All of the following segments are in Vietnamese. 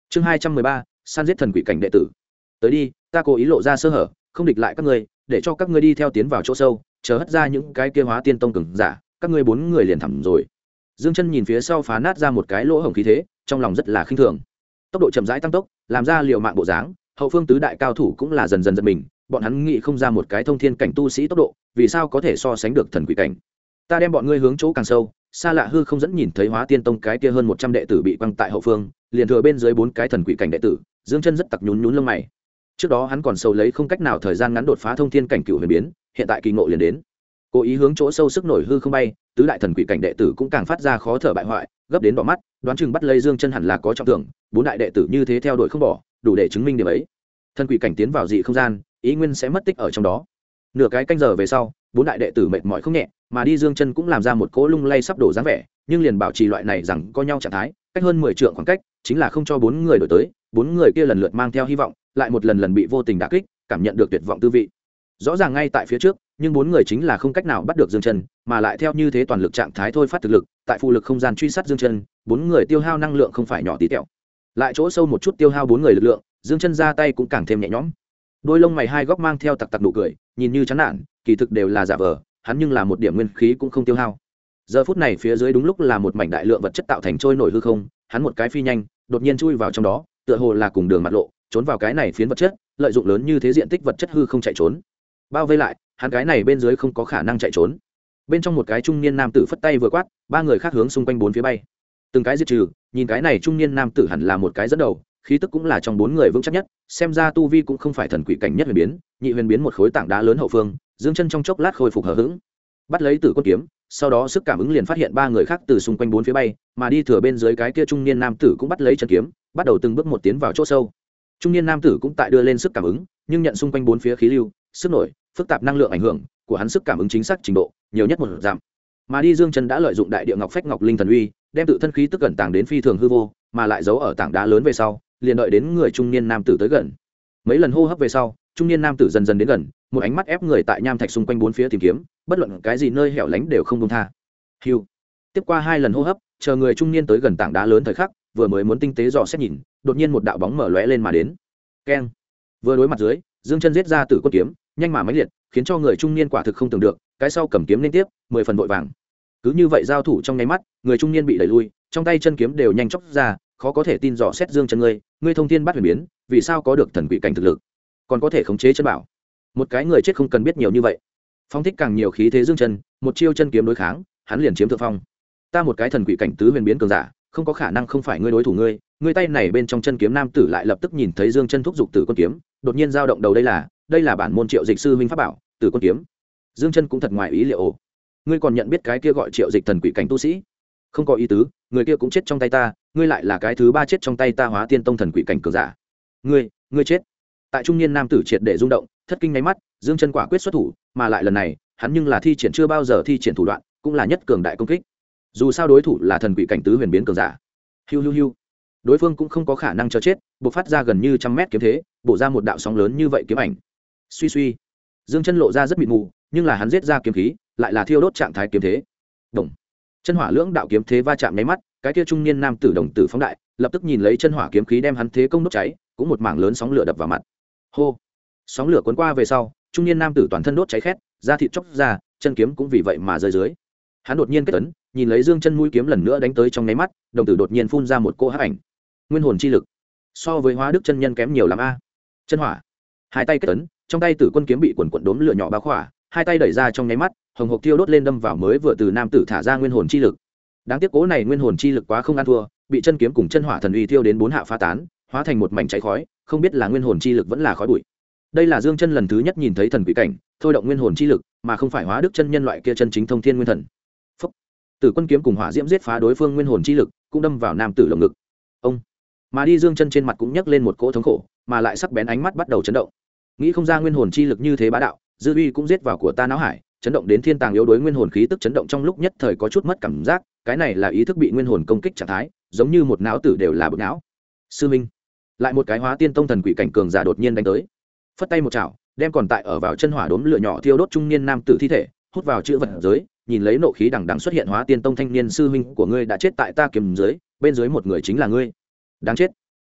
Chương 213, săn giết thần quỷ cảnh đệ tử. Tới đi, ta cố ý lộ ra sơ hở, không địch lại các ngươi, để cho các ngươi đi theo tiến vào chỗ sâu, chờ hất ra những cái kia hóa tiên tông cường giả, các ngươi 4 người liền thẳng rồi. Dương Chân nhìn phía sau phá nát ra một cái lỗ hổng khí thế, trong lòng rất là khinh thường. Tốc độ chậm rãi tăng tốc, làm ra liều mạng bộ dáng, hậu phương tứ đại cao thủ cũng là dần dần giật mình, bọn hắn nghĩ không ra một cái thông thiên cảnh tu sĩ tốc độ, vì sao có thể so sánh được thần quỷ cảnh. Ta đem bọn ngươi hướng chỗ càng sâu, xa lạ hư không dẫn nhìn thấy hóa tiên tông cái kia hơn 100 đệ tử bị quăng tại hậu phương, liền thừa bên dưới 4 cái thần quỷ cảnh đệ tử. Dương Chân rất tặc nhún nhún lông mày. Trước đó hắn còn sầu lấy không cách nào thời gian ngắn đột phá thông thiên cảnh cựu huyền biến, hiện tại kỳ ngộ liền đến. Cố ý hướng chỗ sâu sức nổi hư không bay, tứ đại thần quỷ cảnh đệ tử cũng càng phát ra khó thở bại hoại, gấp đến đỏ mắt, đoán chừng bắt lấy Dương Chân hẳn là có trọng thưởng, 4 đại đệ tử như thế theo đuổi không bỏ, đủ để chứng minh điểm ấy. Thần quỷ cảnh tiến vào dị không gian, ý nguyên sẽ mất tích ở trong đó. Nửa cái canh giờ về sau, 4 đại đệ tử mệt mỏi không nhẹ, mà đi Dương Chân cũng làm ra một cỗ lung lay sắp đổ dáng vẻ, nhưng liền bảo trì loại này rằng có nhau trạng thái, cách hơn 10 trượng khoảng cách, chính là không cho 4 người đổi tới, 4 người kia lần lượt mang theo hy vọng, lại một lần lần bị vô tình đả kích, cảm nhận được tuyệt vọng tư vị. Rõ ràng ngay tại phía trước, nhưng 4 người chính là không cách nào bắt được Dương Chân, mà lại theo như thế toàn lực trạng thái thôi phát thực lực, tại phù lực không gian truy sát Dương Chân, 4 người tiêu hao năng lượng không phải nhỏ tí tẹo. Lại chỗ sâu một chút tiêu hao 4 người lực lượng, Dương Chân ra tay cũng càng thêm nhẹ nhõm. Đôi lông mày hai góc mang theo tặc tặc nụ cười, nhìn như chán nản, kỳ thực đều là giả vờ, hắn nhưng là một điểm nguyên khí cũng không tiêu hao. Giờ phút này phía dưới đúng lúc là một mảnh đại lượng vật chất tạo thành trôi nổi hư không, hắn một cái phi nhanh, đột nhiên chui vào trong đó, tựa hồ là cùng đường mặt lộ, trốn vào cái này phiến vật chất, lợi dụng lớn như thế diện tích vật chất hư không chạy trốn. Bao vây lại, hắn cái này bên dưới không có khả năng chạy trốn. Bên trong một cái trung niên nam tử phất tay vừa quát, 3 người khác hướng xung quanh 4 phía bay. Từng cái diệt trừ, nhìn cái này trung niên nam tử hẳn là một cái dẫn đầu, khí tức cũng là trong 4 người vững chắc nhất, xem ra tu vi cũng không phải thần quỷ cảnh nhất huyền biến, nhị huyền biến một khối tảng đá lớn hậu phương, Dương Chân trong chốc lát khôi phục hờ hững, bắt lấy Tử Quân kiếm, sau đó sức cảm ứng liền phát hiện 3 người khác từ xung quanh 4 phía bay, mà đi thừa bên dưới cái kia trung niên nam tử cũng bắt lấy chân kiếm, bắt đầu từng bước một tiến vào chỗ sâu. Trung niên nam tử cũng tại đưa lên sức cảm ứng, nhưng nhận xung quanh 4 phía khí lưu, sức nổi, phức tạp năng lượng ảnh hưởng của hắn, sức cảm ứng chính xác trình độ nhiều nhất 1 giảm. Mà đi Dương Chân đã lợi dụng đại địa ngọc phách ngọc linh thần uy, đem tự thân khí tức gần tàng đến phi thường hư vô, mà lại giấu ở tảng đá lớn về sau, liền đợi đến người trung niên nam tử tới gần. Mấy lần hô hấp về sau, trung niên nam tử dần dần đến gần, một ánh mắt ép người tại nham thạch xung quanh 4 phía tìm kiếm, bất luận cái gì nơi hẻo lánh đều không buông tha. Hưu. Tiếp qua 2 lần hô hấp, chờ người trung niên tới gần tảng đá lớn thời khắc, vừa mới muốn tinh tế dò xét nhìn, đột nhiên một đạo bóng mở lóe lên mà đến. Keng. Vừa đối mặt dưới, Dương Chân giết ra Tử Quân kiếm, nhanh mà mãnh liệt, khiến cho người trung niên quả thực không tưởng được, cái sau cầm kiếm liên tiếp, 10 phần vội vàng. Cứ như vậy giao thủ trong nháy mắt, người trung niên bị đẩy lui, trong tay chân kiếm đều nhanh chóng ra, khó có thể tin dò xét Dương Chân ngươi thông thiên bát huyền biến, vì sao có được thần quỷ cảnh thực lực, còn có thể khống chế chân bảo. Một cái người chết không cần biết nhiều như vậy. Phong thích càng nhiều khí thế Dương Chân, một chiêu chân kiếm đối kháng, hắn liền chiếm thượng phong. Ta một cái thần quỷ cảnh tứ huyền biến cường giả, không có khả năng không phải ngươi đối thủ ngươi tay này bên trong chân kiếm nam tử lại lập tức nhìn thấy Dương Chân thúc giục Tử Quân kiếm, đột nhiên dao động đầu, đây là bản môn Triệu Dịch sư huynh pháp bảo, Tử Quân kiếm. Dương Chân cũng thật ngoài ý liệu, ngươi còn nhận biết cái kia gọi Triệu Dịch thần quỷ cảnh tu sĩ? Không có ý tứ, người kia cũng chết trong tay ta, ngươi lại là cái thứ 3 chết trong tay ta Hóa Tiên tông thần quỷ cảnh cường giả. Ngươi chết. Tại trung niên nam tử triệt để rung động, thất kinh nháy mắt, Dương Chân quả quyết xuất thủ, mà lại lần này, hắn nhưng là thi triển chưa bao giờ thi triển thủ đoạn, cũng là nhất cường đại công kích. Dù sao đối thủ là thần quỷ cảnh tứ huyền biến cường giả. Hiu. Đối phương cũng không có khả năng cho chết, bộc phát ra gần như 100 mét kiếm thế, bổ ra một đạo sóng lớn như vậy kiếm ảnh. Suy. Dương Chân lộ ra rất mịt mù, nhưng là hắn giết ra kiếm khí, lại là thiêu đốt trạng thái kiếm thế. Đồng. Chân hỏa lưỡng đạo kiếm thế va chạm nháy mắt, cái kia trung niên nam tử đồng tử phóng đại, lập tức nhìn lấy chân hỏa kiếm khí đem hắn thế công đốt cháy, cũng một mảng lớn sóng lửa đập vào mặt. Hô. Sóng lửa cuốn qua về sau, trung niên nam tử toàn thân đốt cháy khét, da thịt chóc ra, chân kiếm cũng vì vậy mà rơi dưới. Hắn đột nhiên kết ấn, nhìn lấy Dương Chân mũi kiếm lần nữa đánh tới trong nháy mắt, đồng tử đột nhiên phun ra một cỗ hắc ảnh. Nguyên hồn chi lực. So với Hóa Đức chân nhân kém nhiều lắm a. Chân hỏa. Hai tay kết ấn, trong tay Tử Quân kiếm bị quần quần đốm lửa nhỏ bao khỏa, hai tay đẩy ra trong nháy mắt, hồng hộc thiêu đốt lên đâm vào mới vừa từ nam tử thả ra nguyên hồn chi lực. Đáng tiếc cố này nguyên hồn chi lực quá không ăn thua, bị chân kiếm cùng chân hỏa thần uy thiêu đến 4 hạ phá tán, hóa thành một mảnh cháy khói, không biết là nguyên hồn chi lực vẫn là khói bụi. Đây là Dương Chân lần thứ nhất nhìn thấy thần quỷ cảnh, thôi động nguyên hồn chi lực, mà không phải Hóa Đức chân nhân loại kia chân chính thông thiên nguyên thần. Phốc. Tử Quân kiếm cùng hỏa diễm giết phá đối phương nguyên hồn chi lực, cũng đâm vào nam tử lồng ngực. Ông. Mà đi Dương Chân trên mặt cũng nhấc lên một cỗ thống khổ, mà lại sắc bén ánh mắt bắt đầu chấn động. Nghĩ không ra nguyên hồn chi lực như thế bá đạo, dư uy cũng giết vào của ta não hải, chấn động đến thiên tàng yếu đối nguyên hồn khí tức chấn động trong lúc nhất thời có chút mất cảm giác, cái này là ý thức bị nguyên hồn công kích trạng thái, giống như một não tử đều là bực não. Sư minh, lại một cái Hóa Tiên tông thần quỷ cảnh cường giả đột nhiên đánh tới, phất tay một chảo, đem còn tại ở vào chân hỏa đốm lửa nhỏ thiêu đốt trung niên nam tử thi thể hút vào chữ vật giới, nhìn lấy nộ khí đằng đằng xuất hiện Hóa Tiên tông thanh niên sư huynh của ngươi đã chết tại ta kiếm dưới, bên dưới một người chính là ngươi. Đáng chết.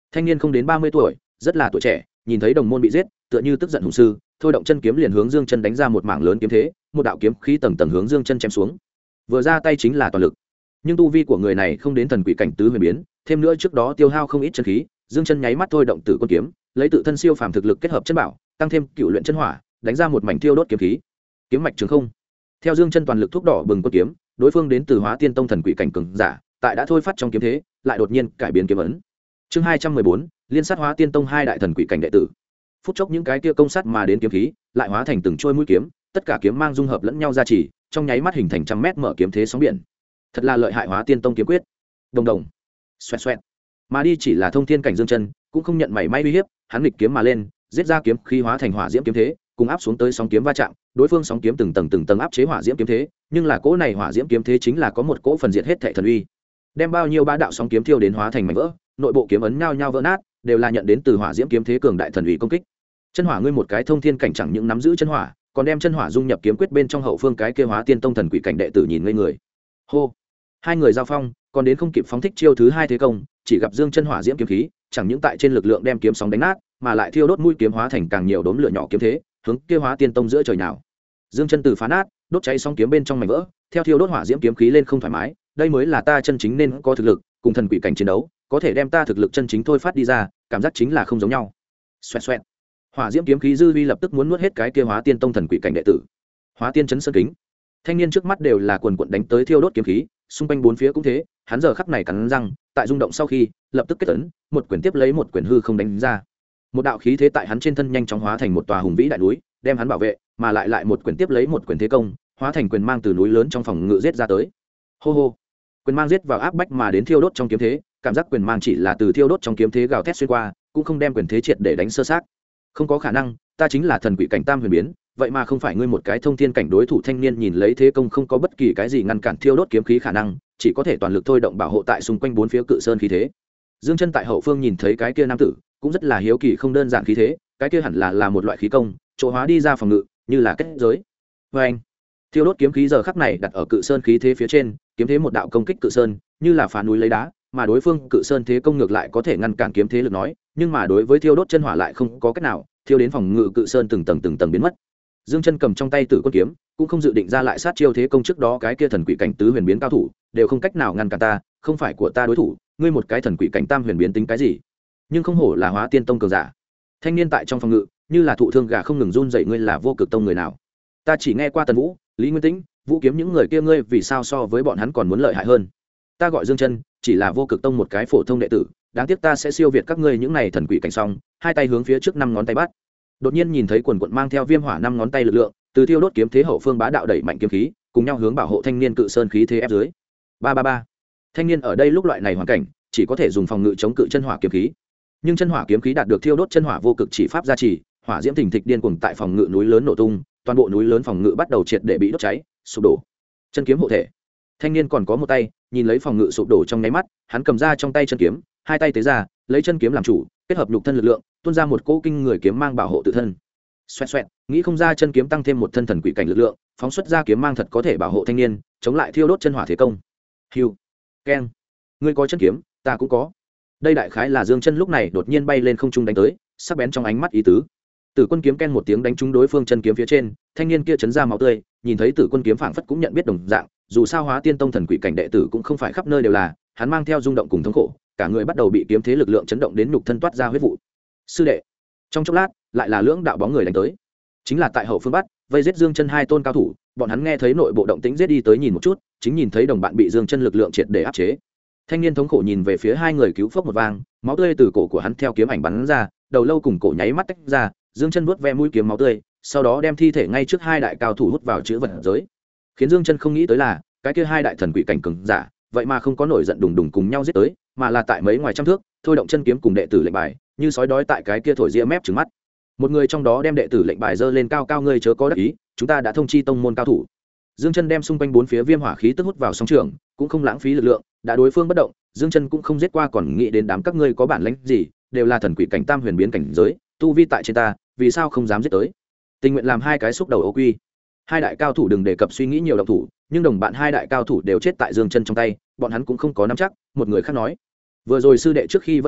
thanh niên không đến 30 tuổi, rất là tuổi trẻ, nhìn thấy đồng môn bị giết, tựa như tức giận hùng sư, thôi động chân kiếm liền hướng Dương Chân đánh ra một mảng lớn kiếm thế, một đạo kiếm khí tầng tầng hướng Dương Chân chém xuống. Vừa ra tay chính là toàn lực. Nhưng tu vi của người này không đến thần quỷ cảnh tứ huyền biến, thêm nữa trước đó tiêu hao không ít chân khí, Dương Chân nháy mắt thôi động tử quân kiếm, lấy tự thân siêu phàm thực lực kết hợp chân bảo, tăng thêm cựu luyện chân hỏa, đánh ra một mảnh thiêu đốt kiếm khí. Kiếm mạch trường không. Theo Dương Chân toàn lực thúc đỏ bừng quân kiếm, đối phương đến từ Hóa Tiên Tông thần quỷ cảnh cường giả, tại đã thôi phát trong kiếm thế, lại đột nhiên cải biến kiếm ấn. Chương 214, liên sát Hóa Tiên Tông hai đại thần quỷ cảnh đệ tử. Phút chốc những cái kia công sát mà đến kiếm khí, lại hóa thành từng trôi mũi kiếm, tất cả kiếm mang dung hợp lẫn nhau ra chỉ, trong nháy mắt hình thành trăm mét mở kiếm thế sóng biển. Thật là lợi hại Hóa Tiên Tông kiếm quyết. Đồng đồng, xoẹt xoẹt. Mà đi chỉ là thông thiên cảnh Dương Chân, cũng không nhận mảy may uy hiếp, hắn nghịch kiếm mà lên, giết ra kiếm khí hóa thành hỏa diễm kiếm thế, cùng áp xuống tới sóng kiếm va chạm, đối phương sóng kiếm từng tầng áp chế hỏa diễm kiếm thế, nhưng là cỗ này hỏa diễm kiếm thế chính là có một cỗ phần diệt hết thảy thần uy, đem bao nhiêu bá đạo sóng kiếm thiêu đến hóa thành mảnh vỡ, nội bộ kiếm ấn nhao nhao vỡ nát, đều là nhận đến từ hỏa diễm kiếm thế cường đại thần uy công kích. Chân hỏa ngươi một cái thông thiên cảnh chẳng những nắm giữ chân hỏa, còn đem chân hỏa dung nhập kiếm quyết bên trong hậu phương cái kia Hóa Tiên Tông thần quỷ cảnh đệ tử nhìn ngây người. Hô, hai người giao phong, còn đến không kịp phóng thích chiêu thứ hai thế công, chỉ gặp Dương Chân hỏa diễm kiếm khí, chẳng những tại trên lực lượng đem kiếm sóng đánh nát, mà lại thiêu đốt mũi kiếm hóa thành càng nhiều đốm lửa nhỏ kiếm thế, hướng kia Hóa Tiên Tông giữa trời nào. Dương Chân từ phá nát, đốt cháy sóng kiếm bên trong mảnh vỡ, theo thiêu đốt hỏa diễm kiếm khí lên không thoải mái, đây mới là ta chân chính nên có thực lực, cùng thần quỷ cảnh chiến đấu, có thể đem ta thực lực chân chính thôi phát đi ra, cảm giác chính là không giống nhau. Xoẹt xoẹt. Hỏa diễm kiếm khí dư vi lập tức muốn nuốt hết cái kia Hóa Tiên Tông thần quỷ cảnh đệ tử. Hóa Tiên chấn sơn kính. Thanh niên trước mắt đều là quần quần đánh tới thiêu đốt kiếm khí, xung quanh bốn phía cũng thế, hắn giờ khắc này cắn răng, tại rung động sau khi, lập tức kết tấn, một quyền tiếp lấy một quyền hư không đánh ra. Một đạo khí thế tại hắn trên thân nhanh chóng hóa thành một tòa hùng vĩ đại núi, đem hắn bảo vệ, mà lại một quyền tiếp lấy một quyền thế công, hóa thành quyền mang từ núi lớn trong phòng ngự giết ra tới. Hô hô. Quyền mang giết vào áp bách mà đến thiêu đốt trong kiếm thế, cảm giác quyền mang chỉ là từ thiêu đốt trong kiếm thế gào thét xuyên qua, cũng không đem quyền thế triệt để đánh sơ xác. Không có khả năng, ta chính là thần quỷ cảnh tam huyền biến, vậy mà không phải ngươi một cái thông thiên cảnh đối thủ. Thanh niên nhìn lấy thế công không có bất kỳ cái gì ngăn cản thiêu đốt kiếm khí khả năng, chỉ có thể toàn lực thôi động bảo hộ tại xung quanh bốn phía cự sơn khí thế. Dương Chân tại hậu phương nhìn thấy cái kia nam tử, cũng rất là hiếu kỳ, không đơn giản khí thế, cái kia hẳn là một loại khí công, chỗ hóa đi ra phòng ngự, như là kết giới. Và anh, thiêu đốt kiếm khí giờ khắc này đặt ở cự sơn khí thế phía trên, kiếm thế một đạo công kích cự sơn, như là phá núi lấy đá, mà đối phương cự sơn thế công ngược lại có thể ngăn cản kiếm thế lực nói, nhưng mà đối với thiêu đốt chân hỏa lại không có cách nào, thiêu đến phòng ngự cự sơn từng tầng biến mất. Dương Chân cầm trong tay tử quân kiếm, cũng không dự định ra lại sát chiêu thế công trước đó cái kia thần quỷ cảnh tứ huyền biến cao thủ, đều không cách nào ngăn cản ta, không phải của ta đối thủ, ngươi một cái thần quỷ cảnh tam huyền biến tính cái gì? Nhưng không hổ là Hóa Tiên Tông cường giả. Thanh niên tại trong phòng ngự, như là thụ thương gà không ngừng run rẩy, ngươi là Vô Cực Tông người nào? Ta chỉ nghe qua Tần Vũ, Lý Nguyên Tĩnh, Vũ Kiếm những người kia, ngươi vì sao so với bọn hắn còn muốn lợi hại hơn? Ta gọi Dương Chân, chỉ là Vô Cực Tông một cái phổ thông đệ tử, đáng tiếc ta sẽ siêu việt các ngươi những này thần quỷ cảnh song, hai tay hướng phía trước năm ngón tay bắt. Đột nhiên nhìn thấy quần quần mang theo viêm hỏa năm ngón tay lực lượng, từ thiêu đốt kiếm thế hậu phương bá đạo đẩy mạnh kiếm khí, cùng nhau hướng bảo hộ thanh niên cự sơn khí thế ép dưới. Ba. Thanh niên ở đây lúc loại này hoàn cảnh, chỉ có thể dùng phòng ngự chống cự chân hỏa kiếm khí. Nhưng chân hỏa kiếm khí đạt được thiêu đốt chân hỏa vô cực chỉ pháp gia trì, hỏa diễm thình thịch điên cuồng tại phòng ngự núi lớn nổ tung, toàn bộ núi lớn phòng ngự bắt đầu triệt để bị đốt cháy, sụp đổ. Chân kiếm hộ thể. Thanh niên còn có một tay, nhìn lấy phòng ngự sụp đổ trong nháy mắt, hắn cầm ra trong tay chân kiếm, hai tay tế ra, lấy chân kiếm làm chủ, kết hợp nhục thân lực lượng, tuôn ra một cỗ kinh người kiếm mang bảo hộ tự thân. Xoẹt, nghĩ không ra chân kiếm tăng thêm một thân thần quỷ cảnh lực lượng, phóng xuất ra kiếm mang thật có thể bảo hộ thanh niên, chống lại thiêu đốt chân hỏa thế công. Hưu, keng, ngươi có chân kiếm, ta cũng có. Đây đại khái là Dương Chân lúc này đột nhiên bay lên không trung đánh tới, sắc bén trong ánh mắt ý tứ. Tử Quân kiếm ken một tiếng đánh trúng đối phương chân kiếm phía trên, thanh niên kia chấn ra máu tươi, nhìn thấy Tử Quân kiếm phảng phất cũng nhận biết đồng dạng, dù sao Hóa Tiên Tông thần quỷ cảnh đệ tử cũng không phải khắp nơi đều là, hắn mang theo rung động cùng thống khổ, cả người bắt đầu bị kiếm thế lực lượng chấn động đến nhục thân toát ra huyết vụ. Sư đệ, trong chốc lát, lại là lưỡng đạo bóng người đánh tới. Chính là tại hậu phương bắt, vây giết Dương Chân hai tôn cao thủ, bọn hắn nghe thấy nội bộ động tĩnh giết đi tới nhìn một chút, chính nhìn thấy đồng bạn bị Dương Chân lực lượng triệt để áp chế. Thanh niên thống khổ nhìn về phía hai người cứu phốc một vang, máu tươi từ cổ của hắn theo kiếm ảnh bắn ra, đầu lâu cùng cổ nháy mắt tách ra, Dương Chân vuốt ve mũi kiếm máu tươi, sau đó đem thi thể ngay trước hai đại cao thủ hút vào chứa vật giới. Khiến Dương Chân không nghĩ tới là, cái kia hai đại thần quỷ cảnh cường giả, vậy mà không có nổi giận đùng đùng cùng nhau giết tới, mà là tại mấy ngoài trăm thước, thôi động chân kiếm cùng đệ tử lệnh bài, như sói đói tại cái kia thổi ria mép trừng mắt. Một người trong đó đem đệ tử lệnh bài giơ lên cao cao, ngươi chớ có đắc ý, chúng ta đã thông chi tông môn cao thủ. Dương Chân đem xung quanh bốn phía viêm hỏa khí tức hút vào sóng trường, cũng không lãng phí lực lượng, đã đối phương bất động, Dương Chân cũng không giết qua, còn nghĩ đến đám các ngươi có bản lĩnh gì, đều là thần quỷ cảnh tam huyền biến cảnh giới, tu vi tại trên ta, vì sao không dám giết tới? Tình nguyện làm hai cái xúc đầu ô quy. Hai đại cao thủ đừng đề cập suy nghĩ nhiều động thủ, nhưng đồng bạn hai đại cao thủ đều chết tại Dương Chân trong tay, bọn hắn cũng không có nắm chắc. Một người khác nói, vừa rồi sư đệ trước khi vẫn lạc,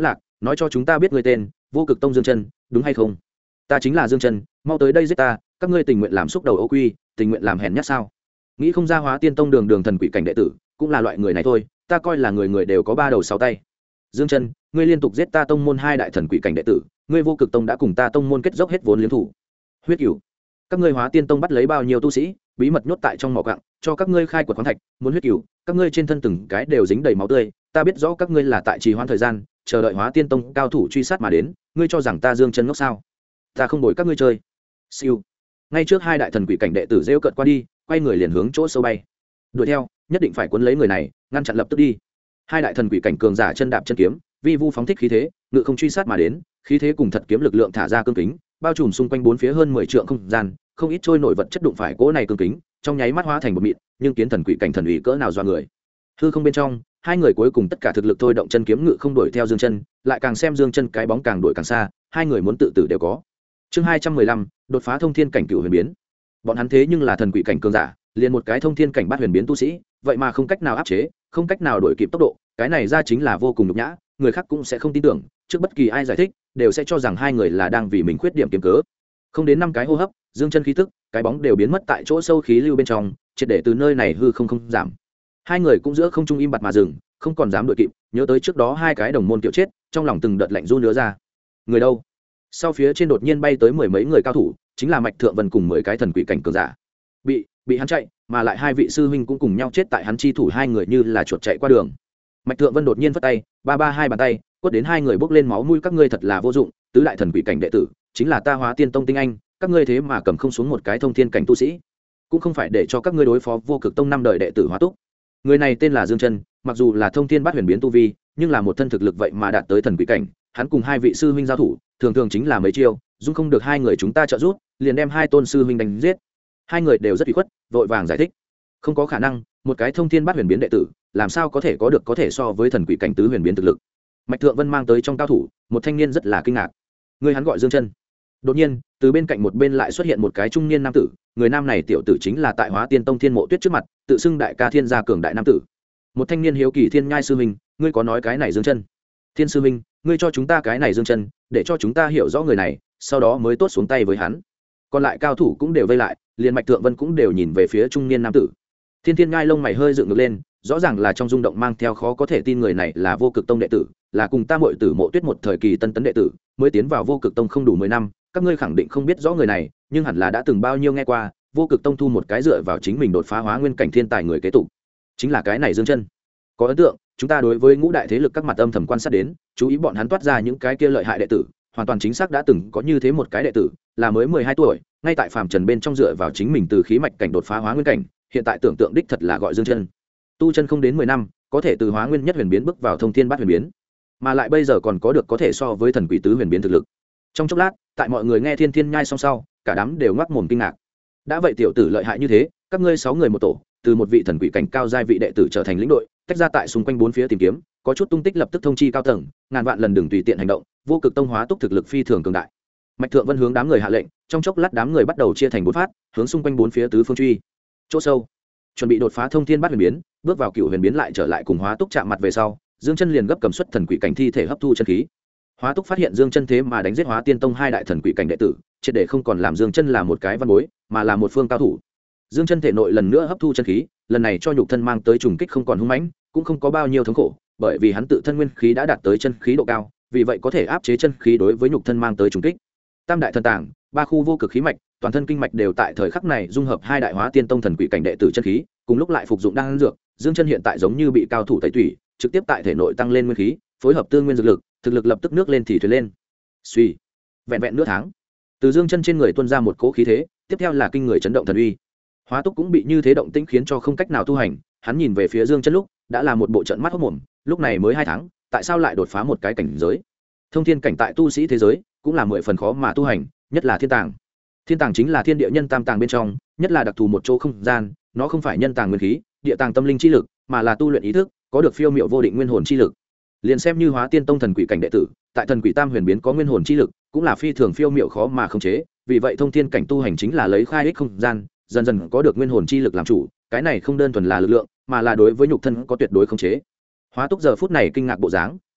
nói cho chúng ta biết người tên, Vô Cực Tông Dương Chân, đúng hay không? Ta chính là Dương Chân, mau tới đây giết ta, các ngươi tình nguyện làm xúc đầu ô quy, tình nguyện làm hèn nhát sao? Nghĩ không ra Hóa Tiên Tông đường thần quỷ cảnh đệ tử cũng là loại người này thôi, ta coi là người người đều có 3 đầu 6 tay. Dương Chân, ngươi liên tục giết ta tông môn 2 đại thần quỷ cảnh đệ tử, ngươi Vô Cực Tông đã cùng ta tông môn kết dốc hết vốn liếng thủ. Huyết Cửu, các ngươi Hóa Tiên Tông bắt lấy bao nhiêu tu sĩ, bí mật nhốt tại trong mỏ quặng, cho các ngươi khai quật khoáng thạch, muốn huyết Cửu, các ngươi trên thân từng cái đều dính đầy máu tươi, ta biết rõ các ngươi là tại trì hoãn thời gian, chờ đợi Hóa Tiên Tông cao thủ truy sát mà đến, ngươi cho rằng ta Dương Chân ngốc sao? Ta không bồi các ngươi chơi. Siêu. Ngay trước 2 đại thần quỷ cảnh đệ tử rêu cợt qua đi, quay người liền hướng chỗ sâu bay. Đuổi theo, nhất định phải cuốn lấy người này, ngăn chặn lập tức đi. 2 đại thần quỷ cảnh cường giả chân đạp chân kiếm, vi vu phóng thích khí thế, ngự không truy sát mà đến, khí thế cùng thật kiếm lực lượng thả ra cương kính, bao trùm xung quanh 4 phía hơn 10 trượng không gian, không ít trôi nổi vật chất đụng phải cỗ này cương kính, trong nháy mắt hóa thành một mịn, nhưng kiến thần quỷ cảnh thần ủy cỡ nào do người. Hư không bên trong, 2 người cuối cùng tất cả thực lực thôi động chân kiếm ngự không đuổi theo Dương Chân, lại càng xem Dương Chân cái bóng càng đuổi càng xa, 2 người muốn tự tử đều có. Chương 215, đột phá thông thiên cảnh cửu huyền biến. Bọn hắn thế nhưng là thần quỷ cảnh cường giả, liền một cái thông thiên cảnh bát huyền biến tu sĩ, vậy mà không cách nào áp chế, không cách nào đuổi kịp tốc độ, cái này ra chính là vô cùng nhục nhã, người khác cũng sẽ không tin tưởng, trước bất kỳ ai giải thích, đều sẽ cho rằng 2 người là đang vì mình khuyết điểm kiếm cớ. Không đến 5 cái hô hấp, Dương Chân khí tức, cái bóng đều biến mất tại chỗ sâu khí lưu bên trong, triệt để từ nơi này hư không giảm. 2 người cũng giữa không trung im bặt mà dừng, không còn dám đuổi kịp, nhớ tới trước đó 2 cái đồng môn tiểu chết, trong lòng từng đợt lạnh run nữa ra. Người đâu? Sau phía trên đột nhiên bay tới 10 mấy người cao thủ, chính là Mạch Thượng Vân cùng 10 cái thần quỷ cảnh cường giả. Bị hắn chạy, mà lại 2 vị sư huynh cũng cùng nhau chết tại hắn chi thủ, 2 người như là chuột chạy qua đường. Mạch Thượng Vân đột nhiên vất tay, ba hai bàn tay, quất đến 2 người bốc lên máu mũi, các ngươi thật là vô dụng, tứ đại thần quỷ cảnh đệ tử, chính là ta Hóa Tiên Tông tinh anh, các ngươi thế mà cầm không xuống một cái thông thiên cảnh tu sĩ, cũng không phải để cho các ngươi đối phó Vô Cực Tông 5 đời đệ tử Hóa Túc. Người này tên là Dương Chân, mặc dù là thông thiên bát huyền biến tu vi, nhưng là một thân thực lực vậy mà đạt tới thần quỷ cảnh, hắn cùng 2 vị sư huynh giao thủ, thường thường chính là mấy chiêu, dung không được 2 người chúng ta trợ giúp, liền đem 2 tôn sư huynh đánh giết. 2 người đều rất ủy khuất, vội vàng giải thích, không có khả năng, một cái thông thiên bát huyền biến đệ tử, làm sao có thể có được có thể so với thần quỷ cảnh tứ huyền biến thực lực. Mạch Thượng Vân mang tới trong cao thủ, một thanh niên rất là kinh ngạc. Người hắn gọi Dương Chân. Đột nhiên, từ bên cạnh một bên lại xuất hiện một cái trung niên nam tử, người nam này tiểu tử chính là tại Hóa Tiên Tông Thiên Mộ Tuyết trước mặt, tự xưng đại ca Thiên gia cường đại nam tử. Một thanh niên hiếu kỳ, Thiên Nhai sư huynh, ngươi có nói cái này Dương Chân? Thiên sư huynh, ngươi cho chúng ta cái này Dương Chân, để cho chúng ta hiểu rõ người này, sau đó mới tốt xuống tay với hắn. Còn lại cao thủ cũng đều vây lại, liền Mạch Thượng Vân cũng đều nhìn về phía trung niên nam tử. Thiên Nhai lông mày hơi dựng ngược lên, rõ ràng là trong rung động mang theo khó có thể tin, người này là Vô Cực Tông đệ tử, là cùng ta muội tử Mộ Tuyết một thời kỳ tân tấn đệ tử, mới tiến vào Vô Cực Tông không đủ 10 năm, các ngươi khẳng định không biết rõ người này, nhưng hẳn là đã từng bao nhiêu nghe qua, Vô Cực Tông thu một cái dựa vào chính mình đột phá hóa nguyên cảnh thiên tài người kế tục, chính là cái này Dương Chân. Có ấn tượng, chúng ta đối với ngũ đại thế lực các mặt âm thầm quan sát đến, chú ý bọn hắn toát ra những cái kia lợi hại đệ tử, hoàn toàn chính xác đã từng có như thế một cái đệ tử, là mới 12 tuổi, ngay tại phàm trần bên trong dựa vào chính mình từ khí mạch cảnh đột phá hóa nguyên cảnh, hiện tại tưởng tượng đích thật là gọi Dương Chân. Tu chân không đến 10 năm, có thể từ hóa nguyên nhất huyền biến bước vào thông thiên bát huyền biến, mà lại bây giờ còn có được có thể so với thần quỷ tứ huyền biến thực lực. Trong chốc lát, tại mọi người nghe Thiên Nhai xong sau, cả đám đều ngoác mồm kinh ngạc. Đã vậy tiểu tử lợi hại như thế, các ngươi 6 người một tổ, từ một vị thần quỷ cảnh cao giai vị đệ tử trở thành lĩnh đội, tách ra tại xung quanh 4 phía tìm kiếm, có chút tung tích lập tức thông chi cao tầng, ngàn vạn lần đừng tùy tiện hành động, Vô Cực Tông Hóa Túc thực lực phi thường cường đại. Mạch Thượng Vân hướng đám người hạ lệnh, trong chốc lát đám người bắt đầu chia thành 4 phát, hướng xung quanh 4 phía tứ phương truy. Chỗ sâu, chuẩn bị đột phá thông thiên bát huyền biến, bước vào cửu huyền biến lại trở lại cùng Hóa Túc chạm mặt về sau, Dương Chân liền gấp cầm xuất thần quỷ cảnh thi thể hấp thu chân khí. Hóa Túc phát hiện Dương Chân thế mà đánh giết Hóa Tiên Tông 2 đại thần quỷ cảnh đệ tử, triệt để không còn làm Dương Chân là một cái văn bối, mà là một phương cao thủ. Dương Chân thể nội lần nữa hấp thu chân khí, lần này cho nhục thân mang tới trùng kích không còn hung mãnh, cũng không có bao nhiêu thống khổ, bởi vì hắn tự thân nguyên khí đã đạt tới chân khí độ cao, vì vậy có thể áp chế chân khí đối với nhục thân mang tới trùng kích. Tam đại thần tàng, 3 khu vô cực khí mạch, toàn thân kinh mạch đều tại thời khắc này dung hợp 2 đại Hóa Tiên Tông thần quỷ cảnh đệ tử chân khí, cùng lúc lại phục dụng đan dược, Dương Chân hiện tại giống như bị cao thủ tẩy tủy, trực tiếp tại thể nội tăng lên nguyên khí, phối hợp tương nguyên dược lực, thực lực lập tức nước lên thì thuyền lên. Suy, vẹn vẹn nửa tháng, từ Dương Chân trên người tuôn ra một cỗ khí thế, tiếp theo là kinh người chấn động thần uy. Hóa Túc cũng bị như thế động tĩnh khiến cho không cách nào tu hành, hắn nhìn về phía Dương Chân lúc, đã là một bộ trận mắt hốt mồm, lúc này mới 2 tháng, tại sao lại đột phá một cái cảnh giới? Thông thiên cảnh tại tu sĩ thế giới, cũng là 10 phần khó mà tu hành, nhất là thiên tàng. Thiên tàng chính là thiên địa nhân tam tàng bên trong, nhất là đặc thù một chỗ không gian, nó không phải nhân tàng nguyên khí, địa tàng tâm linh chi lực, mà là tu luyện ý thức, có được phiêu miệu vô định nguyên hồn chi lực. Liền xem như Hóa Tiên Tông thần quỷ cảnh đệ tử, tại thần quỷ tam huyền biến có nguyên hồn chi lực, cũng là phi thường phiêu miệu khó mà khống chế, vì vậy thông thiên cảnh tu hành chính là lấy khai ích không gian, dần dần có được nguyên hồn chi lực làm chủ, cái này không đơn thuần là lực lượng, mà là đối với nhục thân có tuyệt đối khống chế. Hóa Túc giờ phút này kinh ngạc bộ dáng,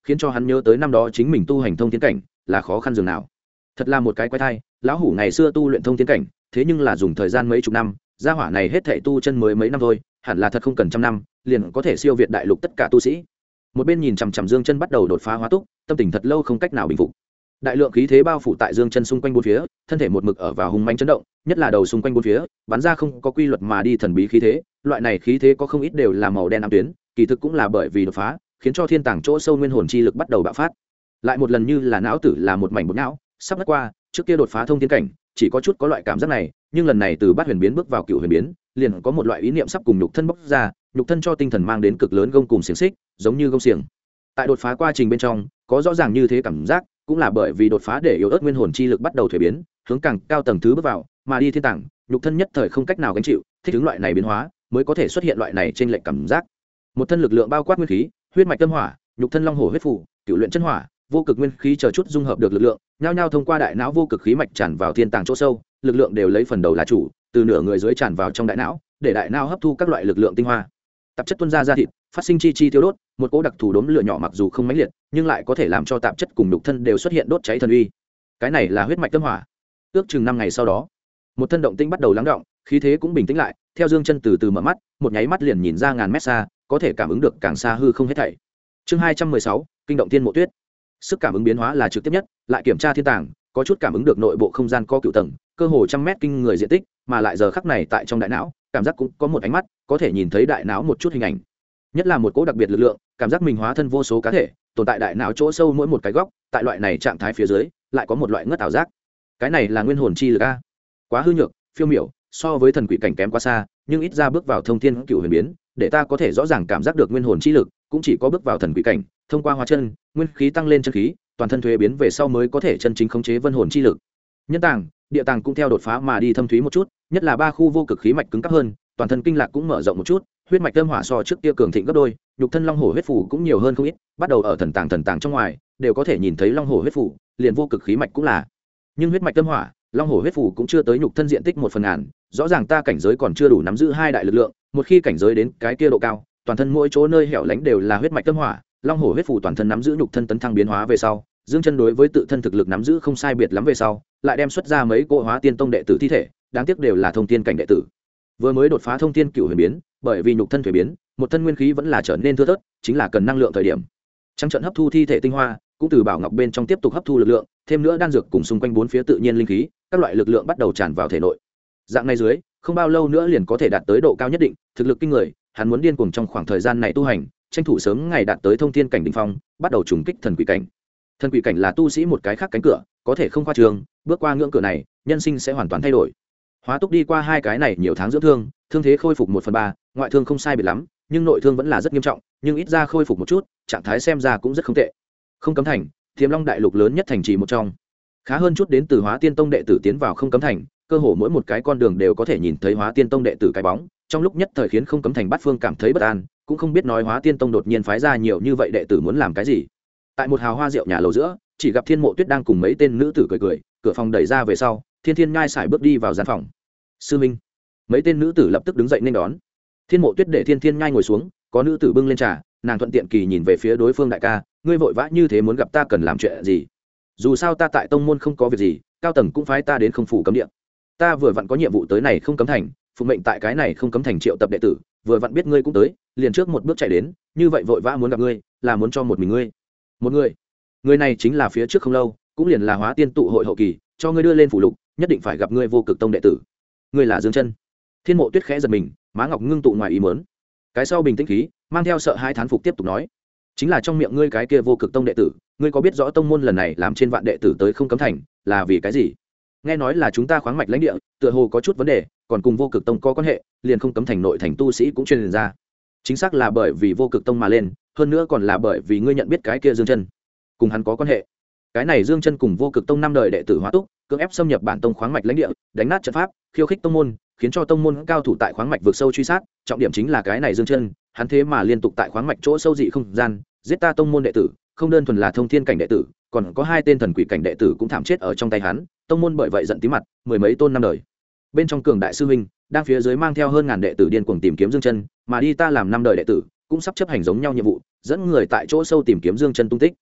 khiến cho hắn nhớ tới năm đó chính mình tu hành thông thiên cảnh là khó khăn dường nào. Thật là một cái quái thai, lão hủ ngày xưa tu luyện thông thiên cảnh, thế nhưng là dùng thời gian mấy chục năm, gia hỏa này hết thảy tu chân mới mấy năm thôi, hẳn là thật không cần trăm năm, liền có thể siêu việt đại lục tất cả tu sĩ. Một bên nhìn chằm chằm Dương Chân bắt đầu đột phá hóa túc, tâm tình thật lâu không cách nào bình phục. Đại lượng khí thế bao phủ tại Dương Chân xung quanh bốn phía, thân thể một mực ở vào hung mãnh chấn động, nhất là đầu xung quanh bốn phía, bắn ra không có quy luật mà đi thần bí khí thế, loại này khí thế có không ít đều là màu đen ám tuyến, kỳ thực cũng là bởi vì đột phá, khiến cho thiên tàng chỗ sâu nguyên hồn chi lực bắt đầu bạo phát. Lại một lần như là não tử là một mảnh bột não, sắp ngất qua, trước kia đột phá thông thiên cảnh, chỉ có chút có loại cảm giác này, nhưng lần này từ bát huyền biến bước vào cựu huyền biến, liền có một loại ý niệm sắp cùng nhục thân bốc ra, nhục thân cho tinh thần mang đến cực lớn gông cùng xiềng xích, giống như gông xiềng. Tại đột phá quá trình bên trong, có rõ ràng như thế cảm giác, cũng là bởi vì đột phá để yếu ớt nguyên hồn chi lực bắt đầu thuế biến, hướng càng cao tầng thứ bước vào, mà đi thiên tàng, nhục thân nhất thời không cách nào gánh chịu, thích ứng loại này biến hóa, mới có thể xuất hiện loại này trên lệch cảm giác. Một thân lực lượng bao quát nguyên khí, huyết mạch tâm hỏa, nhục thân long hổ huyết phủ, cựu luyện chân hỏa, vô cực nguyên khí chờ chút dung hợp được lực lượng, nhao nhao thông qua đại não vô cực khí mạch tràn vào thiên tàng chỗ sâu, lực lượng đều lấy phần đầu là chủ, từ nửa người dưới tràn vào trong đại não, để đại não hấp thu các loại lực lượng tinh hoa. Tạp chất tuôn ra thịt, phát sinh chi chi thiêu đốt, một cỗ đặc thù đốm lửa nhỏ mặc dù không mãnh liệt, nhưng lại có thể làm cho tạp chất cùng nhục thân đều xuất hiện đốt cháy thần uy. Cái này là huyết mạch tâm hỏa. Ước chừng 5 ngày sau đó, một thân động tĩnh bắt đầu lắng động, khí thế cũng bình tĩnh lại, theo Dương Chân từ từ mở mắt, một nháy mắt liền nhìn ra ngàn mét xa, có thể cảm ứng được càng xa hư không hết thảy. Chương 216, kinh động thiên mộ tuyết. Sức cảm ứng biến hóa là trực tiếp nhất, lại kiểm tra thiên tàng, có chút cảm ứng được nội bộ không gian có cựu tầng, cơ hồ trăm mét kinh người diện tích, mà lại giờ khắc này tại trong đại não, cảm giác cũng có một ánh mắt, có thể nhìn thấy đại não một chút hình ảnh. Nhất là một cỗ đặc biệt lực lượng, cảm giác mình hóa thân vô số cá thể, tồn tại đại não chỗ sâu mỗi một cái góc, tại loại này trạng thái phía dưới, lại có một loại ngất ảo giác. Cái này là nguyên hồn chi lực a. Quá hư nhược, phiêu miểu, so với thần quỷ cảnh kém quá xa, nhưng ít ra bước vào thông thiên cựu huyền biến, để ta có thể rõ ràng cảm giác được nguyên hồn chi lực, cũng chỉ có bước vào thần quỷ cảnh, thông qua hóa chân, nguyên khí tăng lên chân khí, toàn thân thuế biến về sau mới có thể chân chính khống chế vân hồn chi lực. Nhân tàng, địa tàng cũng theo đột phá mà đi thâm thúy một chút, nhất là 3 khu vô cực khí mạch cứng cáp hơn, toàn thân kinh lạc cũng mở rộng một chút, huyết mạch âm hỏa so trước kia cường thịnh gấp đôi, nhục thân long hổ huyết phủ cũng nhiều hơn không ít, bắt đầu ở thần tàng trong ngoài, đều có thể nhìn thấy long hổ huyết phủ, liền vô cực khí mạch cũng là. Nhưng huyết mạch âm hỏa, long hổ huyết phủ cũng chưa tới nhục thân diện tích 1/1000, rõ ràng ta cảnh giới còn chưa đủ nắm giữ hai đại lực lượng, một khi cảnh giới đến cái kia độ cao, toàn thân mỗi chỗ nơi hẻo lánh đều là huyết mạch âm hỏa, long hổ huyết phủ toàn thân nắm giữ nhục thân tấn thăng biến hóa về sau, Dương Chân đối với tự thân thực lực nắm giữ không sai biệt lắm về sau, lại đem xuất ra mấy cỗ hóa tiên tông đệ tử thi thể, đáng tiếc đều là thông tiên cảnh đệ tử. Vừa mới đột phá thông tiên cựu huyền biến, bởi vì nhục thân thuế biến, một thân nguyên khí vẫn là trở nên thưa thớt, chính là cần năng lượng thời điểm. Trắng trận hấp thu thi thể tinh hoa, cũng từ bảo ngọc bên trong tiếp tục hấp thu lực lượng, thêm nữa đan dược cùng xung quanh bốn phía tự nhiên linh khí, các loại lực lượng bắt đầu tràn vào thể nội. Dạng này dưới, không bao lâu nữa liền có thể đạt tới độ cao nhất định, thực lực kinh người, hắn muốn điên cuồng trong khoảng thời gian này tu hành, tranh thủ sớm ngày đạt tới thông thiên cảnh đỉnh phong, bắt đầu trùng kích thần quỷ cảnh. Thần quỷ cảnh là tu sĩ một cái khác cánh cửa, có thể không khoa trương, bước qua ngưỡng cửa này, nhân sinh sẽ hoàn toàn thay đổi. Hóa túc đi qua 2 cái này nhiều tháng dưỡng thương, thương thế khôi phục 1/3, ngoại thương không sai biệt lắm, nhưng nội thương vẫn là rất nghiêm trọng, nhưng ít ra khôi phục một chút, trạng thái xem ra cũng rất không tệ. Không cấm thành, Tiềm Long đại lục lớn nhất thành trì một trong. Khá hơn chút đến từ Hóa Tiên Tông đệ tử tiến vào Không Cấm thành, cơ hồ mỗi một cái con đường đều có thể nhìn thấy Hóa Tiên Tông đệ tử cái bóng, trong lúc nhất thời khiến Không Cấm thành bát phương cảm thấy bất an, cũng không biết nói Hóa Tiên Tông đột nhiên phái ra nhiều như vậy đệ tử muốn làm cái gì. Tại một hào hoa rượu nhà lầu giữa, chỉ gặp Thiên Mộ Tuyết đang cùng mấy tên nữ tử cười cười, cửa phòng đẩy ra về sau, Thiên Thiên Nhai sải bước đi vào gian phòng. Sư minh. Mấy tên nữ tử lập tức đứng dậy nên đón. Thiên Mộ Tuyết để Thiên Thiên Nhai ngồi xuống, có nữ tử bưng lên trà, nàng thuận tiện kỳ nhìn về phía đối phương đại ca, ngươi vội vã như thế muốn gặp ta cần làm chuyện gì? Dù sao ta tại tông môn không có việc gì, cao tầng cũng phái ta đến không phủ cấm địa. Ta vừa vặn có nhiệm vụ tới này Không Cấm thành, phụ mệnh tại cái này Không Cấm thành triệu tập đệ tử, vừa vặn biết ngươi cũng tới, liền trước một bước chạy đến, như vậy vội vã muốn gặp ngươi, là muốn cho một mình ngươi. Một người. Người này chính là phía trước không lâu, cũng liền là Hóa Tiên tụ hội hậu kỳ, cho ngươi đưa lên phủ lục, nhất định phải gặp ngươi Vô Cực tông đệ tử. Ngươi là Dương Chân. Thiên Mộ Tuyết khẽ giật mình, má ngọc ngưng tụ ngoài ý muốn. Cái sau bình tĩnh khí, mang theo sợ hai thán phục tiếp tục nói, chính là trong miệng ngươi cái kia Vô Cực tông đệ tử, ngươi có biết rõ tông môn lần này làm trên vạn đệ tử tới Không Cấm thành là vì cái gì? Nghe nói là chúng ta khoáng mạch lãnh địa, tựa hồ có chút vấn đề, còn cùng Vô Cực tông có quan hệ, liền Không Cấm thành nội thành tu sĩ cũng truyền ra. Chính xác là bởi vì Vô Cực tông mà lên, hơn nữa còn là bởi vì ngươi nhận biết cái kia Dương Chân, cùng hắn có quan hệ. Cái này Dương Chân cùng Vô Cực tông 5 đời đệ tử Hóa Túc, cưỡng ép xâm nhập bản tông khoáng mạch lãnh địa, đánh nát trận pháp, khiêu khích tông môn, khiến cho tông môn cao thủ tại khoáng mạch vượt sâu truy sát, trọng điểm chính là cái này Dương Chân, hắn thế mà liên tục tại khoáng mạch chỗ sâu dị không gian, giết ta tông môn đệ tử, không đơn thuần là thông thiên cảnh đệ tử, còn có 2 tên thần quỷ cảnh đệ tử cũng thảm chết ở trong tay hắn, tông môn bởi vậy giận tím mặt, mười mấy tôn 5 đời. Bên trong cường đại sư huynh, đang phía dưới mang theo hơn ngàn đệ tử điên cuồng tìm kiếm Dương Chân, mà đi ta làm 5 đời đệ tử, cũng sắp chấp hành giống nhau nhiệm vụ, dẫn người tại chỗ sâu tìm kiếm Dương Chân tung tích.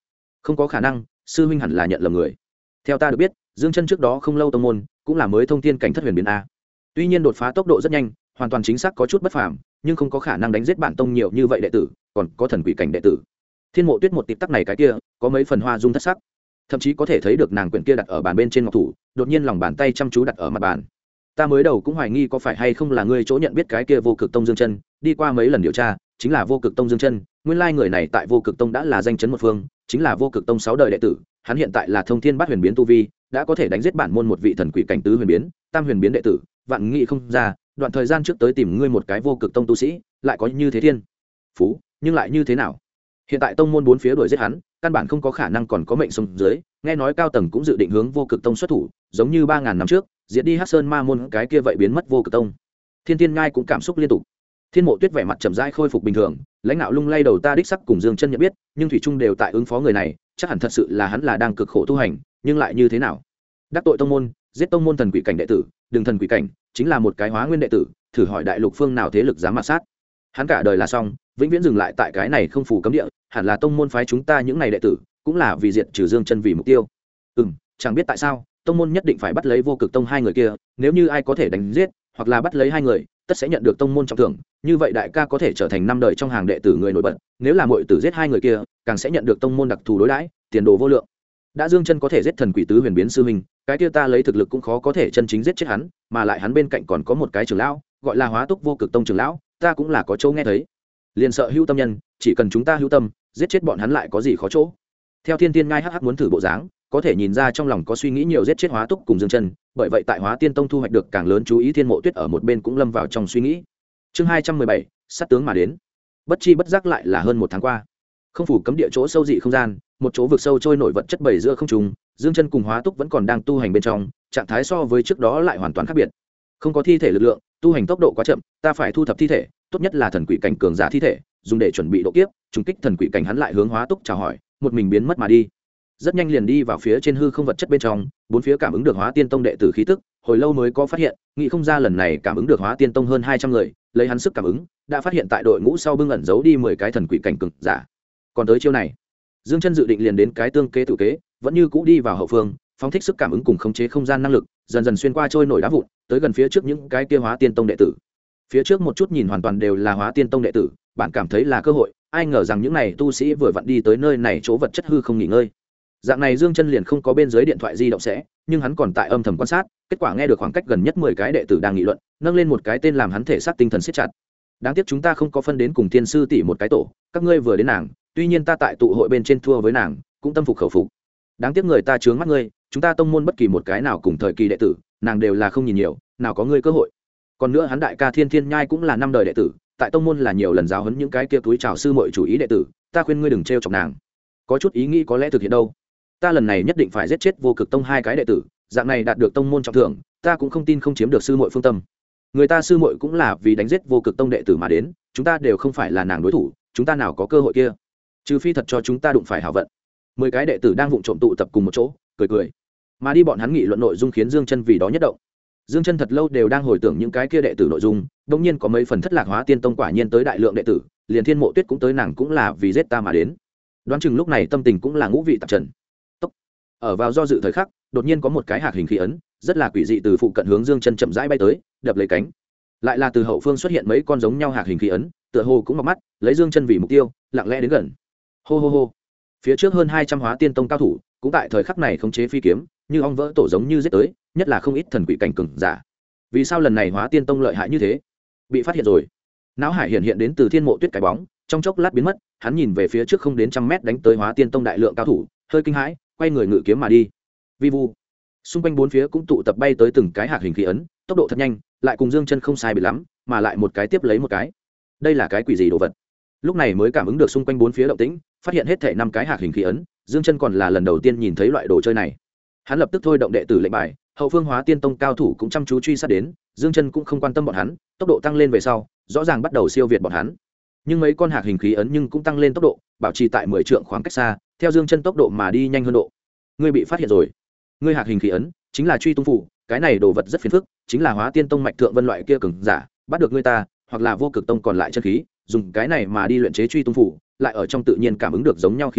Không có khả năng, sư huynh hẳn là nhận lầm người. Theo ta được biết, Dương Chân trước đó không lâu tông môn cũng là mới thông thiên cảnh thất huyền biến a. Tuy nhiên đột phá tốc độ rất nhanh, hoàn toàn chính xác có chút bất phàm, nhưng không có khả năng đánh giết bản tông nhiều như vậy đệ tử, còn có thần quỷ cảnh đệ tử. Thiên Mộ Tuyết một tịp tắc này cái kia, có mấy phần hoa dung thất sắc, thậm chí có thể thấy được nàng quyển kia đặt ở bàn bên trên ngọc thủ, đột nhiên lòng bàn tay chăm chú đặt ở mặt bàn. Ta mới đầu cũng hoài nghi có phải hay không là ngươi chỗ nhận biết cái kia Vô Cực Tông Dương Chân, đi qua mấy lần điều tra, chính là Vô Cực Tông Dương Chân, nguyên lai người này tại Vô Cực Tông đã là danh chấn một phương, chính là Vô Cực Tông 6 đời đệ tử, hắn hiện tại là thông thiên bát huyền biến tu vi, đã có thể đánh giết bản môn một vị thần quỷ cảnh tứ huyền biến, tam huyền biến đệ tử, vạn nghị không ra, đoạn thời gian trước tới tìm ngươi một cái Vô Cực Tông tu sĩ, lại có như thế thiên phú, nhưng lại như thế nào? Hiện tại tông môn bốn phía đuổi giết hắn, căn bản không có khả năng còn có mệnh xuống dưới, nghe nói cao tầng cũng dự định hướng Vô Cực Tông xuất thủ, giống như 3000 năm trước, diệt đi Hắc Sơn Ma môn cái kia vậy biến mất Vô Cực Tông. Thiên Thiên Ngai cũng cảm xúc liên tục. Thiên Mộ Tuyết vẻ mặt chậm rãi khôi phục bình thường, lãnh đạo lung lay đầu ta đích sắc cùng Dương Chân nhận biết, nhưng thủy trung đều tại ứng phó người này, chắc hẳn thật sự là hắn là đang cực khổ tu hành, nhưng lại như thế nào? Đắc tội tông môn, giết tông môn thần quỷ cảnh đệ tử, đừng thần quỷ cảnh, chính là một cái hóa nguyên đệ tử, thử hỏi đại lục phương nào thế lực dám mạt sát? Hắn cả đời là xong, vĩnh viễn dừng lại tại cái này không phù cấm địa, hẳn là tông môn phái chúng ta những này đệ tử, cũng là vì diệt trừ Dương Chân vì mục tiêu. Chẳng biết tại sao, tông môn nhất định phải bắt lấy Vô Cực Tông hai người kia, nếu như ai có thể đánh giết, hoặc là bắt lấy hai người, tất sẽ nhận được tông môn trọng thưởng, như vậy đại ca có thể trở thành năm đời trong hàng đệ tử người nổi bật, nếu là muội tử giết hai người kia, càng sẽ nhận được tông môn đặc thù đối đãi, tiền đồ vô lượng. Đã Dương Chân có thể giết thần quỷ tứ huyền biến sư huynh, cái kia ta lấy thực lực cũng khó có thể chân chính giết chết hắn, mà lại hắn bên cạnh còn có một cái trưởng lão, gọi là Hóa Túc Vô Cực Tông trưởng lão, ta cũng là có chỗ nghe thấy. Liền sợ hữu tâm nhân, chỉ cần chúng ta hữu tâm, giết chết bọn hắn lại có gì khó chỗ. Theo Thiên Tiên Ngai hắc hắc muốn thử bộ dáng, có thể nhìn ra trong lòng có suy nghĩ nhiều giết chết Hóa Túc cùng Dương Chân, bởi vậy tại Hóa Tiên Tông thu hoạch được càng lớn chú ý. Thiên Mộ Tuyết ở một bên cũng lâm vào trong suy nghĩ. Chương 217, sát tướng mà đến. Bất chi bất giác lại là hơn một tháng qua. Không phủ cấm địa chỗ sâu dị không gian, một chỗ vực sâu trôi nổi vật chất bảy giữa không trung, Dương Chân cùng Hóa Túc vẫn còn đang tu hành bên trong, trạng thái so với trước đó lại hoàn toàn khác biệt. Không có thi thể lực lượng, tu hành tốc độ quá chậm, ta phải thu thập thi thể, tốt nhất là thần quỷ cảnh cường giả thi thể, dùng để chuẩn bị độ kiếp, trùng kích thần quỷ cảnh. Hắn lại hướng Hóa Túc chào hỏi, một mình biến mất mà đi. Rất nhanh liền đi vào phía trên hư không vật chất bên trong, bốn phía cảm ứng được Hóa Tiên Tông đệ tử khí tức, hồi lâu mới có phát hiện, nghĩ không ra lần này cảm ứng được Hóa Tiên Tông hơn 200 người, lấy hắn sức cảm ứng, đã phát hiện tại đội ngũ sau bưng ẩn giấu đi 10 cái thần quỷ cảnh cường giả. Còn tới chiêu này, Dương Chân dự định liền đến cái tương kế tự kế, vẫn như cũ đi vào hậu phương, phóng thích sức cảm ứng cùng khống chế không gian năng lực, dần dần xuyên qua trôi nổi đá vụn, tới gần phía trước những cái kia Hóa Tiên Tông đệ tử. Phía trước một chút nhìn hoàn toàn đều là Hóa Tiên Tông đệ tử, bạn cảm thấy là cơ hội, ai ngờ rằng những này tu sĩ vừa vặn đi tới nơi này chỗ vật chất hư không nghỉ ngơi. Dạng này Dương Chân liền không có bên dưới điện thoại di động sẽ, nhưng hắn còn tại âm thầm quan sát, kết quả nghe được khoảng cách gần nhất 10 cái đệ tử đang nghị luận, nâng lên một cái tên làm hắn thể xác tinh thần siết chặt. Đáng tiếc chúng ta không có phân đến cùng tiên sư tỷ một cái tổ, các ngươi vừa đến nàng, tuy nhiên ta tại tụ hội bên trên thua với nàng, cũng tâm phục khẩu phục. Đáng tiếc người ta chướng mắt ngươi, chúng ta tông môn bất kỳ một cái nào cùng thời kỳ đệ tử, nàng đều là không nhìn nhiều, nào có ngươi cơ hội. Còn nữa hắn đại ca Thiên Thiên Nhai cũng là 5 đời đệ tử, tại tông môn là nhiều lần giáo huấn những cái kia túi trào sư muội chủ ý đệ tử, ta khuyên ngươi đừng trêu chọc nàng. Có chút ý nghĩ có lẽ thực hiện đâu. Ta lần này nhất định phải giết chết Vô Cực Tông hai cái đệ tử, dạng này đạt được tông môn trọng thưởng, ta cũng không tin không chiếm được sư muội phương tâm. Người ta sư muội cũng là vì đánh giết Vô Cực Tông đệ tử mà đến, chúng ta đều không phải là nàng đối thủ, chúng ta nào có cơ hội kia, trừ phi thật cho chúng ta đụng phải hảo vận. 10 cái đệ tử đang vụng trộm tụ tập cùng một chỗ, cười cười mà đi. Bọn hắn nghị luận nội dung khiến Dương Chân vì đó nhất động. Dương Chân thật lâu đều đang hồi tưởng những cái kia đệ tử nội dung, đột nhiên có mấy phần thất lạc. Hóa Tiên Tông quả nhiên tới đại lượng đệ tử, liền Thiên Mộ Tuyết cũng tới, nàng cũng là vì giết ta mà đến. Đoán chừng lúc này tâm tình cũng là ngũ vị tạp trần. Tốc. Ở vào do dự thời khắc, đột nhiên có một cái hạc hình khí ấn, rất là quỷ dị từ phụ cận hướng Dương Chân chậm rãi bay tới, đập lấy cánh. Lại là từ hậu phương xuất hiện mấy con giống nhau hạc hình khí ấn, tựa hồ cũng mọc mắt, lấy Dương Chân vì mục tiêu, lặng lẽ đến gần. Hô hô hô. Phía trước hơn 200 Hóa Tiên Tông cao thủ, cũng tại thời khắc này khống chế phi kiếm, như ong vỡ tổ giống như giết tới, nhất là không ít thần quỷ cảnh cường giả. Vì sao lần này Hóa Tiên Tông lợi hại như thế? Bị phát hiện rồi. Não hải hiện đến từ Thiên Mộ Tuyết cái bóng, trong chốc lát biến mất, hắn nhìn về phía trước không đến 100 mét đánh tới Hóa Tiên Tông đại lượng cao thủ, hơi kinh hãi, quay người ngự kiếm mà đi. Vi vu. Xung quanh bốn phía cũng tụ tập bay tới từng cái hạc hình khí ấn, tốc độ thật nhanh, lại cùng Dương Chân không sai biệt lắm, mà lại một cái tiếp lấy một cái. Đây là cái quỷ gì đồ vật? Lúc này mới cảm ứng được xung quanh bốn phía động tĩnh, phát hiện hết thảy 5 cái hạc hình khí ấn, Dương Chân còn là lần đầu tiên nhìn thấy loại đồ chơi này. Hắn lập tức thôi động đệ tử lệnh bài, hậu phương Hóa Tiên Tông cao thủ cũng chăm chú truy sát đến, Dương Chân cũng không quan tâm bọn hắn, tốc độ tăng lên về sau, rõ ràng bắt đầu siêu việt bọn hắn. Nhưng mấy con hạc hình khí ấn nhưng cũng tăng lên tốc độ, bảo trì tại 10 trượng khoảng cách xa, theo Dương Chân tốc độ mà đi nhanh hơn độ. Ngươi bị phát hiện rồi. Ngươi hạc hình khí ấn chính là truy tung phủ, cái này đồ vật rất phiền phức, chính là Hóa Tiên Tông mạch thượng vân loại kia cường giả, bắt được ngươi ta, hoặc là Vô Cực Tông còn lại chân khí, dùng cái này mà đi luyện chế truy tung phủ, lại ở trong tự nhiên cảm ứng được giống nhau khí tức,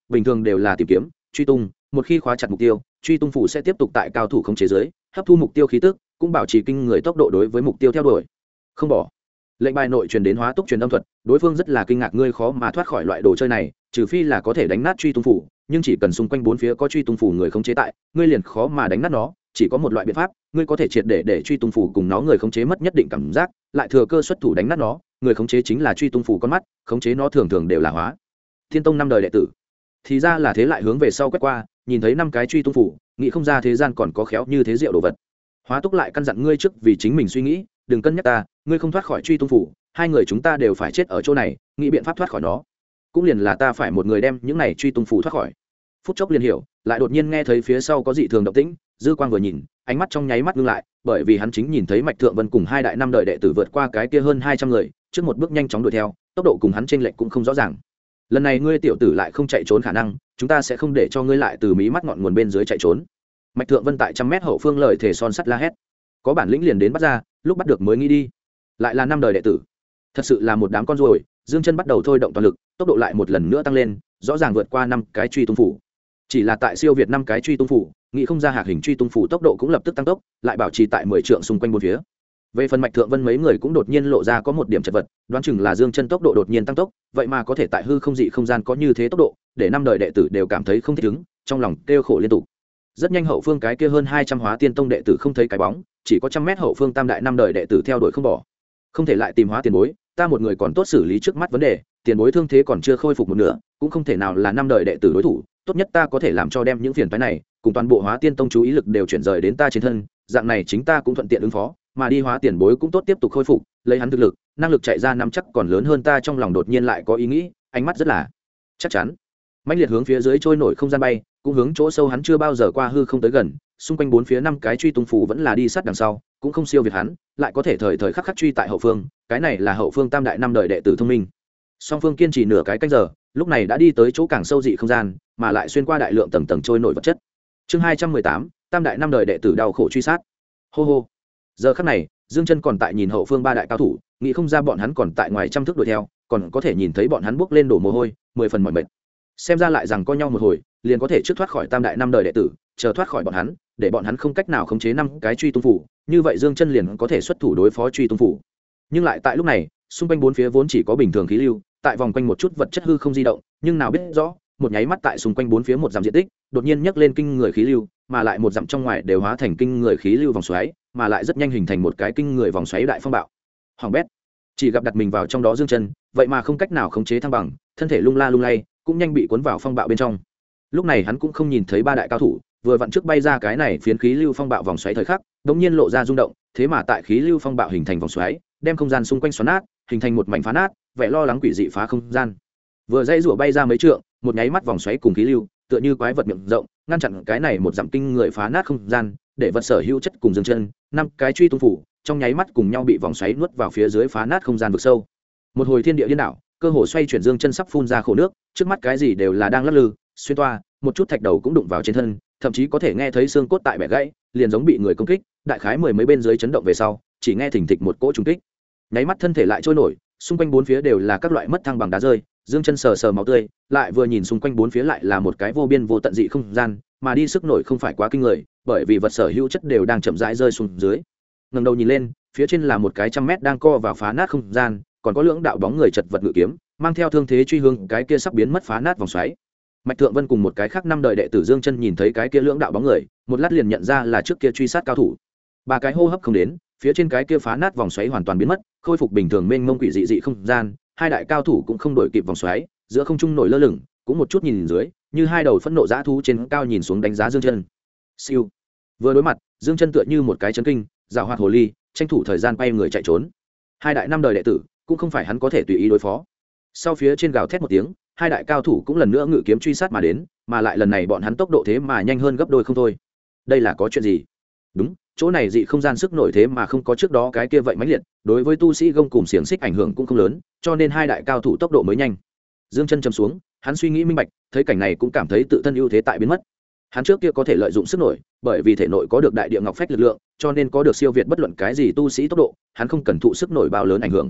bình thường đều là tìm kiếm truy tung, một khi khóa chặt mục tiêu, truy tung phủ sẽ tiếp tục tại cao thủ khống chế giới hấp thu mục tiêu khí tức, cũng bảo trì kinh người tốc độ đối với mục tiêu theo đuổi. Không bỏ. Lệnh bài nội truyền đến hóa túc truyền âm thuật, đối phương rất là kinh ngạc, ngươi khó mà thoát khỏi loại đồ chơi này, trừ phi là có thể đánh nát truy tung phủ, nhưng chỉ cần xung quanh bốn phía có truy tung phủ người khống chế tại, ngươi liền khó mà đánh nát nó. Chỉ có một loại biện pháp, ngươi có thể triệt để truy tung phủ cùng nó người khống chế mất nhất định cảm giác, lại thừa cơ xuất thủ đánh nát nó. Người khống chế chính là truy tung phủ con mắt, khống chế nó thường thường đều là hóa Thiên Tông năm đời đệ tử. Thì ra là thế, lại hướng về sau quét qua, nhìn thấy 5 cái truy tung phủ, nghĩ không ra thế gian còn có khéo như thế diệu đồ vật. Hóa túc lại căn dặn ngươi trước vì chính mình suy nghĩ, đừng cân nhắc ta, ngươi không thoát khỏi truy tung phủ, hai người chúng ta đều phải chết ở chỗ này, nghĩ biện pháp thoát khỏi nó, cũng liền là ta phải một người đem những này truy tung phủ thoát khỏi. Phút chốc liền hiểu, lại đột nhiên nghe thấy phía sau có dị thường động tĩnh, dư quang vừa nhìn, ánh mắt trong nháy mắt ngưng lại, bởi vì hắn chính nhìn thấy Mạch Thượng Vân cùng 2 đại năm đời đệ tử vượt qua cái kia hơn 200 người, trước một bước nhanh chóng đuổi theo, tốc độ cùng hắn chênh lệch cũng không rõ ràng. Lần này ngươi tiểu tử lại không chạy trốn khả năng, chúng ta sẽ không để cho ngươi lại từ mí mắt ngọn nguồn bên dưới chạy trốn. Mạch Thượng Vân tại 100 mét hậu phương lời thể son sắt la hét, có bản lĩnh liền đến bắt ra, lúc bắt được mới nghĩ đi. Lại là 5 đời đệ tử, thật sự là một đám con ruồi. Dương Chân bắt đầu thôi động toàn lực, tốc độ lại một lần nữa tăng lên, rõ ràng vượt qua 5 cái truy tung phủ. Chỉ là tại siêu việt 5 cái truy tung phủ, nghĩ không ra hạc hình truy tung phủ tốc độ cũng lập tức tăng tốc, lại bảo trì tại 10 trượng xung quanh bốn phía. Về phần Mạch Thượng Vân mấy người cũng đột nhiên lộ ra có một điểm chật vật, đoán chừng là Dương Chân tốc độ đột nhiên tăng tốc, vậy mà có thể tại hư không dị không gian có như thế tốc độ, để 5 đời đệ tử đều cảm thấy không thích ứng, trong lòng kêu khổ liên tục. Rất nhanh hậu phương cái kia hơn 200 Hóa Tiên Tông đệ tử không thấy cái bóng, chỉ có 100 mét hậu phương Tam đại 5 đời đệ tử theo đuổi không bỏ. Không thể lại tìm Hóa tiền bối, ta một người còn tốt xử lý trước mắt vấn đề, tiền bối thương thế còn chưa khôi phục một nửa, cũng không thể nào là 5 đời đệ tử đối thủ, tốt nhất ta có thể làm cho đem những phiền toái này cùng toàn bộ Hóa Tiên Tông chú ý lực đều chuyển rời đến ta trên thân, dạng này chính ta cũng thuận tiện ứng phó, mà đi Hóa tiền bối cũng tốt tiếp tục khôi phục, lấy hắn thực lực, năng lực chạy ra nắm chắc còn lớn hơn ta. Trong lòng đột nhiên lại có ý nghĩ, ánh mắt rất là chắc chắn, mãnh liệt hướng phía dưới trôi nổi không gian bay, cũng hướng chỗ sâu hắn chưa bao giờ qua hư không tới gần. Xung quanh bốn phía 5 cái truy tung phủ vẫn là đi sát đằng sau, cũng không siêu việt hắn, lại có thể thời thời khắc khắc truy tại hậu phương, cái này là hậu phương Tam đại 5 đời đệ tử thông minh. Song phương kiên trì nửa cái canh giờ, lúc này đã đi tới chỗ càng sâu dị không gian, mà lại xuyên qua đại lượng tầng tầng trôi nổi vật chất. Chương 218, Tam đại 5 đời đệ tử đau khổ truy sát. Hô hô. Giờ khắc này, Dương Chân còn tại nhìn hậu phương 3 đại cao thủ, nghĩ không ra bọn hắn còn tại ngoài trăm thước đuổi theo, còn có thể nhìn thấy bọn hắn bước lên đổ mồ hôi, 10 phần mỏi mệt. Xem ra lại rằng co nhau một hồi, liền có thể trước thoát khỏi Tam đại 5 đời đệ tử, chờ thoát khỏi bọn hắn, để bọn hắn không cách nào khống chế 5 cái truy tung phủ, như vậy Dương Chân liền có thể xuất thủ đối phó truy tung phủ. Nhưng lại tại lúc này, xung quanh bốn phía vốn chỉ có bình thường khí lưu, tại vòng quanh một chút vật chất hư không di động, nhưng nào biết rõ, một nháy mắt tại xung quanh bốn phía một dặm diện tích, đột nhiên nhấc lên kinh người khí lưu, mà lại một dặm trong ngoài đều hóa thành kinh người khí lưu vòng xoáy, mà lại rất nhanh hình thành một cái kinh người vòng xoáy đại phong bạo. Hoàng bét, chỉ gặp đặt mình vào trong đó Dương Chân, vậy mà không cách nào khống chế thăng bằng, thân thể lung la lung lay, cũng nhanh bị cuốn vào phong bạo bên trong. Lúc này hắn cũng không nhìn thấy 3 đại cao thủ, vừa vặn trước bay ra cái này phiến khí lưu phong bạo vòng xoáy thời khắc, đột nhiên lộ ra rung động, thế mà tại khí lưu phong bạo hình thành vòng xoáy, đem không gian xung quanh xoắn nát, hình thành một mảnh phá nát, vẻ lo lắng quỷ dị phá không gian. Vừa dây rủa bay ra mấy trượng, một nháy mắt vòng xoáy cùng khí lưu, tựa như quái vật miệng rộng, ngăn chặn cái này một dặm kinh người phá nát không gian, để vật sở hữu chất cùng Dương Chân, 5 cái truy tung phủ, trong nháy mắt cùng nhau bị vòng xoáy nuốt vào phía dưới phá nát không gian vực sâu. Một hồi thiên địa điên đảo, cơ hồ xoay chuyển Dương Chân sắp phun ra khổ nước, trước mắt cái gì đều là đang lắc lư, xuyên toa, một chút thạch đầu cũng đụng vào trên thân, thậm chí có thể nghe thấy xương cốt tại bẻ gãy, liền giống bị người công kích, đại khái 10 mấy bên dưới chấn động về sau, chỉ nghe thình thịch một cỗ trùng kích. Nháy mắt thân thể lại trôi nổi, xung quanh bốn phía đều là các loại mất thăng bằng đá rơi, Dương Chân sờ sờ máu tươi, lại vừa nhìn xung quanh bốn phía lại là một cái vô biên vô tận dị không gian, mà đi sức nổi không phải quá kinh người, bởi vì vật sở hữu chất đều đang chậm rãi rơi xuống dưới. Ngẩng đầu nhìn lên, phía trên là một cái 100 mét đang co vào phá nát không gian, còn có lưỡng đạo bóng người chật vật ngự kiếm, mang theo thương thế truy hướng cái kia sắp biến mất phá nát vòng xoáy. Mạch Thượng Vân cùng một cái khác 5 đời đệ tử Dương Chân nhìn thấy cái kia lưỡng đạo bóng người, một lát liền nhận ra là trước kia truy sát cao thủ. 3 cái hô hấp không đến, phía trên cái kia phá nát vòng xoáy hoàn toàn biến mất, khôi phục bình thường mênh mông quỷ dị dị không gian, 2 đại cao thủ cũng không đổi kịp vòng xoáy, giữa không trung nổi lơ lửng, cũng một chút nhìn dưới, như 2 đầu phẫn nộ dã thú trên cao nhìn xuống đánh giá Dương Chân. Siêu. Vừa đối mặt, Dương Chân tựa như một cái chấn kinh, giảo hoạt hồ ly, tranh thủ thời gian bay người chạy trốn. 2 đại 5 đời đệ tử, cũng không phải hắn có thể tùy ý đối phó. Sau phía trên gào thét một tiếng, 2 đại cao thủ cũng lần nữa ngự kiếm truy sát mà đến, mà lại lần này bọn hắn tốc độ thế mà nhanh hơn gấp đôi không thôi. Đây là có chuyện gì? Đúng, chỗ này dị không gian sức nổi thế mà không có trước đó cái kia vậy mãnh liệt, đối với tu sĩ gông cùng xiềng xích ảnh hưởng cũng không lớn, cho nên 2 đại cao thủ tốc độ mới nhanh. Dương Chân trầm xuống, hắn suy nghĩ minh bạch, thấy cảnh này cũng cảm thấy tự thân ưu thế tại biến mất. Hắn trước kia có thể lợi dụng sức nổi, bởi vì thể nội có được đại địa ngọc phách lực lượng, cho nên có được siêu việt bất luận cái gì tu sĩ tốc độ, hắn không cần thụ sức nổi bao lớn ảnh hưởng.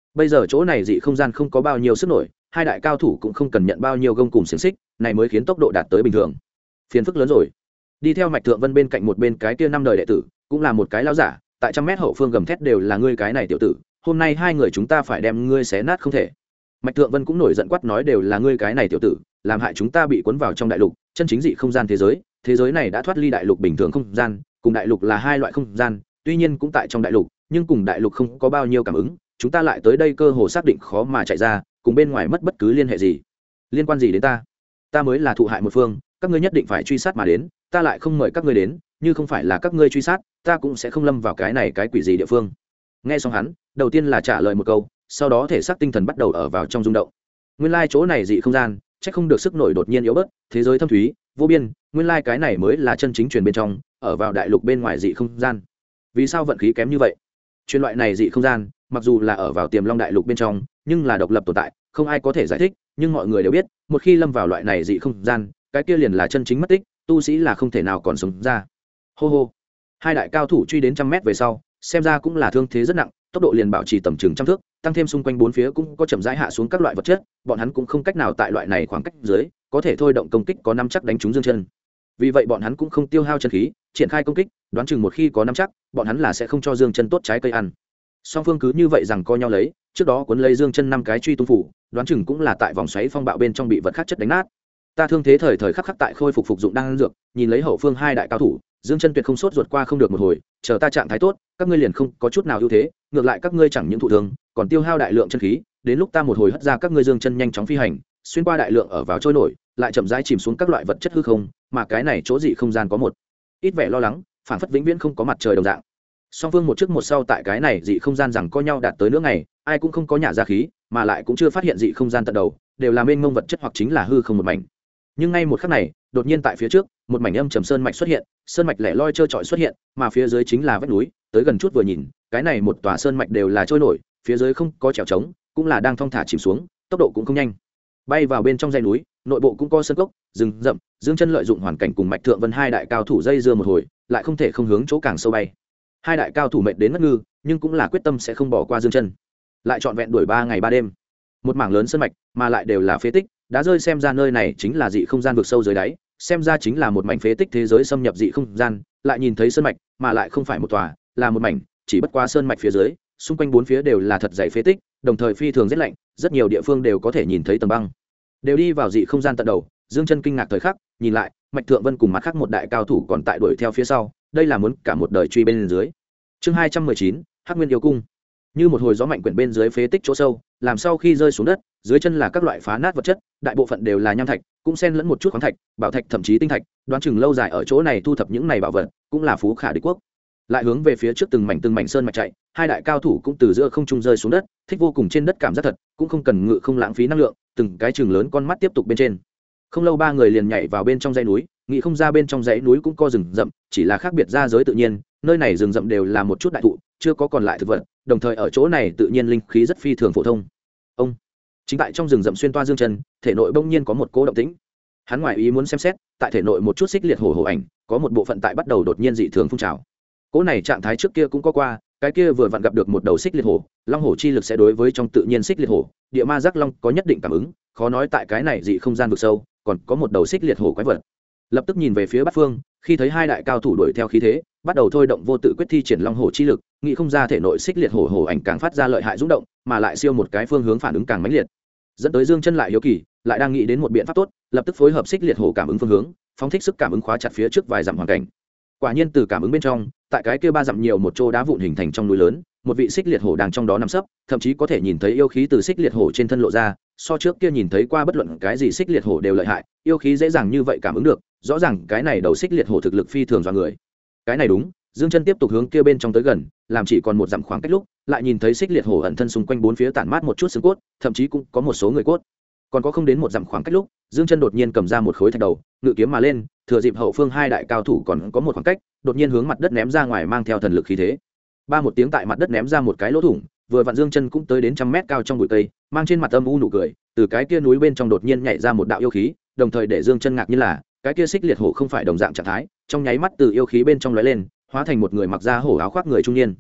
bây giờ chỗ này dị không gian không có bao nhiêu sức nổi, hai đại cao thủ cũng không cần nhận bao nhiêu gông cùng xiềng xích, này mới khiến tốc độ đạt tới bình thường. Phiền phức lớn rồi. Đi theo Mạch Thượng Vân bên cạnh một bên cái kia năm đời đệ tử, cũng là một cái lão giả, tại trăm mét hậu phương gầm thét đều là ngươi cái này tiểu tử, hôm nay hai người chúng ta phải đem ngươi xé nát không thể. Mạch Thượng Vân cũng nổi giận quát nói đều là ngươi cái này tiểu tử, làm hại chúng ta bị cuốn vào trong đại lục, chân chính dị không gian thế giới này đã thoát ly đại lục bình thường không gian, cùng đại lục là hai loại không gian, tuy nhiên cũng tại trong đại lục, nhưng cùng đại lục không có bao nhiêu cảm ứng, chúng ta lại tới đây cơ hồ xác định khó mà chạy ra, cùng bên ngoài mất bất cứ liên hệ gì. Liên quan gì đến ta? Ta mới là thụ hại một phương, các ngươi nhất định phải truy sát mà đến, ta lại không mời các ngươi đến, như không phải là các ngươi truy sát, ta cũng sẽ không lâm vào cái này cái quỷ gì địa phương. Nghe xong hắn, đầu tiên là trả lời một câu, sau đó thể xác tinh thần bắt đầu ở vào trong rung động. Nguyên lai chỗ này dị không gian, chắc không được sức nổi đột nhiên yếu bớt, thế giới thâm thúy, vô biên, nguyên lai cái này mới là chân chính truyền bên trong, ở vào đại lục bên ngoài dị không gian. Vì sao vận khí kém như vậy? Truyền loại này dị không gian, mặc dù là ở vào Tiềm Long đại lục bên trong, nhưng là độc lập tồn tại, không ai có thể giải thích, nhưng mọi người đều biết, một khi lâm vào loại này dị không gian, cái kia liền là chân chính mất tích, tu sĩ là không thể nào còn sống ra. Hô hô. Hai đại cao thủ truy đến trăm mét về sau, xem ra cũng là thương thế rất nặng, tốc độ liền bảo trì tầm chừng trăm thước, tăng thêm xung quanh bốn phía cũng có chậm rãi hạ xuống các loại vật chất, bọn hắn cũng không cách nào tại loại này khoảng cách dưới, có thể thôi động công kích có năm chắc đánh trúng Dương Chân. Vì vậy bọn hắn cũng không tiêu hao chân khí, triển khai công kích, đoán chừng một khi có năm chắc, bọn hắn là sẽ không cho Dương Chân tốt trái cây ăn. Song phương cứ như vậy rằng co nhau lấy, trước đó cuốn lấy Dương Chân năm cái truy tung phủ, đoán chừng cũng là tại vòng xoáy phong bạo bên trong bị vật khác chất đánh nát. Ta thương thế thời thời khắc khắc tại khôi phục dụng đang dược, nhìn lấy hậu phương hai đại cao thủ, Dương Chân tuyệt không sốt ruột qua không được một hồi, chờ ta trạng thái tốt, các ngươi liền không có chút nào ưu thế, ngược lại các ngươi chẳng những thụ thương, còn tiêu hao đại lượng chân khí, đến lúc ta một hồi hất ra các ngươi Dương Chân nhanh chóng phi hành, xuyên qua đại lượng ở vào trôi nổi, lại chậm rãi chìm xuống các loại vật chất hư không, mà cái này chỗ dị không gian có một ít vẻ lo lắng, phản phất vĩnh viễn không có mặt trời đồng dạng. Song phương một trước một sau tại cái này dị không gian rằng co nhau đạt tới nửa ngày, ai cũng không có nhả ra khí, mà lại cũng chưa phát hiện dị không gian tận đầu, đều là mênh mông vật chất hoặc chính là hư không một mảnh. Nhưng ngay một khắc này, đột nhiên tại phía trước, một mảnh âm trầm sơn mạch xuất hiện, sơn mạch lẻ loi trơ trọi xuất hiện, mà phía dưới chính là vách núi, tới gần chút vừa nhìn, cái này một tòa sơn mạch đều là trôi nổi, phía dưới không có trèo trống, cũng là đang thong thả chìm xuống, tốc độ cũng không nhanh. Bay vào bên trong dãy núi, nội bộ cũng có sơn cốc, rừng rậm, Dương Chân lợi dụng hoàn cảnh cùng Mạch Thượng Vân hai đại cao thủ dây dưa một hồi, lại không thể không hướng chỗ càng sâu bay. Hai đại cao thủ mệt đến ngất ngư, nhưng cũng là quyết tâm sẽ không bỏ qua Dương Chân. Lại trọn vẹn đuổi 3 ngày 3 đêm. Một mảng lớn sơn mạch, mà lại đều là phế tích, đã rơi xem ra nơi này chính là dị không gian vực sâu dưới đáy, xem ra chính là một mảnh phế tích thế giới xâm nhập dị không gian, lại nhìn thấy sơn mạch, mà lại không phải một tòa, là một mảnh, chỉ bất qua sơn mạch phía dưới, xung quanh bốn phía đều là thật dày phế tích, đồng thời phi thường rất lạnh, rất nhiều địa phương đều có thể nhìn thấy tầng băng. Đều đi vào dị không gian tận đầu, Dương Chân kinh ngạc thời khắc, nhìn lại, Mạch Thượng Vân cùng mặt khác một đại cao thủ còn tại đuổi theo phía sau, đây là muốn cả một đời truy bên dưới. Chương 219, Hắc Nguyên yêu cung. Như một hồi gió mạnh quyển bên dưới phế tích chỗ sâu, làm sau khi rơi xuống đất, dưới chân là các loại phá nát vật chất, đại bộ phận đều là nham thạch, cũng xen lẫn một chút khoáng thạch, bảo thạch thậm chí tinh thạch, đoán chừng lâu dài ở chỗ này thu thập những này bảo vật, cũng là phú khả địch quốc. Lại hướng về phía trước từng mảnh sơn mạch chạy, hai đại cao thủ cũng từ giữa không trung rơi xuống đất, thích vô cùng trên đất cảm giác thật, cũng không cần ngự không lãng phí năng lượng, từng cái chừng lớn con mắt tiếp tục bên trên. Không lâu ba người liền nhảy vào bên trong dãy núi, nghĩ không ra bên trong dãy núi cũng có rừng rậm, chỉ là khác biệt ra giới tự nhiên, nơi này rừng rậm đều là một chút đại thụ, chưa có còn lại thực vật, đồng thời ở chỗ này tự nhiên linh khí rất phi thường phổ thông. Ông chính tại trong rừng rậm xuyên toa Dương Chân, thể nội bỗng nhiên có một cỗ động tĩnh. Hắn ngoài ý muốn xem xét, tại thể nội một chút xích liệt hổ ảnh, có một bộ phận tại bắt đầu đột nhiên dị thường phun trào. Cỗ này trạng thái trước kia cũng có qua, cái kia vừa vặn gặp được một đầu xích liệt hổ, long hổ chi lực sẽ đối với trong tự nhiên xích liệt hổ, địa ma giác long có nhất định cảm ứng, khó nói tại cái này dị không gian vực sâu, còn có một đầu xích liệt hổ quái vật. Lập tức nhìn về phía Bát Phương, khi thấy hai đại cao thủ đuổi theo khí thế, bắt đầu thôi động vô tự quyết thi triển long hổ chi lực, nghĩ không ra thể nội xích liệt hổ ảnh càng phát ra lợi hại rung động, mà lại siêu một cái phương hướng phản ứng càng mãnh liệt. Dẫn tới Dương Chân lại hiếu kỳ, lại đang nghĩ đến một biện pháp tốt, lập tức phối hợp xích liệt hổ cảm ứng phương hướng, phóng thích sức cảm ứng khóa chặt phía trước vài dặm hoàn cảnh. Quả nhiên từ cảm ứng bên trong, tại cái kia 3 dặm nhiều một chỗ đá vụn hình thành trong núi lớn, một vị xích liệt hổ đang trong đó nằm sấp, thậm chí có thể nhìn thấy yêu khí từ xích liệt hổ trên thân lộ ra, so trước kia nhìn thấy qua bất luận cái gì xích liệt hổ đều lợi hại, yêu khí dễ dàng như vậy cảm ứng được, rõ ràng cái này đầu xích liệt hổ thực lực phi thường do người. Cái này đúng, Dương Chân tiếp tục hướng kia bên trong tới gần, làm chỉ còn một dặm khoảng cách lúc, lại nhìn thấy xích liệt hổ ẩn thân xung quanh bốn phía tản mát một chút xương cốt, thậm chí cũng có một số người cốt. Còn có không đến một dặm khoảng cách lúc, Dương Chân đột nhiên cầm ra một khối thạch đầu, ngự kiếm mà lên, thừa dịp hậu phương hai đại cao thủ còn có một khoảng cách, đột nhiên hướng mặt đất ném ra ngoài mang theo thần lực khí thế. Ba một tiếng tại mặt đất ném ra một cái lỗ thủng, vừa vặn Dương Chân cũng tới đến trăm mét cao trong bụi cây, mang trên mặt âm u nụ cười, từ cái kia núi bên trong đột nhiên nhảy ra một đạo yêu khí, đồng thời để Dương Chân ngạc nhiên là, cái kia xích liệt hổ không phải đồng dạng trạng thái, trong nháy mắt từ yêu khí bên trong lóe lên, hóa thành một người mặc da hổ áo khoác người trung niên.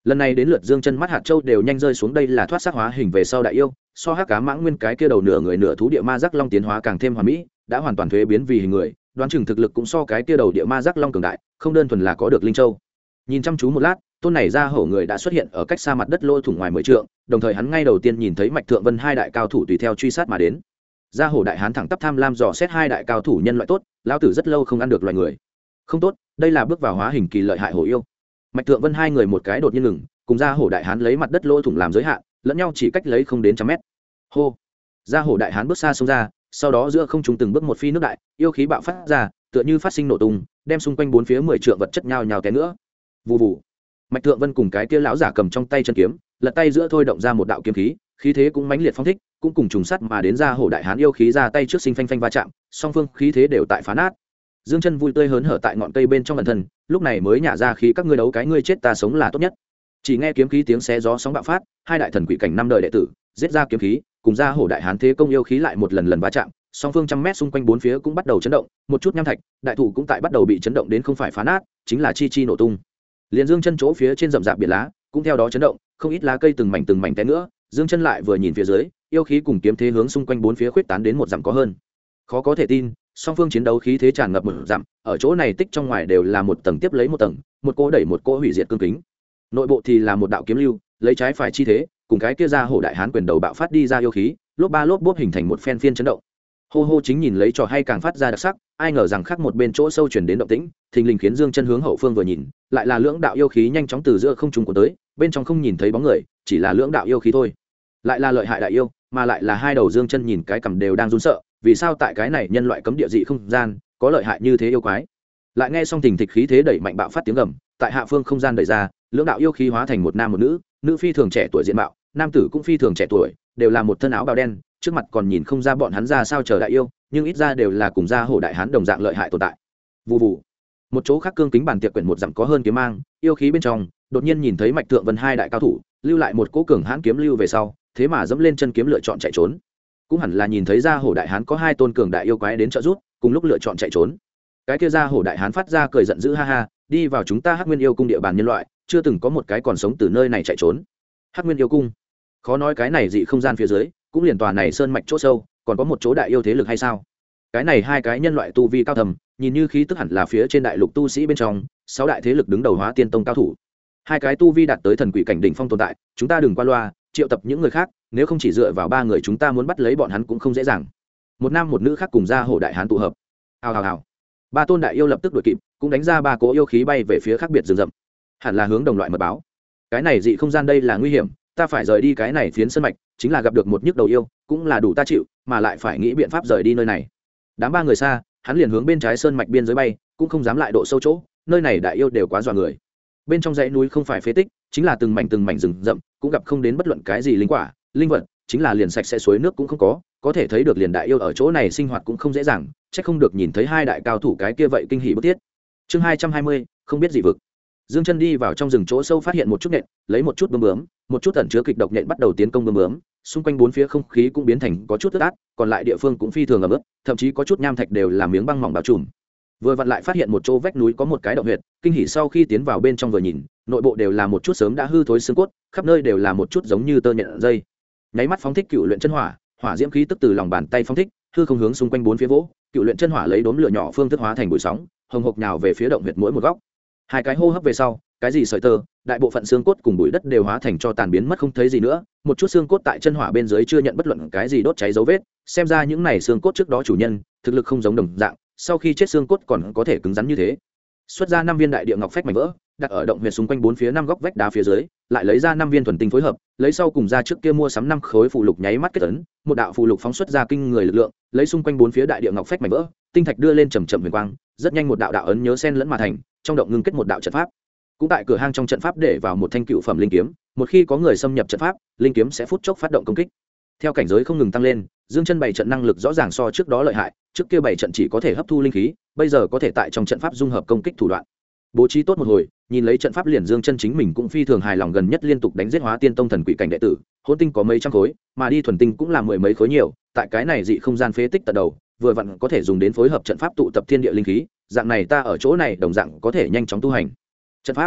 lần này đến lượt Dương Chân mắt hạt châu đều nhanh rơi xuống, đây là thoát xác hóa hình về sau đại yêu, so hắc cá mãng nguyên cái kia đầu nửa người nửa thú địa ma giác long tiến hóa càng thêm hoàn mỹ, đã hoàn toàn thuế biến vì hình người, đoán chừng thực lực cũng so cái kia đầu địa ma giác long cường đại, không đơn thuần là có được linh châu. Nhìn chăm chú một lát, tôn này ra hổ người đã xuất hiện ở cách xa mặt đất lỗ thủng ngoài 10 trượng, đồng thời hắn ngay đầu tiên nhìn thấy Mạch Thượng Vân hai đại cao thủ tùy theo truy sát mà đến. Ra hổ đại hán thẳng tắp tham lam dò xét hai đại cao thủ nhân loại tốt, lão tử rất lâu không ăn được loài người. Không tốt, đây là bước vào hóa hình kỳ lợi hại hổ yêu. Mạch Thượng Vân hai người một cái đột nhiên ngừng, cùng ra hổ đại hán lấy mặt đất lỗ thủng làm giới hạn, lẫn nhau chỉ cách lấy không đến trăm mét. Hô. Ra hổ đại hán bước xa xông ra, sau đó giữa không trung từng bước một phi nước đại, yêu khí bạo phát ra, tựa như phát sinh nổ tung, đem xung quanh bốn phía 10 trượng vật chất nhào nhào té nữa. Vù vù. Mạch Thượng Vân cùng cái kia lão giả cầm trong tay chân kiếm, lật tay giữa thôi động ra một đạo kiếm khí, khí thế cũng mãnh liệt phong thích, cũng cùng trùng sắt mà đến ra hổ đại hán yêu khí ra tay trước sinh phanh phanh va chạm, song phương khí thế đều tại phá nát. Dương Chân vui tươi hớn hở tại ngọn cây bên trong ẩn thân, lúc này mới nhả ra khí, các ngươi đấu cái ngươi chết ta sống là tốt nhất. Chỉ nghe kiếm khí tiếng xé gió sóng bạo phát, hai đại thần quỷ cảnh năm đời đệ tử, giết ra kiếm khí, cùng ra hổ đại hán thế công yêu khí lại một lần lần va chạm, song phương trăm mét xung quanh bốn phía cũng bắt đầu chấn động, một chút nham thạch, đại thụ cũng tại bắt đầu bị chấn động đến không phải phá nát, chính là chi chi nổ tung. Liền Dương Chân chỗ phía trên rậm rạp biển lá, cũng theo đó chấn động, không ít lá cây từng mảnh té nữa. Dương Chân lại vừa nhìn phía dưới, yêu khí cùng kiếm thế hướng xung quanh bốn phía khuyết tán đến một dặm có hơn. Khó có thể tin, song phương chiến đấu khí thế tràn ngập một dặm, ở chỗ này tích trong ngoài đều là một tầng tiếp lấy một tầng, một cỗ đẩy một cỗ hủy diệt cương kính. Nội bộ thì là một đạo kiếm lưu, lấy trái phải chi thế, cùng cái kia ra hổ đại hán quyền đầu bạo phát đi ra yêu khí, lốp ba lốp bốp hình thành một phen phiên chấn động. Hô hô chính nhìn lấy trò hay càng phát ra đặc sắc, ai ngờ rằng khác một bên chỗ sâu chuyển đến động tĩnh, thình lình khiến Dương Chân hướng hậu phương vừa nhìn, lại là lưỡng đạo yêu khí nhanh chóng từ giữa không trung của tới, bên trong không nhìn thấy bóng người, chỉ là lưỡng đạo yêu khí thôi. Lại là lợi hại đại yêu, mà lại là hai đầu. Dương Chân nhìn cái cầm đều đang run sợ, vì sao tại cái này nhân loại cấm địa dị không gian, có lợi hại như thế yêu quái. Lại nghe xong thình thịch khí thế đẩy mạnh bạo phát tiếng gầm, tại hạ phương không gian đẩy ra, lưỡng đạo yêu khí hóa thành một nam một nữ, nữ phi thường trẻ tuổi diện mạo, nam tử cũng phi thường trẻ tuổi, đều là một thân áo bào đen, trước mặt còn nhìn không ra bọn hắn ra sao chờ đại yêu, nhưng ít ra đều là cùng gia hổ đại hán đồng dạng lợi hại tồn tại. Vù vù. Một chỗ khác cương kính bàn tiệc quyển một dặm có hơn kiếm mang, yêu khí bên trong, đột nhiên nhìn thấy Mạch Thượng Vân hai đại cao thủ, lưu lại một cỗ cường hãn kiếm lưu về sau, thế mà dẫm lên chân kiếm lựa chọn chạy trốn. Cũng hẳn là nhìn thấy gia hổ đại hán có hai tôn cường đại yêu quái đến trợ giúp, cùng lúc lựa chọn chạy trốn. Cái kia gia hổ đại hán phát ra cười giận dữ, ha ha, đi vào chúng ta Hắc Nguyên yêu cung địa bàn nhân loại, chưa từng có một cái còn sống từ nơi này chạy trốn. Hắc Nguyên yêu cung, khó nói cái này dị không gian phía dưới, cũng liền tòa này sơn mạch chỗ sâu, còn có một chỗ đại yêu thế lực hay sao? Cái này hai cái nhân loại tu vi cao thầm, nhìn như khí tức hẳn là phía trên đại lục tu sĩ bên trong, sáu đại thế lực đứng đầu Hóa Tiên Tông cao thủ. Hai cái tu vi đạt tới thần quỷ cảnh đỉnh phong tồn tại, chúng ta đừng qua loa, triệu tập những người khác, nếu không chỉ dựa vào ba người chúng ta muốn bắt lấy bọn hắn cũng không dễ dàng. Một nam một nữ khác cùng ra hổ đại hán tụ hợp. Hào hào hào. Ba tôn đại yêu lập tức đuổi kịp, cũng đánh ra ba cỗ yêu khí bay về phía khác biệt rừng rậm. Hẳn là hướng đồng loại mật báo. Cái này dị không gian đây là nguy hiểm, ta phải rời đi cái này phiến sơn mạch, chính là gặp được một nhức đầu yêu, cũng là đủ ta chịu, mà lại phải nghĩ biện pháp rời đi nơi này. Đám ba người xa, hắn liền hướng bên trái sơn mạch biên giới bay, cũng không dám lại độ sâu chỗ, nơi này đại yêu đều quá dọa người. Bên trong dãy núi không phải phế tích, chính là từng mảnh rừng rậm, cũng gặp không đến bất luận cái gì linh quả, linh vật, chính là liền sạch sẽ suối nước cũng không có thể thấy được liền đại yêu ở chỗ này sinh hoạt cũng không dễ dàng, chắc không được nhìn thấy hai đại cao thủ cái kia vậy kinh hỉ bức thiết. Chương 220, không biết gì vực. Dương Chân đi vào trong rừng chỗ sâu phát hiện một chút nện, lấy một chút bướm, một chút ẩn chứa kịch độc nện bắt đầu tiến công bướm, xung quanh bốn phía không khí cũng biến thành có chút ướt át, còn lại địa phương cũng phi thường ẩm ướt, thậm chí có chút nham thạch đều là miếng băng mỏng bao trùm. Vừa vặn lại phát hiện một chỗ vách núi có một cái động huyệt, kinh hỉ sau khi tiến vào bên trong vừa nhìn, nội bộ đều là một chút sớm đã hư thối xương cốt, khắp nơi đều là một chút giống như tơ nhện dây. Nháy mắt phóng thích cựu luyện chân hỏa, hỏa diễm khí tức từ lòng bàn tay phóng thích, hư không hướng xung quanh bốn phía vỗ, cựu luyện chân hỏa lấy đốm lửa nhỏ phương thức hóa thành bụi sóng, hồng hộc nhào về phía động huyệt mỗi một góc. Hai cái hô hấp về sau, cái gì sợi tơ, đại bộ phận xương cốt cùng bụi đất đều hóa thành cho tàn biến mất không thấy gì nữa, một chút xương cốt tại chân hỏa bên dưới chưa nhận bất luận cái gì đốt cháy dấu vết, xem ra những này xương cốt trước đó chủ nhân thực lực không giống đồng dạng, sau khi chết xương cốt còn có thể cứng rắn như thế. Xuất ra 5 viên đại địa ngọc phách mảnh vỡ, đặt ở động huyệt xung quanh bốn phía 5 góc vách đá phía dưới, lại lấy ra 5 viên thuần tinh phối hợp, lấy sau cùng ra trước kia mua sắm 5 khối phù lục nháy mắt kết ấn, một đạo phù lục phóng xuất ra kinh người lực lượng, lấy xung quanh bốn phía đại địa ngọc phách mảnh vỡ, tinh thạch đưa lên chậm chậm huyền quang, rất nhanh một đạo đạo ấn nhớ xen lẫn mà thành, trong động ngưng kết một đạo trận pháp. Cũng tại cửa hang trong trận pháp để vào một thanh cựu phẩm linh kiếm, một khi có người xâm nhập trận pháp, linh kiếm sẽ phút chốc phát động công kích. Theo cảnh giới không ngừng tăng lên, Dương Chân bày trận năng lực rõ ràng so trước đó lợi hại, trước kia bày trận chỉ có thể hấp thu linh khí, bây giờ có thể tại trong trận pháp dung hợp công kích thủ đoạn. Bố trí tốt một hồi, nhìn lấy trận pháp liền Dương Chân chính mình cũng phi thường hài lòng, gần nhất liên tục đánh giết Hóa Tiên Tông thần quỷ cảnh đệ tử, hỗn tinh có mấy trăm khối, mà đi thuần tinh cũng là mười mấy khối nhiều, tại cái này dị không gian phế tích tận đầu, vừa vặn có thể dùng đến phối hợp trận pháp tụ tập thiên địa linh khí, dạng này ta ở chỗ này đồng dạng có thể nhanh chóng tu hành. Trận pháp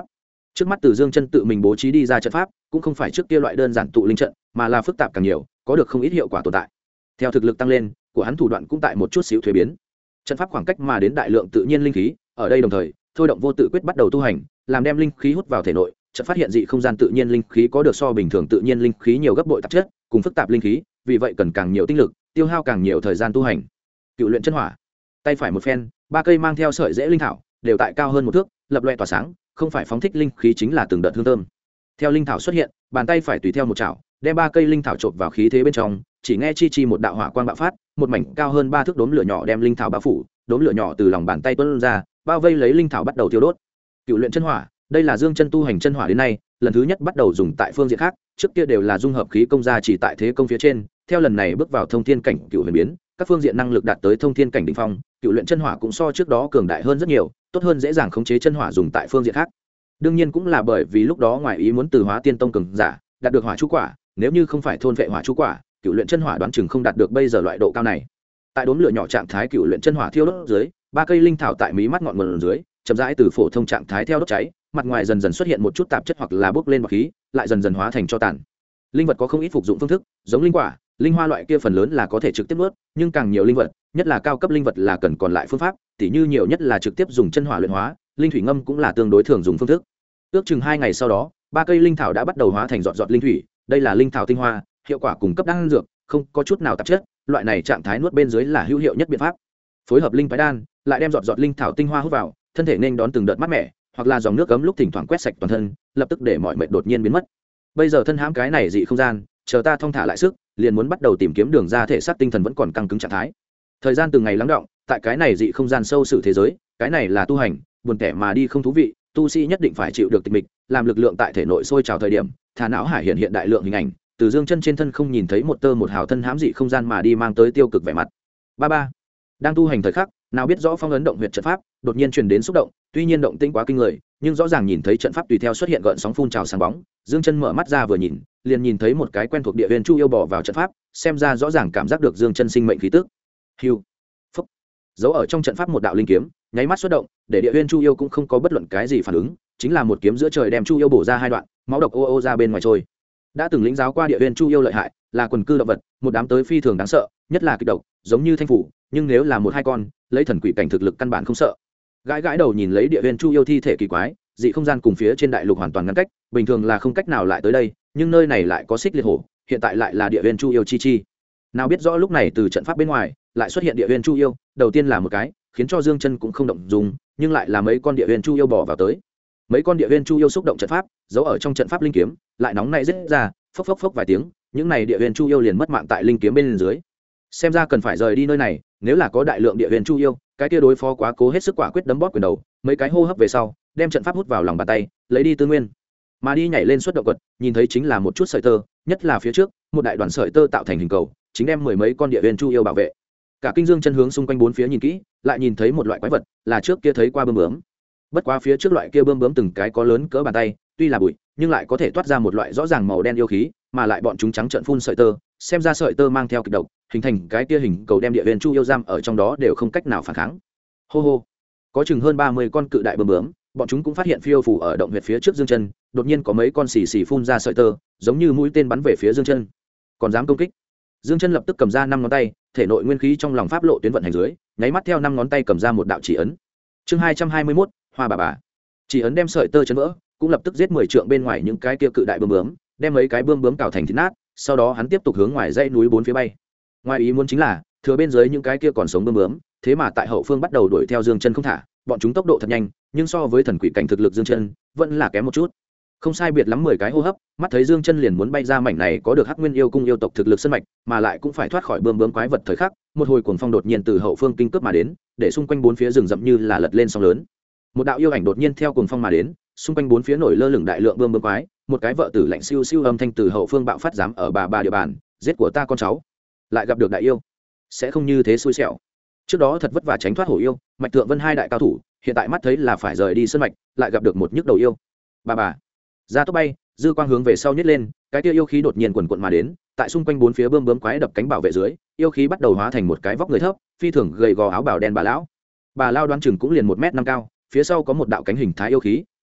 Trước mắt Từ Dương Chân tự mình bố trí đi ra trận pháp cũng không phải trước kia loại đơn giản tụ linh trận, mà là phức tạp càng nhiều, có được không ít hiệu quả tồn tại. Theo thực lực tăng lên, của hắn thủ đoạn cũng tại một chút xíu thuế biến. Trận pháp khoảng cách mà đến đại lượng tự nhiên linh khí, ở đây đồng thời, thôi động vô tự quyết bắt đầu tu hành, làm đem linh khí hút vào thể nội, chợt phát hiện dị không gian tự nhiên linh khí có được so bình thường tự nhiên linh khí nhiều gấp bội tạp chất, cùng phức tạp linh khí, vì vậy cần càng nhiều tinh lực, tiêu hao càng nhiều thời gian tu hành. Cựu luyện chân hỏa, tay phải một phen, ba cây mang theo sợi rễ linh thảo, đều tại cao hơn một thước, lập loè tỏa sáng, không phải phóng thích linh khí chính là từng đợt hương thơm. Theo linh thảo xuất hiện, bàn tay phải tùy theo một chảo, đem ba cây linh thảo chộp vào khí thế bên trong, chỉ nghe chi chi một đạo hỏa quang bạo phát, một mảnh cao hơn 3 thước đốm lửa nhỏ đem linh thảo bao phủ, đốm lửa nhỏ từ lòng bàn tay tuôn ra, bao vây lấy linh thảo bắt đầu thiêu đốt. Cựu luyện chân hỏa, đây là Dương Chân tu hành chân hỏa đến nay, lần thứ nhất bắt đầu dùng tại phương diện khác, trước kia đều là dung hợp khí công gia chỉ tại thế công phía trên, theo lần này bước vào thông thiên cảnh cựu huyền biến, các phương diện năng lực đạt tới thông thiên cảnh đỉnh phong, cựu luyện chân hỏa cũng so trước đó cường đại hơn rất nhiều, tốt hơn dễ dàng khống chế chân hỏa dùng tại phương diện khác. Đương nhiên cũng là bởi vì lúc đó ngoài ý muốn từ Hóa Tiên Tông cường giả đạt được hỏa chú quả, nếu như không phải thôn vệ hỏa chú quả, cựu luyện chân hỏa đoán chừng không đạt được bây giờ loại độ cao này. Tại đốm lửa nhỏ trạng thái cựu luyện chân hỏa thiêu đốt dưới, ba cây linh thảo tại mí mắt ngọn nguồn dưới, chậm rãi từ phổ thông trạng thái theo đốt cháy, mặt ngoài dần dần xuất hiện một chút tạp chất hoặc là bốc lên bọt khí, lại dần dần hóa thành tro tàn. Linh vật có không ít phục dụng phương thức, giống linh quả, linh hoa loại kia phần lớn là có thể trực tiếp nuốt, nhưng càng nhiều linh vật, nhất là cao cấp linh vật là cần còn lại phương pháp, tỉ như nhiều nhất là trực tiếp dùng chân hỏa luyện hóa, linh thủy ngâm cũng là tương đối thường dùng phương thức. Ước chừng 2 ngày sau đó, ba cây linh thảo đã bắt đầu hóa thành giọt giọt linh thủy, đây là linh thảo tinh hoa, hiệu quả cung cấp đan dược, không có chút nào tạp chất, loại này trạng thái nuốt bên dưới là hữu hiệu nhất biện pháp. Phối hợp linh phái đan, lại đem giọt giọt linh thảo tinh hoa hút vào, thân thể nên đón từng đợt mát mẻ, hoặc là dòng nước ấm lúc thỉnh thoảng quét sạch toàn thân, lập tức để mọi mệt đột nhiên biến mất. Bây giờ thân hãm cái này dị không gian, chờ ta thong thả lại sức, liền muốn bắt đầu tìm kiếm đường ra, thể xác tinh thần vẫn còn căng cứng trạng thái. Thời gian từng ngày lắng đọng, tại cái này dị không gian sâu sự thế giới, cái này là tu hành, buồn tẻ mà đi không thú vị, tu sĩ nhất định phải chịu được tịch mịch, làm lực lượng tại thể nội sôi trào thời điểm, thả não hải hiện đại lượng hình ảnh, từ Dương Chân trên thân không nhìn thấy một tơ một hào thân hãm dị không gian mà đi mang tới tiêu cực vẻ mặt. Ba đang tu hành thời khắc, nào biết rõ phong ấn động huyệt trận pháp, đột nhiên truyền đến xúc động, tuy nhiên động tĩnh quá kinh người, nhưng rõ ràng nhìn thấy trận pháp tùy theo xuất hiện gợn sóng phun trào sáng bóng. Dương Chân mở mắt ra vừa nhìn, liền nhìn thấy một cái quen thuộc địa huyền chu yêu bỏ vào trận pháp, xem ra rõ ràng cảm giác được Dương Chân sinh mệnh khí tức. Hưu, phúc, giấu ở trong trận pháp một đạo linh kiếm, nháy mắt xuất động, để địa huyền chu yêu cũng không có bất luận cái gì phản ứng, chính là một kiếm giữa trời đem chu yêu bổ ra 2 đoạn, máu độc ô ô ra bên ngoài trôi. Đã từng lĩnh giáo qua địa huyền chu yêu lợi hại, là quần cư động vật, một đám tới phi thường đáng sợ, nhất là kịch độc, giống như thanh phủ, nhưng nếu là 1-2 con, lấy thần quỷ cảnh thực lực căn bản không sợ. Gãi gãi đầu nhìn lấy địa huyền chu yêu thi thể kỳ quái, dị không gian cùng phía trên đại lục hoàn toàn ngăn cách, bình thường là không cách nào lại tới đây, nhưng nơi này lại có xích liệt hổ, hiện tại lại là địa huyền chu yêu chi chi. Nào biết rõ lúc này từ trận pháp bên ngoài lại xuất hiện địa huyền chu yêu, đầu tiên là một cái, khiến cho Dương Chân cũng không động dùng, nhưng lại là mấy con địa huyền chu yêu bỏ vào tới. Mấy con địa huyền chu yêu xúc động trận pháp, giấu ở trong trận pháp linh kiếm, lại nóng nảy rít ra, phốc phốc phốc vài tiếng, những này địa huyền chu yêu liền mất mạng tại linh kiếm bên dưới. Xem ra cần phải rời đi nơi này, nếu là có đại lượng địa huyền chu yêu, cái kia đối phó quá cố hết sức quả quyết đấm bóp quyền đầu, mấy cái hô hấp về sau, đem trận pháp hút vào lòng bàn tay, lấy đi tư nguyên. Mà đi nhảy lên xuất động quật, nhìn thấy chính là một chút sợi tơ, nhất là phía trước, một đại đoàn sợi tơ tạo thành hình cầu, chính đem 10 mấy con địa huyền chu yêu bảo vệ. Cả kinh Dương Chân hướng xung quanh bốn phía nhìn kỹ, lại nhìn thấy một loại quái vật, là trước kia thấy qua bướm bướm. Bất quá phía trước loại kia bướm bướm từng cái có lớn cỡ bàn tay, tuy là bụi, nhưng lại có thể toát ra một loại rõ ràng màu đen yêu khí, mà lại bọn chúng trắng trợn phun sợi tơ, xem ra sợi tơ mang theo kịch độc, hình thành cái kia hình cầu đem địa huyền chu yêu giam ở trong đó đều không cách nào phản kháng. Hô hô, có chừng hơn 30 con cự đại bướm bướm, bọn chúng cũng phát hiện phiêu phù ở động huyệt phía trước Dương Chân, đột nhiên có mấy con xì xì phun ra sợi tơ, giống như mũi tên bắn về phía Dương Chân. Còn dám công kích? Dương Chân lập tức cầm ra 5 ngón tay, thể nội nguyên khí trong lòng pháp lộ tuyến vận hành dưới, nháy mắt theo 5 ngón tay cầm ra một đạo chỉ ấn. Chương 221, Hoa bà bà. Chỉ ấn đem sợi tơ chấn vỡ, cũng lập tức giết 10 trượng bên ngoài những cái kia cự đại bướm bướm, đem mấy cái bướm bướm cào thành thịt nát, sau đó hắn tiếp tục hướng ngoài dãy núi bốn phía bay. Ngoài ý muốn chính là, thừa bên dưới những cái kia còn sống bướm bướm, thế mà tại hậu phương bắt đầu đuổi theo Dương Chân không thả, bọn chúng tốc độ thật nhanh, nhưng so với thần quỷ cảnh thực lực Dương Chân, vẫn là kém một chút. Không sai biệt lắm 10 cái hô hấp, mắt thấy Dương Chân liền muốn bay ra mảnh này có được Hắc Nguyên yêu cung yêu tộc thực lực sơn mạch, mà lại cũng phải thoát khỏi bướm bướm quái vật thời khắc, một hồi cuồng phong đột nhiên từ hậu phương kinh cướp mà đến, để xung quanh bốn phía rừng rậm như là lật lên sóng lớn. Một đạo yêu ảnh đột nhiên theo cuồng phong mà đến, xung quanh bốn phía nổi lơ lửng đại lượng bướm bướm quái, một cái vợ tử lạnh siêu siêu âm thanh từ hậu phương bạo phát dám ở bà địa bàn, giết của ta con cháu. Lại gặp được đại yêu, sẽ không như thế xui xẻo. Trước đó thật vất vả tránh thoát hổ yêu, Mạch Thượng Vân hai đại cao thủ, hiện tại mắt thấy là phải rời đi sơn mạch, lại gặp được một nhức đầu yêu. Bà ra tốc bay, dư quang hướng về sau nhét lên, cái kia yêu khí đột nhiên quần quận mà đến, tại xung quanh bốn phía bướm bướm quái đập cánh bảo vệ dưới, yêu khí bắt đầu hóa thành một cái vóc người thấp, phi thường gầy gò áo bào đen bà lão. Bà lao đoán chừng cũng liền 1m5 cao, phía sau có một đạo cánh hình thái yêu khí,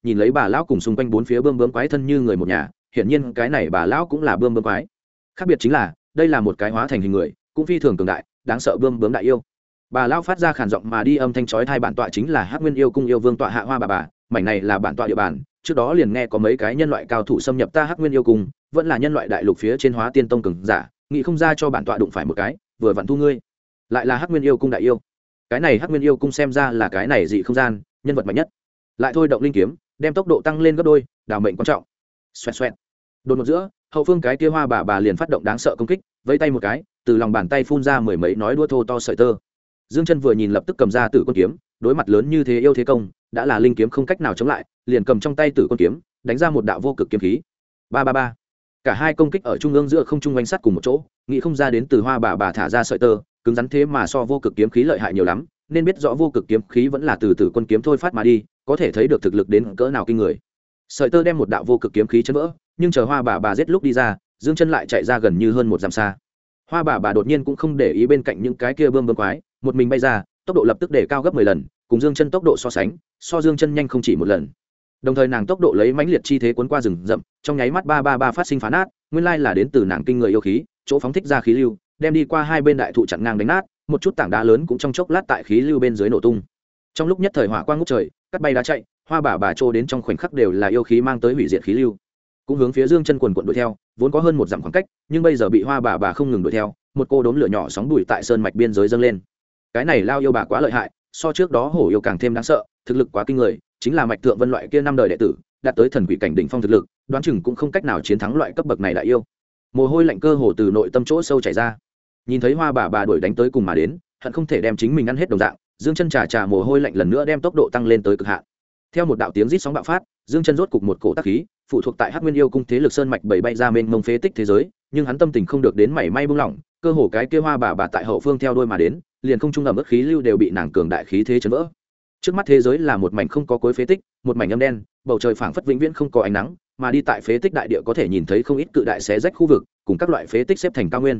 nhìn lấy bà lão cùng xung quanh bốn phía bươm bướm quái thân như người một nhà, hiển nhiên cái này bà lão cũng là bươm bướm quái. Khác biệt chính là đây là một cái hóa thành hình người, cũng phi thường cường đại, đáng sợ bươm bướm đại yêu. Bà lão phát ra khàn giọng mà đi âm thanh chói tai, bản tọa chính là Hắc Nguyên Yêu Cung yêu vương tọa hạ Hoa bà, mảnh này là bản tọa địa bàn, trước đó liền nghe có mấy cái nhân loại cao thủ xâm nhập ta Hắc Nguyên Yêu Cung, vẫn là nhân loại đại lục phía trên hóa tiên tông cường giả, nghĩ không ra cho bản tọa đụng phải một cái, vừa vặn thu ngươi. Lại là Hắc Nguyên Yêu Cung đại yêu. Cái này Hắc Nguyên Yêu Cung xem ra là cái này dị không gian, nhân vật mạnh nhất. Lại thôi động linh kiếm, đem tốc độ tăng lên gấp đôi, đào mệnh quan trọng. Xoẹt xoẹt. Đột ngột giữa, hậu phương cái kia Hoa bà liền phát động đáng sợ công kích, vẫy tay một cái, từ lòng bàn tay phun ra mười mấy nói đua thô to sợi tơ. Dương Chân vừa nhìn lập tức cầm ra Tử Quân kiếm, đối mặt lớn như thế yêu thế công, đã là linh kiếm không cách nào chống lại, liền cầm trong tay Tử Quân kiếm, đánh ra một đạo vô cực kiếm khí. Ba ba ba. Cả hai công kích ở trung ương giữa không trung oanh sắt cùng một chỗ, nghĩ không ra đến từ Hoa bà thả ra sợi tơ, cứng rắn thế mà so vô cực kiếm khí lợi hại nhiều lắm, nên biết rõ vô cực kiếm khí vẫn là từ Tử Quân kiếm thôi phát mà đi, có thể thấy được thực lực đến cỡ nào kinh người. Sợi tơ đem một đạo vô cực kiếm khí chấn vỡ, nhưng chờ Hoa bà giết lúc đi ra, Dương Chân lại chạy ra gần như hơn một dặm xa. Hoa bà đột nhiên cũng không để ý bên cạnh những cái kia bươm bướm quái, một mình bay ra, tốc độ lập tức để cao gấp 10 lần, cùng Dương Chân tốc độ so sánh, so Dương Chân nhanh không chỉ một lần. Đồng thời nàng tốc độ lấy mãnh liệt chi thế cuốn qua rừng rậm, trong nháy mắt ba phát sinh phá nát, nguyên lai là đến từ nàng kinh người yêu khí, chỗ phóng thích ra khí lưu, đem đi qua hai bên đại thụ chặn ngang đánh nát, một chút tảng đá lớn cũng trong chốc lát tại khí lưu bên dưới nổ tung. Trong lúc nhất thời hỏa quang ngút trời, cắt bay đá chạy, Hoa bà trô đến trong khoảnh khắc đều là yêu khí mang tới hủy diệt khí lưu. Cũng hướng phía Dương Chân quần quần đuổi theo, vốn có hơn một dặm khoảng cách, nhưng bây giờ bị Hoa bà không ngừng đuổi theo, một cô đốm lửa nhỏ sóng đuổi tại sơn mạch biên giới dâng lên. Cái này lao yêu bà quá lợi hại, so trước đó hổ yêu càng thêm đáng sợ, thực lực quá kinh người, chính là mạch thượng vân loại kia năm đời đệ tử, đạt tới thần quỷ cảnh đỉnh phong thực lực, đoán chừng cũng không cách nào chiến thắng loại cấp bậc này đại yêu. Mồ hôi lạnh cơ hồ từ nội tâm chỗ sâu chảy ra. Nhìn thấy Hoa bà đuổi đánh tới cùng mà đến, hận không thể đem chính mình ăn hết đồng dạng, Dương Chân trà mồ hôi lạnh lần nữa đem tốc độ tăng lên tới cực hạn. Theo một đạo tiếng rít sóng bạo phát, Dương Chân rốt cục một cổ tác khí, phụ thuộc tại Hắc Nguyên Yêu Cung thế lực sơn mạch bảy bay ra mênh mông phế tích thế giới, nhưng hắn tâm tình không được đến mảy may buông lỏng, cơ hồ cái kia Hoa bà tại hậu phương theo đuôi mà đến, liền không trung ẩm ướt khí lưu đều bị nàng cường đại khí thế chấn vỡ. Trước mắt thế giới là một mảnh không có cuối phế tích, một mảnh âm đen, bầu trời phảng phất vĩnh viễn không có ánh nắng, mà đi tại phế tích đại địa có thể nhìn thấy không ít cự đại xé rách khu vực, cùng các loại phế tích xếp thành cao nguyên.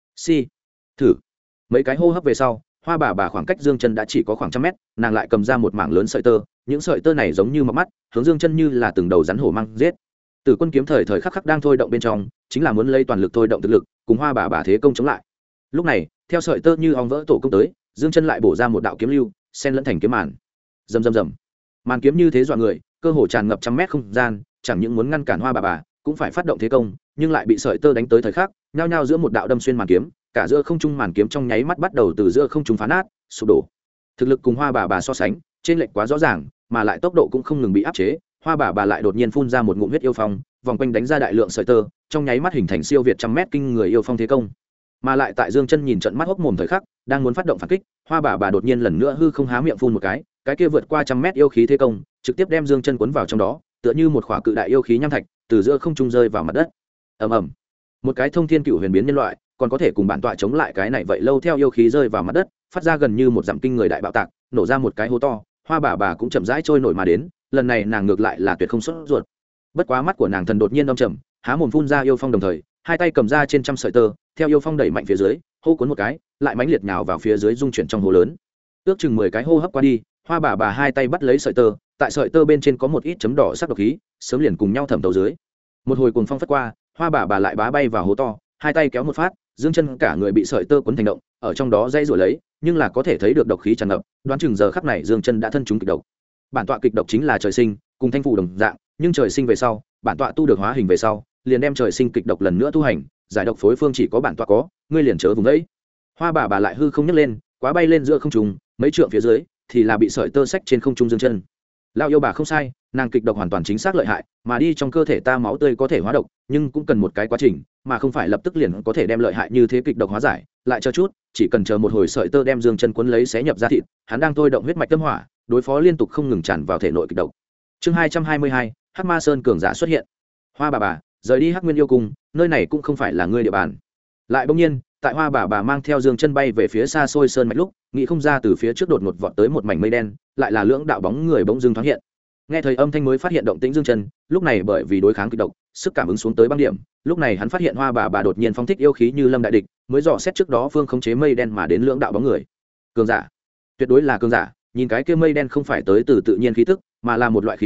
Thử. Mấy cái hô hấp về sau, Hoa bà khoảng cách Dương Chân đã chỉ có khoảng trăm mét, nàng lại cầm ra một mảng lớn sợi tơ, những sợi tơ này giống như mọc mắt, hướng Dương Chân như là từng đầu rắn hổ mang giết. Tử Quân kiếm thời thời khắc khắc đang thôi động bên trong, chính là muốn lấy toàn lực thôi động thực lực, cùng Hoa bà thế công chống lại. Lúc này, theo sợi tơ như ong vỡ tổ công tới, Dương Chân lại bổ ra một đạo kiếm lưu, xen lẫn thành kiếm màn. Rầm rầm rầm. Màn kiếm như thế dọa người, cơ hồ tràn ngập trăm mét không gian, chẳng những muốn ngăn cản Hoa bà, cũng phải phát động thế công, nhưng lại bị sợi tơ đánh tới thời khắc, nhao nhao giữa một đạo đâm xuyên màn kiếm, cả giữa không trung màn kiếm trong nháy mắt bắt đầu từ giữa không trung phá nát, sụp đổ. Thực lực cùng Hoa bà so sánh, trên lệch quá rõ ràng, mà lại tốc độ cũng không ngừng bị áp chế. Hoa bà lại đột nhiên phun ra một ngụm huyết yêu phong, vòng quanh đánh ra đại lượng sợi tơ, trong nháy mắt hình thành siêu việt trăm mét kinh người yêu phong thế công. Mà lại tại Dương Chân nhìn trận mắt hốc mồm thời khắc, đang muốn phát động phản kích, Hoa bà đột nhiên lần nữa hư không há miệng phun một cái kia vượt qua trăm mét yêu khí thế công, trực tiếp đem Dương Chân cuốn vào trong đó, tựa như một khỏa cự đại yêu khí nham thạch, từ giữa không trung rơi vào mặt đất. Ầm ầm. Một cái thông thiên cựu huyền biến nhân loại, còn có thể cùng bản tọa chống lại cái này vậy lâu theo yêu khí rơi vào mặt đất, phát ra gần như một dặm kinh người đại bạo tạc, nổ ra một cái hố to. Hoa bà cũng chậm rãi trôi nổi mà đến, lần này nàng ngược lại là tuyệt không sốt ruột. Bất quá mắt của nàng thần đột nhiên âm trầm, há mồm phun ra yêu phong đồng thời, hai tay cầm ra trên trăm sợi tơ, theo yêu phong đẩy mạnh phía dưới, hô cuốn một cái, lại mãnh liệt nhào vào phía dưới dung chuyển trong hố lớn. Ước chừng 10 cái hô hấp qua đi, Hoa bà hai tay bắt lấy sợi tơ, tại sợi tơ bên trên có một ít chấm đỏ sắc độc khí, sớm liền cùng nhau thẩm thấu dưới. Một hồi cuồng phong phất qua, Hoa bà lại bá bay vào hố to, hai tay kéo một phát, Dương Chân cả người bị sợi tơ cuốn thành động, ở trong đó dây rủa lấy, nhưng là có thể thấy được độc khí tràn ngập, đoán chừng giờ khắc này Dương Chân đã thân chúng kịch độc. Bản tọa kịch độc chính là trời sinh, cùng thanh phù đồng dạng, nhưng trời sinh về sau, bản tọa tu được hóa hình về sau, liền đem trời sinh kịch độc lần nữa tu hành, giải độc phối phương chỉ có bản tọa có, ngươi liền chớ vùng đấy. Hoa bà lại hư không nhấc lên, quá bay lên giữa không trung, mấy trượng phía dưới thì là bị sợi tơ xách trên không trung Dương Chân. Lão yêu bà không sai, nàng kịch độc hoàn toàn chính xác lợi hại, mà đi trong cơ thể ta máu tươi có thể hóa độc, nhưng cũng cần một cái quá trình, mà không phải lập tức liền có thể đem lợi hại như thế kịch độc hóa giải, lại chờ chút, chỉ cần chờ một hồi sợi tơ đem Dương Chân cuốn lấy xé nhập ra thịt, hắn đang thôi động huyết mạch tâm hỏa, đối phó liên tục không ngừng tràn vào thể nội kịch độc. Chương 222, Hắc Ma Sơn cường giả xuất hiện. Hoa bà, rời đi Hắc Nguyên Yêu Cung, nơi này cũng không phải là ngươi địa bàn. Lại bỗng nhiên, tại Hoa bà mang theo Dương Chân bay về phía xa xôi sơn mạch lúc, nghĩ không ra từ phía trước đột ngột vọt tới một mảnh mây đen, lại là lưỡng đạo bóng người bỗng dưng thoáng hiện. Nghe thấy âm thanh mới phát hiện động tĩnh Dương Chân, lúc này bởi vì đối kháng kịch độc, sức cảm ứng xuống tới băng điểm, lúc này hắn phát hiện Hoa bà đột nhiên phóng thích yêu khí như lâm đại địch, mới dò xét trước đó phương khống chế mây đen mà đến lưỡng đạo bóng người. Cường giả, tuyệt đối là cường giả, nhìn cái kia mây đen không phải tới từ tự nhiên khí tức, mà là một loại khí công,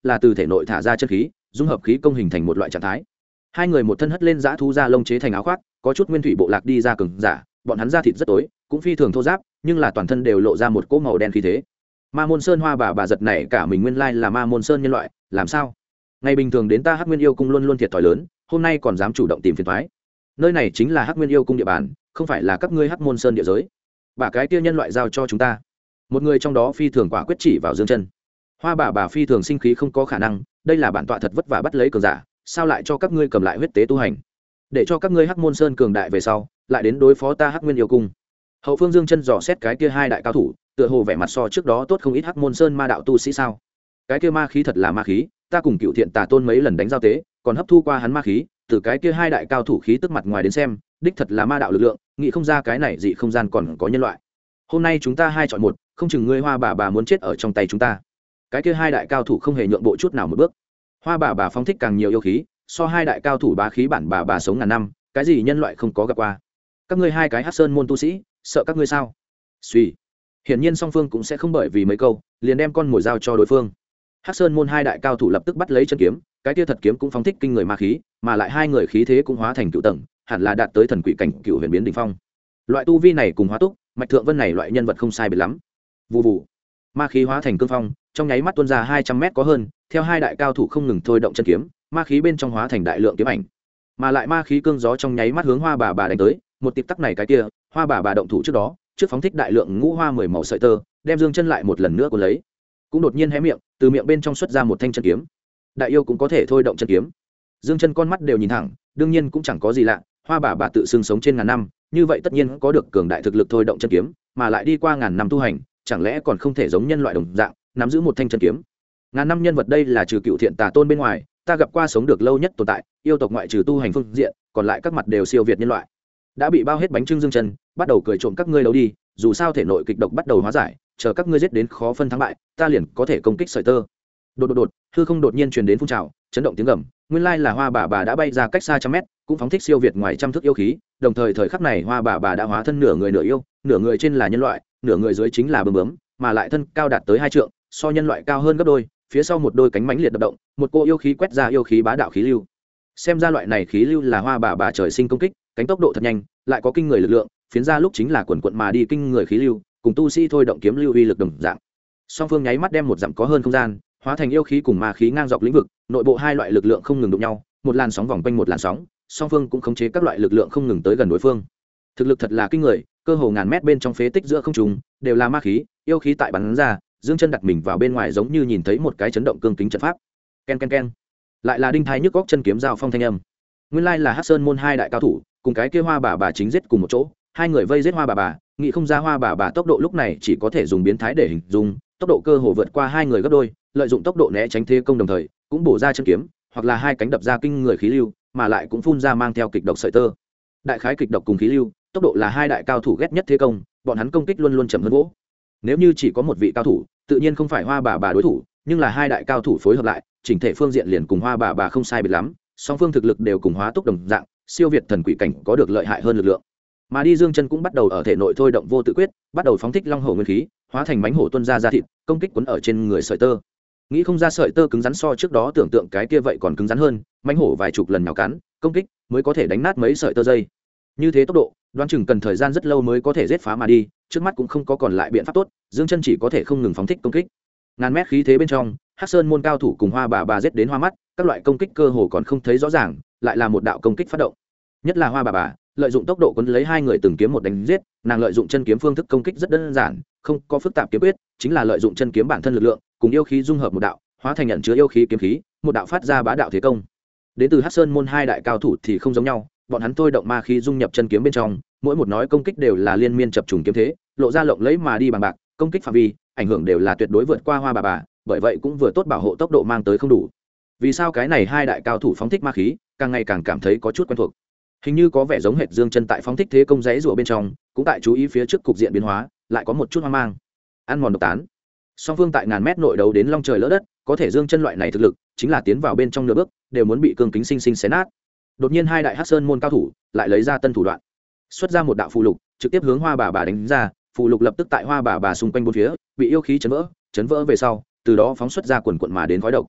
là từ thể nội thả ra chân khí dung hợp khí công hình thành một loại trạng thái. Hai người một thân hất lên dã thú da lông chế thành áo khoác, có chút nguyên thủy bộ lạc đi ra cường giả, bọn hắn da thịt rất tối, cũng phi thường thô ráp, nhưng là toàn thân đều lộ ra một cỗ màu đen khí thế. Ma Môn Sơn Hoa bà giật nảy cả mình, nguyên lai là Ma Môn Sơn nhân loại, làm sao? Ngày bình thường đến ta Hắc Nguyên Yêu Cung luôn luôn thiệt thòi lớn, hôm nay còn dám chủ động tìm phiền toái. Nơi này chính là Hắc Nguyên Yêu Cung địa bàn, không phải là các ngươi Hắc Môn Sơn địa giới. Bà cái kia nhân loại giao cho chúng ta. Một người trong đó phi thường quả quyết chỉ vào Dương Chân. Hoa bà phi thường sinh khí, không có khả năng, đây là bản tọa thật vất vả bắt lấy cường giả, sao lại cho các ngươi cầm lại huyết tế tu hành, để cho các ngươi Hắc Môn Sơn cường đại về sau lại đến đối phó ta Hắc Nguyên Yêu Cung. Hậu phương Dương Chân dò xét cái kia hai đại cao thủ, tựa hồ vẻ mặt so trước đó tốt không ít. Hắc Môn Sơn ma đạo tu sĩ sao? Cái kia ma khí thật là ma khí, ta cùng Cựu Thiện Tà Tôn mấy lần đánh giao tế, còn hấp thu qua hắn ma khí, từ cái kia hai đại cao thủ khí tức mặt ngoài đến xem, đích thật là ma đạo lực lượng, nghĩ không ra cái này dị không gian còn có nhân loại. Hôm nay chúng ta hai chọn một, không chừng ngươi Hoa bà muốn chết ở trong tay chúng ta. Cái kia hai đại cao thủ không hề nhượng bộ chút nào một bước. Hoa bà phóng thích càng nhiều yêu khí, so hai đại cao thủ bá khí bản bà sống ngàn năm, cái gì nhân loại không có gặp qua. Các ngươi hai cái Hắc Sơn môn tu sĩ, sợ các ngươi sao? Suy. Hiển nhiên song phương cũng sẽ không bởi vì mấy câu liền đem con mồi giao cho đối phương. Hắc Sơn môn hai đại cao thủ lập tức bắt lấy chân kiếm, cái kia thật kiếm cũng phóng thích kinh người ma khí, mà lại hai người khí thế cũng hóa thành cựu tầng, hẳn là đạt tới thần quỷ cảnh cựu huyền biến đỉnh phong. Loại tu vi này cùng Hóa Túc, Mạch Thượng Vân này loại nhân vật không sai biệt lắm. Vù vù. Ma khí hóa thành cương phong, trong nháy mắt tuôn ra 200 mét có hơn, theo hai đại cao thủ không ngừng thôi động chân kiếm, ma khí bên trong hóa thành đại lượng kiếm ảnh. Mà lại ma khí cương gió trong nháy mắt hướng Hoa bà đánh tới, một tịp tắc này cái kia, Hoa bà động thủ trước đó, trước phóng thích đại lượng ngũ hoa 10 màu sợi tơ, đem Dương Chân lại một lần nữa cuốn lấy. Cũng đột nhiên hé miệng, từ miệng bên trong xuất ra một thanh chân kiếm. Đại yêu cũng có thể thôi động chân kiếm. Dương Chân con mắt đều nhìn thẳng, đương nhiên cũng chẳng có gì lạ, Hoa bà tự xưng sống trên ngàn năm, như vậy tất nhiên có được cường đại thực lực thôi động chân kiếm, mà lại đi qua ngàn năm tu hành, chẳng lẽ còn không thể giống nhân loại đồng dạng, nắm giữ một thanh chân kiếm. Ngàn năm nhân vật đây là trừ Cựu Thiện Tà Tôn bên ngoài, ta gặp qua sống được lâu nhất tồn tại, yêu tộc ngoại trừ tu hành phương diện, còn lại các mặt đều siêu việt nhân loại. Đã bị bao hết bánh trưng Dương Chân, bắt đầu cười trộm các ngươi đấu đi, dù sao thể nội kịch độc bắt đầu hóa giải, chờ các ngươi giết đến khó phân thắng bại, ta liền có thể công kích sợi tơ. Đột, hư không đột nhiên truyền đến phun trào, chấn động tiếng gầm, nguyên lai là Hoa bà đã bay ra cách xa trăm mét, cũng phóng thích siêu việt ngoài trăm thước yêu khí, đồng thời thời khắc này Hoa bà đã hóa thân nửa người nửa yêu, nửa người trên là nhân loại, nửa người dưới chính là bướm, mà lại thân cao đạt tới 2 trượng, so nhân loại cao hơn gấp đôi, phía sau một đôi cánh mãnh liệt đập động, một cô yêu khí quét ra, yêu khí bá đạo khí lưu. Xem ra loại này khí lưu là Hoa bà trời sinh công kích, cánh tốc độ thật nhanh, lại có kinh người lực lượng, phiến ra lúc chính là quần quận mà đi kinh người khí lưu, cùng tu sĩ thôi động kiếm lưu uy lực đồng dạng. Song phương nháy mắt đem một dặm có hơn không gian, hóa thành yêu khí cùng ma khí ngang dọc lĩnh vực, nội bộ hai loại lực lượng không ngừng đụng nhau, một làn sóng vòng quanh một làn sóng, song phương cũng khống chế các loại lực lượng không ngừng tới gần đối phương. Thực lực thật là kinh người, cơ hồ ngàn mét bên trong phế tích giữa không trung đều là ma khí, yêu khí tại bắn ra, Dương Chân đặt mình vào bên ngoài giống như nhìn thấy một cái chấn động cương kính trận pháp. Ken ken ken. Lại là đinh thái nhức góc chân kiếm giao phong thanh âm. Nguyên lai là Hắc Sơn môn hai đại cao thủ, cùng cái kia Hoa bà chính giết cùng một chỗ, hai người vây giết Hoa bà, nghĩ không ra Hoa bà tốc độ lúc này chỉ có thể dùng biến thái để hình dung, tốc độ cơ hồ vượt qua hai người gấp đôi, lợi dụng tốc độ né tránh thế công đồng thời, cũng bổ ra chân kiếm, hoặc là hai cánh đập ra kinh người khí lưu, mà lại cũng phun ra mang theo kịch độc sợi tơ. Đại khái kịch độc cùng khí lưu, tốc độ là hai đại cao thủ ghét nhất thế công, bọn hắn công kích luôn luôn chậm hơn vỗ. Nếu như chỉ có một vị cao thủ, tự nhiên không phải Hoa bà đối thủ, nhưng là hai đại cao thủ phối hợp lại, chỉnh thể phương diện liền cùng Hoa bà không sai biệt lắm, song phương thực lực đều cùng Hóa Túc đồng dạng, siêu việt thần quỷ cảnh, có được lợi hại hơn lực lượng. Mà đi Dương Chân cũng bắt đầu ở thể nội thôi động vô tự quyết, bắt đầu phóng thích long hổ nguyên khí, hóa thành mãnh hổ tuôn ra thịt, công kích cuốn ở trên người sợi tơ. Nghĩ không ra sợi tơ cứng rắn so trước đó tưởng tượng cái kia vậy còn cứng rắn hơn, mãnh hổ vài chục lần nhào cắn, công kích mới có thể đánh nát mấy sợi tơ dây. Như thế tốc độ, đoán chừng cần thời gian rất lâu mới có thể giết phá mà đi, trước mắt cũng không có còn lại biện pháp tốt, Dương Chân chỉ có thể không ngừng phóng thích công kích. Ngàn mét khí thế bên trong, Hắc Sơn môn cao thủ cùng Hoa bà giết đến hoa mắt, các loại công kích cơ hồ còn không thấy rõ ràng, lại là một đạo công kích phát động. Nhất là Hoa bà lợi dụng tốc độ cuốn lấy hai người từng kiếm một đánh giết, nàng lợi dụng chân kiếm phương thức công kích rất đơn giản, không có phức tạp kiếm quyết, chính là lợi dụng chân kiếm bản thân lực lượng, cùng yêu khí dung hợp một đạo, hóa thành nhận chứa yêu khí kiếm khí, một đạo phát ra bá đạo thế công. Đến từ Hắc Sơn môn hai đại cao thủ thì không giống nhau, bọn hắn thôi động ma khí dung nhập chân kiếm bên trong, mỗi một nói công kích đều là liên miên chập trùng kiếm thế, lộ ra lộng lẫy mà đi bằng bạc, công kích phạm vi, ảnh hưởng đều là tuyệt đối vượt qua Hoa bà, bởi vậy cũng vừa tốt bảo hộ tốc độ mang tới không đủ. Vì sao cái này hai đại cao thủ phóng thích ma khí, càng ngày càng cảm thấy có chút quen thuộc. Hình như có vẻ giống hệt Dương Chân tại phóng thích thế công rẽ rùa bên trong, cũng tại chú ý phía trước cục diện biến hóa, lại có một chút hoang mang. Ăn mòn độc tán. Song phương tại ngàn mét nội đấu đến long trời lỡ đất, có thể Dương Chân loại này thực lực, chính là tiến vào bên trong nửa bước, đều muốn bị cương kính sinh sinh xé nát. Đột nhiên hai đại Hắc Sơn môn cao thủ lại lấy ra tân thủ đoạn, xuất ra một đạo phù lục, trực tiếp hướng Hoa bà đánh ra, phù lục lập tức tại Hoa bà xung quanh bốn phía bị yêu khí chấn vỡ về sau, từ đó phóng xuất ra quần quần mà đến khói độc.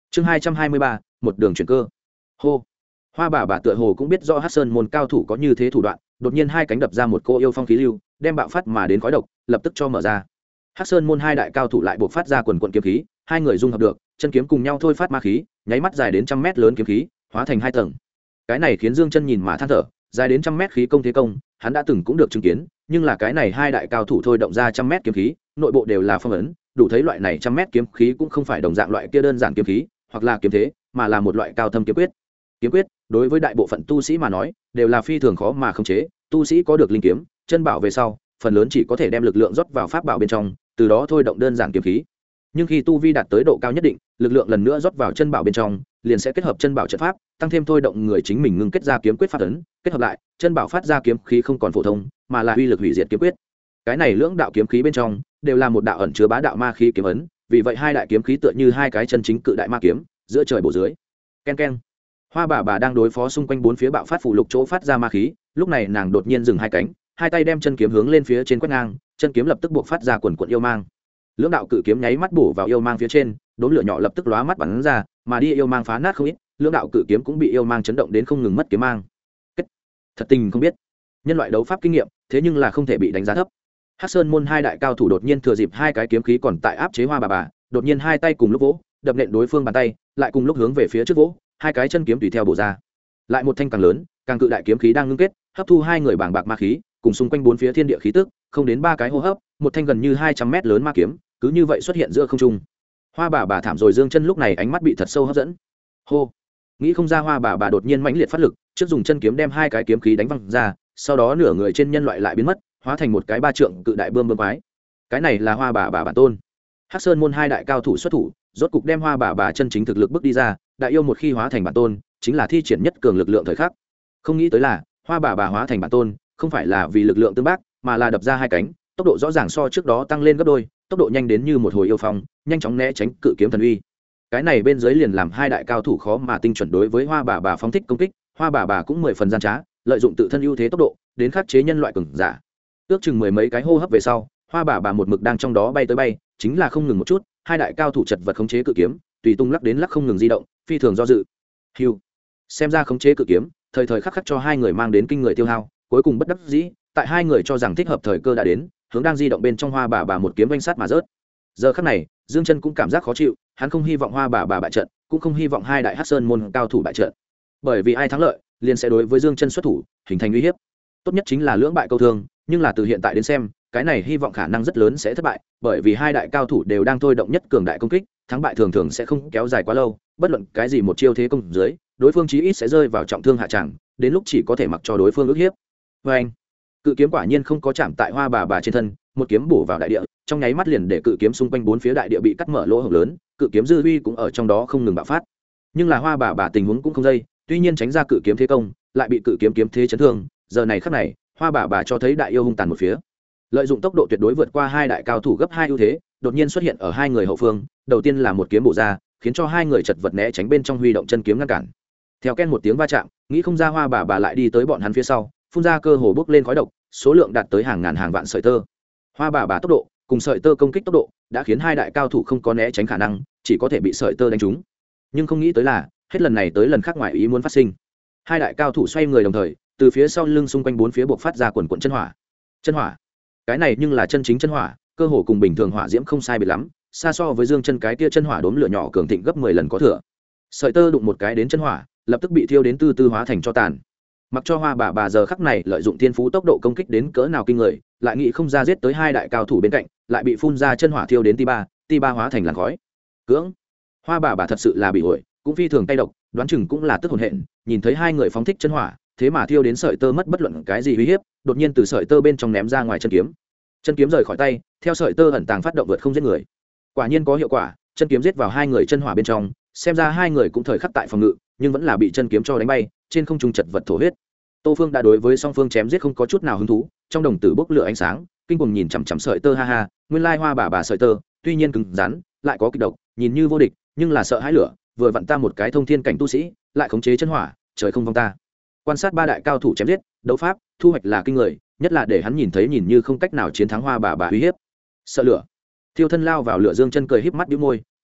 chương 223, một đường chuyển cơ. Hô. Hoa bà tựa hồ cũng biết rõ Hắc Sơn môn cao thủ có như thế thủ đoạn, đột nhiên hai cánh đập ra một cô yêu phong khí lưu, đem bạo phát mà đến khói độc lập tức cho mở ra. Hắc Sơn môn hai đại cao thủ lại buộc phát ra quần quần kiếm khí, hai người dung hợp được, chân kiếm cùng nhau thôi phát ma khí, nháy mắt dài đến trăm mét lớn kiếm khí hóa thành hai tầng. Cái này khiến Dương Chân nhìn mà than thở, dài đến trăm mét khí công thế công, hắn đã từng cũng được chứng kiến, nhưng là cái này hai đại cao thủ thôi động ra trăm mét kiếm khí, nội bộ đều là phong ấn, đủ thấy loại này trăm mét kiếm khí cũng không phải đồng dạng loại kia đơn giản kiếm khí, hoặc là kiếm thế, mà là một loại cao thâm kiếm quyết. Kiếm quyết, đối với đại bộ phận tu sĩ mà nói, đều là phi thường khó mà khống chế, tu sĩ có được linh kiếm, chân bảo về sau, phần lớn chỉ có thể đem lực lượng rót vào pháp bảo bên trong, từ đó thôi động đơn giản kiếm khí. Nhưng khi tu vi đạt tới độ cao nhất định, lực lượng lần nữa rót vào chân bảo bên trong, liền sẽ kết hợp chân bảo trận pháp, tăng thêm thôi động người chính mình ngưng kết ra kiếm quyết pháp ấn, kết hợp lại, chân bảo phát ra kiếm khí không còn phổ thông, mà là uy lực hủy diệt kiếm quyết. Cái này lưỡng đạo kiếm khí bên trong đều là một đạo ẩn chứa bá đạo ma khí kiếm ấn, vì vậy hai đại kiếm khí tựa như hai cái chân chính cự đại ma kiếm, giữa trời bổ dưới. Ken ken. Hoa bà đang đối phó xung quanh bốn phía bạo phát phụ lục chỗ phát ra ma khí, lúc này nàng đột nhiên dừng hai cánh, hai tay đem chân kiếm hướng lên phía trên quét ngang, chân kiếm lập tức buộc phát ra quần quần yêu mang. Lưỡng đạo cự kiếm nháy mắt bổ vào yêu mang phía trên, đốm lửa nhỏ lập tức lóa mắt bắn ra, mà đi yêu mang phá nát không ít, lưỡng đạo cự kiếm cũng bị yêu mang chấn động đến không ngừng mất kiếm mang. Thật tình không biết, nhân loại đấu pháp kinh nghiệm, thế nhưng là không thể bị đánh giá thấp. Hắc Sơn môn hai đại cao thủ đột nhiên thừa dịp hai cái kiếm khí còn tại áp chế Hoa bà, đột nhiên hai tay cùng lúc vỗ, đập nện đối phương bàn tay, lại cùng lúc hướng về phía trước vỗ, hai cái chân kiếm tùy theo bổ ra. Lại một thanh càng lớn, càng cự đại kiếm khí đang ngưng kết, hấp thu hai người bàng bạc ma khí, cùng xung quanh bốn phía thiên địa khí tức, không đến ba cái hô hấp, một thanh gần như 200 mét lớn ma kiếm, cứ như vậy xuất hiện giữa không trung. Hoa bà thảm rồi, Dương Chân lúc này ánh mắt bị thật sâu hấp dẫn. Hô. Nghĩ không ra Hoa bà đột nhiên mãnh liệt phát lực, trước dùng chân kiếm đem hai cái kiếm khí đánh văng ra, sau đó nửa người trên nhân loại lại biến mất, hóa thành một cái ba trượng cự đại bươm quái. Cái này là Hoa bà bản tôn. Hắc Sơn môn hai đại cao thủ xuất thủ, rốt cục đem Hoa bà chân chính thực lực bước đi ra, đại yêu một khi hóa thành bản tôn, chính là thi triển nhất cường lực lượng thời khắc. Không nghĩ tới là, Hoa bà hóa thành bản tôn, không phải là vì lực lượng tương bác, mà là đập ra hai cánh, tốc độ rõ ràng so trước đó tăng lên gấp đôi, tốc độ nhanh đến như một hồi yêu phong, nhanh chóng né tránh cự kiếm thần uy. Cái này bên dưới liền làm hai đại cao thủ khó mà tinh chuẩn đối với Hoa bà phóng thích công kích, Hoa bà cũng 10 phần gian trá, lợi dụng tự thân ưu thế tốc độ, đến khắc chế nhân loại cường giả. Ước chừng mười mấy cái hô hấp về sau, Hoa bà một mực đang trong đó bay tới bay, chính là không ngừng một chút, hai đại cao thủ chật vật khống chế cự kiếm, tùy tung lắc đến lắc không ngừng di động, phi thường do dự. Hưu. Xem ra khống chế cự kiếm, thời thời khắc khắc cho hai người mang đến kinh người tiêu hao, cuối cùng bất đắc dĩ, tại hai người cho rằng thích hợp thời cơ đã đến, hướng đang di động bên trong Hoa bà một kiếm vanh sát mà rớt. Giờ khắc này, Dương Chân cũng cảm giác khó chịu, hắn không hy vọng Hoa bà bại trận, cũng không hy vọng hai đại Hắc Sơn môn cao thủ bại trận. Bởi vì ai thắng lợi, liền sẽ đối với Dương Chân xuất thủ, hình thành uy hiếp. Tốt nhất chính là lưỡng bại câu thương, nhưng là từ hiện tại đến xem, cái này hy vọng khả năng rất lớn sẽ thất bại, bởi vì hai đại cao thủ đều đang thôi động nhất cường đại công kích, thắng bại thường thường sẽ không kéo dài quá lâu, bất luận cái gì một chiêu thế công dưới, đối phương chí ít sẽ rơi vào trọng thương hạ tràng, đến lúc chỉ có thể mặc cho đối phương ức hiếp. Anh, cự kiếm quả nhiên không có chạm tại Hoa bà trên thân, một kiếm bổ vào đại địa, trong nháy mắt liền để cự kiếm xung quanh bốn phía đại địa bị cắt mở lỗ hổng lớn, cự kiếm dư uy cũng ở trong đó không ngừng bạo phát. Nhưng là Hoa bà tình huống cũng không dây, tuy nhiên tránh ra cự kiếm thế công, lại bị cự kiếm kiếm thế chấn thương, giờ này khắc này, Hoa bà cho thấy đại yêu hung tàn một phía. Lợi dụng tốc độ tuyệt đối vượt qua hai đại cao thủ gấp hai ưu thế, đột nhiên xuất hiện ở hai người hậu phương, đầu tiên là một kiếm bổ ra, khiến cho hai người chật vật né tránh bên trong huy động chân kiếm ngăn cản. Theo ken một tiếng va chạm, nghĩ không ra Hoa bà lại đi tới bọn hắn phía sau, phun ra cơ hồ bốc lên khói độc, số lượng đạt tới hàng ngàn hàng vạn sợi tơ. Hoa bà tốc độ cùng sợi tơ công kích tốc độ đã khiến hai đại cao thủ không có né tránh khả năng, chỉ có thể bị sợi tơ đánh trúng. Nhưng không nghĩ tới là, hết lần này tới lần khác ngoài ý muốn phát sinh. Hai đại cao thủ xoay người đồng thời, từ phía sau lưng xung quanh bốn phía buộc phát ra quần quần chân hỏa. Chân hỏa, cái này nhưng là chân chính chân hỏa, cơ hồ cùng bình thường hỏa diễm không sai biệt lắm, xa so với Dương Chân cái tia chân hỏa đốm lửa nhỏ cường thịnh gấp 10 lần có thừa. Sợi tơ đụng một cái đến chân hỏa, lập tức bị thiêu đến từ từ hóa thành tro tàn. Mặc cho Hoa bà giờ khắc này lợi dụng thiên phú tốc độ công kích đến cỡ nào kinh người, lại nghĩ không ra giết tới hai đại cao thủ bên cạnh, lại bị phun ra chân hỏa thiêu đến ti ba hóa thành làn khói. Cưỡng. Hoa bà thật sự là bị ổi, cũng phi thường tay độc, đoán chừng cũng là tức hồn hện, nhìn thấy hai người phóng thích chân hỏa, thế mà thiêu đến sợi tơ mất bất luận cái gì uy hiếp, đột nhiên từ sợi tơ bên trong ném ra ngoài chân kiếm. Chân kiếm rời khỏi tay, theo sợi tơ ẩn tàng phát động vượt không giết người. Quả nhiên có hiệu quả, chân kiếm giết vào hai người chân hỏa bên trong, xem ra hai người cũng thời khắc tại phòng ngự, nhưng vẫn là bị chân kiếm cho đánh bay, trên không trung chật vật thổ huyết. Tô Phương đã đối với song phương chém giết không có chút nào hứng thú, trong đồng tử bốc lửa ánh sáng, kinh cuồng nhìn chằm chằm sợi tơ, ha ha, nguyên lai Hoa bà sợi tơ, tuy nhiên cứng rắn, lại có kịch độc, nhìn như vô địch, nhưng là sợ hãi lửa, vừa vặn ta một cái thông thiên cảnh tu sĩ, lại khống chế chân hỏa, trời không vong ta. Quan sát ba đại cao thủ chém giết, đấu pháp, thu hoạch là kinh người, nhất là để hắn nhìn thấy nhìn như không cách nào chiến thắng Hoa bà uy hiếp. Sợ lửa. Thiêu thân lao vào lửa, Dương Chân cười híp mắt bĩu môi,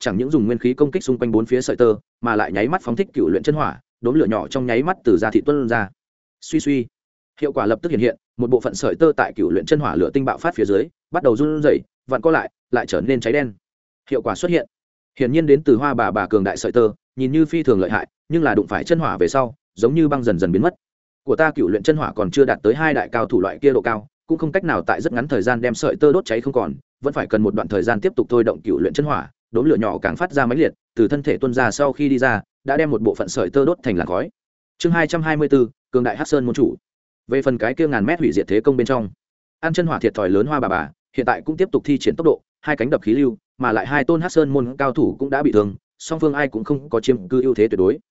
chẳng những dùng nguyên khí công kích xung quanh bốn phía sợi tơ mà lại nháy mắt phóng thích cựu luyện chân hỏa, đốm lửa nhỏ trong nháy mắt từ da thị tuôn ra. Suy suy, hiệu quả lập tức hiện hiện, một bộ phận sợi tơ tại cựu luyện chân hỏa lửa tinh bạo phát phía dưới bắt đầu run rẩy, vặn co lại trở nên cháy đen. Hiệu quả xuất hiện, hiển nhiên đến từ Hoa Bà cường đại sợi tơ, nhìn như phi thường lợi hại, nhưng là đụng phải chân hỏa về sau giống như băng dần dần biến mất. Của ta cựu luyện chân hỏa còn chưa đạt tới hai đại cao thủ loại kia độ cao, cũng không cách nào tại rất ngắn thời gian đem sợi tơ đốt cháy không còn, vẫn phải cần một đoạn thời gian tiếp tục thôi động cựu luyện chân hỏa, đốm lửa nhỏ càng phát ra mãnh liệt, từ thân thể tuôn ra sau khi đi ra đã đem một bộ phận sợi tơ đốt thành làn khói. Chương 224, cường đại Hắc Sơn môn chủ. Về phần cái kia ngàn mét hủy diệt thế công bên trong, ăn chân hỏa thiệt thòi lớn Hoa Bà hiện tại cũng tiếp tục thi triển tốc độ, hai cánh đập khí lưu, mà lại hai tôn Hắc Sơn môn cao thủ cũng đã bị thương, song phương ai cũng không có chiếm cứ ưu thế tuyệt đối.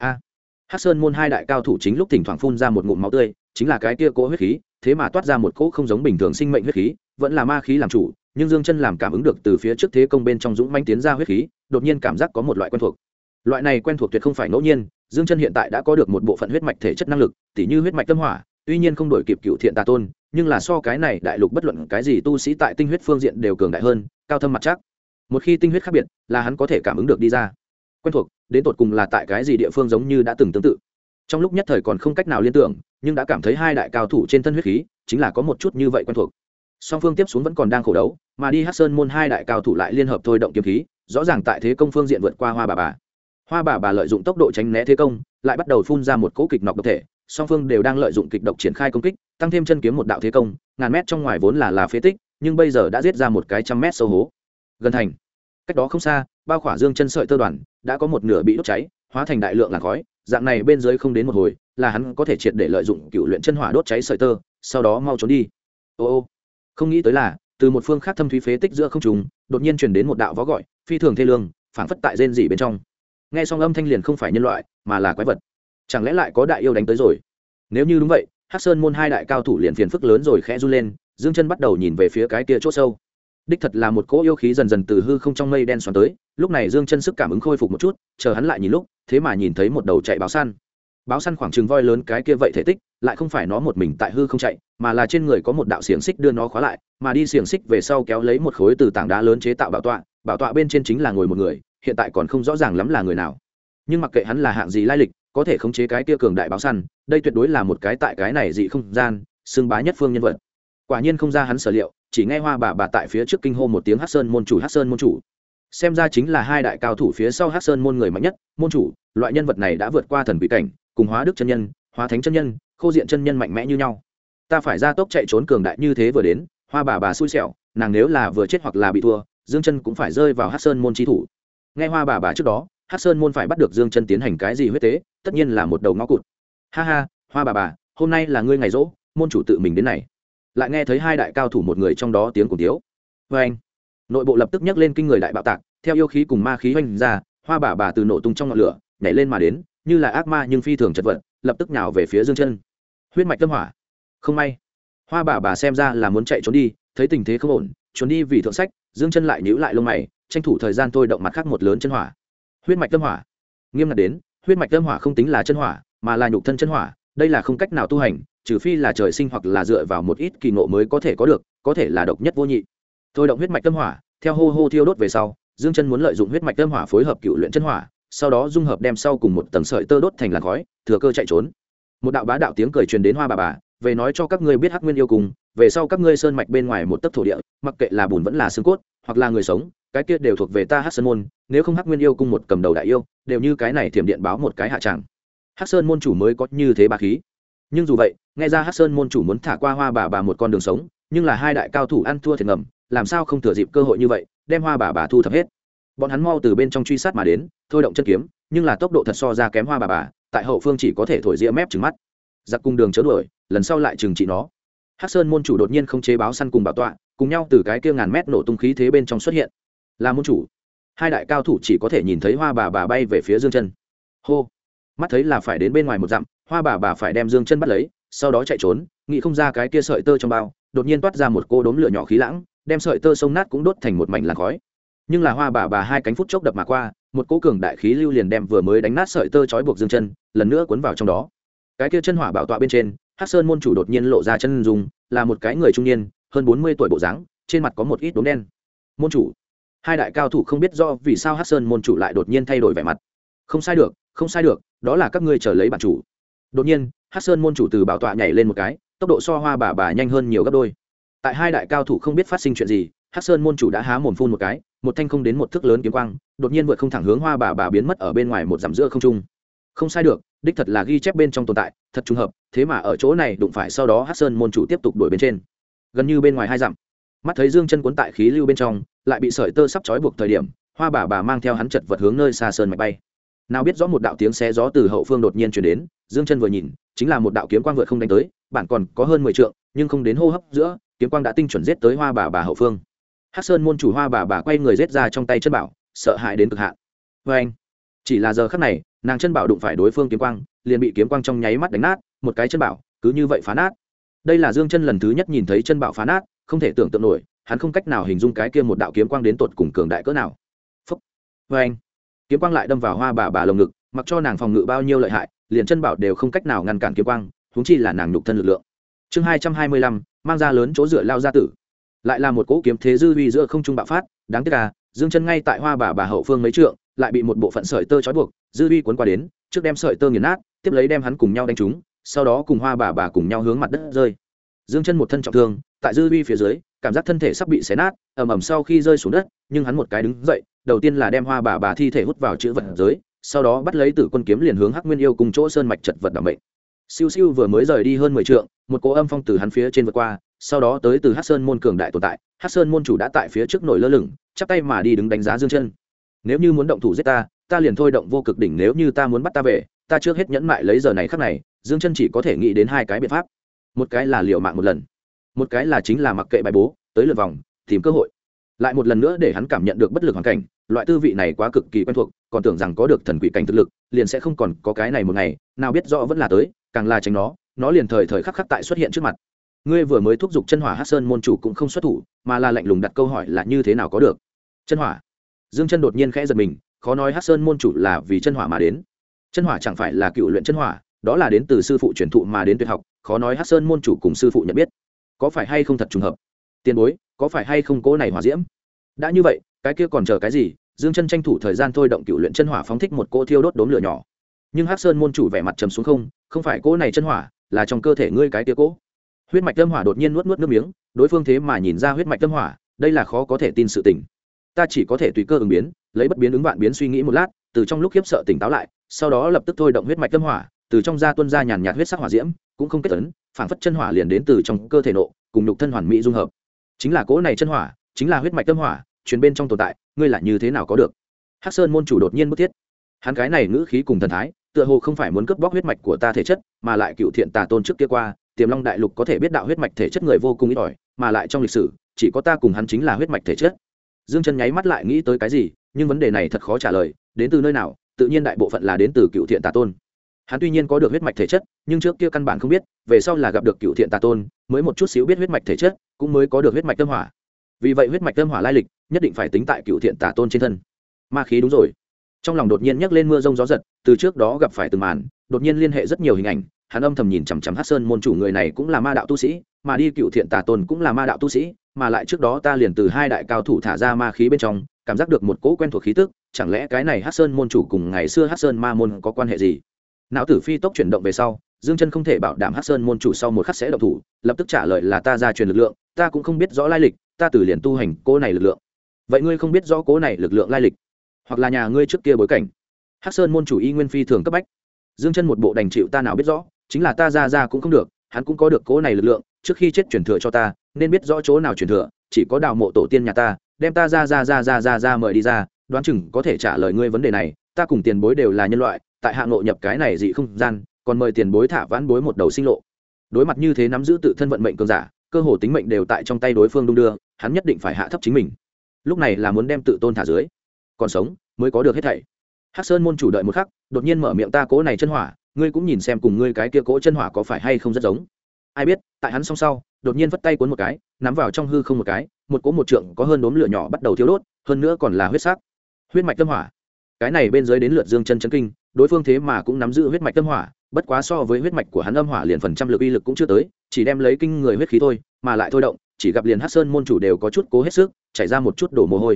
Hắc Sơn môn hai đại cao thủ chính lúc thỉnh thoảng phun ra một ngụm máu tươi, chính là cái kia cỗ huyết khí, thế mà toát ra một cỗ không giống bình thường sinh mệnh huyết khí, vẫn là ma khí làm chủ, nhưng Dương Chân làm cảm ứng được từ phía trước thế công bên trong dũng mãnh tiến ra huyết khí, đột nhiên cảm giác có một loại quen thuộc. Loại này quen thuộc tuyệt không phải ngẫu nhiên, Dương Chân hiện tại đã có được một bộ phận huyết mạch thể chất năng lực, tỉ như huyết mạch tâm hỏa, tuy nhiên không đổi kịp Cựu Thiện Tà Tôn, nhưng là so cái này đại lục bất luận cái gì tu sĩ tại tinh huyết phương diện đều cường đại hơn, cao thâm mặt chắc. Một khi tinh huyết khác biệt, là hắn có thể cảm ứng được đi ra. Quen thuộc, đến tột cùng là tại cái gì địa phương giống như đã từng tương tự. Trong lúc nhất thời còn không cách nào liên tưởng, nhưng đã cảm thấy hai đại cao thủ trên thân huyết khí chính là có một chút như vậy quen thuộc. Song phương tiếp xuống vẫn còn đang khổ đấu, mà đi Hắc Sơn môn hai đại cao thủ lại liên hợp thôi động kiếm khí, rõ ràng tại thế công phương diện vượt qua Hoa Bà. Hoa Bà lợi dụng tốc độ tránh né thế công, lại bắt đầu phun ra một cỗ kịch nọc độc thể, song phương đều đang lợi dụng kịch độc triển khai công kích, tăng thêm chân kiếm một đạo thế công, ngàn mét trong ngoài vốn là phế tích, nhưng bây giờ đã giết ra một cái trăm mét sâu hố. Gần thành, cách đó không xa, bao khỏa Dương Chân sợi tơ đoàn đã có một nửa bị đốt cháy, hóa thành đại lượng làn khói, dạng này bên dưới không đến một hồi là hắn có thể triệt để lợi dụng cựu luyện chân hỏa đốt cháy sợi tơ, sau đó mau trốn đi. Ô, không nghĩ tới là từ một phương khác thâm thúy phế tích giữa không trung đột nhiên truyền đến một đạo vó gọi phi thường thê lương, phảng phất tại rên rỉ bên trong. Nghe xong âm thanh liền không phải nhân loại mà là quái vật, chẳng lẽ lại có đại yêu đánh tới rồi? Nếu như đúng vậy, Hắc Sơn môn hai đại cao thủ liền phiền phức lớn rồi, khẽ run lên. Dương Chân bắt đầu nhìn về phía cái kia chỗ sâu, đích thật là một cỗ yêu khí dần dần từ hư không trong mây đen xoắn tới. Lúc này Dương Chân sức cảm ứng khôi phục một chút, chờ hắn lại nhìn lúc, thế mà nhìn thấy một đầu chạy báo săn khoảng chừng voi lớn cái kia vậy thể tích, lại không phải nó một mình tại hư không chạy, mà là trên người có một đạo xiềng xích đưa nó khóa lại, mà đi xiềng xích về sau kéo lấy một khối từ tảng đá lớn chế tạo bảo tọa bên trên chính là ngồi một người, hiện tại còn không rõ ràng lắm là người nào. Nhưng mặc kệ hắn là hạng gì lai lịch, có thể khống chế cái kia cường đại báo săn, đây tuyệt đối là một cái tại cái này dị không gian xưng bá nhất phương nhân vật. Quả nhiên không ra hắn sở liệu, chỉ nghe Hoa Bà tại phía trước kinh hô một tiếng Hắc Sơn môn chủ. Xem ra chính là hai đại cao thủ phía sau Hắc Sơn môn người mạnh nhất, môn chủ, loại nhân vật này đã vượt qua thần quỷ cảnh, cùng Hóa Đức chân nhân, Hóa Thánh chân nhân, Khô Diện chân nhân mạnh mẽ như nhau. Ta phải ra tốc chạy trốn, cường đại như thế vừa đến, Hoa Bà xui xẻo, nàng nếu là vừa chết hoặc là bị thua, Dương Chân cũng phải rơi vào Hắc Sơn môn chi thủ. Nghe Hoa Bà trước đó, Hắc Sơn môn phải bắt được Dương Chân tiến hành cái gì huyết tế, tất nhiên là một đầu ngõ cụt. Ha ha, Hoa Bà, hôm nay là ngươi ngày rỗ, môn chủ tự mình đến này. Lại nghe thấy hai đại cao thủ một người trong đó tiếng cùng tiếu. Và anh, nội bộ lập tức nhấc lên kinh người đại bạo tạc, theo yêu khí cùng ma khí hoành ra, Hoa Bà từ nổ tung trong ngọn lửa nhảy lên mà đến, như là ác ma nhưng phi thường chật vật, lập tức nhào về phía Dương Chân. Huyết mạch tâm hỏa. Không may, Hoa Bà xem ra là muốn chạy trốn đi, thấy tình thế không ổn, trốn đi vì thượng sách, Dương Chân lại nhíu lại lông mày, tranh thủ thời gian thôi động mặt khác một lớn chân hỏa. Huyết mạch tâm hỏa. Nghiêm ngặt đến, huyết mạch tâm hỏa không tính là chân hỏa, mà là nhục thân chân hỏa, đây là không cách nào tu hành, trừ phi là trời sinh hoặc là dựa vào một ít kỳ ngộ mới có thể có được, có thể là độc nhất vô nhị. Thôi động huyết mạch tâm hỏa, theo hô hô thiêu đốt về sau, Dương Chân muốn lợi dụng huyết mạch tâm hỏa phối hợp cựu luyện chân hỏa, sau đó dung hợp đem sau cùng một tầng sợi tơ đốt thành làn khói, thừa cơ chạy trốn. Một đạo bá đạo tiếng cười truyền đến Hoa Bà, về nói cho các ngươi biết Hắc Nguyên yêu cùng, về sau các ngươi sơn mạch bên ngoài một tấc thổ địa, mặc kệ là bùn vẫn là xương cốt, hoặc là người sống, cái kia đều thuộc về ta Hắc Sơn môn, nếu không Hắc Nguyên yêu cung một cầm đầu đại yêu, đều như cái này thiểm điện báo một cái hạ tràng. Hắc Sơn môn chủ mới có như thế bá khí. Nhưng dù vậy, nghe ra Hắc Sơn môn chủ muốn thả qua Hoa Bà một con đường sống, nhưng là hai đại cao thủ ăn thua thiệt ngầm, làm sao không thừa dịp cơ hội như vậy, đem Hoa Bà thu thập hết. Bọn hắn mau từ bên trong truy sát mà đến, thôi động chân kiếm, nhưng là tốc độ thật so ra kém Hoa Bà, tại hậu phương chỉ có thể thổi ria mép trừng mắt. Giặc cung đường chớ đuổi, lần sau lại trừng trị nó. Hắc Sơn môn chủ đột nhiên không chế báo săn cùng bảo tọa, cùng nhau từ cái kia ngàn mét nổ tung khí thế bên trong xuất hiện. Là môn chủ. Hai đại cao thủ chỉ có thể nhìn thấy Hoa Bà bay về phía Dương Chân. Hô. Mắt thấy là phải đến bên ngoài một dặm, Hoa Bà phải đem Dương Chân bắt lấy, sau đó chạy trốn, nghĩ không ra cái kia sợi tơ trong bao, đột nhiên toát ra một cô đốm lửa nhỏ khí lãng, đem sợi tơ sông nát cũng đốt thành một mảnh làn khói. Nhưng là Hoa Bà hai cánh phút chốc đập mà qua, một cỗ cường đại khí lưu liền đem vừa mới đánh nát sợi tơ trói buộc Dương Chân, lần nữa cuốn vào trong đó. Cái kia chân hỏa bảo tọa bên trên, Hắc Sơn môn chủ đột nhiên lộ ra chân dung, là một cái người trung niên, hơn 40 tuổi bộ dáng, trên mặt có một ít đốm đen. Môn chủ. hai đại cao thủ không biết do vì sao Hắc Sơn môn chủ lại đột nhiên thay đổi vẻ mặt. Không sai được, không sai được, đó là các ngươi chờ lấy bản chủ. Đột nhiên Hắc Sơn môn chủ từ bảo tọa nhảy lên một cái, tốc độ so Hoa bà nhanh hơn nhiều gấp đôi. Tại hai đại cao thủ không biết phát sinh chuyện gì, Hắc Sơn môn chủ đã há mồm phun một cái, một thanh không đến một thước lớn kiếm quang đột nhiên vượt không thẳng hướng Hoa bà biến mất ở bên ngoài một dặm giữa không trung. Không sai được, đích thật là ghi chép bên trong tồn tại, thật trùng hợp, thế mà ở chỗ này đụng phải, sau đó Hắc Sơn môn chủ tiếp tục đuổi bên trên, gần như bên ngoài 2 dặm. Mắt thấy Dương Chân cuốn tại khí lưu bên trong, lại bị sợi tơ sắp trói buộc thời điểm, Hoa bà mang theo hắn chật vật hướng nơi xa sơn mạch bay. Nào biết rõ một đạo tiếng xé gió từ hậu phương đột nhiên truyền đến, Dương Chân vừa nhìn, chính là một đạo kiếm quang vượt không đánh tới, bản còn có hơn 10 trượng, nhưng không đến hô hấp giữa, kiếm quang đã tinh chuẩn giết tới Hoa bà hậu phương. Hắc Sơn môn chủ Hoa bà quay người giết ra trong tay chân bảo, sợ hãi đến cực hạn. Oeng! Chỉ là giờ khắc này, nàng chân bảo đụng phải đối phương kiếm quang, liền bị kiếm quang trong nháy mắt đánh nát, một cái chân bảo cứ như vậy phá nát. Đây là Dương Chân lần thứ nhất nhìn thấy chân bảo phá nát, không thể tưởng tượng nổi, hắn không cách nào hình dung cái kia một đạo kiếm quang đến tột cùng cường đại cỡ nào. Phốc! Oeng! Kiếm quang lại đâm vào Hoa bà lồng ngực, mặc cho nàng phòng ngự bao nhiêu lợi hại, liền chân bảo đều không cách nào ngăn cản kiếm quang, huống chi là nàng nhục thân lực lượng. Chương 225, mang ra lớn chỗ dựa lao ra tử. Lại là một cỗ kiếm thế dư uy giữa không trung bạo phát, đáng tiếc là Dương Chân ngay tại Hoa bà hậu phương mấy trượng, lại bị một bộ phận sợi tơ trói buộc, dư uy cuốn qua đến, trước đem sợi tơ nghiền nát, tiếp lấy đem hắn cùng nhau đánh trúng, sau đó cùng Hoa bà cùng nhau hướng mặt đất rơi. Dương Chân một thân trọng thương, tại dư uy phía dưới, cảm giác thân thể sắp bị xé nát, ầm sau khi rơi xuống đất, nhưng hắn một cái đứng dậy, đầu tiên là đem Hoa bà thi thể hút vào chữ vật giới, sau đó bắt lấy Tử Quân kiếm liền hướng Hắc Nguyên yêu cùng chỗ sơn mạch chật vật đảm mệnh. Siêu siêu vừa mới rời đi hơn 10 trượng, một cỗ âm phong từ hắn phía trên vượt qua, sau đó tới từ Hắc Sơn môn cường đại tồn tại, Hắc Sơn môn chủ đã tại phía trước nổi lơ lửng, chắp tay mà đi đứng đánh giá Dương Chân. Nếu như muốn động thủ giết ta, ta liền thôi động vô cực đỉnh, nếu như ta muốn bắt ta về, ta trước hết nhẫn mại lấy giờ này khắc này. Dương Chân chỉ có thể nghĩ đến 2 cái biện pháp, một cái là liều mạng một lần, một cái là chính là mặc kệ bài bố, tới lượt vòng, tìm cơ hội, lại một lần nữa để hắn cảm nhận được bất lực hoàn cảnh. Loại tư vị này quá cực kỳ quen thuộc, còn tưởng rằng có được thần quỷ cảnh thực lực, liền sẽ không còn có cái này một ngày, nào biết rõ vẫn là tới, càng là tránh nó liền thời thời khắc khắc tại xuất hiện trước mặt. Ngươi vừa mới thúc giục chân hỏa, Hắc Sơn môn chủ cũng không xuất thủ, mà là lạnh lùng đặt câu hỏi là như thế nào có được chân hỏa. Dương Chân đột nhiên khẽ giật mình, khó nói Hắc Sơn môn chủ là vì chân hỏa mà đến. Chân hỏa chẳng phải là cựu luyện chân hỏa, đó là đến từ sư phụ truyền thụ mà đến tuyệt học, khó nói Hắc Sơn môn chủ cùng sư phụ nhận biết, có phải hay không thật trùng hợp? Tiền bối, có phải hay không cố này hỏa diễm? Đã như vậy, cái kia còn chờ cái gì? Dương Chân tranh thủ thời gian thôi động cựu luyện chân hỏa, phóng thích một cỗ thiêu đốt đốm lửa nhỏ. Nhưng Hắc Sơn môn chủ vẻ mặt trầm xuống, không phải cỗ này chân hỏa, là trong cơ thể ngươi cái kia cỗ huyết mạch tâm hỏa. Đột nhiên nuốt nước miếng, đối phương thế mà nhìn ra huyết mạch tâm hỏa, đây là khó có thể tin sự tình. Ta chỉ có thể tùy cơ ứng biến, lấy bất biến ứng vạn biến, suy nghĩ một lát, từ trong lúc khiếp sợ tỉnh táo lại, sau đó lập tức thôi động huyết mạch tâm hỏa, từ trong da tuôn ra nhàn nhạt huyết sắc hỏa diễm, cũng không kết tấn, phảng phất chân hỏa liền đến từ trong cơ thể nộ, cùng nhục thân hoàn mỹ dung hợp. Chính là cỗ này chân hỏa, chính là huyết mạch tâm hỏa, truyền bên trong tồn tại, ngươi là như thế nào có được? Hắc Sơn môn chủ đột nhiên bức thiết, hắn cái này ngữ khí cùng thần thái, tựa hồ không phải muốn cướp bóc huyết mạch của ta thể chất, mà lại cựu thiện tà tôn trước kia qua, Tiềm Long đại lục có thể biết đạo huyết mạch thể chất người vô cùng ít ỏi, mà lại trong lịch sử chỉ có ta cùng hắn chính là huyết mạch thể chất. Dương Chân nháy mắt lại nghĩ tới cái gì, nhưng vấn đề này thật khó trả lời, đến từ nơi nào? Tự nhiên đại bộ phận là đến từ cựu thiện tà tôn. Hắn tuy nhiên có được huyết mạch thể chất, nhưng trước kia căn bản không biết, về sau là gặp được cựu thiện tà tôn, mới một chút xíu biết huyết mạch thể chất, cũng mới có được huyết mạch tâm hỏa. Vì vậy huyết mạch tâm hỏa lai lịch nhất định phải tính tại cựu thiện tà tôn trên thân. Ma khí đúng rồi. Trong lòng đột nhiên nhấc lên mưa rông gió giật, từ trước đó gặp phải từng màn, đột nhiên liên hệ rất nhiều hình ảnh, hắn âm thầm nhìn chằm chằm Hắc Sơn môn chủ, người này cũng là ma đạo tu sĩ, mà đi cựu thiện tà tôn cũng là ma đạo tu sĩ, mà lại trước đó ta liền từ 2 đại cao thủ thả ra ma khí bên trong, cảm giác được một cỗ quen thuộc khí tức, chẳng lẽ cái này Hắc Sơn môn chủ cùng ngày xưa Hắc Sơn ma môn có quan hệ gì? Não tử phi tốc chuyển động về sau, Dương Chân không thể bảo đảm Hắc Sơn môn chủ sau một khắc sẽ động thủ, lập tức trả lời là ta ra truyền lực lượng, ta cũng không biết rõ lai lịch, ta từ liền tu hành cỗ này lực lượng. Vậy ngươi không biết rõ cỗ này lực lượng lai lịch, hoặc là nhà ngươi trước kia bối cảnh? Hắc Sơn môn chủ y nguyên phi thường cấp bách. Dương Chân một bộ đành chịu, ta nào biết rõ, chính là ta ra cũng không được, hắn cũng có được cỗ này lực lượng, trước khi chết truyền thừa cho ta, nên biết rõ chỗ nào truyền thừa, chỉ có đào mộ tổ tiên nhà ta, đem ta ra mời đi ra, đoán chừng có thể trả lời ngươi vấn đề này. Ta cùng tiền bối đều là nhân loại, tại hạ ngộ nhập cái này dị không gian, còn mời tiền bối thả vãn bối một đầu sinh lộ. Đối mặt như thế nắm giữ tự thân vận mệnh cường giả, cơ hồ tính mệnh đều tại trong tay đối phương đung đưa, hắn nhất định phải hạ thấp chính mình. Lúc này là muốn đem tự tôn thả dưới, còn sống mới có được hết thảy. Hắc Sơn môn chủ đợi một khắc, đột nhiên mở miệng, ta cỗ này chân hỏa, ngươi cũng nhìn xem cùng ngươi cái kia cỗ chân hỏa có phải hay không rất giống. Ai biết, tại hắn song sau, đột nhiên vất tay cuốn một cái, nắm vào trong hư không một cái, một cỗ một trượng có hơn đốm lửa nhỏ bắt đầu thiêu đốt, hơn nữa còn là huyết sắc, huyết mạch tâm hỏa. Cái này bên dưới đến lượt Dương Chân chấn kinh, đối phương thế mà cũng nắm giữ huyết mạch tâm hỏa, bất quá so với huyết mạch của hắn âm hỏa liền phần trăm lực uy lực cũng chưa tới, chỉ đem lấy kinh người huyết khí thôi, mà lại thôi động, chỉ gặp liền Hắc Sơn môn chủ đều có chút cố hết sức, chảy ra một chút đổ mồ hôi.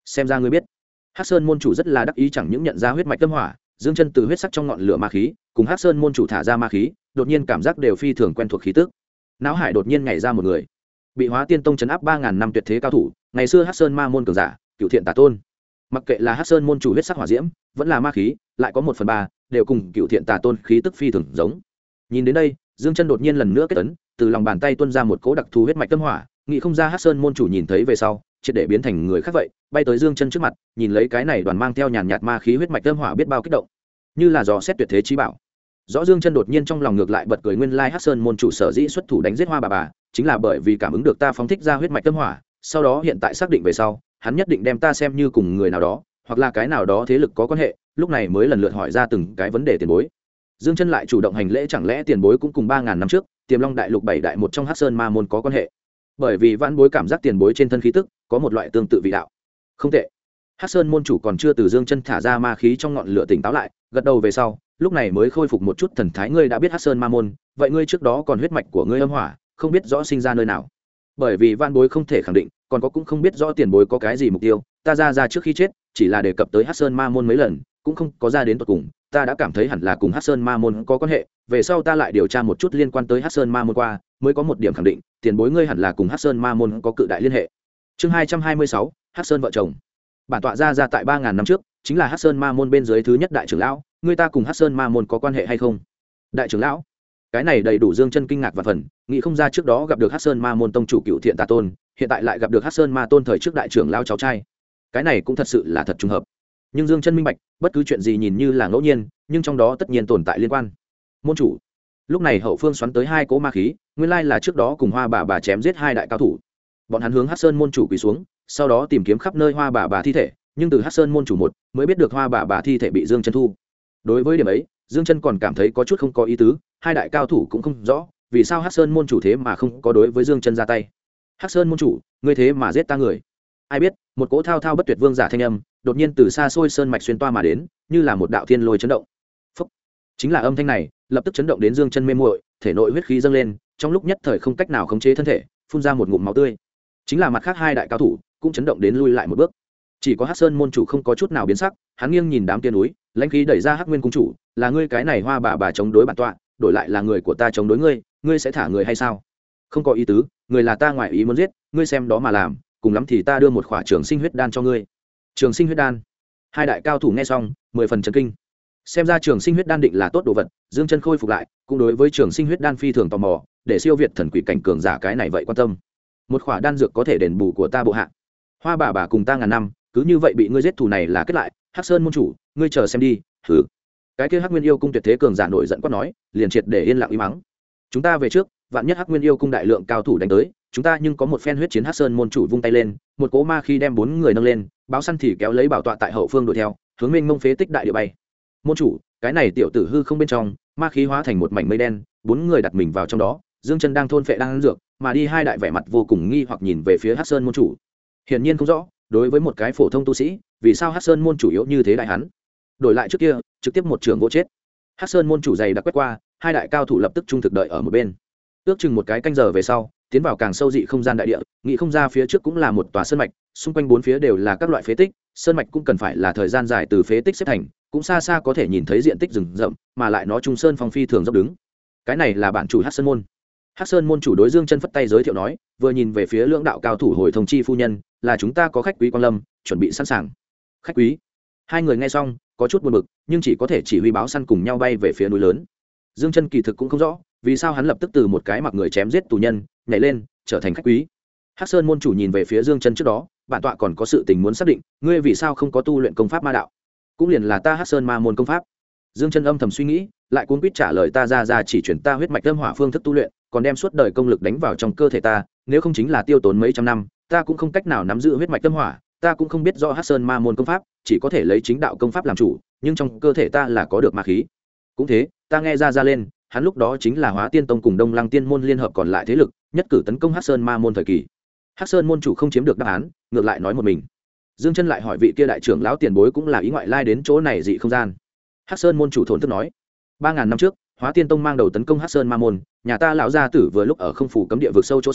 xem ra ngươi biết. Hắc Sơn môn chủ rất là đắc ý, chẳng những nhận ra huyết mạch tâm hỏa, dương chân từ huyết sắc trong ngọn lửa ma khí cùng Hắc Sơn môn chủ thả ra ma khí, đột nhiên cảm giác đều phi thường quen thuộc khí tức. Não hải đột nhiên nhảy ra một người, bị Hóa Tiên Tông trấn áp 3000 năm tuyệt thế cao thủ, ngày xưa Hắc Sơn ma môn cường giả, Cửu Thiện Tà Tôn. Mặc kệ là Hắc Sơn môn chủ huyết sắc hỏa diễm, vẫn là ma khí, lại có 1/3 đều cùng Cửu Thiện Tà Tôn khí tức phi thường giống. Nhìn đến đây, dương chân đột nhiên lần nữa kết ấn, từ lòng bàn tay tuôn ra một cỗ đặc thù huyết mạch tâm hỏa, nghĩ không ra Hắc Sơn môn chủ nhìn thấy về sau, triệt để biến thành người khác vậy, bay tới dương chân trước mặt, nhìn lấy cái này đoàn mang theo nhàn nhạt ma khí huyết mạch tâm hỏa biết bao kích động, như là dò xét tuyệt thế chí bảo. Rõ dương chân đột nhiên trong lòng ngược lại bật cười, nguyên lai Hắc Sơn môn chủ sở dĩ xuất thủ đánh giết Hoa bà, chính là bởi vì cảm ứng được ta phóng thích ra huyết mạch tâm hỏa, sau đó hiện tại xác định về sau, hắn nhất định đem ta xem như cùng người nào đó, hoặc là cái nào đó thế lực có quan hệ, lúc này mới lần lượt hỏi ra từng cái vấn đề tiền bối. Dương chân lại chủ động hành lễ, chẳng lẽ tiền bối cũng cùng 3000 năm trước Tiềm Long đại lục 7 đại một trong Hắc Sơn ma môn có quan hệ? Bởi vì vãn bối cảm giác tiền bối trên thân khí tức có một loại tương tự vị đạo. Không tệ. Hắc Sơn môn chủ còn chưa từ dương chân thả ra ma khí trong ngọn lửa tỉnh táo lại, gật đầu về sau, lúc này mới khôi phục một chút thần thái. Ngươi đã biết Hắc Sơn ma môn, vậy ngươi trước đó còn huyết mạch của ngươi âm hỏa, không biết rõ sinh ra nơi nào? Bởi vì vãn bối không thể khẳng định, còn có cũng không biết rõ tiền bối có cái gì mục tiêu, ta ra trước khi chết, chỉ là đề cập tới Hắc Sơn ma môn mấy lần, cũng không có ra đến tận cùng, ta đã cảm thấy hẳn là cùng Hắc Sơn ma môn có quan hệ, về sau ta lại điều tra một chút liên quan tới Hắc Sơn ma môn qua, mới có một điểm khẳng định, tiền bối ngươi hẳn là cùng Hắc Sơn ma môn có cự đại liên hệ. Chương 226, Hắc Sơn vợ chồng. Bản tọa ra tại 3000 năm trước, chính là Hắc Sơn ma môn bên dưới thứ nhất đại trưởng lão, ngươi ta cùng Hắc Sơn ma môn có quan hệ hay không? Đại trưởng lão? Cái này đầy đủ dương chân kinh ngạc và phần, nghĩ không ra trước đó gặp được Hắc Sơn ma môn tông chủ Cửu Thiện Tà Tôn, hiện tại lại gặp được Hắc Sơn ma tôn thời trước đại trưởng lão cháu trai. Cái này cũng thật sự là thật trùng hợp. Nhưng dương chân minh bạch, bất cứ chuyện gì nhìn như là ngẫu nhiên, nhưng trong đó tất nhiên tồn tại liên quan. Môn chủ. Lúc này hậu phương xoắn tới hai cỗ ma khí, nguyên lai là trước đó cùng Hoa bà chém giết hai đại cao thủ. Bọn hắn hướng Hắc Sơn môn chủ quỳ xuống, sau đó tìm kiếm khắp nơi Hoa bà thi thể, nhưng từ Hắc Sơn môn chủ một mới biết được Hoa bà thi thể bị Dương Chân thu. Đối với điểm ấy, Dương Chân còn cảm thấy có chút không có ý tứ, hai đại cao thủ cũng không rõ, vì sao Hắc Sơn môn chủ thế mà không có đối với Dương Chân ra tay. Hắc Sơn môn chủ, ngươi thế mà giết ta người. Ai biết, một cỗ thao thao bất tuyệt vương giả thanh âm, đột nhiên từ xa xôi sơn mạch xuyên toa mà đến, như là một đạo thiên lôi chấn động. Phốc. Chính là âm thanh này, lập tức chấn động đến Dương Chân mê muội, thể nội huyết khí dâng lên, trong lúc nhất thời không cách nào khống chế thân thể, phun ra một ngụm máu tươi. Chính là mặt khác hai đại cao thủ, cũng chấn động đến lui lại một bước. Chỉ có Hắc Sơn môn chủ không có chút nào biến sắc, hắn nghiêng nhìn đám tiên núi, lãnh khí đẩy ra Hắc Nguyên cung chủ, là ngươi cái này Hoa bà chống đối bản tọa, đổi lại là người của ta chống đối ngươi, ngươi sẽ thả người hay sao? Không có ý tứ, người là ta ngoại ý muốn giết, ngươi xem đó mà làm, cùng lắm thì ta đưa một khỏa trường sinh huyết đan cho ngươi. Trường sinh huyết đan. Hai đại cao thủ nghe xong, 10 phần chấn kinh. Xem ra trường sinh huyết đan định là tốt đồ vật, Dương Chân khôi phục lại, cũng đối với trường sinh huyết đan phi thường tò mò, để siêu việt thần quỷ cảnh cường giả cái này vậy quan tâm. Một khỏa đan dược có thể đền bù của ta bộ hạ. Hoa bà cùng ta ngàn năm, cứ như vậy bị ngươi giết thù này là kết lại, Hắc Sơn môn chủ, ngươi chờ xem đi, hừ. Cái kia Hắc Nguyên yêu cung tuyệt thế cường giả nổi giận quát nói, liền triệt để yên lặng im mắng. Chúng ta về trước, vạn nhất Hắc Nguyên yêu cung đại lượng cao thủ đánh tới, chúng ta nhưng có một phen huyết chiến. Hắc Sơn môn chủ vung tay lên, một cỗ ma khí đem 4 người nâng lên, báo săn thì kéo lấy bảo tọa tại hậu phương đuổi theo, hướng mênh mông phế tích đại địa bay. Môn chủ, cái này tiểu tử hư không bên trong, ma khí hóa thành một mảnh mây đen, 4 người đặt mình vào trong đó, Dương Chân đang thôn phệ đang ăn dược, mà đi hai đại vẻ mặt vô cùng nghi hoặc nhìn về phía Hắc Sơn môn chủ. Hiển nhiên không rõ, đối với một cái phổ thông tu sĩ, vì sao Hắc Sơn môn chủ yếu như thế đại hắn. Đổi lại trước kia, trực tiếp một trường vỗ chết. Hắc Sơn môn chủ dày đặc quét qua, hai đại cao thủ lập tức trung thực đợi ở một bên. Ước chừng một cái canh giờ về sau, tiến vào càng sâu dị không gian đại địa, nghĩ không ra phía trước cũng là một tòa sơn mạch, xung quanh bốn phía đều là các loại phế tích, sơn mạch cũng cần phải là thời gian dài từ phế tích xếp thành, cũng xa xa có thể nhìn thấy diện tích rừng rậm, mà lại nó trung sơn phong phi thường dốc đứng. Cái này là bản chủ Hắc Sơn môn. Hắc Sơn môn chủ đối Dương Chân phất tay giới thiệu nói, vừa nhìn về phía lưỡng đạo cao thủ hồi thông chi phu nhân, là chúng ta có khách quý quan lâm, chuẩn bị sẵn sàng. Khách quý? Hai người nghe xong, có chút buồn bực, nhưng chỉ có thể chỉ huy báo săn cùng nhau bay về phía núi lớn. Dương Chân kỳ thực cũng không rõ, vì sao hắn lập tức từ một cái mặc người chém giết tù nhân, nhảy lên, trở thành khách quý. Hắc Sơn môn chủ nhìn về phía Dương Chân trước đó, bản tọa còn có sự tình muốn xác định, ngươi vì sao không có tu luyện công pháp ma đạo? Cũng liền là ta Hắc Sơn ma môn công pháp. Dương Chân âm thầm suy nghĩ, lại cuống quýt trả lời, ta ra chỉ chuyển ta huyết mạch âm hỏa phương thức tu luyện, còn đem suốt đời công lực đánh vào trong cơ thể ta, nếu không chính là tiêu tốn mấy trăm năm, ta cũng không cách nào nắm giữ huyết mạch âm hỏa, ta cũng không biết rõ Hắc Sơn ma môn công pháp, chỉ có thể lấy chính đạo công pháp làm chủ, nhưng trong cơ thể ta là có được ma khí. Cũng thế, ta nghe ra lên, hắn lúc đó chính là Hóa Tiên Tông cùng Đông Lăng Tiên môn liên hợp còn lại thế lực, nhất cử tấn công Hắc Sơn ma môn thời kỳ. Hắc Sơn môn chủ không chiếm được đáp án, ngược lại nói một mình. Dương Chân lại hỏi vị kia đại trưởng lão tiền bối cũng là ý ngoại lai đến chỗ này dị không gian. Hắc Sơn môn chủ thổn thức nói, 3000 năm trước, Hóa Tiên Tông mang đầu tấn công Hắc Sơn ma môn, nhà ta lão gia tử vừa lúc ở không phủ cấm địa vực sâu chỗ sâu,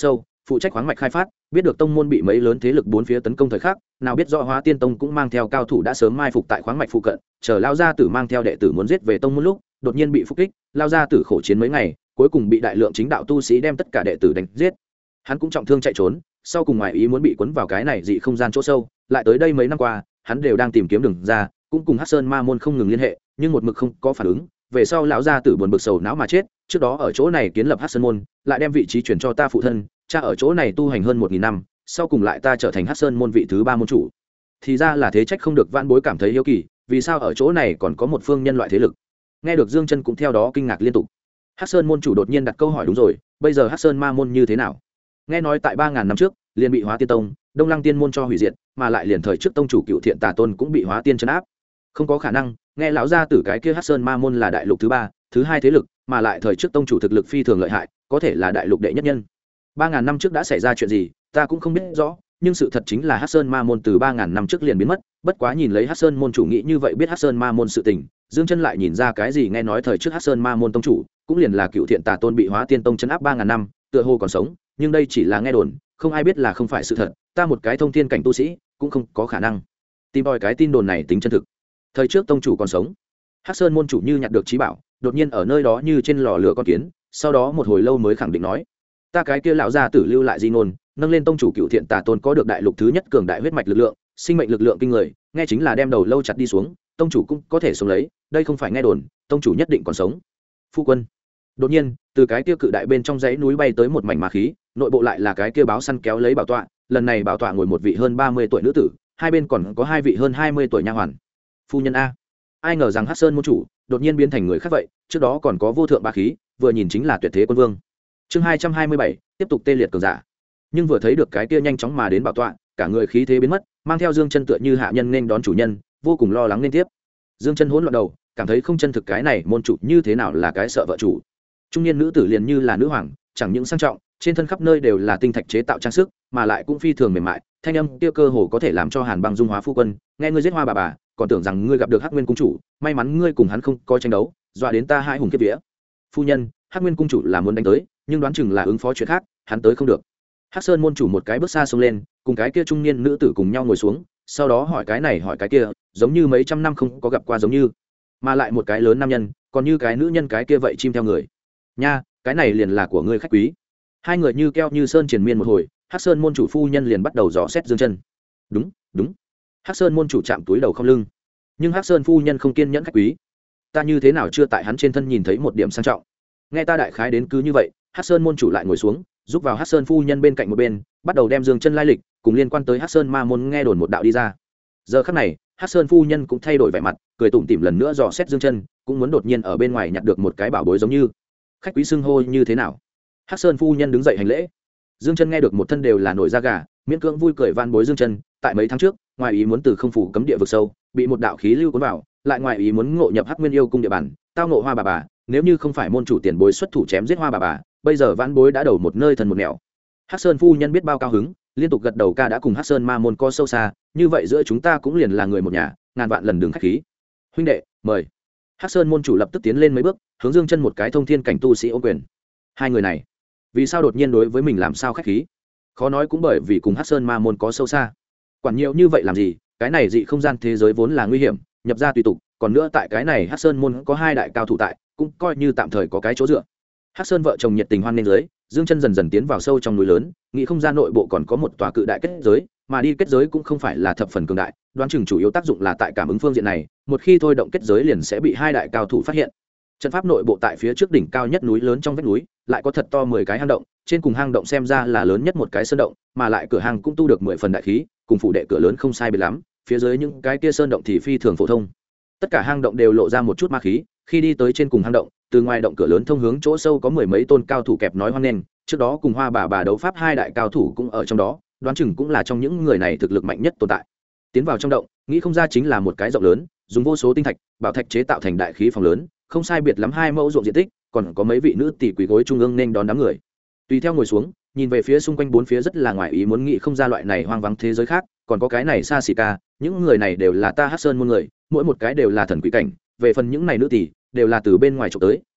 phụ trách khoáng mạch khai phát, biết được tông môn bị mấy lớn thế lực bốn phía tấn công thời khắc, nào biết rõ Hóa Tiên Tông cũng mang theo cao thủ đã sớm mai phục tại khoáng mạch phụ cận, chờ lao gia tử mang theo đệ tử muốn giết về tông môn lúc, đột nhiên bị phục kích, lao gia tử khổ chiến mấy ngày, cuối cùng bị đại lượng chính đạo tu sĩ đem tất cả đệ tử đánh giết. Hắn cũng trọng thương chạy trốn, sau cùng ngoài ý muốn bị cuốn vào cái này dị không gian chỗ sâu, lại tới đây mấy năm qua, hắn đều đang tìm kiếm đường ra, cũng cùng Hắc Sơn Ma môn không ngừng liên hệ, nhưng một mực không có phản ứng. Về sau lão gia tử buồn bực sầu não mà chết, trước đó ở chỗ này kiến lập Hắc Sơn môn, lại đem vị trí chuyển cho ta phụ thân, cha ở chỗ này tu hành hơn 1000 năm, sau cùng lại ta trở thành Hắc Sơn môn vị thứ 3 môn chủ. Thì ra là thế, trách không được vãn bối cảm thấy hiếu kỳ, vì sao ở chỗ này còn có một phương nhân loại thế lực. Nghe được Dương Chân cũng theo đó kinh ngạc liên tục. Hắc Sơn môn chủ đột nhiên đặt câu hỏi, đúng rồi, bây giờ Hắc Sơn Ma môn như thế nào? Nghe nói tại 3000 năm trước, liền bị Hóa Tiên Tông, Đông Lăng Tiên môn cho hủy diệt, mà lại liền thời trước tông chủ Cựu Thiện Tà Tôn cũng bị Hóa Tiên trấn áp. Không có khả năng, nghe lão gia tử cái kia Hắc Sơn Ma môn là đại lục thứ 3, thứ 2 thế lực, mà lại thời trước tông chủ thực lực phi thường lợi hại, có thể là đại lục đệ nhất nhân. 3000 năm trước đã xảy ra chuyện gì, ta cũng không biết rõ, nhưng sự thật chính là Hắc Sơn Ma môn từ 3000 năm trước liền biến mất, bất quá nhìn lấy Hắc Sơn môn chủ nghĩ như vậy biết Hắc Sơn Ma môn sự tình, Dương Chân lại nhìn ra cái gì, nghe nói thời trước Hắc Sơn Ma môn tông chủ, cũng liền là Cựu Thiện Tà Tôn bị Hóa Tiên Tông trấn áp 3000 năm, tựa hồ còn sống, nhưng đây chỉ là nghe đồn, không ai biết là không phải sự thật, ta một cái thông thiên cảnh tu sĩ, cũng không có khả năng tìm tòi cái tin đồn này tính chân thực. Thời trước tông chủ còn sống. Hắc Sơn môn chủ như nhặt được trí bảo, đột nhiên ở nơi đó như trên lò lửa con kiến, sau đó một hồi lâu mới khẳng định nói, ta cái kia lão gia tử lưu lại di ngôn, nâng lên tông chủ Cựu Thiện Tà Tôn có được đại lục thứ nhất cường đại huyết mạch lực lượng, sinh mệnh lực lượng kinh người, nghe chính là đem đầu lâu chặt đi xuống, tông chủ cũng có thể sống lấy, đây không phải nghe đồn, tông chủ nhất định còn sống. Phu quân. Đột nhiên, từ cái kia cự đại bên trong dãy núi bay tới một mảnh ma khí, nội bộ lại là cái kia báo săn kéo lấy bảo tọa, lần này bảo tọa ngồi một vị hơn 30 tuổi nữ tử, hai bên còn có hai vị hơn 20 tuổi nha hoàn. Phu nhân a. Ai ngờ rằng Hắc Sơn môn chủ đột nhiên biến thành người khác vậy, trước đó còn có vô thượng bá khí, vừa nhìn chính là tuyệt thế quân vương. Chương 227, tiếp tục tê liệt cường giả. Nhưng vừa thấy được cái kia nhanh chóng mà đến bảo tọa, cả người khí thế biến mất, mang theo Dương Chân tựa như hạ nhân nên đón chủ nhân, vô cùng lo lắng nên tiếp. Dương Chân hỗn loạn đầu, cảm thấy không chân thực, cái này môn chủ như thế nào là cái sợ vợ chủ. Trung niên nữ tử liền như là nữ hoàng, chẳng những sang trọng, trên thân khắp nơi đều là tinh thạch chế tạo trang sức, mà lại cũng phi thường mềm mại, thanh âm kia cơ hồ có thể làm cho Hàn Băng dung hóa phu quân, nghe ngươi giết Hoa bà, còn tưởng rằng ngươi gặp được Hắc Nguyên cung chủ, may mắn ngươi cùng hắn không có tranh đấu, dọa đến ta hai hùng kiếp vía. Phu nhân, Hắc Nguyên cung chủ là muốn đánh tới, nhưng đoán chừng là ứng phó chuyện khác, hắn tới không được. Hắc Sơn môn chủ một cái bước xa xông lên, cùng cái kia trung niên nữ tử cùng nhau ngồi xuống, sau đó hỏi cái này hỏi cái kia, giống như mấy trăm năm không có gặp qua giống như, mà lại một cái lớn nam nhân, còn như cái nữ nhân cái kia vậy chim theo người. Nha, cái này liền là của ngươi khách quý. Hai người như keo như sơn triền miên một hồi, Hắc Sơn môn chủ phu nhân liền bắt đầu dò xét Dương Chân. Đúng, đúng. Hắc Sơn môn chủ chạm túi đầu không lưng, nhưng Hắc Sơn phu nhân không kiên nhẫn, khách quý, ta như thế nào chưa tại hắn trên thân nhìn thấy một điểm sang trọng. Nghe ta đại khái đến cứ như vậy, Hắc Sơn môn chủ lại ngồi xuống, giúp vào Hắc Sơn phu nhân bên cạnh một bên, bắt đầu đem Dương Chân lai lịch cùng liên quan tới Hắc Sơn ma môn nghe đồn một đạo đi ra. Giờ khắc này, Hắc Sơn phu nhân cũng thay đổi vẻ mặt, cười tủm tỉm lần nữa dò xét Dương Chân, cũng muốn đột nhiên ở bên ngoài nhặt được một cái bảo bối giống như. Khách quý xưng hô như thế nào? Hắc Sơn phu nhân đứng dậy hành lễ. Dương Chân nghe được một thân đều là nổi da gà, miễn cưỡng vui cười van bối Dương Chân, tại mấy tháng trước, ngoài ý muốn từ không phủ cấm địa vực sâu, bị một đạo khí lưu cuốn vào, lại ngoài ý muốn ngộ nhập Hắc Nguyên yêu cung địa bàn, tao ngộ Hoa bà, nếu như không phải môn chủ tiền bối xuất thủ chém giết Hoa bà, bây giờ vãn bối đã đầu một nơi thần một nẻo. Hắc Sơn phu nhân biết bao cao hứng, liên tục gật đầu, ca đã cùng Hắc Sơn ma môn co sâu xa, như vậy giữa chúng ta cũng liền là người một nhà, ngàn vạn lần đừng khách khí. Huynh đệ, mời. Hắc Sơn môn chủ lập tức tiến lên mấy bước, hướng Dương Chân một cái thông thiên cảnh tu sĩ ôm quyền. Hai người này, vì sao đột nhiên đối với mình làm sao khách khí? Khó nói cũng bởi vì cùng Hắc Sơn ma môn có sâu xa. Quản nhiều như vậy làm gì? Cái này dị không gian thế giới vốn là nguy hiểm, nhập ra tùy tục, còn nữa tại cái này Hắc Sơn môn có hai đại cao thủ tại, cũng coi như tạm thời có cái chỗ dựa. Hắc Sơn vợ chồng nhiệt tình hoan nghênh dưới, Dương Chân dần dần tiến vào sâu trong núi lớn, nghĩ không gian nội bộ còn có một tòa cự đại kết giới, mà đi kết giới cũng không phải là thập phần cường đại, đoán chừng chủ yếu tác dụng là tại cảm ứng phương diện này, một khi thôi động kết giới liền sẽ bị hai đại cao thủ phát hiện. Trận pháp nội bộ tại phía trước đỉnh cao nhất núi lớn trong vách núi, lại có thật to 10 cái hang động, trên cùng hang động xem ra là lớn nhất một cái sơn động, mà lại cửa hang cũng tu được 10 phần đại khí, cùng phụ đệ cửa lớn không sai biệt lắm, phía dưới những cái kia sơn động thì phi thường phổ thông. Tất cả hang động đều lộ ra một chút ma khí, khi đi tới trên cùng hang động, từ ngoài động cửa lớn thông hướng chỗ sâu có mười mấy tôn cao thủ kẹp nói hoan nghênh, trước đó cùng Hoa bà đấu pháp hai đại cao thủ cũng ở trong đó, đoán chừng cũng là trong những người này thực lực mạnh nhất tồn tại. Tiến vào trong động, nghĩ không ra chính là một cái rộng lớn, dùng vô số tinh thạch, bảo thạch chế tạo thành đại khí phòng lớn, không sai biệt lắm 2 mẫu ruộng diện tích, còn có mấy vị nữ tỷ quỳ gối trung ương nên đón đám người. Tùy theo ngồi xuống, nhìn về phía xung quanh bốn phía rất là ngoài ý muốn, nghĩ không ra loại này hoang vắng thế giới khác, còn có cái này xa xỉ ca, những người này đều là ta Hắc Sơn môn người, mỗi một cái đều là thần quỷ cảnh, về phần những này nữ tỷ, đều là từ bên ngoài chụp tới,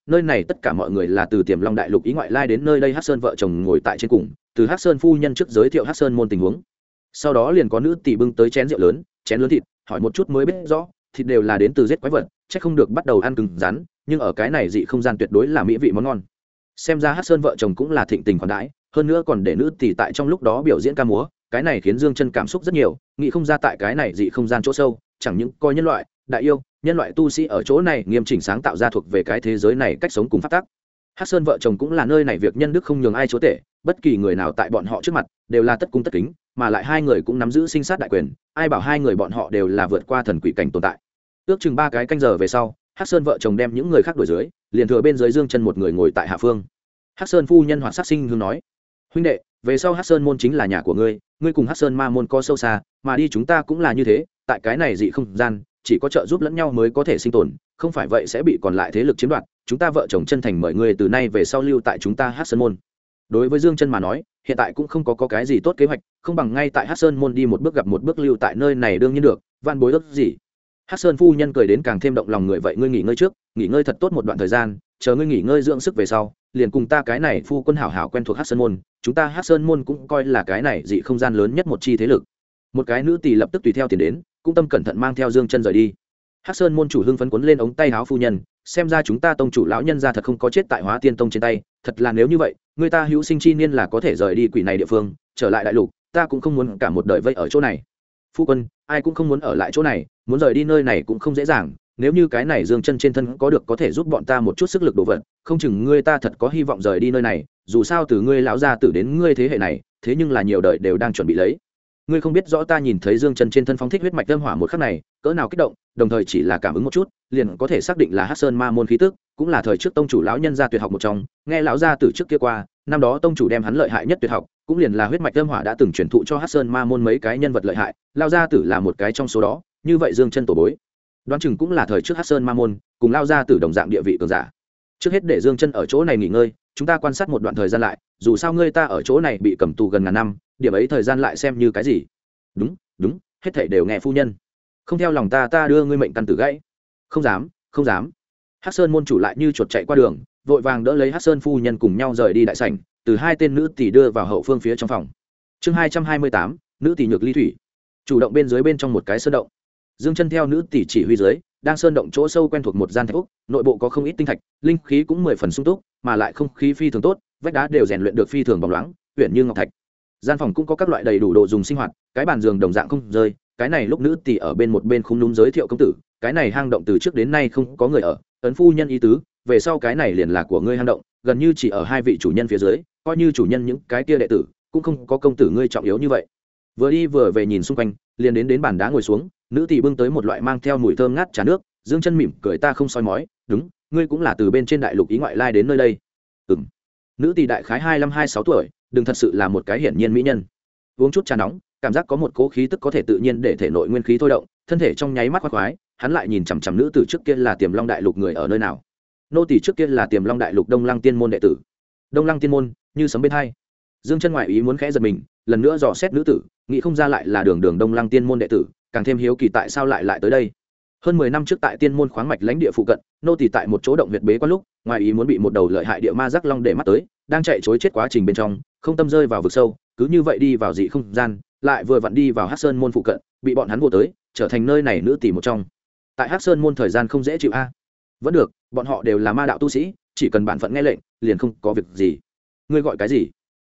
nơi này tất cả mọi người là từ Tiềm Long đại lục ý ngoại lai đến nơi đây. Hắc Sơn vợ chồng ngồi tại trên cùng, từ Hắc Sơn phu nhân trước giới thiệu Hắc Sơn môn tình huống. Sau đó liền có nữ tỷ bưng tới chén rượu lớn, chén lớn thịt, hỏi một chút mới biết rõ, thịt đều là đến từ giết quái vật, chắc không được bắt đầu ăn cứng rắn, nhưng ở cái này dị không gian tuyệt đối là mỹ vị món ngon. Xem ra Hắc Sơn vợ chồng cũng là thịnh tình khoản đãi, hơn nữa còn để nữ tỷ tại trong lúc đó biểu diễn ca múa, cái này khiến Dương Chân cảm xúc rất nhiều, nghĩ không ra tại cái này dị không gian chỗ sâu, chẳng những coi nhân loại, đại yêu, nhân loại tu sĩ ở chỗ này nghiêm chỉnh sáng tạo ra thuộc về cái thế giới này cách sống cùng pháp tắc. Hắc Sơn vợ chồng cũng là nơi này việc nhân đức không nhường ai chúa tể, bất kỳ người nào tại bọn họ trước mặt đều là tất cung tất kính, mà lại hai người cũng nắm giữ sinh sát đại quyền, ai bảo hai người bọn họ đều là vượt qua thần quỷ cảnh tồn tại. Ước chừng 3 cái canh giờ về sau, Hắc Sơn vợ chồng đem những người khác đuổi dưới, liền thừa bên dưới Dương Chân một người ngồi tại hạ phương. Hắc Sơn phu nhân Hoạt Sát Sinh hương nói: "Huynh đệ, về sau Hắc Sơn môn chính là nhà của ngươi, ngươi cùng Hắc Sơn ma môn có sâu xa, mà đi chúng ta cũng là như thế, tại cái này dị không gian, chỉ có trợ giúp lẫn nhau mới có thể sinh tồn, không phải vậy sẽ bị còn lại thế lực chiếm đoạt. Chúng ta vợ chồng chân thành mời ngươi từ nay về sau lưu tại chúng ta Hắc Sơn môn." Đối với Dương Chân mà nói, hiện tại cũng không có cái gì tốt kế hoạch, không bằng ngay tại Hắc Sơn môn đi một bước gặp một bước lưu tại nơi này đương nhiên được, van bối ước gì. Hắc Sơn phu nhân cười đến càng thêm động lòng người, vậy ngươi nghỉ ngơi trước, nghỉ ngơi thật tốt một đoạn thời gian, chờ ngươi nghỉ ngơi dưỡng sức về sau, liền cùng ta cái này phu quân hảo hảo quen thuộc Hắc Sơn môn, chúng ta Hắc Sơn môn cũng coi là cái này dị không gian lớn nhất một chi thế lực. Một cái nữ tỳ lập tức tùy theo tiền đến, cũng tâm cẩn thận mang theo Dương Chân rời đi. Hắc Sơn môn chủ hưng phấn quấn lên ống tay áo phu nhân, xem ra chúng ta tông chủ lão nhân gia thật không có chết tại Hóa Tiên tông trên tay, thật là nếu như vậy, người ta hữu sinh chi niên là có thể rời đi quỷ này địa phương, trở lại đại lục, ta cũng không muốn cả một đời vây ở chỗ này. Phu quân, ai cũng không muốn ở lại chỗ này, muốn rời đi nơi này cũng không dễ dàng, nếu như cái này Dương Chân trên thân có được có thể giúp bọn ta một chút sức lực đồ vật, không chừng ngươi ta thật có hy vọng rời đi nơi này, dù sao từ ngươi lão gia tử đến ngươi thế hệ này, thế nhưng là nhiều đời đều đang chuẩn bị lấy. Ngươi không biết rõ ta nhìn thấy Dương Chân trên thân phóng thích huyết mạch âm hỏa một khắc này, cỡ nào kích động, đồng thời chỉ là cảm ứng một chút, liền có thể xác định là Hắc Sơn ma môn khí tức, cũng là thời trước tông chủ lão nhân gia tuyệt học một trong, nghe lão gia tử trước kia qua, năm đó tông chủ đem hắn lợi hại nhất tuyệt học, cũng liền là huyết mạch âm hỏa đã từng truyền thụ cho Hắc Sơn ma môn mấy cái nhân vật lợi hại, lão gia tử là một cái trong số đó, như vậy Dương Chân tổ bối, đoán chừng cũng là thời trước Hắc Sơn ma môn, cùng lão gia tử đồng dạng địa vị cường giả. Trước hết để Dương Chân ở chỗ này nghỉ ngơi, chúng ta quan sát một đoạn thời gian lại, dù sao ngươi ta ở chỗ này bị cầm tù gần ngàn năm, điểm ấy thời gian lại xem như cái gì. Đúng đúng, hết thảy đều nghe phu nhân, không theo lòng ta đưa ngươi mệnh căn tử gãy. Không dám không dám. Hắc Sơn môn chủ lại như chuột chạy qua đường, vội vàng đỡ lấy Hắc Sơn phu nhân cùng nhau rời đi đại sảnh, từ hai tên nữ tỷ đưa vào hậu phương phía trong phòng. Chương 228, nữ tỷ Nhược Ly Thủy chủ động bên dưới bên trong một cái sơn động. Dương Chân theo nữ tỷ chỉ huy dưới, đang sơn động chỗ sâu quen thuộc một gian thạch ốc, nội bộ có không ít tinh thạch, linh khí cũng 10 phần sung túc, mà lại không khí phi thường tốt, vách đá đều rèn luyện được phi thường bóng loáng, uyển như ngọc thạch. Gian phòng cũng có các loại đầy đủ đồ dùng sinh hoạt, cái bàn giường đồng dạng không rơi, cái này lúc nữ tỷ ở bên một bên khung núm giới thiệu công tử, cái này hang động từ trước đến nay không có người ở, ấn phu nhân ý tứ, về sau cái này liền là của ngươi hang động, gần như chỉ ở hai vị chủ nhân phía dưới, coi như chủ nhân những cái kia đệ tử, cũng không có công tử ngươi trọng yếu như vậy. Vừa đi vừa về nhìn xung quanh, liền đến bàn đá ngồi xuống, nữ tỷ bưng tới một loại mang theo mùi thơm ngát trà nước, Dương Chân mỉm cười, ta không soi mói, đúng, ngươi cũng là từ bên trên đại lục ý ngoại lai đến nơi đây. Ừm. Nữ tỷ đại khái 25-26 tuổi, đừng thật sự là một cái hiển nhiên mỹ nhân. Uống chút trà nóng, cảm giác có một cỗ khí tức có thể tự nhiên để thể nội nguyên khí thôi động, thân thể trong nháy mắt khoái khoái, hắn lại nhìn chằm chằm nữ tử trước kia là Tiềm Long đại lục người ở nơi nào. Nô tỷ trước kia là Tiềm Long đại lục Đông Lăng tiên môn đệ tử. Đông Lăng tiên môn, như sấm bên hai. Dương Chân ngoại ý muốn khẽ giật mình, lần nữa dò xét nữ tử, nghĩ không ra lại là đường Đông Lăng tiên môn đệ tử, càng thêm hiếu kỳ tại sao lại tới đây. Hơn 10 năm trước tại tiên môn khoáng mạch lãnh địa phụ cận, nô tỷ tại một chỗ động huyệt bế quan lúc, ngoài ý muốn bị một đầu lợi hại địa ma rắc long để mắt tới, đang chạy trối chết quá trình bên trong, không tâm rơi vào vực sâu, cứ như vậy đi vào dị không gian, lại vừa vặn đi vào Hắc Sơn môn phụ cận, bị bọn hắn vô tới, trở thành nơi này nữ tỷ một trong. Tại Hắc Sơn môn thời gian không dễ chịu a. Vẫn được, bọn họ đều là ma đạo tu sĩ, chỉ cần bản phận nghe lệnh, liền không có việc gì. Ngươi gọi cái gì?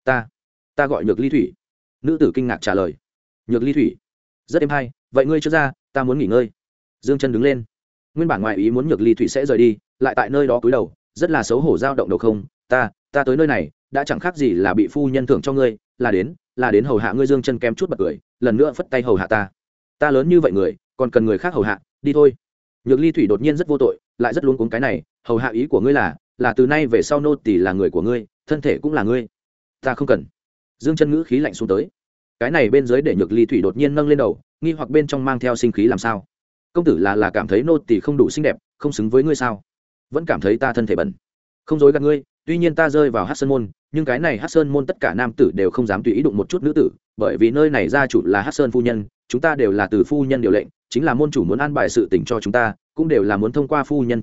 Ta gọi Nhược Ly Thủy. Nữ tử kinh ngạc trả lời. Nhược Ly Thủy, rất êm hay, vậy ngươi chưa ra, ta muốn nghỉ ngơi. Dương Chân đứng lên, nguyên bản ngoại ý muốn Nhược Ly Thủy sẽ rời đi, lại tại nơi đó cúi đầu, rất là xấu hổ dao động đầu không, ta tới nơi này đã chẳng khác gì là bị phu nhân thưởng cho ngươi, là đến hầu hạ ngươi. Dương Chân kém chút bật cười, lần nữa phất tay hầu hạ ta lớn như vậy người, còn cần người khác hầu hạ, đi thôi. Nhược Ly Thủy đột nhiên rất vô tội, lại rất luống cuống, cái này hầu hạ ý của ngươi là từ nay về sau nô tỳ là người của ngươi, thân thể cũng là ngươi. Ta không cần. Dương Chân ngữ khí lạnh xuống tới, cái này bên dưới để Nhược Ly Thủy đột nhiên nâng lên đầu, nghi hoặc bên trong mang theo sinh khí, làm sao? Công tử là cảm thấy nô tỳ không đủ xinh đẹp, không xứng với ngươi sao? Vẫn cảm thấy ta thân thể bẩn? Không dối gạt ngươi, tuy nhiên ta rơi vào Hắc Sơn môn, nhưng cái này Hắc Sơn môn tất cả nam tử đều không dám tùy ý đụng một chút nữ tử, bởi vì nơi này gia chủ là Hắc Sơn phu nhân, chúng ta đều là từ phu nhân điều lệnh, chính là môn chủ muốn an bài sự tình cho chúng ta, cũng đều là muốn thông qua phu nhân cho phép,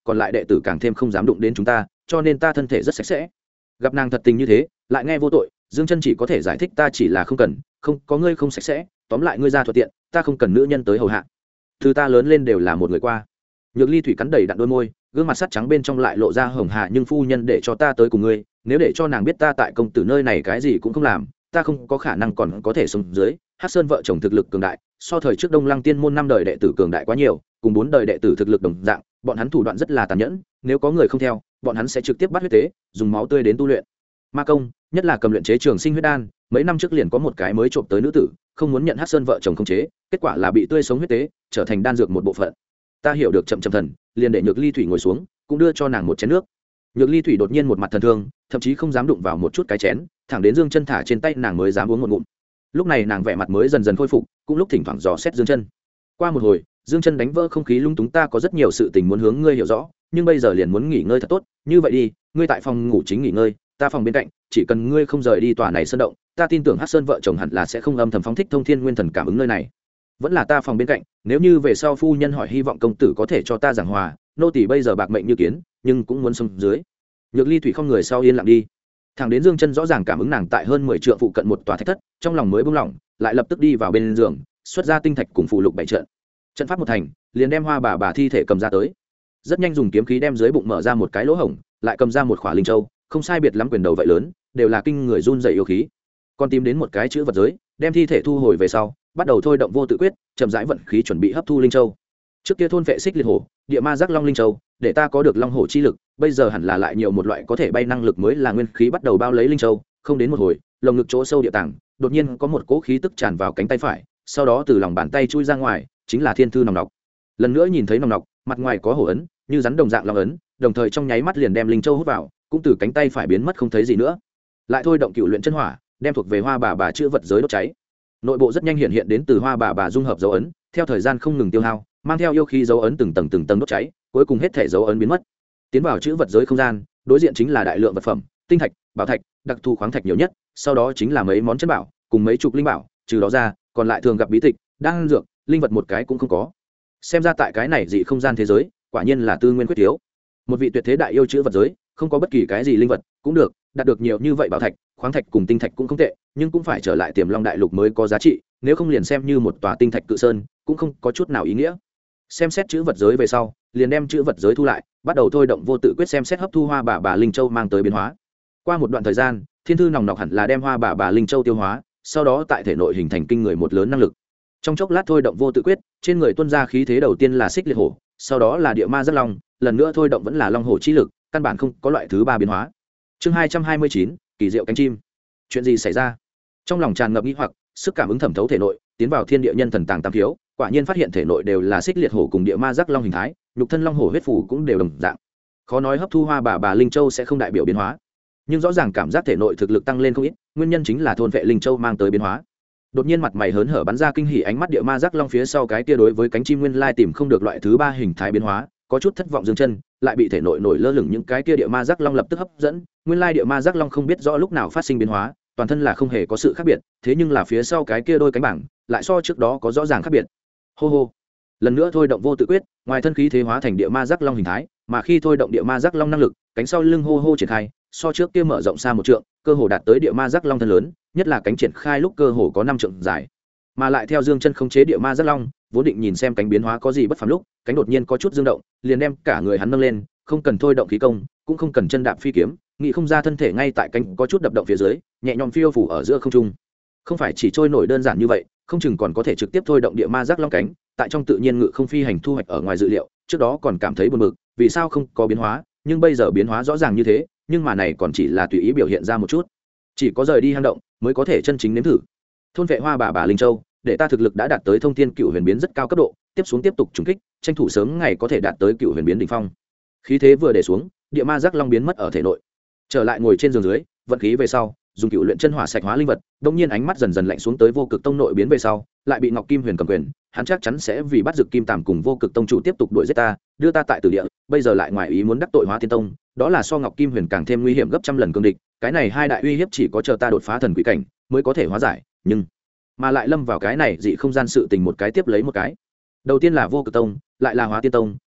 còn lại đệ tử càng thêm không dám đụng đến chúng ta, cho nên ta thân thể rất sạch sẽ. Gặp nàng thật tình như thế, lại nghe vô tội, Dương Chân chỉ có thể giải thích ta chỉ là không cần, không có ngươi không sạch sẽ, tóm lại ngươi ra thuận tiện, ta không cần nữ nhân tới hầu hạ. Từ ta lớn lên đều là một người qua. Nhược Ly Thủy cắn đầy đặn đôi môi, gương mặt sắt trắng bên trong lại lộ ra hồng hà, nhưng phu nhân để cho ta tới cùng ngươi, nếu để cho nàng biết ta tại công tử nơi này cái gì cũng không làm, ta không có khả năng còn có thể sống dưới. Hắc Sơn vợ chồng thực lực cường đại, so thời trước Đông Lăng Tiên môn 5 đời đệ tử cường đại quá nhiều, cùng 4 đời đệ tử thực lực đồng dạng, bọn hắn thủ đoạn rất là tàn nhẫn, nếu có người không theo, bọn hắn sẽ trực tiếp bắt huyết tế, dùng máu tươi đến tu luyện. Ma công, nhất là cầm luyện chế trường sinh huyết đan, mấy năm trước liền có một cái mới trộm tới nữ tử, không muốn nhận Hắc Sơn vợ chồng khống chế, kết quả là bị tươi sống huyết tế, trở thành đan dược một bộ phận. Ta hiểu được chậm chậm thần, liền để Nhược Ly Thủy ngồi xuống, cũng đưa cho nàng một chén nước. Nhược Ly Thủy đột nhiên một mặt thần thương, thậm chí không dám đụng vào một chút cái chén, thẳng đến Dương Chân thả trên tay nàng mới dám uống một ngụm. Lúc này nàng vẻ mặt mới dần dần khôi phục, cũng lúc thỉnh thoảng dò xét Dương Chân. Qua một hồi, Dương Chân đánh vỡ không khí lung túng, ta có rất nhiều sự tình muốn hướng ngươi hiểu rõ, nhưng bây giờ liền muốn nghỉ ngơi thật tốt, như vậy đi, ngươi tại phòng ngủ chính nghỉ ngơi, ta phòng bên cạnh, chỉ cần ngươi không rời đi tòa này sơn động, ta tin tưởng Hắc Sơn vợ chồng hẳn là sẽ không âm thầm phóng thích thông thiên nguyên thần cảm ứng nơi này. Vẫn là ta phòng bên cạnh, nếu như về sau phu nhân hỏi hy vọng công tử có thể cho ta giảng hòa, nô tỳ bây giờ bạc mệnh như kiến, nhưng cũng muốn sống dưới. Nhược Ly Thủy không người sau yên lặng đi. Thằng đến Dương Chân rõ ràng cảm ứng nàng tại hơn 10 trượng phụ cận một tòa thạch thất, trong lòng mới buông lỏng, lại lập tức đi vào bên giường, xuất ra tinh thạch cùng phụ lục bảy trận. Trận pháp một thành, liền đem Hoa bà thi thể cầm ra tới. Rất nhanh dùng kiếm khí đem dưới bụng mở ra một cái lỗ hổng, lại cầm ra một khỏa linh châu, không sai biệt lắm quyền đầu vậy lớn, đều là kinh người run rẩy yêu khí. Còn tìm đến một cái chữ vật giới, đem thi thể thu hồi về sau, bắt đầu thôi động vô tự quyết, chậm rãi vận khí chuẩn bị hấp thu linh châu. Trước kia thôn vệ xích liệt hổ, địa ma giác long linh châu, để ta có được long hổ chi lực, bây giờ hẳn là lại nhiều một loại có thể bay năng lực mới là nguyên khí bắt đầu bao lấy linh châu. Không đến một hồi, lồng ngực chỗ sâu địa tạng, đột nhiên có một cỗ khí tức tràn vào cánh tay phải, sau đó từ lòng bàn tay chui ra ngoài, chính là thiên thư nòng nọc. Lần nữa nhìn thấy nòng nọc, mặt ngoài có hổ ấn, như rắn đồng dạng long ấn, đồng thời trong nháy mắt liền đem linh châu hút vào, cũng từ cánh tay phải biến mất không thấy gì nữa. Lại thôi động cựu luyện chân hỏa, đem thuộc về Hoa bà chữ vật giới đốt cháy. Nội bộ rất nhanh hiện đến từ Hoa bà dung hợp dấu ấn, theo thời gian không ngừng tiêu hao, mang theo yêu khí dấu ấn từng tầng đốt cháy, cuối cùng hết thể dấu ấn biến mất. Tiến vào chữ vật giới không gian, đối diện chính là đại lượng vật phẩm, tinh thạch, bảo thạch, đặc thù khoáng thạch nhiều nhất, sau đó chính là mấy món chân bảo, cùng mấy chục linh bảo, trừ đó ra, còn lại thường gặp bí tịch, đan dược, linh vật một cái cũng không có. Xem ra tại cái này dị không gian thế giới, quả nhiên là tư nguyên quyết thiếu. Một vị tuyệt thế đại yêu chữ vật giới, không có bất kỳ cái gì linh vật, cũng được, đạt được nhiều như vậy bảo thạch, khoáng thạch cùng tinh thạch cũng không tệ, nhưng cũng phải trở lại Tiềm Long đại lục mới có giá trị, nếu không liền xem như một tòa tinh thạch cự sơn, cũng không có chút nào ý nghĩa. Xem xét chữ vật giới về sau, liền đem chữ vật giới thu lại, bắt đầu thôi động vô tự quyết xem xét hấp thu Hoa bà linh châu mang tới biến hóa. Qua một đoạn thời gian, thiên thư nòng nọc hẳn là đem Hoa bà linh châu tiêu hóa, sau đó tại thể nội hình thành kinh người một lớn năng lực. Trong chốc lát thôi động vô tự quyết, trên người tuôn ra khí thế đầu tiên là xích liệt hổ, sau đó là địa ma giác long, lần nữa thôi động vẫn là long hổ chi lực, căn bản không có loại thứ ba biến hóa. Chương 229, kỳ diệu cánh chim. Chuyện gì xảy ra? Trong lòng tràn ngập nghi hoặc, sức cảm ứng thẩm thấu thể nội, tiến vào thiên địa nhân thần tàng tam thiếu, quả nhiên phát hiện thể nội đều là xích liệt hổ cùng địa ma giác long hình thái, nhục thân long hổ huyết phủ cũng đều đồng dạng. Khó nói hấp thu Hoa bà linh châu sẽ không đại biểu biến hóa, nhưng rõ ràng cảm giác thể nội thực lực tăng lên không ít, nguyên nhân chính là thôn vệ linh châu mang tới biến hóa. Đột nhiên mặt mày hớn hở bắn ra kinh hỉ ánh mắt địa ma giác long phía sau cái kia đối với cánh chim nguyên lai tìm không được loại thứ ba hình thái biến hóa, có chút thất vọng Dương Chân, lại bị thể nội nổi lơ lửng những cái kia địa ma giác long lập tức hấp dẫn, nguyên lai địa ma giác long không biết rõ lúc nào phát sinh biến hóa, toàn thân là không hề có sự khác biệt, thế nhưng là phía sau cái kia đôi cánh bảng lại so trước đó có rõ ràng khác biệt. Hô hô. Lần nữa thôi động vô tự quyết, ngoài thân khí thế hóa thành địa ma giác long hình thái, mà khi thôi động địa ma giác long năng lực, cánh sau lưng hô hô triển khai, so trước kia mở rộng xa một trượng, cơ hồ đạt tới địa ma giác long thân lớn, nhất là cánh triển khai lúc cơ hồ có 5 trượng dài. Mà lại theo Dương Chân khống chế địa ma giác long, vốn định nhìn xem cánh biến hóa có gì bất phàm lúc, cánh đột nhiên có chút dương động, liền đem cả người hắn nâng lên, không cần thôi động khí công, cũng không cần chân đạp phi kiếm, nghĩ không ra thân thể ngay tại cánh có chút đập động phía dưới, nhẹ nhõm phiêu phù ở giữa không trung. Không phải chỉ trôi nổi đơn giản như vậy, không chừng còn có thể trực tiếp thôi động địa ma giác long cánh, tại trong tự nhiên ngự không phi hành thu hoạch ở ngoài dự liệu, trước đó còn cảm thấy buồn bực, vì sao không có biến hóa, nhưng bây giờ biến hóa rõ ràng như thế, nhưng mà này còn chỉ là tùy ý biểu hiện ra một chút, chỉ có rời đi hang động mới có thể chân chính nếm thử. Thôn vệ Hoa bà linh châu, để ta thực lực đã đạt tới thông thiên cựu huyền biến rất cao cấp độ, tiếp xuống tiếp tục trùng kích, tranh thủ sớm ngày có thể đạt tới cựu huyền biến đỉnh phong. Khí thế vừa để xuống, địa ma giác long biến mất ở thể nội, trở lại ngồi trên giường dưới, vận khí về sau, dùng cựu luyện chân hỏa sạch hóa linh vật, đống nhiên ánh mắt dần dần lạnh xuống tới vô cực tông nội biến về sau, lại bị Ngọc Kim Huyền cầm quyền, hắn chắc chắn sẽ vì bắt Dực Kim Tàm cùng vô cực tông chủ tiếp tục đuổi giết ta, đưa ta tại tử địa, bây giờ lại ngoài ý muốn đắc tội Hóa Tiên tông, đó là so Ngọc Kim Huyền càng thêm nguy hiểm gấp trăm lần cường địch, cái này hai đại uy hiếp chỉ có chờ ta đột phá thần quỷ cảnh mới có thể hóa giải, nhưng mà lại lâm vào cái này dị không gian sự tình một cái tiếp lấy một cái. Đầu tiên là vô cực tông, lại là Hóa Tiên tông,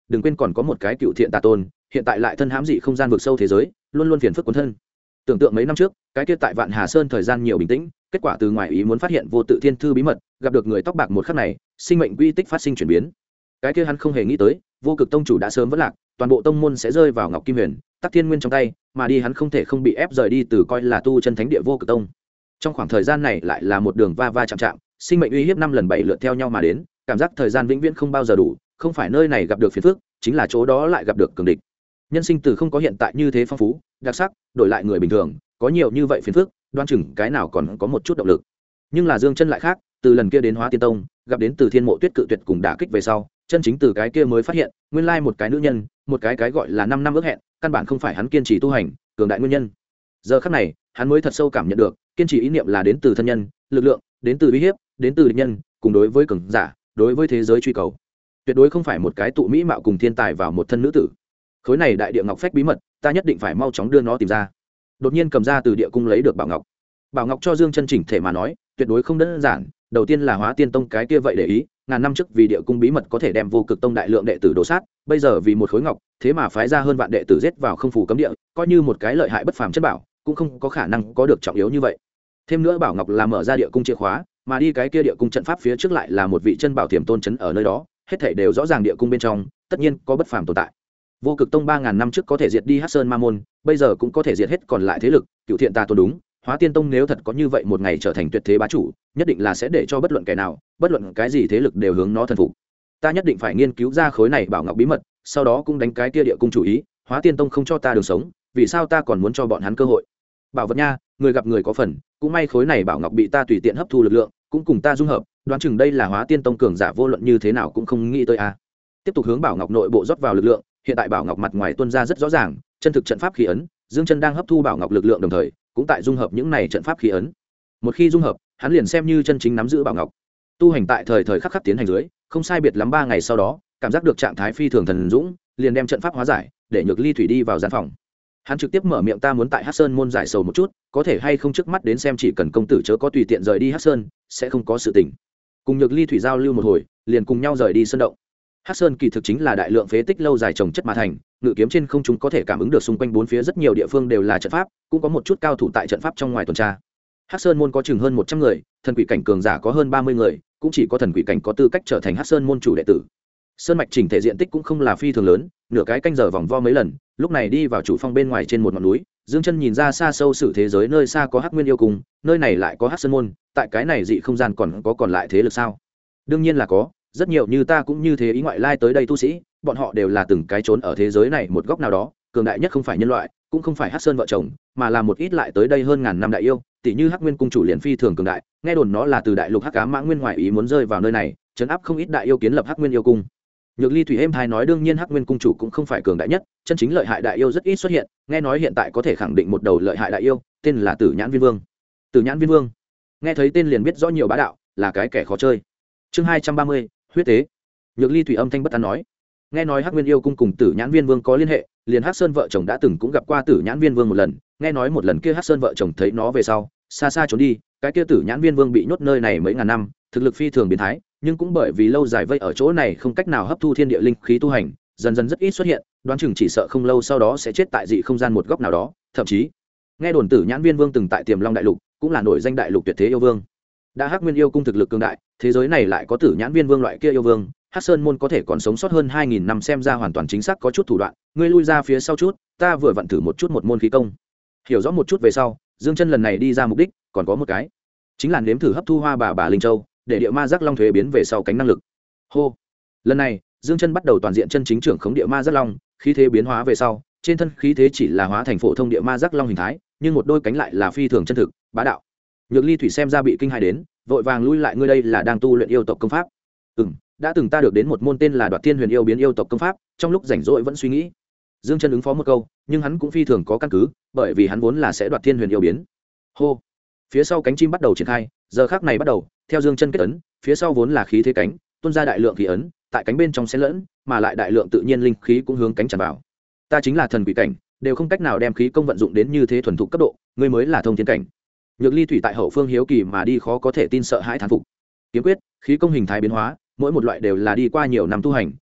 đừng quên còn có một cái cựu thiện tà tôn hiện tại lại thân hãm dị không gian vực sâu thế giới luôn luôn phiền phức cuốn thân. Tưởng tượng mấy năm trước cái kia tại Vạn Hà Sơn thời gian nhiều bình tĩnh, kết quả từ ngoài ý muốn phát hiện vô tự thiên thư bí mật, gặp được người tóc bạc một khắc này sinh mệnh quy tích phát sinh chuyển biến. Cái kia hắn không hề nghĩ tới vô cực tông chủ đã sớm vất lạc, toàn bộ tông môn sẽ rơi vào Ngọc Kim Huyền Tắc Thiên Nguyên trong tay, mà đi hắn không thể không bị ép rời đi từ coi là tu chân thánh địa vô cực tông. Trong khoảng thời gian này lại là một đường va va chạm chạm, sinh mệnh uy hiếp 5 lần 7 lượt theo nhau mà đến, cảm giác thời gian vĩnh viễn không bao giờ đủ, không phải nơi này gặp được phiền phức, chính là chỗ đó lại gặp được cường địch. Nhân sinh từ không có hiện tại như thế phong phú đặc sắc, đổi lại người bình thường có nhiều như vậy phiền phức, đoán chừng cái nào còn có một chút động lực. Nhưng là Dương Chân lại khác, từ lần kia đến Hóa Tiên Tông gặp đến Từ Thiên Mộ Tuyết cự tuyệt cùng đả kích về sau, chân chính từ cái kia mới phát hiện nguyên lai một cái nữ nhân, một cái gọi là 5 năm ước hẹn, căn bản không phải hắn kiên trì tu hành cường đại nguyên nhân. Giờ khắc này hắn mới thật sâu cảm nhận được kiên trì ý niệm là đến từ thân nhân, lực lượng đến từ uy hiếp, đến từ địch nhân, cùng đối với cường giả, đối với thế giới truy cầu, tuyệt đối không phải một cái tụ mỹ mạo cùng thiên tài vào một thân nữ tử. Khối này đại địa ngọc phách bí mật ta nhất định phải mau chóng đưa nó tìm ra. Đột nhiên cầm ra từ địa cung lấy được bảo ngọc. Bảo ngọc cho Dương Chân chỉnh thể mà nói tuyệt đối không đơn giản, đầu tiên là Hóa Tiên Tông cái kia vậy để ý, ngàn năm trước vì địa cung bí mật có thể đem vô cực tông đại lượng đệ tử đổ sát, bây giờ vì một khối ngọc thế mà phái ra hơn vạn đệ tử giết vào không phủ cấm địa, coi như một cái lợi hại bất phàm chất bảo cũng không có khả năng có được trọng yếu như vậy. Thêm nữa bảo ngọc là mở ra địa cung chìa khóa, mà đi cái kia địa cung trận pháp phía trước lại là một vị chân bảo tiềm tôn trấn ở nơi đó, hết thảy đều rõ ràng địa cung bên trong tất nhiên có bất phàm tồn tại. Vô cực tông 3000 năm trước có thể diệt đi Hắc Sơn Ma môn, bây giờ cũng có thể diệt hết còn lại thế lực, cựu thiện tà tôn đúng. Hóa Tiên Tông nếu thật có như vậy một ngày trở thành tuyệt thế bá chủ, nhất định là sẽ để cho bất luận kẻ nào, bất luận cái gì thế lực đều hướng nó thần phục. Ta nhất định phải nghiên cứu ra khối này bảo ngọc bí mật, sau đó cũng đánh cái kia địa cung chủ ý, Hóa Tiên Tông không cho ta đường sống, vì sao ta còn muốn cho bọn hắn cơ hội? Bảo vật nha, người gặp người có phần, cũng may khối này bảo ngọc bị ta tùy tiện hấp thu lực lượng, cũng cùng ta dung hợp, đoán chừng đây là Hóa Tiên Tông cường giả vô luận như thế nào cũng không nghĩ tới a. Tiếp tục hướng bảo ngọc nội bộ rót vào lực lượng, hiện tại bảo ngọc mặt ngoài tuôn ra rất rõ ràng, chân thực trận pháp khí ấn, Dương Chân đang hấp thu bảo ngọc lực lượng đồng thời, cũng tại dung hợp những này trận pháp khí ấn. Một khi dung hợp, hắn liền xem như chân chính nắm giữ bảo ngọc. Tu hành tại thời thời khắc khắc tiến hành dưới, không sai biệt lắm 3 ngày sau đó, cảm giác được trạng thái phi thường thần dũng, liền đem trận pháp hóa giải, để Nhược Ly Thủy đi vào gian phòng. Hắn trực tiếp mở miệng, ta muốn tại Hắc Sơn môn giải sầu một chút, có thể hay không trước mắt đến xem, chỉ cần công tử chớ có tùy tiện rời đi Hắc Sơn, sẽ không có sự tình. Cùng Nhược Ly Thủy giao lưu một hồi, liền cùng nhau rời đi sơn động. Hắc Sơn kỳ thực chính là đại lượng phế tích lâu dài trồng chất mà thành, ngự kiếm trên không trung có thể cảm ứng được xung quanh bốn phía rất nhiều địa phương đều là trận pháp, cũng có một chút cao thủ tại trận pháp trong ngoài tuần tra. Hắc Sơn môn có chừng hơn 100 người, thần quỷ cảnh cường giả có hơn 30 người, cũng chỉ có thần quỷ cảnh có tư cách trở thành Hắc Sơn môn chủ đệ tử. Sơn mạch chỉnh thể diện tích cũng không là phi thường lớn, nửa cái canh giờ vòng vo mấy lần, lúc này đi vào chủ phong bên ngoài trên một ngọn núi, Dương Chân nhìn ra xa sâu sự thế giới, nơi xa có Hắc Nguyên yêu cung, nơi này lại có Hắc Sơn môn, tại cái này dị không gian còn lại thế lực sao? Đương nhiên là có, rất nhiều như ta cũng như thế ý ngoại lai tới đây tu sĩ, bọn họ đều là từng cái trốn ở thế giới này một góc nào đó, cường đại nhất không phải nhân loại, cũng không phải Hắc Sơn vợ chồng, mà là một ít lại tới đây hơn ngàn năm đại yêu, tỷ như Hắc Nguyên cung chủ liền phi thường cường đại, nghe đồn nó là từ đại lục Hắc Ám Mã Nguyên ngoại ý muốn rơi vào nơi này, trấn áp không ít đại yêu kiến lập Hắc Nguyên yêu cung. Nhược Ly Thủy êm thai nói, đương nhiên Hắc Nguyên cung chủ cũng không phải cường đại nhất, chân chính lợi hại đại yêu rất ít xuất hiện, nghe nói hiện tại có thể khẳng định một đầu lợi hại đại yêu, tên là Tử Nhãn Viên Vương. Tử Nhãn Viên Vương, nghe thấy tên liền biết rõ nhiều bá đạo, là cái kẻ khó chơi. Chương 230, huyết tế. Nhược Ly Thủy âm thanh bất an nói, nghe nói Hắc Nguyên yêu cung cùng Tử Nhãn Viên Vương có liên hệ, liền Hắc Sơn vợ chồng đã từng cũng gặp qua Tử Nhãn Viên Vương một lần, nghe nói một lần kia Hắc Sơn vợ chồng thấy nó về sau, xa xa trốn đi, cái kia Tử Nhãn Viên Vương bị nhốt nơi này mấy ngàn năm, thực lực phi thường biến thái, nhưng cũng bởi vì lâu dài vây ở chỗ này không cách nào hấp thu thiên địa linh khí tu hành, dần dần rất ít xuất hiện, đoán chừng chỉ sợ không lâu sau đó sẽ chết tại dị không gian một góc nào đó, thậm chí nghe đồn Tử Nhãn Viên Vương từng tại Tiềm Long đại lục, cũng là nổi danh đại lục tuyệt thế yêu vương. Đã Hắc Nguyên yêu cung thực lực cường đại, thế giới này lại có Tử Nhãn Viên Vương loại kia yêu vương, Hắc Sơn môn có thể còn sống sót hơn 2000 năm xem ra hoàn toàn chính xác có chút thủ đoạn, ngươi lui ra phía sau chút, ta vừa vặn thử một chút một môn khí công. Hiểu rõ một chút về sau, Dương Chân lần này đi ra mục đích còn có một cái, chính là nếm thử hấp thu hoa bà linh châu, để địa ma giác long thuế biến về sau cánh năng lực. Hô. Lần này, Dương Chân bắt đầu toàn diện chân chính trưởng khống địa ma giác long, khí thế biến hóa về sau, trên thân khí thế chỉ là hóa thành phổ thông địa ma giác long hình thái, nhưng một đôi cánh lại là phi thường chân thực, bá đạo. Nhược Ly Thủy xem ra bị kinh hãi đến, vội vàng lui lại, ngươi đây là đang tu luyện yêu tộc công pháp? Đã từng ta được đến một môn tên là Đoạt Thiên Huyền Yêu Biến yêu tộc công pháp, trong lúc rảnh rỗi vẫn suy nghĩ. Dương Chân ứng phó một câu, nhưng hắn cũng phi thường có căn cứ, bởi vì hắn vốn là sẽ Đoạt Thiên Huyền Yêu Biến. Hô. Phía sau cánh chim bắt đầu triển khai, giờ khắc này bắt đầu, theo Dương Chân kết ấn, phía sau vốn là khí thế cánh, tuôn ra đại lượng khí ấn, tại cánh bên trong xen lẫn, mà lại đại lượng tự nhiên linh khí cũng hướng cánh tràn vào. Ta chính là thần quỷ cảnh, đều không cách nào đem khí công vận dụng đến như thế thuần thục cấp độ, ngươi mới là thông thiên cảnh. Nhược Ly Thủy tại hậu phương hiếu kỳ mà đi, khó có thể tin sợ hãi thán phục. Kiếm quyết, khí công hình thái biến hóa, mỗi một loại đều là đi qua nhiều năm tu hành,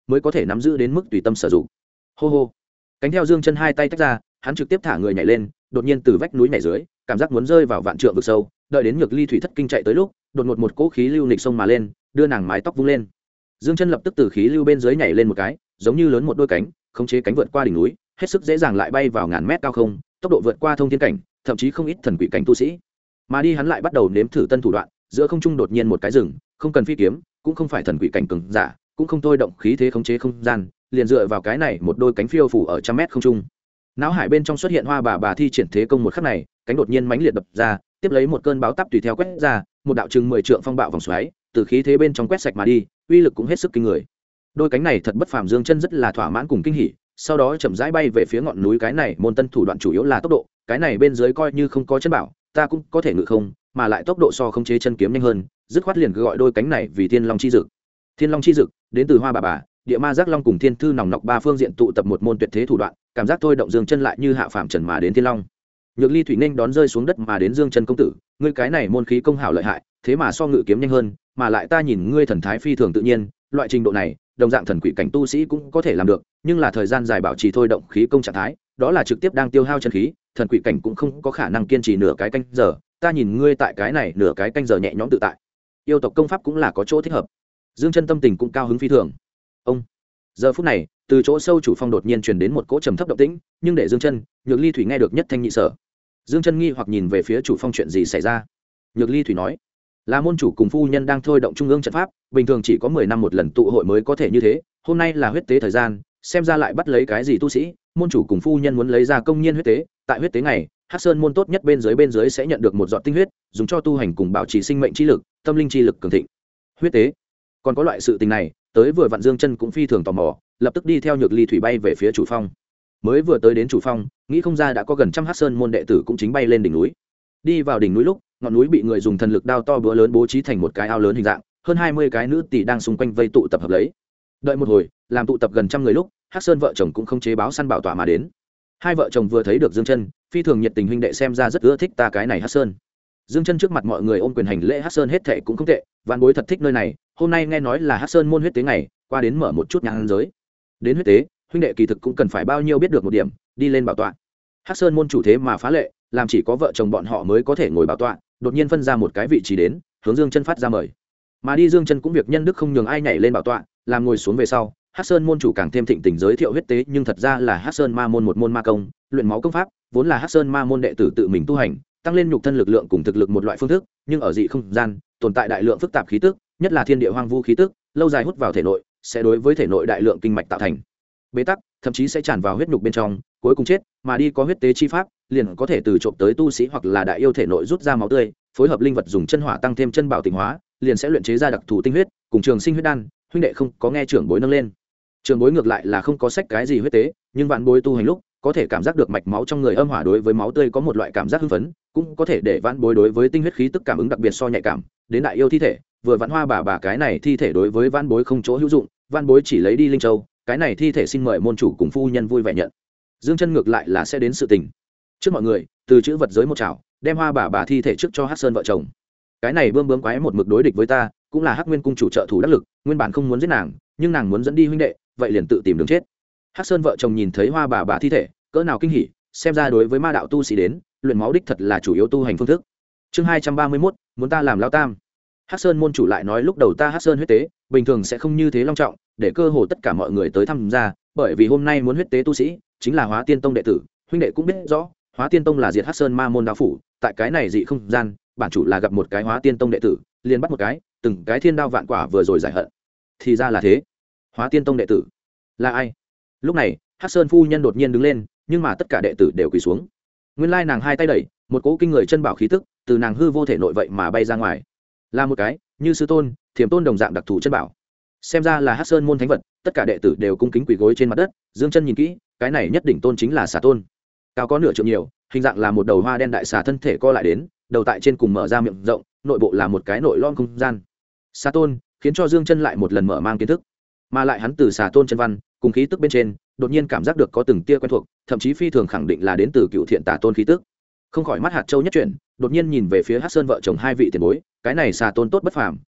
mới có thể nắm giữ đến mức tùy tâm sử dụng. Hô hô, cánh theo Dương Chân hai tay tách ra, hắn trực tiếp thả người nhảy lên, đột nhiên từ vách núi nhảy dưới, cảm giác muốn rơi vào vạn trượng vực sâu. Đợi đến Nhược Ly thủy thất kinh chạy tới lúc, đột ngột một cỗ khí lưu nghịch sông mà lên, đưa nàng mái tóc vung lên. Dương Chân lập tức từ khí lưu bên dưới nhảy lên một cái, giống như lớn một đôi cánh, khống chế cánh vượt qua đỉnh núi, hết sức dễ dàng lại bay vào ngàn mét cao không, tốc độ vượt qua thông thiên cảnh, thậm chí không ít thần quỷ cảnh tu sĩ. Mà đi hắn lại bắt đầu nếm thử tân thủ đoạn, giữa không trung đột nhiên một cái rừng, không cần phi kiếm, cũng không phải thần quỷ cảnh cường giả, cũng không thôi động khí thế khống chế không gian, liền dựa vào cái này một đôi cánh phiêu phủ ở trăm mét không trung. Náo hải bên trong xuất hiện Hoa bà thi triển thế công một khắc này, cánh đột nhiên mãnh liệt đập ra, tiếp lấy một cơn báo táp tùy theo quét ra, một đạo chừng 10 trượng phong bạo vòng xoáy, từ khí thế bên trong quét sạch mà đi, uy lực cũng hết sức kinh người. Đôi cánh này thật bất phàm, Dương Chân rất là thỏa mãn cùng kinh hỉ, sau đó chậm rãi bay về phía ngọn núi. Cái này môn tân thủ đoạn chủ yếu là tốc độ, cái này bên dưới coi như không có chân bảo, ta cũng có thể ngự không, mà lại tốc độ so khống chế chân kiếm nhanh hơn, dứt khoát liền gọi đôi cánh này vì Thiên Long chi dực. Thiên Long chi dực đến từ Hoa bà, Địa Ma Giác Long cùng Thiên Thư nòng nọc ba phương diện tụ tập một môn tuyệt thế thủ đoạn, cảm giác thôi động Dương Chân lại như hạ phàm trần mà đến Thiên Long. Nhược Ly thủy ninh đón rơi xuống đất mà đến Dương Chân công tử, ngươi cái này môn khí công hảo lợi hại, thế mà so ngự kiếm nhanh hơn, mà lại ta nhìn ngươi thần thái phi thường tự nhiên, loại trình độ này, đồng dạng thần quỷ cảnh tu sĩ cũng có thể làm được, nhưng là thời gian dài bảo trì thôi động khí công trạng thái, đó là trực tiếp đang tiêu hao chân khí, thần quỷ cảnh cũng không có khả năng kiên trì nửa cái canh giờ, ta nhìn ngươi tại cái này nửa cái canh giờ nhẹ nhõm tự tại. Yêu tộc công pháp cũng là có chỗ thích hợp. Dương Chân tâm tình cũng cao hứng phi thường. Ông giờ phút này, từ chỗ sâu chủ phong đột nhiên truyền đến một cỗ trầm thấp động tĩnh, nhưng để Dương Chân, Nhược Ly thủy nghe được nhất thanh nhị sở. Dương Chân nghi hoặc nhìn về phía chủ phong, chuyện gì xảy ra. Nhược Ly thủy nói, là môn chủ cùng phu nhân đang thôi động trung ương trận pháp, bình thường chỉ có 10 năm một lần tụ hội mới có thể như thế, hôm nay là huyết tế thời gian, xem ra lại bắt lấy cái gì tu sĩ, môn chủ cùng phu nhân muốn lấy ra công nhiên huyết tế, tại huyết tế ngày, Hắc Sơn môn tốt nhất bên dưới sẽ nhận được một giọt tinh huyết, dùng cho tu hành cùng bảo trì sinh mệnh chi lực, tâm linh chi lực cường thịnh. Huyết tế, còn có loại sự tình này, tới vừa vặn Dương Chân cũng phi thường tò mò, lập tức đi theo Nhược Ly thủy bay về phía chủ phong. Mới vừa tới đến chủ phong, nghĩ không ra đã có gần trăm Hắc Sơn môn đệ tử cũng chính bay lên đỉnh núi. Đi vào đỉnh núi lúc, ngọn núi bị người dùng thần lực đao to búa lớn bố trí thành một cái ao lớn hình dạng, hơn 20 cái nữ tỷ đang xung quanh vây tụ tập hợp lấy. Đợi một hồi, làm tụ tập gần trăm người lúc, Hắc Sơn vợ chồng cũng không chế báo săn bảo tọa mà đến. Hai vợ chồng vừa thấy được Dương Chân, phi thường nhiệt tình huynh đệ xem ra rất ưa thích ta cái này Hắc Sơn. Dương Chân trước mặt mọi người ôm quyền hành lễ, Hắc Sơn hết thệ cũng không tệ, vạn bối thật thích nơi này, hôm nay nghe nói là Hắc Sơn môn huyết tế ngày, qua đến mở một chút nhang giới. Đến huyết tế, huynh đệ kỳ thực cũng cần phải bao nhiêu biết được một điểm, đi lên bảo tọa. Hắc Sơn môn chủ thế mà phá lệ, làm chỉ có vợ chồng bọn họ mới có thể ngồi bảo tọa, đột nhiên phân ra một cái vị trí đến, hướng Dương Chân phát ra mời. Mà đi Dương Chân cũng việc nhân đức không nhường ai nhảy lên bảo tọa, làm ngồi xuống về sau, Hắc Sơn môn chủ càng thêm thịnh tình giới thiệu huyết tế, nhưng thật ra là Hắc Sơn ma môn một môn ma công, luyện máu công pháp, vốn là Hắc Sơn ma môn đệ tử tự mình tu hành, tăng lên nhục thân lực lượng cùng thực lực một loại phương thức, nhưng ở dị không gian, tồn tại đại lượng phức tạp khí tức, nhất là thiên địa hoang vu khí tức, lâu dài hút vào thể nội, sẽ đối với thể nội đại lượng kinh mạch tạo thành bế tắc, thậm chí sẽ tràn vào huyết nhục bên trong, cuối cùng chết. Mà đi có huyết tế chi pháp, liền có thể từ trộm tới tu sĩ hoặc là đại yêu thể nội rút ra máu tươi, phối hợp linh vật dùng chân hỏa tăng thêm chân bảo tịnh hóa, liền sẽ luyện chế ra đặc thù tinh huyết, cùng trường sinh huyết đan. Huynh đệ không có nghe trưởng bối nâng lên, trưởng bối ngược lại là không có sách cái gì huyết tế, nhưng vạn bối tu hành lúc có thể cảm giác được mạch máu trong người âm hỏa đối với máu tươi có một loại cảm giác hưng phấn, cũng có thể để vạn bối đối với tinh huyết khí tức cảm ứng đặc biệt so nhạy cảm. Đến đại yêu thi thể, vừa vạn Hoa bà cái này thi thể đối với vạn bối không chỗ hữu dụng, vạn bối chỉ lấy đi linh châu, cái này thi thể xin mời môn chủ cùng phu nhân vui vẻ nhận. Dương Chân ngược lại là sẽ đến sự tình. Trước mọi người, từ chữ vật giới một chảo, đem Hoa bà thi thể trước cho Hắc Sơn vợ chồng. Cái này bươm bướm quái một mực đối địch với ta, cũng là Hắc Nguyên cung chủ trợ thủ đắc lực, nguyên bản không muốn giết nàng, nhưng nàng muốn dẫn đi huynh đệ, vậy liền tự tìm đường chết. Hắc Sơn vợ chồng nhìn thấy Hoa bà thi thể, cỡ nào kinh hỉ, xem ra đối với ma đạo tu sĩ đến, luyện máu đích thật là chủ yếu tu hành phương thức. Chương 231, muốn ta làm lão tam. Hắc Sơn môn chủ lại nói lúc đầu ta Hắc Sơn huyết tế, bình thường sẽ không như thế long trọng, để cơ hồ tất cả mọi người tới tham gia, bởi vì hôm nay muốn huyết tế tu sĩ, chính là Hóa Tiên Tông đệ tử, huynh đệ cũng biết rõ, Hóa Tiên Tông là diệt Hắc Sơn ma môn đạo phủ, tại cái này dị không gian, bản chủ là gặp một cái Hóa Tiên Tông đệ tử, liền bắt một cái, từng cái thiên đao vạn quả vừa rồi giải hận. Thì ra là thế. Hóa Tiên Tông đệ tử là ai? Lúc này, Hắc Sơn phu nhân đột nhiên đứng lên, nhưng mà tất cả đệ tử đều quỳ xuống. Nguyên lai nàng hai tay đẩy, một cỗ kinh người chân bảo khí tức từ nàng hư vô thể nội vậy mà bay ra ngoài. Là một cái như sư tôn, thiểm tôn đồng dạng đặc thù chân bảo. Xem ra là Hắc Sơn môn thánh vật, tất cả đệ tử đều cung kính quỳ gối trên mặt đất. Dương Chân nhìn kỹ, cái này nhất định tôn chính là xà tôn, cao có nửa trượng nhiều, hình dạng là một đầu hoa đen đại xà, thân thể co lại đến, đầu tại trên cùng mở ra miệng rộng, nội bộ là một cái nội lon không gian. Xà tôn khiến cho Dương Chân lại một lần mở mang kiến thức, mà lại hắn từ xà tôn chân văn cùng khí tức bên trên, đột nhiên cảm giác được có từng tia quen thuộc, thậm chí phi thường khẳng định là đến từ Cựu Thiện Tà tôn khí tức. Không khỏi mắt hạt châu nhất chuyển, đột nhiên nhìn về phía Hắc Sơn vợ chồng hai vị tiền bối, cái này xà tôn tốt bất phàm,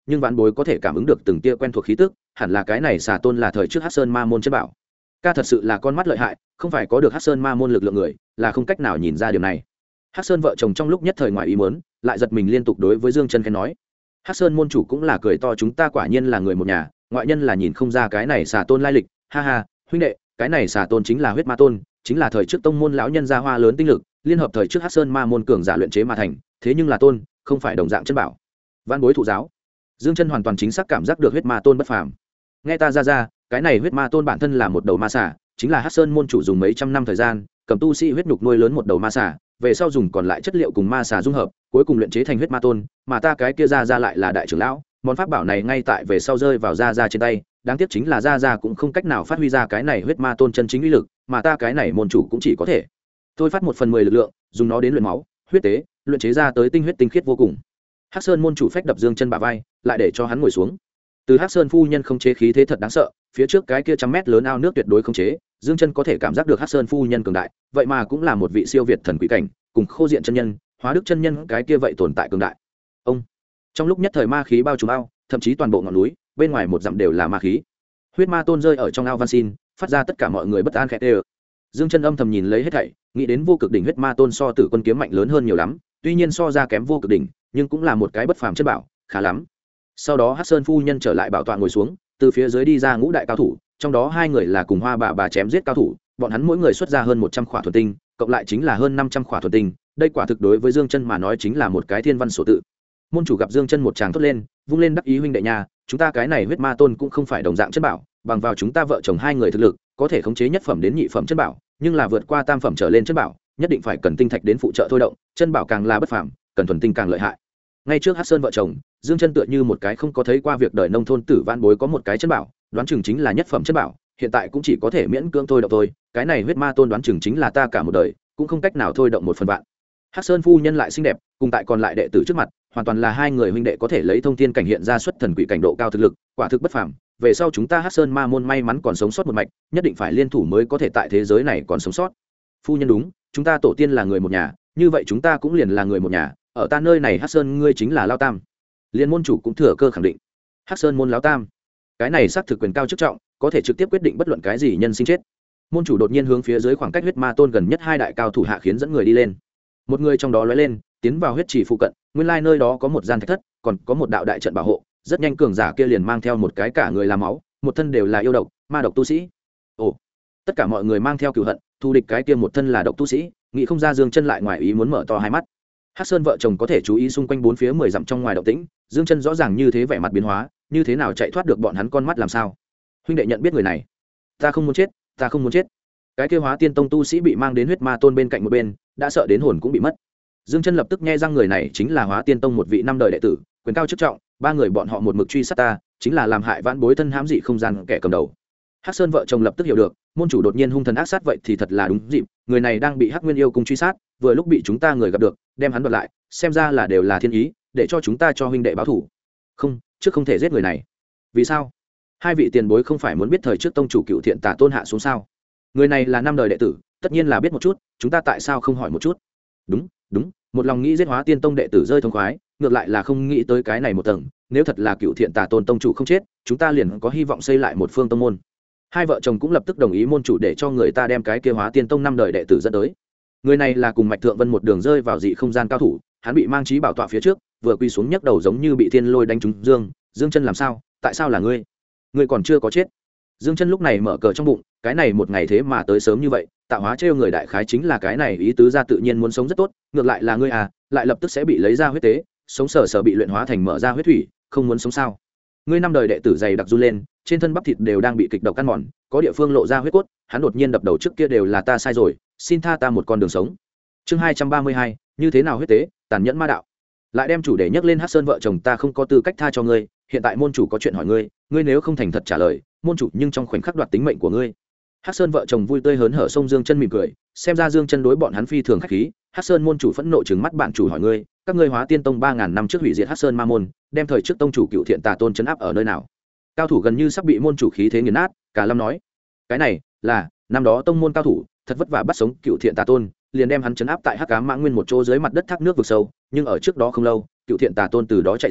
nhưng vãn bối có thể cảm ứng được từng tia quen thuộc khí tức, hẳn là cái này xà tôn là thời trước Hắc Sơn Ma môn chân bảo. Ca thật sự là con mắt lợi hại, không phải có được Hắc Sơn Ma môn lực lượng người, là không cách nào nhìn ra điều này. Hắc Sơn vợ chồng trong lúc nhất thời ngoài ý muốn, lại giật mình liên tục đối với Dương Chân khen nói. Hắc Sơn môn chủ cũng là cười to, chúng ta quả nhiên là người một nhà, ngoại nhân là nhìn không ra cái này xà tôn lai lịch, ha ha, huynh đệ, cái này xà tôn chính là huyết ma tôn, chính là thời trước tông môn lão nhân gia hoa lớn tinh lực, liên hợp thời trước Hắc Sơn Ma môn cường giả luyện chế mà thành, thế nhưng là tôn, không phải đồng dạng chân bảo. Vãn bối thụ giáo. Dương Chân hoàn toàn chính xác cảm giác được huyết ma tôn bất phàm. Nghe ta ra, cái này huyết ma tôn bản thân là một đầu ma xà, chính là Hắc Sơn môn chủ dùng mấy trăm năm thời gian, cầm tu sĩ huyết nhục nuôi lớn một đầu ma xà, về sau dùng còn lại chất liệu cùng ma xà dung hợp, cuối cùng luyện chế thành huyết ma tôn, mà ta cái kia ra lại là đại trưởng lão, món pháp bảo này ngay tại về sau rơi vào ra trên tay, đáng tiếc chính là ra cũng không cách nào phát huy ra cái này huyết ma tôn chân chính uy lực, mà ta cái này môn chủ cũng chỉ có thể thôi phát 1/10 lực lượng, dùng nó đến luyện máu, huyết tế, luyện chế ra tới tinh huyết tinh khiết vô cùng. Hắc Sơn môn chủ phách đập Dương Chân bả vai, lại để cho hắn ngồi xuống. Từ Hắc Sơn phu nhân không chế khí thế thật đáng sợ, phía trước cái kia trăm mét lớn ao nước tuyệt đối không chế, Dương Chân có thể cảm giác được Hắc Sơn phu nhân cường đại, vậy mà cũng là một vị siêu việt thần quỷ cảnh, cùng Khô Diện chân nhân, Hóa Đức chân nhân cái kia vậy tồn tại cường đại. Ông trong lúc nhất thời ma khí bao trùm ao, thậm chí toàn bộ ngọn núi, bên ngoài một dặm đều là ma khí. Huyết ma tôn rơi ở trong ao van xin, phát ra tất cả mọi người bất an khẽ đều. Dương Chân âm thầm nhìn lấy hết thảy, nghĩ đến vô cực đỉnh huyết ma tôn so Tử Quân kiếm mạnh lớn hơn nhiều lắm, tuy nhiên so ra kém vô cực đỉnh, nhưng cũng là một cái bất phàm chất bảo, khá lắm. Sau đó Hắc Sơn phu nhân trở lại bảo tọa ngồi xuống, từ phía dưới đi ra ngũ đại cao thủ, trong đó hai người là cùng Hoa bà chém giết cao thủ, bọn hắn mỗi người xuất ra hơn 100 khỏa thuần tinh, cộng lại chính là hơn 500 khỏa thuần tinh, đây quả thực đối với Dương Chân mà nói chính là một cái thiên văn sổ tự. Môn chủ gặp Dương Chân một tràng thốt lên, vung lên đắc ý, huynh đệ nhà, chúng ta cái này huyết ma tôn cũng không phải đồng dạng chất bảo, bằng vào chúng ta vợ chồng hai người thực lực, có thể khống chế nhất phẩm đến nhị phẩm chất bảo, nhưng là vượt qua tam phẩm trở lên chất bảo, nhất định phải cần tinh thạch đến phụ trợ thôi động, chân bảo càng là bất phàm, cần thuần tinh càng lợi hại. Ngay trước Hắc Sơn vợ chồng, Dương Chân tựa như một cái không có thấy qua việc đời nông thôn tử vãn bối có một cái chân bảo, đoán chừng chính là nhất phẩm chân bảo, hiện tại cũng chỉ có thể miễn cưỡng thôi động thôi, cái này huyết ma tôn đoán chừng chính là ta cả một đời, cũng không cách nào thôi động một phần vạn. Hắc Sơn phu nhân lại xinh đẹp, cùng tại còn lại đệ tử trước mặt, hoàn toàn là hai người huynh đệ có thể lấy thông thiên cảnh hiện ra xuất thần quỷ cảnh độ cao thực lực, quả thực bất phàm. Về sau chúng ta Hắc Sơn ma môn may mắn còn sống sót một mạch, nhất định phải liên thủ mới có thể tại thế giới này còn sống sót. Phu nhân đúng, chúng ta tổ tiên là người một nhà, như vậy chúng ta cũng liền là người một nhà, ở ta nơi này Hắc Sơn ngươi chính là Lão Tam. Liên môn chủ cũng thừa cơ khẳng định, Hắc Sơn môn Lão Tam, cái này xác thực quyền cao chức trọng, có thể trực tiếp quyết định bất luận cái gì nhân sinh chết. Môn chủ đột nhiên hướng phía dưới khoảng cách huyết ma tôn gần nhất hai đại cao thủ hạ khiến dẫn người đi lên. Một người trong đó lóe lên, tiến vào huyết trì phụ cận, nguyên lai nơi đó có một gian thạch thất, còn có một đạo đại trận bảo hộ, rất nhanh cường giả kia liền mang theo một cái cả người làm máu, một thân đều là yêu độc, ma độc tu sĩ. Ồ, tất cả mọi người mang theo cừu hận, thù địch cái kia một thân là độc tu sĩ, nghĩ không ra Dương Chân lại ngoài ý muốn mở to hai mắt. Hắc Sơn vợ chồng có thể chú ý xung quanh bốn phía 10 dặm trong ngoài động tĩnh, Dương Chân rõ ràng như thế vẻ mặt biến hóa, như thế nào chạy thoát được bọn hắn con mắt làm sao? Huynh đệ nhận biết người này. Ta không muốn chết, ta không muốn chết. Cái kia Hóa Tiên tông tu sĩ bị mang đến huyết ma tôn bên cạnh một bên, đã sợ đến hồn cũng bị mất. Dương Chân lập tức nghe răng người này chính là Hóa Tiên tông một vị năm đời đệ tử, quyền cao chức trọng, ba người bọn họ một mực truy sát ta, chính là làm hại vãn bối thân hãm dị không gian kẻ cầm đầu. Hắc Sơn vợ chồng lập tức hiểu được, môn chủ đột nhiên hung thần ác sát vậy thì thật là đúng dịp, người này đang bị Hắc Nguyên yêu cung truy sát, vừa lúc bị chúng ta người gặp được, đem hắn đoạt lại, xem ra là đều là thiên ý, để cho chúng ta cho huynh đệ báo thù. Không, trước không thể giết người này. Vì sao? Hai vị tiền bối không phải muốn biết thời trước tông chủ Cựu Thiện Tà Tôn hạ xuống sao? Người này là năm đời đệ tử, tất nhiên là biết một chút, chúng ta tại sao không hỏi một chút? Đúng, đúng, một lòng nghĩ giết Hóa Tiên tông đệ tử rơi thông khoái, ngược lại là không nghĩ tới cái này một tầng, nếu thật là Cựu Thiện Tà Tôn tông chủ không chết, chúng ta liền có hy vọng xây lại một phương tông môn. Hai vợ chồng cũng lập tức đồng ý môn chủ để cho người ta đem cái kia Hóa Tiên tông năm đời đệ tử dẫn tới. Người này là cùng Mạch Thượng Vân một đường rơi vào dị không gian cao thủ, hắn bị mang trí bảo tọa phía trước, vừa quy xuống nhấc đầu giống như bị thiên lôi đánh trúng. Dương Chân làm sao? Tại sao là ngươi? Ngươi còn chưa có chết. Dương Chân lúc này mở cờ trong bụng, cái này một ngày thế mà tới sớm như vậy, tạo hóa trêu người đại khái chính là cái này ý tứ ra tự nhiên muốn sống rất tốt, ngược lại là ngươi à, lại lập tức sẽ bị lấy ra huyết tế, sống sờ bị luyện hóa thành mở ra huyết thủy, không muốn sống sao? Ngươi năm đời đệ tử dày đặc run lên, trên thân bắp thịt đều đang bị kịch độc ăn mòn, có địa phương lộ ra huyết cốt, hắn đột nhiên đập đầu trước kia đều là ta sai rồi, xin tha ta một con đường sống. Chương 232, như thế nào huyết tế, tàn nhẫn ma đạo. Lại đem chủ đề nhắc lên Hắc Sơn vợ chồng, ta không có tư cách tha cho ngươi, hiện tại môn chủ có chuyện hỏi ngươi, ngươi nếu không thành thật trả lời, môn chủ nhưng trong khoảnh khắc đoạt tính mệnh của ngươi. Hắc Sơn vợ chồng vui tươi hớn hở xông Dương Chân mỉm cười, xem ra Dương Chân đối bọn hắn phi thường khách khí. Hắc Sơn môn chủ phẫn nộ trừng mắt bạn chủ hỏi ngươi, các ngươi Hóa Tiên tông 3000 năm trước hủy diệt Hắc Sơn ma môn, đem thời trước tông chủ Cựu Thiện Tà Tôn trấn áp ở nơi nào? Cao thủ gần như sắp bị môn chủ khí thế nghiền nát, Cả Lâm nói, cái này là năm đó tông môn cao thủ, thật vất vả bắt sống Cựu Thiện Tà Tôn, liền đem hắn trấn áp tại Hắc Ám Mã Nguyên một chỗ dưới mặt đất thác nước vực sâu, nhưng ở trước đó không lâu, Cựu Thiện Tà Tôn từ đó chạy ra,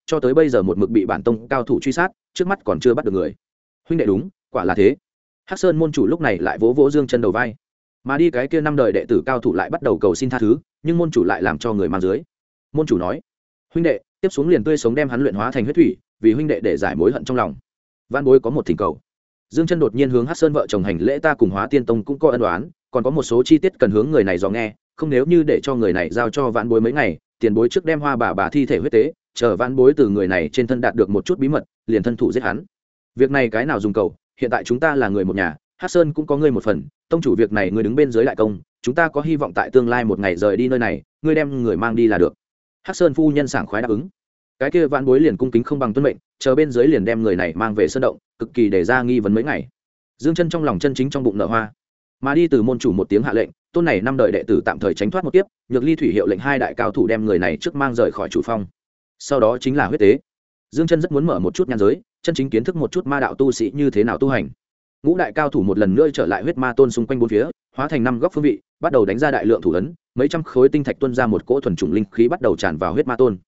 cho tới bây giờ một mực bị bản tông cao thủ truy sát, trước mắt còn chưa bắt được người. Huynh đệ đúng, quả là thế. Hắc Sơn môn chủ lúc này lại vỗ vỗ Dương Chân đầu vai, mà đi cái kia 5 đời đệ tử cao thủ lại bắt đầu cầu xin tha thứ, nhưng môn chủ lại làm cho người mang dưới. Môn chủ nói: huynh đệ, tiếp xuống liền tươi sống đem hắn luyện hóa thành huyết thủy, vì huynh đệ để giải mối hận trong lòng. Vãn bối có một thỉnh cầu. Dương Chân đột nhiên hướng Hắc Sơn vợ chồng hành lễ, ta cùng Hóa Tiên Tông cũng có ân oán, còn có một số chi tiết cần hướng người này dò nghe, không nếu như để cho người này giao cho vãn bối mấy ngày, tiền bối trước đem Hoa bà thi thể huyết tế, chờ vãn bối từ người này trên thân đạt được một chút bí mật, liền thân thủ giết hắn. Việc này cái nào dùng cầu, hiện tại chúng ta là người một nhà, Hắc Sơn cũng có ngươi một phần, tông chủ việc này ngươi đứng bên dưới đại công, chúng ta có hy vọng tại tương lai một ngày rời đi nơi này, ngươi đem người mang đi là được. Hắc Sơn phu nhân sảng khoái đáp ứng. Cái kia vãn bối liền cung kính không bằng tuân mệnh, chờ bên dưới liền đem người này mang về sơn động, cực kỳ để ra nghi vấn mấy ngày. Dương Chân trong lòng chân chính trong bụng nở hoa, mà đi từ môn chủ một tiếng hạ lệnh, tôn này 5 đời đệ tử tạm thời tránh thoát một kiếp, Nhược Ly Thủy hiệu lệnh 2 đại cao thủ đem người này trước mang rời khỏi chủ phong. Sau đó chính là huyết tế. Dương Chân rất muốn mở một chút nhan giới, chân chính kiến thức một chút ma đạo tu sĩ như thế nào tu hành. Ngũ đại cao thủ một lần nữa trở lại huyết ma tôn xung quanh bốn phía, hóa thành 5 góc phương vị, bắt đầu đánh ra đại lượng thủ ấn, mấy trăm khối tinh thạch tuôn ra một cỗ thuần chủng linh khí bắt đầu tràn vào huyết ma tôn.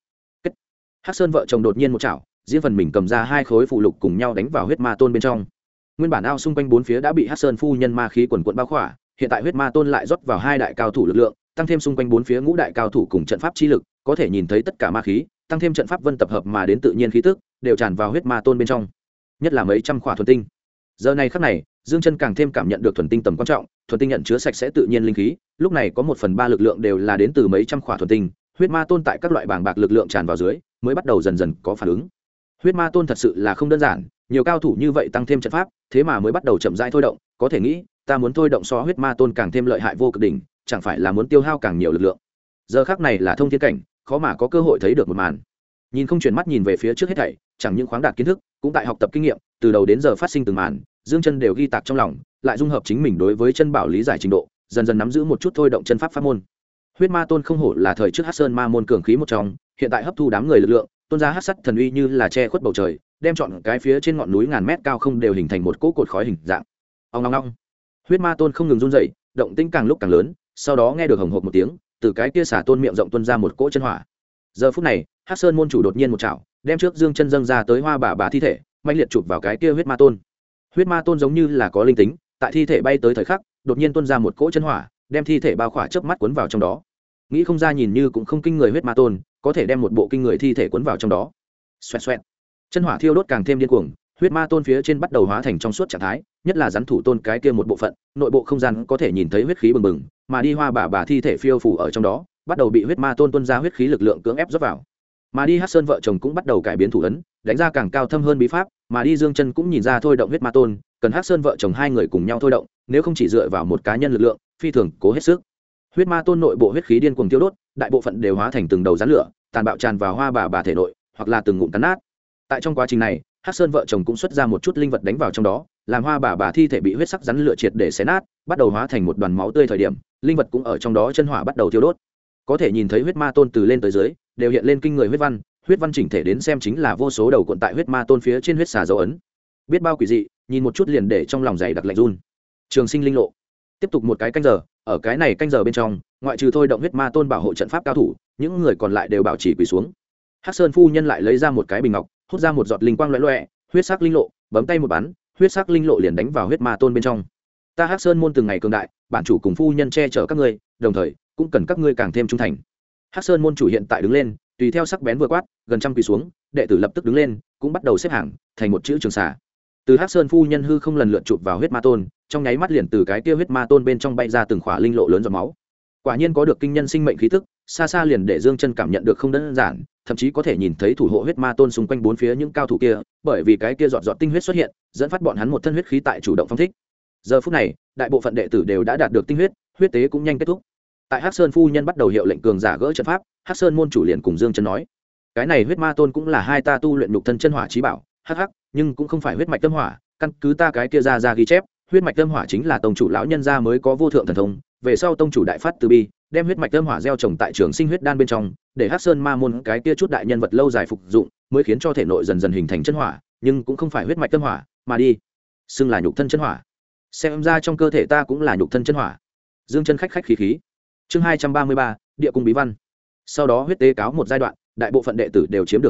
Hắc Sơn vợ chồng đột nhiên một chảo, riêng phần mình cầm ra 2 khối phù lục cùng nhau đánh vào huyết ma tôn bên trong. Nguyên bản ao xung quanh bốn phía đã bị Hắc Sơn phu nhân ma khí quần quần bao khỏa, hiện tại huyết ma tôn lại rót vào 2 đại cao thủ lực lượng, tăng thêm xung quanh bốn phía ngũ đại cao thủ cùng trận pháp chi lực, có thể nhìn thấy tất cả ma khí, tăng thêm trận pháp vân tập hợp mà đến tự nhiên khí tức, đều tràn vào huyết ma tôn bên trong. Nhất là mấy trăm khỏa thuần tinh. Giờ này khắc này, Dương Chân càng thêm cảm nhận được thuần tinh tầm quan trọng, thuần tinh nhận chứa sạch sẽ tự nhiên linh khí, lúc này có 1/3 lực lượng đều là đến từ mấy trăm khỏa thuần tinh, huyết ma tôn tại các loại bảng bạc lực lượng tràn vào dưới, mới bắt đầu dần dần có phản ứng. Huyết ma tôn thật sự là không đơn giản, nhiều cao thủ như vậy tăng thêm trận pháp, thế mà mới bắt đầu chậm rãi thôi động, có thể nghĩ, ta muốn thôi động so huyết ma tôn càng thêm lợi hại vô cực đỉnh, chẳng phải là muốn tiêu hao càng nhiều lực lượng. Giờ khắc này là thông thiên cảnh, khó mà có cơ hội thấy được một màn. Nhìn không chuyển mắt nhìn về phía trước hết thảy, chẳng những khoáng đạt kiến thức, cũng tại học tập kinh nghiệm, từ đầu đến giờ phát sinh từng màn, Dương Chân đều ghi tạc trong lòng, lại dung hợp chính mình đối với chân bảo lý giải trình độ, dần dần nắm giữ một chút thôi động chân pháp pháp môn. Huyết ma tôn không hổ là thời trước Hắc Sơn ma môn cường khí một trong, hiện tại hấp thu đám người lực lượng, tôn ra hắc sắt thần uy như là che khuất bầu trời, đem chọn cái phía trên ngọn núi ngàn mét cao không đều hình thành một cỗ cột khói hình dạng. Ong ong ong. Huyết ma tôn không ngừng run rẩy, động tĩnh càng lúc càng lớn, sau đó nghe được hồng hộc một tiếng, từ cái kia xả tôn miệng rộng tuôn ra một cỗ chân hỏa. Giờ phút này, Hắc Sơn môn chủ đột nhiên một chảo, đem trước Dương Chân dâng ra tới Hoa bà thi thể, mạnh liệt chụp vào cái kia huyết ma tôn. Huyết ma tôn giống như là có linh tính, tại thi thể bay tới thời khắc, đột nhiên tuôn ra một cỗ chân hỏa, đem thi thể bao khỏa chớp mắt cuốn vào trong đó. Nghĩ không ra nhìn như cũng không kinh người huyết ma tôn, có thể đem một bộ kinh người thi thể cuốn vào trong đó. Xoẹt xoẹt. Chân hỏa thiêu đốt càng thêm điên cuồng, huyết ma tôn phía trên bắt đầu hóa thành trong suốt trạng thái, nhất là rắn thủ tôn cái kia một bộ phận, nội bộ không gian có thể nhìn thấy huyết khí bừng bừng, mà đi Hoa bà thi thể phiêu phù ở trong đó, bắt đầu bị huyết ma tôn tuôn ra huyết khí lực lượng cưỡng ép rót vào. Mà đi Hắc Sơn vợ chồng cũng bắt đầu cải biến thủ ấn, đánh ra càng cao thâm hơn bí pháp, mà đi Dương Chân cũng nhìn ra thôi động huyết ma tôn, cần Hắc Sơn vợ chồng 2 người cùng nhau thôi động, nếu không chỉ dựa vào một cá nhân lực lượng, phi thường cố hết sức. Huyết ma tôn nội bộ huyết khí điên cuồng tiêu đốt, đại bộ phận đều hóa thành từng đầu rắn lửa, tàn bạo tràn vào Hoa bà thể nội, hoặc là từng ngụm cắn nát. Tại trong quá trình này, Hắc Sơn vợ chồng cũng xuất ra một chút linh vật đánh vào trong đó, làm Hoa bà thi thể bị huyết sắc rắn lửa triệt để xé nát, bắt đầu hóa thành một đoàn máu tươi thời điểm, linh vật cũng ở trong đó chân hỏa bắt đầu tiêu đốt. Có thể nhìn thấy huyết ma tôn từ lên tới dưới, đều hiện lên kinh người huyết văn chỉnh thể đến xem chính là vô số đầu cuộn tại huyết ma tôn phía trên huyết xà dấu ấn. Biết bao quỷ dị, nhìn một chút liền để trong lòng dày đặc lạnh run. Trường sinh linh lộ. Tiếp tục một cái canh giờ, ở cái này canh giờ bên trong, ngoại trừ thôi động huyết ma tôn bảo hộ trận pháp cao thủ, những người còn lại đều bảo trì quỳ xuống. Hắc Sơn phu nhân lại lấy ra một cái bình ngọc, hút ra một giọt linh quang loẹt loẹt, huyết sắc linh lộ, bấm tay một bắn, huyết sắc linh lộ liền đánh vào huyết ma tôn bên trong. Ta Hắc Sơn môn từng ngày cường đại, bản chủ cùng phu nhân che chở các ngươi, đồng thời cũng cần các ngươi càng thêm trung thành. Hắc Sơn môn chủ hiện tại đứng lên, tùy theo sắc bén vừa quát, gần trăm quỳ xuống, đệ tử lập tức đứng lên, cũng bắt đầu xếp hàng, thành một chữ trường xà. Từ Hắc Sơn phu nhân hư không lần lượt chụp vào huyết ma tôn, trong nháy mắt liền từ cái kia huyết ma tôn bên trong bay ra từng khỏa linh lộ lớn giọt máu. Quả nhiên có được kinh nhân sinh mệnh khí tức, xa xa liền để Dương Chân cảm nhận được không đơn giản, thậm chí có thể nhìn thấy thủ hộ huyết ma tôn xung quanh bốn phía những cao thủ kia, bởi vì cái kia giọt giọt tinh huyết xuất hiện, dẫn phát bọn hắn một thân huyết khí tại chủ động phong thích. Giờ phút này, đại bộ phận đệ tử đều đã đạt được tinh huyết, huyết tế cũng nhanh kết thúc. Tại Hắc Sơn phu nhân bắt đầu hiệu lệnh cường giả gỡ trận pháp, Hắc Sơn môn chủ liền cùng Dương Chân nói: "Cái này huyết ma tôn cũng là hai ta tu luyện nhục thân chân hỏa chí bảo, hắc hắc, nhưng cũng không phải huyết mạch tâm hỏa, căn cứ ta cái kia ra ghi chép, huyết mạch tâm hỏa chính là tông chủ lão nhân gia mới có vô thượng thần thông, về sau tông chủ đại phát từ bi, đem huyết mạch tâm hỏa gieo trồng tại trường sinh huyết đan bên trong, để Hắc Sơn ma môn cái kia chút đại nhân vật lâu dài phục dụng, mới khiến cho thể nội dần dần hình thành chân hỏa, nhưng cũng không phải huyết mạch tâm hỏa, mà đi xưng là nhục thân chân hỏa. Xem ra trong cơ thể ta cũng là nhục thân chân hỏa." Dương Chân khách khí khí. Chương 233, Địa cung bí văn. Sau đó huyết tế cáo một giai đoạn, đại bộ phận đệ tử đều chiếm được tinh huyết,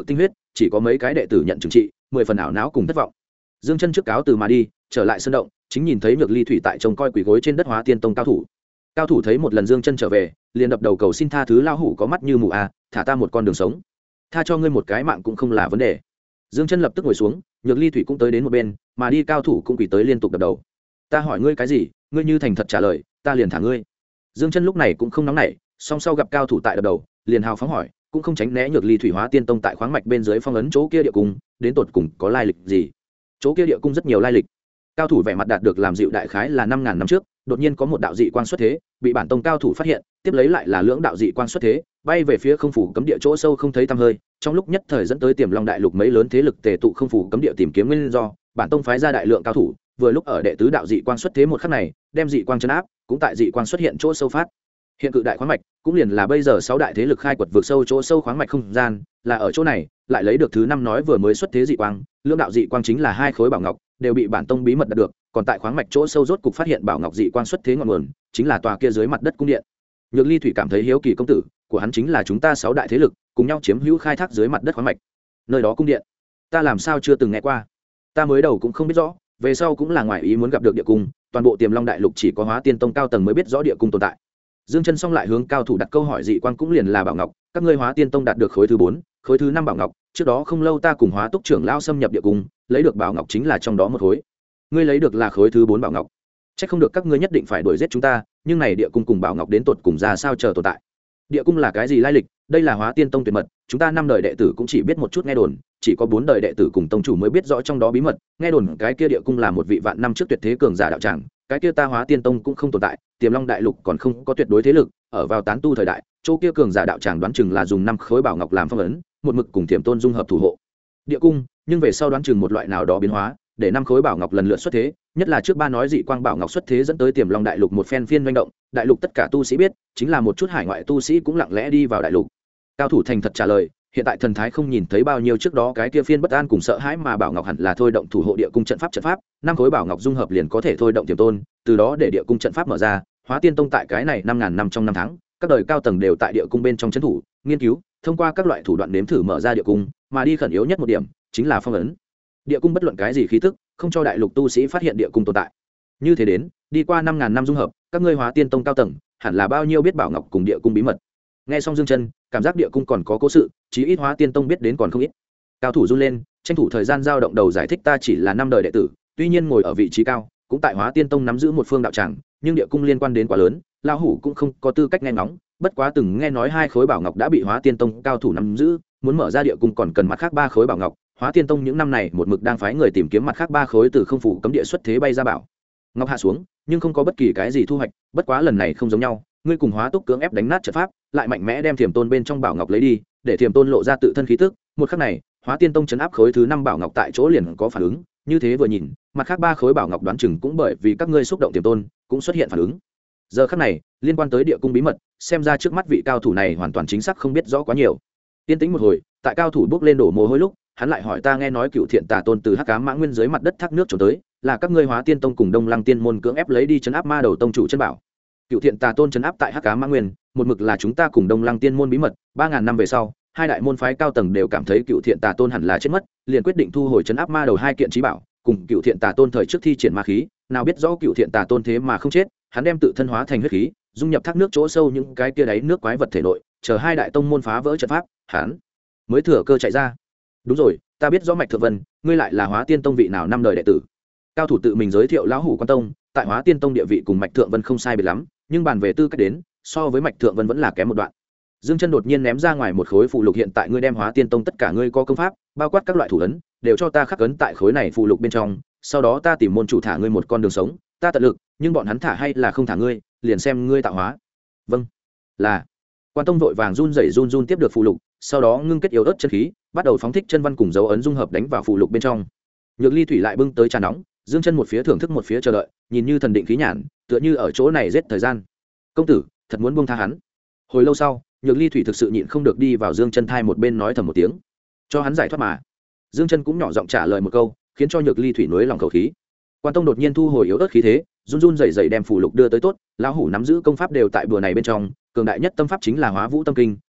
chỉ có mấy cái đệ tử nhận trừng trị 10 phần ảo não cùng thất vọng. Dương Chân trước cáo từ mà đi, trở lại sân động, chính nhìn thấy Nhược Ly Thủy tại trông coi quỳ gối trên đất Hóa Tiên Tông cao thủ. Cao thủ thấy một lần Dương Chân trở về, liền đập đầu cầu xin tha thứ, lao hủ có mắt như mù à, thả ta một con đường sống, tha cho ngươi một cái mạng cũng không là vấn đề. Dương Chân lập tức ngồi xuống, Nhược Ly Thủy cũng tới đến một bên, mà đi cao thủ cũng quỳ tới liên tục đập đầu. Ta hỏi ngươi cái gì, ngươi như thành thật trả lời, ta liền thả ngươi. Dương Chân lúc này cũng không nóng nảy, song sau gặp cao thủ tại đập đầu, liền hào phóng hỏi, cũng không tránh né Nhược Ly Thủy Hóa Tiên Tông tại khoáng mạch bên dưới phong ấn chỗ kia địa cung, đến tột cùng có lai lịch gì? Chỗ kia địa cung rất nhiều lai lịch. Cao thủ vẻ mặt đạt được làm dịu, đại khái là 5000 năm trước, đột nhiên có một đạo dị quang xuất thế, bị bản tông cao thủ phát hiện, tiếp lấy lại là lưỡng đạo dị quang xuất thế, bay về phía không phủ cấm địa chỗ sâu không thấy tăm hơi, trong lúc nhất thời dẫn tới Tiềm Long đại lục mấy lớn thế lực tề tụ không phủ cấm địa tìm kiếm nguyên do, bản tông phái ra đại lượng cao thủ, vừa lúc ở đệ tứ đạo dị quang xuất thế một khắc này, đem dị quang trấn áp, cũng tại dị quang xuất hiện chỗ sâu phát hiện cự đại khoáng mạch, cũng liền là bây giờ 6 đại thế lực khai quật vượt sâu chỗ sâu khoáng mạch không gian, là ở chỗ này, lại lấy được thứ 5 nói vừa mới xuất thế dị quang, lưỡng đạo dị quang chính là 2 khối bảo ngọc, đều bị bản tông bí mật đạt được, còn tại khoáng mạch chỗ sâu rốt cục phát hiện bảo ngọc dị quang xuất thế ngọn nguồn, chính là tòa kia dưới mặt đất cung điện. Nhược Ly Thủy cảm thấy hiếu kỳ, công tử của hắn chính là chúng ta 6 đại thế lực cùng nhau chiếm hữu khai thác dưới mặt đất khoáng mạch. Nơi đó cung điện, ta làm sao chưa từng nghe qua? Ta mới đầu cũng không biết rõ, về sau cũng là ngoại ý muốn gặp được địa cung, toàn bộ Tiềm Long đại lục chỉ có Hóa Tiên Tông cao tầng mới biết rõ địa cung tồn tại. Dương Chân xong lại hướng cao thủ đặt câu hỏi, dị quang cũng liền là bảo ngọc, các ngươi Hóa Tiên Tông đạt được khối thứ 4, khối thứ 5 bảo ngọc, trước đó không lâu ta cùng Hóa Túc trưởng lao xâm nhập địa cung, lấy được bảo ngọc chính là trong đó một khối. Ngươi lấy được là khối thứ 4 bảo ngọc. Chắc không được các ngươi nhất định phải đuổi giết chúng ta, nhưng này địa cung cùng bảo ngọc đến tột cùng ra sao chờ tồn tại? Địa cung là cái gì lai lịch? Đây là Hóa Tiên Tông tuyệt mật, chúng ta 5 đời đệ tử cũng chỉ biết một chút nghe đồn, chỉ có 4 đời đệ tử cùng tông chủ mới biết rõ trong đó bí mật, nghe đồn cái kia địa cung là một vị vạn năm trước tuyệt thế cường giả đạo tràng, cái kia ta Hóa Tiên Tông cũng không tồn tại, Tiềm Long đại lục còn không có tuyệt đối thế lực, ở vào tán tu thời đại, chỗ kia cường giả đạo tràng đoán chừng là dùng 5 khối bảo ngọc làm phong ấn, một mực cùng Tiềm Tôn dung hợp thủ hộ địa cung, nhưng về sau đoán chừng một loại nào đó biến hóa, để 5 khối bảo ngọc lần lượt xuất thế, nhất là trước ba nói dị quang bảo ngọc xuất thế dẫn tới Tiềm Long đại lục một phen phiên manh động, đại lục tất cả tu sĩ biết, chính là một chút hải ngoại tu sĩ cũng lặng lẽ đi vào đại lục. Cao thủ thành thật trả lời, hiện tại thần thái không nhìn thấy bao nhiêu trước đó cái kia phiên bất an cùng sợ hãi, mà bảo ngọc hẳn là thôi động thủ hộ địa cung trận pháp, 5 khối bảo ngọc dung hợp liền có thể thôi động Tiềm Tôn, từ đó để địa cung trận pháp mở ra. Hóa Tiên Tông tại cái này 5000 năm trong 5 tháng, các đời cao tầng đều tại địa cung bên trong trấn thủ, nghiên cứu, thông qua các loại thủ đoạn nếm thử mở ra địa cung, mà đi khẩn yếu nhất một điểm chính là phong ấn địa cung, bất luận cái gì khí tức, không cho đại lục tu sĩ phát hiện địa cung tồn tại. Như thế đến, đi qua 5000 năm dung hợp, các ngươi Hóa Tiên Tông cao tầng hẳn là bao nhiêu biết bảo ngọc cùng địa cung bí mật. Nghe xong Dương Chân, cảm giác địa cung còn có cố sự, chí ít Hóa Tiên Tông biết đến còn không ít. Cao thủ run lên, tranh thủ thời gian giao động đầu giải thích, ta chỉ là 5 đời đệ tử, tuy nhiên ngồi ở vị trí cao, cũng tại Hóa Tiên Tông nắm giữ một phương đạo tràng, nhưng địa cung liên quan đến quá lớn, lão hủ cũng không có tư cách nghe ngóng, bất quá từng nghe nói 2 khối bảo ngọc đã bị Hóa Tiên Tông cao thủ nắm giữ, muốn mở ra địa cung còn cần mặt khác 3 khối bảo ngọc. Hóa Tiên Tông những năm này một mực đang phái người tìm kiếm mặt khác 3 khối từ không phủ cấm địa xuất thế bay ra bảo ngọc hạ xuống, nhưng không có bất kỳ cái gì thu hoạch, bất quá lần này không giống nhau, ngươi cùng Hóa Túc cưỡng ép đánh nát trận pháp, lại mạnh mẽ đem Tiềm Tôn bên trong bảo ngọc lấy đi, để Tiềm Tôn lộ ra tự thân khí tức, một khắc này, Hóa Tiên Tông trấn áp khối thứ 5 bảo ngọc tại chỗ liền có phản ứng, như thế vừa nhìn, mặt khác 3 khối bảo ngọc đoán chừng cũng bởi vì các ngươi xúc động Tiềm Tôn, cũng xuất hiện phản ứng. Giờ khắc này, liên quan tới địa cung bí mật, xem ra trước mắt vị cao thủ này hoàn toàn chính xác không biết rõ quá nhiều. Tiên tĩnh một hồi, tại cao thủ bước lên đổ mồ hôi lúc, hắn lại hỏi, ta nghe nói Cựu Thiện Tà Tôn từ Hắc Ám Mã Nguyên dưới mặt đất thác nước trốn tới, là các ngươi Hóa Tiên Tông cùng Đông Lăng Tiên môn cưỡng ép lấy đi trấn áp ma đầu tông chủ chân bảo. Cựu Thiện Tà Tôn trấn áp tại Hắc Ám Mã Nguyên, một mực là chúng ta cùng Đông Lăng Tiên môn bí mật, 3000 năm về sau, 2 đại môn phái cao tầng đều cảm thấy Cựu Thiện Tà Tôn hẳn là chết mất, liền quyết định thu hồi trấn áp ma đầu 2 kiện chí bảo, cùng Cựu Thiện Tà Tôn thời trước thi triển ma khí, nào biết rõ Cựu Thiện Tà Tôn thế mà không chết, hắn đem tự thân hóa thành huyết khí, dung nhập thác nước chỗ sâu những cái kia đáy nước quái vật thể nội, chờ 2 đại tông môn phá vỡ trận pháp, hắn mới thừa cơ chạy ra. Đúng rồi, ta biết rõ Mạch Thượng Vân, ngươi lại là Hóa Tiên Tông vị nào 5 đời đệ tử? Cao thủ tự mình giới thiệu, lão hủ Quan Tông, tại Hóa Tiên Tông địa vị cùng Mạch Thượng Vân không sai biệt lắm, nhưng bàn về tư cách đến, so với Mạch Thượng Vân vẫn là kém một đoạn. Dương Chân đột nhiên ném ra ngoài một khối phụ lục, hiện tại ngươi đem Hóa Tiên Tông tất cả ngươi có công pháp, bao quát các loại thủ ấn, đều cho ta khắc ấn tại khối này phụ lục bên trong, sau đó ta tìm môn chủ thả ngươi một con đường sống, ta tận lực, nhưng bọn hắn thả hay là không thả ngươi, liền xem ngươi tạo hóa. Vâng, là. Quan Tông vội vàng run rẩy run tiếp được phụ lục, sau đó ngưng kết yếu ớt chân khí, bắt đầu phóng thích chân văn cùng dấu ấn dung hợp đánh vào phụ lục bên trong. Nhược Ly Thủy lại bưng tới trà nóng, Dương Chân một phía thưởng thức một phía chờ đợi, nhìn như thần định khí nhàn, tựa như ở chỗ này giết thời gian. Công tử, thật muốn buông tha hắn. Hồi lâu sau, Nhược Ly Thủy thực sự nhịn không được đi vào Dương Chân thai một bên nói thầm một tiếng, cho hắn giải thoát mà. Dương Chân cũng nhỏ giọng trả lời một câu, khiến cho Nhược Ly Thủy nuối lòng khẩu khí. Quan Tông đột nhiên thu hồi yếu ớt khí thế, run run rẩy rẩy đem phụ lục đưa tới, tốt, lão hủ nắm giữ công pháp đều tại bùa này bên trong, cường đại nhất tâm pháp chính là Hóa Vũ Tâm Kinh,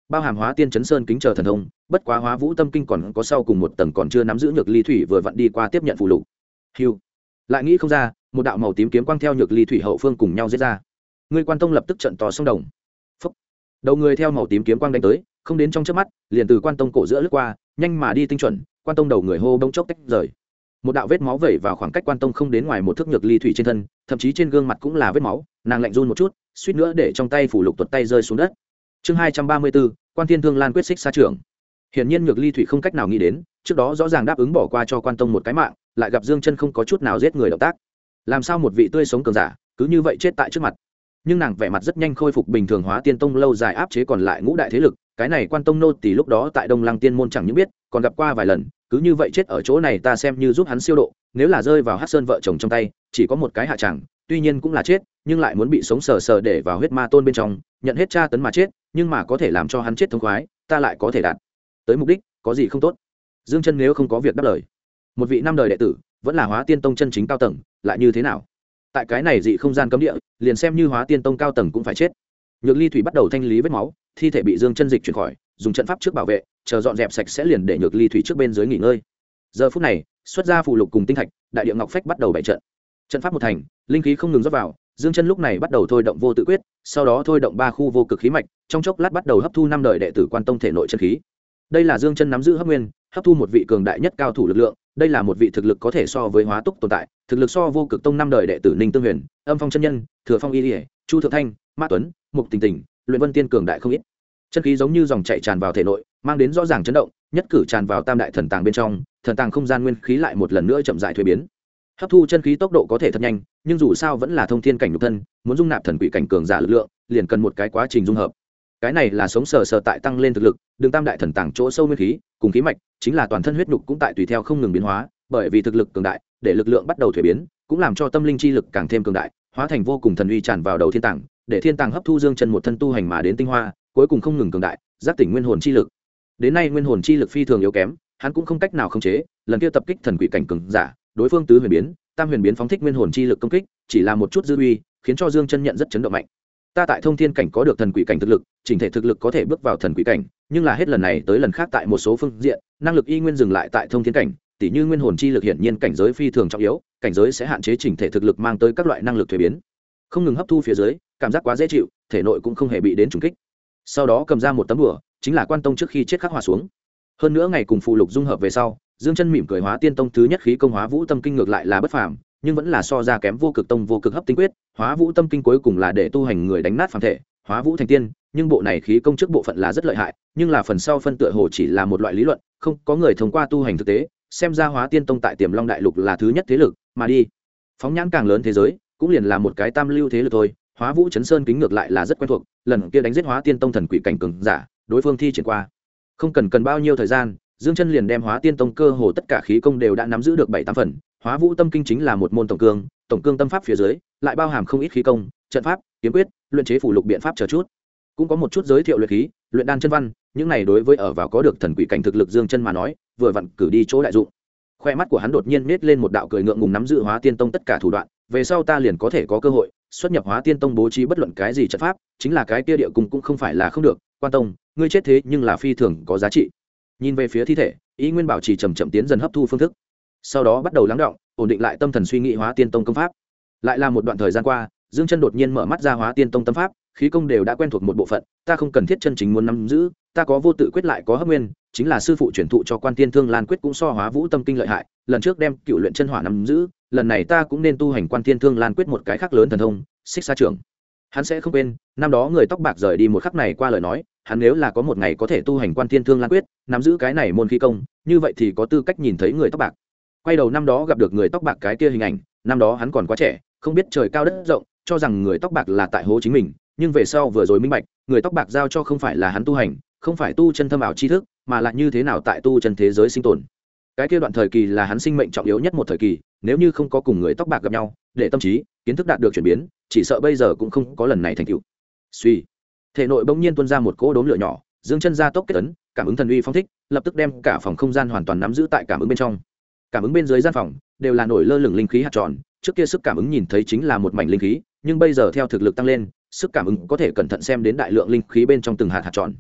bao hàm hóa tiên chấn sơn kính chờ thần thông. Bất quá hóa vũ tâm kinh còn có sau cùng một tầng còn chưa nắm giữ nhược ly thủy vừa vặn đi qua tiếp nhận phụ lục. Hưu, lại nghĩ không ra, một đạo màu tím kiếm quang theo nhược ly thủy hậu phương cùng nhau giết ra. Người Quan Tông lập tức trận to song đồng. Phúc. Đầu người theo màu tím kiếm quang đánh tới, không đến trong chớp mắt, liền từ Quan Tông cổ giữa lướt qua, nhanh mà đi tinh chuẩn, Quan Tông đầu người hô bỗng chốc tách rời. Một đạo vết máu vẩy vào khoảng cách Quan Tông không đến ngoài một thước nhược ly thủy trên thân, thậm chí trên gương mặt cũng là vết máu, nàng lạnh run một chút, suýt nữa để trong tay phủ lục tuột tay rơi xuống đất. Chương 234, Quan Thiên Thương Lan quyết xích xa trưởng. Hiển nhiên nhược ly thủy không cách nào nghĩ đến, trước đó rõ ràng đáp ứng bỏ qua cho Quan Tông một cái mạng, lại gặp Dương Chân không có chút nào giết người động tác. Làm sao một vị tươi sống cường giả, cứ như vậy chết tại trước mặt. Nhưng nàng vẻ mặt rất nhanh khôi phục bình thường, hóa tiên tông lâu dài áp chế còn lại ngũ đại thế lực, cái này Quan Tông nô tỳ lúc đó tại Đông Lăng Tiên môn chẳng những biết, còn gặp qua vài lần, cứ như vậy chết ở chỗ này ta xem như giúp hắn siêu độ, nếu là rơi vào Hắc Sơn vợ chồng trong tay, chỉ có một cái hạ chẳng, tuy nhiên cũng là chết, nhưng lại muốn bị sống sờ sờ để vào huyết ma tôn bên trong, nhận hết tra tấn mà chết, nhưng mà có thể làm cho hắn chết thống khoái, ta lại có thể đạt tới mục đích, có gì không tốt. Dương Chân nếu không có việc đáp lời, một vị năm đời đệ tử, vẫn là hóa tiên tông chân chính cao tầng, lại như thế nào? Tại cái này dị không gian cấm địa, liền xem như hóa tiên tông cao tầng cũng phải chết. Nhược ly thủy bắt đầu thanh lý vết máu, thi thể bị Dương Chân dịch chuyển khỏi, dùng trận pháp trước bảo vệ, chờ dọn dẹp sạch sẽ liền để nhược ly thủy trước bên dưới nghỉ ngơi. Giờ phút này, xuất ra phù lục cùng tinh thạch, đại địa ngọc phách bắt đầu bày trận. Trận pháp một thành, linh khí không ngừng rót vào, Dương Chân lúc này bắt đầu thôi động vô tự quyết, sau đó thôi động ba khu vô cực khí mạch, trong chốc lát bắt đầu hấp thu năm đời đệ tử Quan Tông thể nội chân khí. Đây là Dương Chân nắm giữ hấp nguyên, hấp thu một vị cường đại nhất cao thủ lực lượng, đây là một vị thực lực có thể so với hóa túc tồn tại, thực lực so vô cực tông năm đời đệ tử Ninh Tương Huyền, Âm Phong chân nhân, Thừa Phong Y Liễu, Chu Thượng Thanh, Mã Tuấn, Mục Tình Tình, Luyện Vân Tiên cường đại không ít. Chân khí giống như dòng chảy tràn vào thể nội, mang đến rõ ràng chấn động, nhất cử tràn vào Tam đại thần tàng bên trong, thần tàng không gian nguyên khí lại một lần nữa chậm rãi thuế biến. Hấp thu chân khí tốc độ có thể thật nhanh, nhưng dù sao vẫn là thông thiên cảnh nhục thân, muốn dung nạp thần quỷ cảnh cường giả lực lượng, liền cần một cái quá trình dung hợp. Cái này là sống sờ sờ tại tăng lên thực lực, đường Tam đại thần tàng chỗ sâu nguyên khí, cùng khí mạch, chính là toàn thân huyết nhục cũng tại tùy theo không ngừng biến hóa, bởi vì thực lực cường đại, để lực lượng bắt đầu thuế biến, cũng làm cho tâm linh chi lực càng thêm cường đại, hóa thành vô cùng thần uy tràn vào đầu thiên tàng, để thiên tàng hấp thu Dương Chân một thân tu hành mà đến tinh hoa, cuối cùng không ngừng cường đại, giác tỉnh nguyên hồn chi lực. Đến nay nguyên hồn chi lực phi thường yếu kém, hắn cũng không cách nào khống chế, lần kia tập kích thần quỷ cảnh cường giả, đối phương tứ huyền biến, tam huyền biến phóng thích nguyên hồn chi lực công kích, chỉ là một chút dư uy, khiến cho Dương Chân nhận rất chấn động mạnh. Ta tại thông thiên cảnh có được thần quỷ cảnh thực lực, chỉnh thể thực lực có thể bước vào thần quỷ cảnh, nhưng là hết lần này tới lần khác tại một số phương diện, năng lực y nguyên dừng lại tại thông thiên cảnh, tỉ như nguyên hồn chi lực hiển nhiên cảnh giới phi thường trọng yếu, cảnh giới sẽ hạn chế chỉnh thể thực lực mang tới các loại năng lực thuế biến. Không ngừng hấp thu phía dưới, cảm giác quá dễ chịu, thể nội cũng không hề bị đến trùng kích. Sau đó cầm ra một tấm bùa, chính là Quan Tông trước khi chết khắc họa xuống. Hơn nữa ngày cùng phụ lục dung hợp về sau, Dương Chân mỉm cười, hóa tiên tông thứ nhất khí công hóa vũ tâm kinh ngược lại là bất phàm, nhưng vẫn là so ra kém vô cực tông vô cực hấp tinh quyết. Hóa vũ tâm kinh cuối cùng là để tu hành người đánh nát phàm thể, hóa vũ thành tiên, nhưng bộ này khí công trước bộ phận là rất lợi hại, nhưng là phần sau phân tựa hồ chỉ là một loại lý luận, không có người thông qua tu hành thực tế. Xem ra hóa tiên tông tại Tiềm Long đại lục là thứ nhất thế lực, mà đi phóng nhãn càng lớn thế giới, cũng liền là một cái tam lưu thế lực thôi. Hóa vũ chấn sơn kính ngược lại là rất quen thuộc, lần kia đánh giết hóa tiên tông thần quỷ cảnh cường giả, đối phương thi triển qua, không cần bao nhiêu thời gian, Dương Chân liền đem hóa tiên tông cơ hồ tất cả khí công đều đã nắm giữ được 7-8 phần. Hóa vũ tâm kinh chính là một môn tổng cương tâm pháp phía dưới, lại bao hàm không ít khí công, trận pháp, kiếm quyết, luyện chế phù lục biện pháp chờ chút, cũng có một chút giới thiệu luyện khí, luyện đan chân văn, những này đối với ở vào có được thần quỷ cảnh thực lực Dương Chân mà nói, vừa vặn cử đi chỗ đại dụng. Khoe mắt của hắn đột nhiên nết lên một đạo cười ngượng ngùng, nắm giữ hóa tiên tông tất cả thủ đoạn, về sau ta liền có thể có cơ hội xuất nhập hóa tiên tông, bố trí bất luận cái gì trận pháp, chính là cái kia địa cung cũng không phải là không được. Quan Tông, ngươi chết thế nhưng là phi thường có giá trị. Nhìn về phía thi thể, ý nguyên bảo trì chậm tiến dần hấp thu phương thức, sau đó bắt đầu lắng động, ổn định lại tâm thần suy nghĩ hóa tiên tông công pháp. Lại là một đoạn thời gian qua, Dương Chân đột nhiên mở mắt ra, hóa tiên tông tâm pháp khí công đều đã quen thuộc một bộ phận, ta không cần thiết chân chính muốn nắm giữ, ta có vô tự quyết lại có hấp nguyên, chính là sư phụ truyền thụ cho Quan Tiên Thương Lan quyết cũng so hóa vũ tâm kinh lợi hại, lần trước đem cựu luyện chân hỏa nắm giữ, lần này ta cũng nên tu hành Quan Tiên Thương Lan quyết một cái khác lớn thần thông, xích xa trưởng. Hắn sẽ không quên năm đó người tóc bạc rời đi một khắc này qua lời nói, hắn nếu là có một ngày có thể tu hành Quan Tiên Thương Lan quyết, nắm giữ cái này môn khí công, như vậy thì có tư cách nhìn thấy người tóc bạc. Quay đầu năm đó gặp được người tóc bạc cái kia hình ảnh, năm đó hắn còn quá trẻ, không biết trời cao đất rộng, cho rằng người tóc bạc là tại hố chính mình, nhưng về sau vừa rồi minh bạch, người tóc bạc giao cho không phải là hắn tu hành, không phải tu chân thâm ảo tri thức, mà là như thế nào tại tu chân thế giới sinh tồn. Cái kia đoạn thời kỳ là hắn sinh mệnh trọng yếu nhất một thời kỳ, nếu như không có cùng người tóc bạc gặp nhau, để tâm trí, kiến thức đạt được chuyển biến, chỉ sợ bây giờ cũng không có lần này thành tựu. Suy, thể nội bỗng nhiên tuôn ra một cỗ đốm lửa nhỏ, Dương Chân ra tốc kết ấn, cảm ứng thần uy phong thích, lập tức đem cả phòng không gian hoàn toàn nắm giữ tại cảm ứng bên trong. Cảm ứng bên dưới gian phòng đều là nổi lơ lửng linh khí hạt tròn, trước kia sức cảm ứng nhìn thấy chính là một mảnh linh khí, nhưng bây giờ theo thực lực tăng lên, sức cảm ứng có thể cẩn thận xem đến đại lượng linh khí bên trong từng hạt tròn.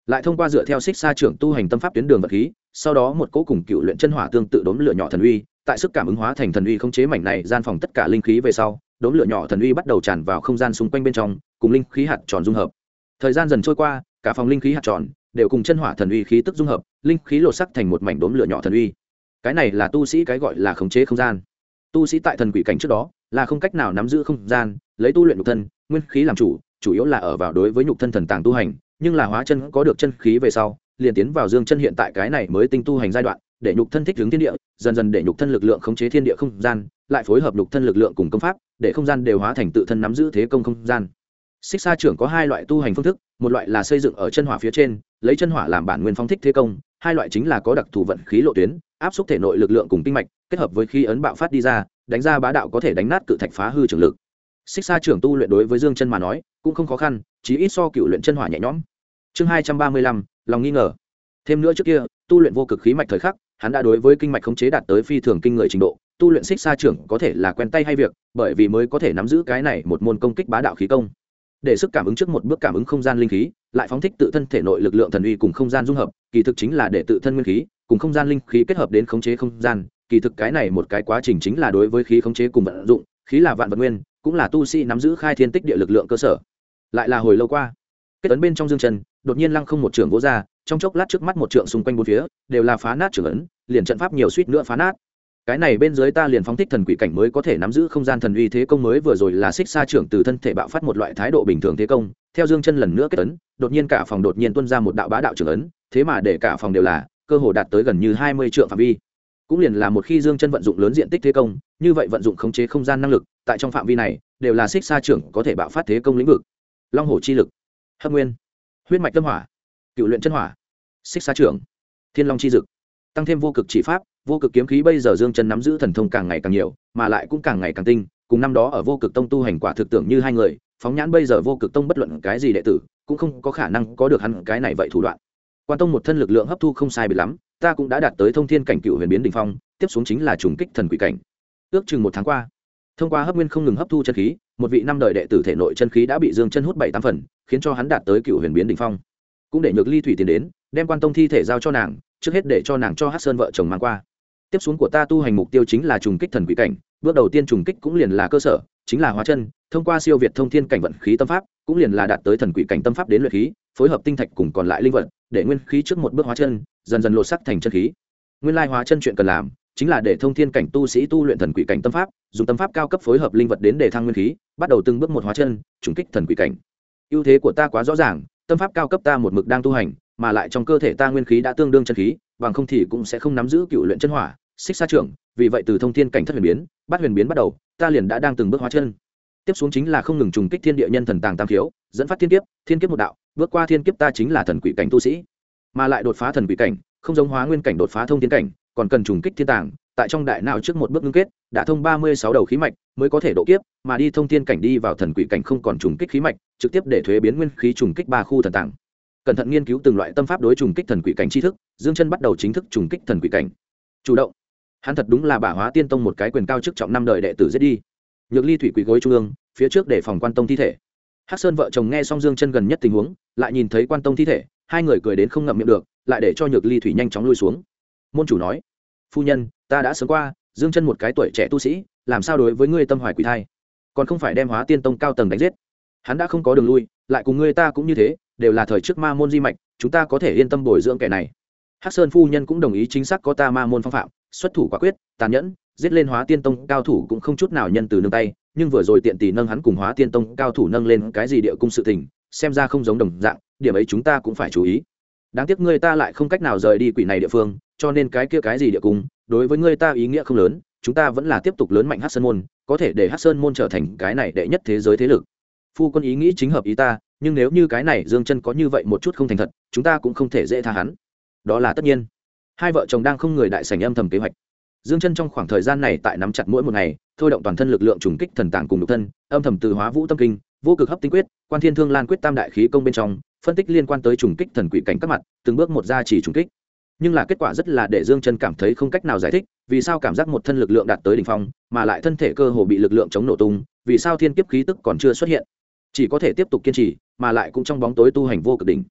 lại thông qua dựa theo xích xa trưởng tu hành tâm pháp tuyến đường vật khí, sau đó một cỗ cùng cựu luyện chân hỏa tương tự đốm lửa nhỏ thần uy, tại sức cảm ứng hóa thành thần uy khống chế mảnh này gian phòng tất cả linh khí về sau, đốm lửa nhỏ thần uy bắt đầu tràn vào không gian xung quanh bên trong, cùng linh khí hạt tròn dung hợp. Thời gian dần trôi qua, cả phòng linh khí hạt tròn đều cùng chân hỏa thần uy khí tức dung hợp, linh khí lột sắc thành một mảnh đốm lửa nhỏ thần uy. Cái này là tu sĩ cái gọi là khống chế không gian. Tu sĩ tại thần quỷ cảnh trước đó là không cách nào nắm giữ không gian, lấy tu luyện nhục thân, nguyên khí làm chủ, chủ yếu là ở vào đối với nhục thân thần tàng tu hành, nhưng là hóa chân có được chân khí về sau, liền tiến vào dương chân hiện tại cái này mới tinh tu hành giai đoạn, để nhục thân thích ứng thiên địa, dần dần để nhục thân lực lượng khống chế thiên địa không gian, lại phối hợp nhục thân lực lượng cùng công pháp, để không gian đều hóa thành tự thân nắm giữ thế công không gian. Xích Sa trưởng có hai loại tu hành phương thức, một loại là xây dựng ở chân hỏa phía trên, lấy chân hỏa làm bản nguyên phóng thích thế công, hai loại chính là có đặc thù vận khí lộ tuyến, áp xúc thể nội lực lượng cùng kinh mạch, kết hợp với khí ấn bạo phát đi ra, đánh ra bá đạo có thể đánh nát cự thạch phá hư trường lực. Xích Sa trưởng tu luyện đối với Dương Chân mà nói, cũng không khó khăn, chí ít so cựu luyện chân hỏa nhẹ nhõm. Chương 235, lòng nghi ngờ. Thêm nữa trước kia, tu luyện vô cực khí mạch thời khắc, hắn đã đối với kinh mạch khống chế đạt tới phi thường kinh người trình độ, tu luyện Xích Sa trưởng có thể là quen tay hay việc, bởi vì mới có thể nắm giữ cái này một môn công kích bá đạo khí công. Để sức cảm ứng trước một bước cảm ứng không gian linh khí, lại phóng thích tự thân thể nội lực lượng thần uy cùng không gian dung hợp, kỳ thực chính là để tự thân nguyên khí cùng không gian linh khí kết hợp đến khống chế không gian, kỳ thực cái này một cái quá trình chính là đối với khí khống chế cùng vận dụng, khí là vạn vật nguyên, cũng là tu sĩ nắm giữ khai thiên tích địa lực lượng cơ sở. Lại là hồi lâu qua, kết ấn bên trong Dương Chân, đột nhiên lăng không một trường vỗ ra, trong chốc lát trước mắt một trượng xung quanh bốn phía đều là phá nát trường ấn, liền trận pháp nhiều suýt nữa phá nát. Cái này bên dưới ta liền phóng thích thần quỷ cảnh mới có thể nắm giữ không gian thần uy thế công mới vừa rồi là Xích Sa trưởng từ thân thể bạo phát một loại thái độ bình thường thế công, theo Dương Chân lần nữa kết ấn, đột nhiên cả phòng đột nhiên tuôn ra một đạo bá đạo trường ấn, thế mà để cả phòng đều là cơ hồ đạt tới gần như 20 trượng phạm vi. Cũng liền là một khi Dương Chân vận dụng lớn diện tích thế công, như vậy vận dụng khống chế không gian năng lực, tại trong phạm vi này đều là Xích Sa trưởng có thể bạo phát thế công lĩnh vực. Long hổ chi lực, Hấp Nguyên, huyết mạch tâm hỏa, cựu luyện chân hỏa, Xích Sa trưởng, Thiên Long chi dực, tăng thêm vô cực chỉ pháp, vô cực kiếm khí bây giờ Dương Chân nắm giữ thần thông càng ngày càng nhiều, mà lại cũng càng ngày càng tinh, cùng năm đó ở vô cực tông tu hành quả thực tưởng như hai người, phóng nhãn bây giờ vô cực tông bất luận cái gì đệ tử, cũng không có khả năng có được hắn cái này vậy thủ đoạn. Quan tông một thân lực lượng hấp thu không sai biệt lắm, ta cũng đã đạt tới thông thiên cảnh cựu huyền biến đỉnh phong, tiếp xuống chính là trùng kích thần quỷ cảnh. Ước chừng một tháng qua, thông qua Hấp Nguyên không ngừng hấp thu chân khí, một vị năm đời đệ tử thể nội chân khí đã bị Dương Chân hút 7-8 phần, khiến cho hắn đạt tới cựu huyền biến đỉnh phong. Cũng để Nhược Ly Thủy tiến đến, đem Quan tông thi thể giao cho nàng, trước hết để cho nàng cho Hắc Sơn vợ chồng mang qua. Tiếp xuống của ta tu hành mục tiêu chính là trùng kích thần quỷ cảnh, bước đầu tiên trùng kích cũng liền là cơ sở, chính là hóa chân, thông qua siêu việt thông thiên cảnh vận khí tâm pháp, cũng liền là đạt tới thần quỷ cảnh tâm pháp đến luyện khí, phối hợp tinh thạch cùng còn lại linh vật, để nguyên khí trước một bước hóa chân, dần dần lột sắc thành chân khí. Nguyên lai hóa chân chuyện cần làm, chính là để thông thiên cảnh tu sĩ tu luyện thần quỷ cảnh tâm pháp, dùng tâm pháp cao cấp phối hợp linh vật đến để thăng nguyên khí, bắt đầu từng bước một hóa chân, trùng kích thần quỷ cảnh. Ưu thế của ta quá rõ ràng, tâm pháp cao cấp ta một mực đang tu hành, mà lại trong cơ thể ta nguyên khí đã tương đương chân khí, bằng không thì cũng sẽ không nắm giữ cựu luyện chân hỏa, Xích Sa trưởng, vì vậy từ thông thiên cảnh thất huyền biến, bát huyền biến bắt đầu, ta liền đã đang từng bước hóa chân. Tiếp xuống chính là không ngừng trùng kích thiên địa nhân thần tàng tam khiếu, dẫn phát thiên kiếp một đạo, bước qua thiên kiếp ta chính là thần quỷ cảnh tu sĩ, mà lại đột phá thần quỷ cảnh, không giống hóa nguyên cảnh đột phá thông thiên cảnh, còn cần trùng kích thiên tàng, tại trong đại não trước một bước ngưng kết, đã thông 36 đầu khí mạch, mới có thể độ kiếp, mà đi thông thiên cảnh đi vào thần quỷ cảnh không còn trùng kích khí mạch, trực tiếp để thuế biến nguyên khí trùng kích 3 khu thần tàng. Cẩn thận nghiên cứu từng loại tâm pháp đối trùng kích thần quỷ cảnh tri thức, Dương Chân bắt đầu chính thức trùng kích thần quỷ cảnh. Chủ động, hắn thật đúng là Bả Hóa Tiên Tông một cái quyền cao chức trọng năm đời đệ tử giết đi. Nhược Ly Thủy quỳ gối trung ương, phía trước để phòng Quan tông thi thể. Hắc Sơn vợ chồng nghe xong Dương Chân gần nhất tình huống, lại nhìn thấy Quan tông thi thể, hai người cười đến không ngậm miệng được, lại để cho Nhược Ly Thủy nhanh chóng lui xuống. Môn chủ nói: "Phu nhân, ta đã sớm qua, Dương Chân một cái tuổi trẻ tu sĩ, làm sao đối với ngươi tâm hoài quỷ thai, còn không phải đem Hóa Tiên Tông cao tầng đánh giết. Hắn đã không có đường lui, lại cùng ngươi ta cũng như thế, đều là thời trước ma môn di mạch, chúng ta có thể yên tâm bồi dưỡng kẻ này." Hắc Sơn phu nhân cũng đồng ý, chính xác có ta ma môn phong phạm, xuất thủ quả quyết, tàn nhẫn, giết lên Hóa Tiên Tông cao thủ cũng không chút nào nhân từ nương tay, nhưng vừa rồi tiện tỷ nâng hắn cùng Hóa Tiên Tông cao thủ nâng lên cái gì địa cung sự tình, xem ra không giống đồng dạng, điểm ấy chúng ta cũng phải chú ý. Đáng tiếc ngươi ta lại không cách nào rời đi quỷ này địa phương, cho nên cái kia cái gì địa cung, đối với ngươi ta ý nghĩa không lớn, chúng ta vẫn là tiếp tục lớn mạnh Hắc Sơn môn, có thể để Hắc Sơn môn trở thành cái này đệ nhất thế giới thế lực. Phu quân ý nghĩ chính hợp ý ta, nhưng nếu như cái này Dương Chân có như vậy một chút không thành thật, chúng ta cũng không thể dễ tha hắn. Đó là tất nhiên. Hai vợ chồng đang không người đại sảnh âm thầm kế hoạch. Dương Chân trong khoảng thời gian này tại nắm chặt mỗi một ngày, thôi động toàn thân lực lượng trùng kích thần tàng cùng nhục thân, âm thầm từ Hóa Vũ Tâm Kinh, Vô Cực Hấp Tinh Quyết, Quan Thiên Thương Lan Quyết tam đại khí công bên trong, phân tích liên quan tới trùng kích thần quỷ cảnh các mặt, từng bước một ra chỉ trùng kích. Nhưng là kết quả rất là để Dương Chân cảm thấy không cách nào giải thích, vì sao cảm giác một thân lực lượng đạt tới đỉnh phong, mà lại thân thể cơ hồ bị lực lượng chống nổ tung, vì sao thiên kiếp khí tức còn chưa xuất hiện. Chỉ có thể tiếp tục kiên trì, mà lại cũng trong bóng tối tu hành vô cực đỉnh.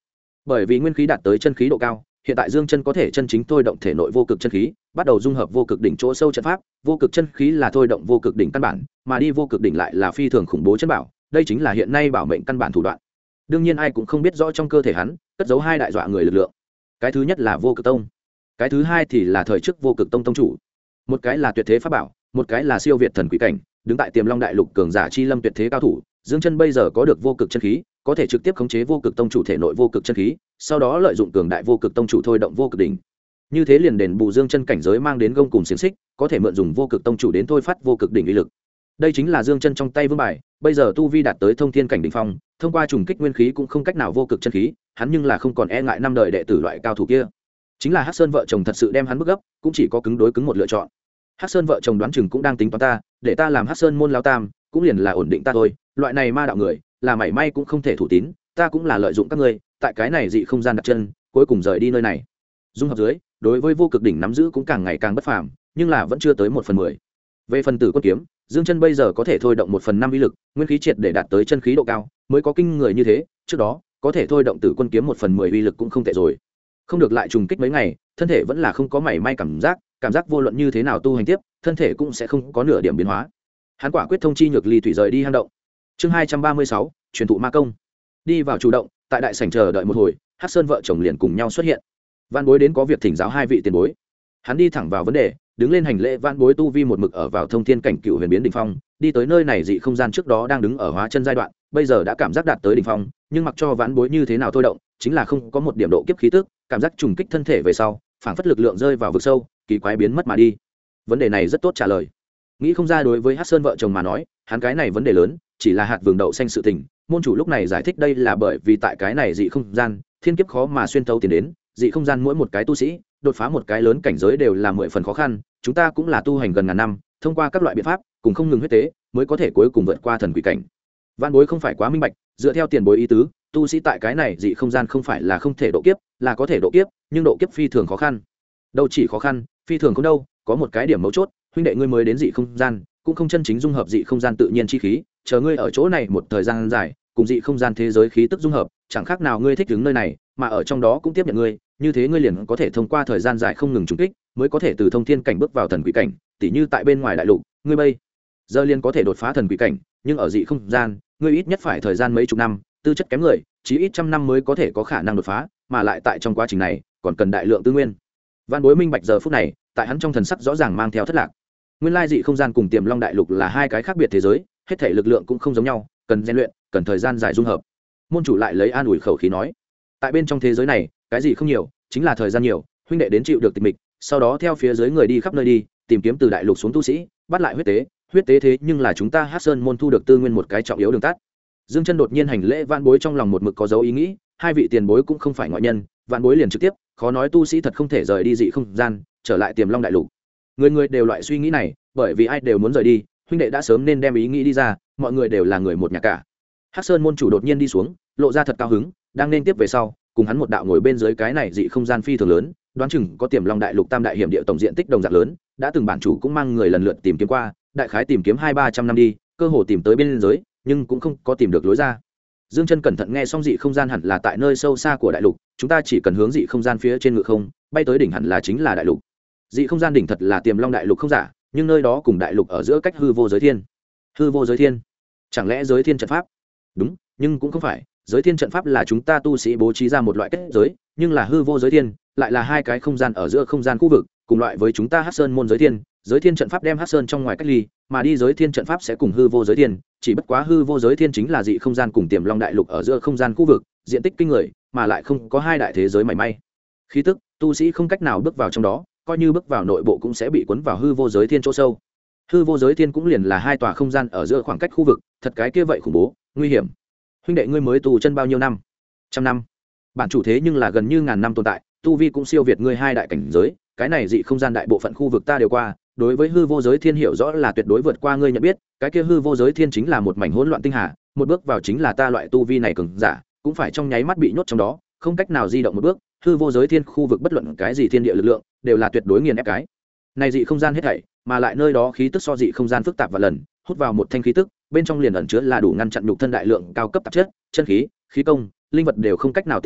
bởi vì nguyên khí đạt tới chân khí độ cao, hiện tại Dương Chân có thể chân chính thôi động thể nội vô cực chân khí, bắt đầu dung hợp vô cực đỉnh chỗ sâu trận pháp. Vô cực chân khí là thôi động vô cực đỉnh căn bản, mà đi vô cực đỉnh lại là phi thường khủng bố chân bảo, đây chính là hiện nay bảo mệnh căn bản thủ đoạn. Đương nhiên ai cũng không biết rõ trong cơ thể hắn cất giấu hai đại dọa người lực lượng. Cái thứ nhất là vô cực tông, cái thứ hai thì là thời trước vô cực tông tông chủ. Một cái là tuyệt thế pháp bảo, một cái là siêu việt thần quỷ cảnh, đứng tại Tiềm Long đại lục cường giả chi lâm tuyệt thế cao thủ. Dương Chân bây giờ có được vô cực chân khí, có thể trực tiếp khống chế vô cực tông chủ thể nội vô cực chân khí, sau đó lợi dụng cường đại vô cực tông chủ thôi động vô cực đỉnh. Như thế liền đền bù Dương Chân cảnh giới mang đến gông cùng xiềng xích, có thể mượn dùng vô cực tông chủ đến thôi phát vô cực đỉnh uy lực. Đây chính là Dương Chân trong tay vương bài, bây giờ tu vi đạt tới thông thiên cảnh đỉnh phong, thông qua trùng kích nguyên khí cũng không cách nào vô cực chân khí, hắn nhưng là không còn e ngại năm đời đệ tử loại cao thủ kia. Chính là Hắc Sơn vợ chồng thật sự đem hắn bức gấp, cũng chỉ có cứng đối cứng một lựa chọn. Hắc Sơn vợ chồng đoán chừng cũng đang tính toán ta, để ta làm Hắc Sơn môn lão tam, cũng liền là ổn định ta thôi, loại này ma đạo người, là mảy may cũng không thể thủ tín, ta cũng là lợi dụng các ngươi, tại cái này dị không gian đặt chân, cuối cùng rời đi nơi này. Dung hợp dưới, đối với vô cực đỉnh nắm giữ cũng càng ngày càng bất phàm, nhưng là vẫn chưa tới 1/10. Về phần tử quân kiếm, Dương Chân bây giờ có thể thôi động 1/5 uy lực, nguyên khí triệt để đạt tới chân khí độ cao, mới có kinh người như thế, trước đó, có thể thôi động tử quân kiếm 1/10 uy lực cũng không tệ rồi. Không được lại trùng kích mấy ngày, thân thể vẫn là không có mảy may cảm giác vô luận như thế nào tu hành tiếp, thân thể cũng sẽ không có nửa điểm biến hóa. Hắn quả quyết thông chi Nhược Ly thủy rời đi hang động. Chương 236, truyền thụ ma công. Đi vào chủ động, tại đại sảnh chờ đợi một hồi, Hắc Sơn vợ chồng liền cùng nhau xuất hiện. Vạn Bối đến có việc thỉnh giáo hai vị tiền bối. Hắn đi thẳng vào vấn đề, đứng lên hành lễ. Vạn Bối tu vi một mực ở vào thông thiên cảnh cựu huyền biến đỉnh phong, đi tới nơi này dị không gian trước đó đang đứng ở hóa chân giai đoạn, bây giờ đã cảm giác đạt tới đỉnh phong, nhưng mặc cho Vạn Bối như thế nào thôi động, chính là không có một điểm độ kiếp khí tức, cảm giác trùng kích thân thể về sau, phảng phất lực lượng rơi vào vực sâu, kỳ quái biến mất mà đi. Vấn đề này rất tốt trả lời. Nghĩ không ra đối với Hắc Sơn vợ chồng mà nói, hắn cái này vấn đề lớn, chỉ là hạt vừng đậu xanh sự tình. Môn chủ lúc này giải thích đây là bởi vì tại cái này dị không gian, thiên kiếp khó mà xuyên thấu tiến đến, dị không gian mỗi một cái tu sĩ, đột phá một cái lớn cảnh giới đều là 10 phần khó khăn, chúng ta cũng là tu hành gần ngàn năm, thông qua các loại biện pháp, cùng không ngừng huyết tế, mới có thể cuối cùng vượt qua thần quỷ cảnh. Vạn Bối không phải quá minh bạch, dựa theo tiền bối ý tứ, tu sĩ tại cái này dị không gian không phải là không thể độ kiếp, là có thể độ kiếp, nhưng độ kiếp phi thường khó khăn. Đâu chỉ khó khăn, phi thường không đâu, có một cái điểm mấu chốt, huynh đệ ngươi mới đến dị không gian, cũng không chân chính dung hợp dị không gian tự nhiên chi khí, chờ ngươi ở chỗ này một thời gian dài, cùng dị không gian thế giới khí tức dung hợp, chẳng khác nào ngươi thích đứng nơi này, mà ở trong đó cũng tiếp nhận ngươi, như thế ngươi liền có thể thông qua thời gian dài không ngừng trùng kích, mới có thể từ thông thiên cảnh bước vào thần quỷ cảnh, tỉ như tại bên ngoài đại lục, ngươi bây giờ liền có thể đột phá thần quỷ cảnh, nhưng ở dị không gian, ngươi ít nhất phải thời gian mấy chục năm, tư chất kém người, chí ít trăm năm mới có thể có khả năng đột phá, mà lại tại trong quá trình này, còn cần đại lượng tư nguyên. Vạn Bối minh bạch giờ phút này, tại hắn trong thần sắc rõ ràng mang theo thất lạc. Nguyên lai dị không gian cùng Tiềm Long đại lục là hai cái khác biệt thế giới, hết thể lực lượng cũng không giống nhau, cần rèn luyện, cần thời gian dài dung hợp. Môn chủ lại lấy an ủi khẩu khí nói, tại bên trong thế giới này, cái gì không nhiều, chính là thời gian nhiều, huynh đệ đến chịu được tịch mịch, sau đó theo phía dưới người đi khắp nơi đi, tìm kiếm từ đại lục xuống tu sĩ, bắt lại huyết tế thế nhưng là chúng ta Hắc Sơn môn thu được tư nguyên một cái trọng yếu đường tắt. Dương Chân đột nhiên hành lễ. Vạn Bối trong lòng một mực có dấu ý nghĩ, hai vị tiền bối cũng không phải ngoại nhân, Vạn Bối liền trực tiếp, khó nói tu sĩ thật không thể rời đi dị không gian, trở lại Tiềm Long đại lục. Người người đều loại suy nghĩ này, bởi vì ai đều muốn rời đi, huynh đệ đã sớm nên đem ý nghĩ đi ra, mọi người đều là người một nhà cả. Hắc Sơn môn chủ đột nhiên đi xuống, lộ ra thật cao hứng, đang nên tiếp về sau, cùng hắn một đạo ngồi bên dưới cái này dị không gian phi thường lớn, đoán chừng có Tiềm Long đại lục tam đại hiểm địa tổng diện tích đồng dạng lớn, đã từng bản chủ cũng mang người lần lượt tìm kiếm qua, đại khái tìm kiếm 200-300 năm đi, cơ hồ tìm tới bên dưới, nhưng cũng không có tìm được lối ra. Dương Chân cẩn thận nghe xong dị không gian hẳn là tại nơi sâu xa của đại lục, chúng ta chỉ cần hướng dị không gian phía trên ngự không, bay tới đỉnh hẳn là chính là đại lục. Dị không gian đỉnh thật là Tiềm Long đại lục không giả, nhưng nơi đó cùng đại lục ở giữa cách hư vô giới thiên. Hư vô giới thiên? Chẳng lẽ giới thiên trận pháp? Đúng, nhưng cũng không phải, giới thiên trận pháp là chúng ta tu sĩ bố trí ra một loại kết giới, nhưng là hư vô giới thiên lại là hai cái không gian ở giữa không gian khu vực, cùng loại với chúng ta Hắc Sơn môn giới thiên trận pháp đem Hắc Sơn trong ngoài cách ly, mà đi giới thiên trận pháp sẽ cùng hư vô giới thiên, chỉ bất quá hư vô giới thiên chính là dị không gian cùng Tiềm Long đại lục ở giữa không gian khu vực, diện tích kinh người, mà lại không có hai đại thế giới mảy may. Khí tức, tu sĩ không cách nào bước vào trong đó, coi như bước vào nội bộ cũng sẽ bị cuốn vào hư vô giới thiên chỗ sâu. Hư vô giới thiên cũng liền là hai tòa không gian ở giữa khoảng cách khu vực, thật cái kia vậy khủng bố, nguy hiểm. Huynh đệ ngươi mới tu chân bao nhiêu năm? 100 năm. Bản chủ thế nhưng là gần như ngàn năm tồn tại, tu vi cũng siêu việt ngươi hai đại cảnh giới, cái này dị không gian đại bộ phận khu vực ta đều qua, đối với hư vô giới thiên hiểu rõ là tuyệt đối vượt qua ngươi nhận biết, cái kia hư vô giới thiên chính là một mảnh hỗn loạn tinh hà, một bước vào chính là ta loại tu vi này cường giả, cũng phải trong nháy mắt bị nhốt trong đó, không cách nào di động một bước. Hư vô giới thiên khu vực bất luận cái gì thiên địa lực lượng đều là tuyệt đối nghiền ép cái này dị không gian hết thảy, mà lại nơi đó khí tức so dị không gian phức tạp và lần, hút vào một thanh khí tức, bên trong liền ẩn chứa là đủ ngăn chặn nhục thân đại lượng cao cấp tạp chất, chân khí, khí công, linh vật đều không cách nào tịnh hóa,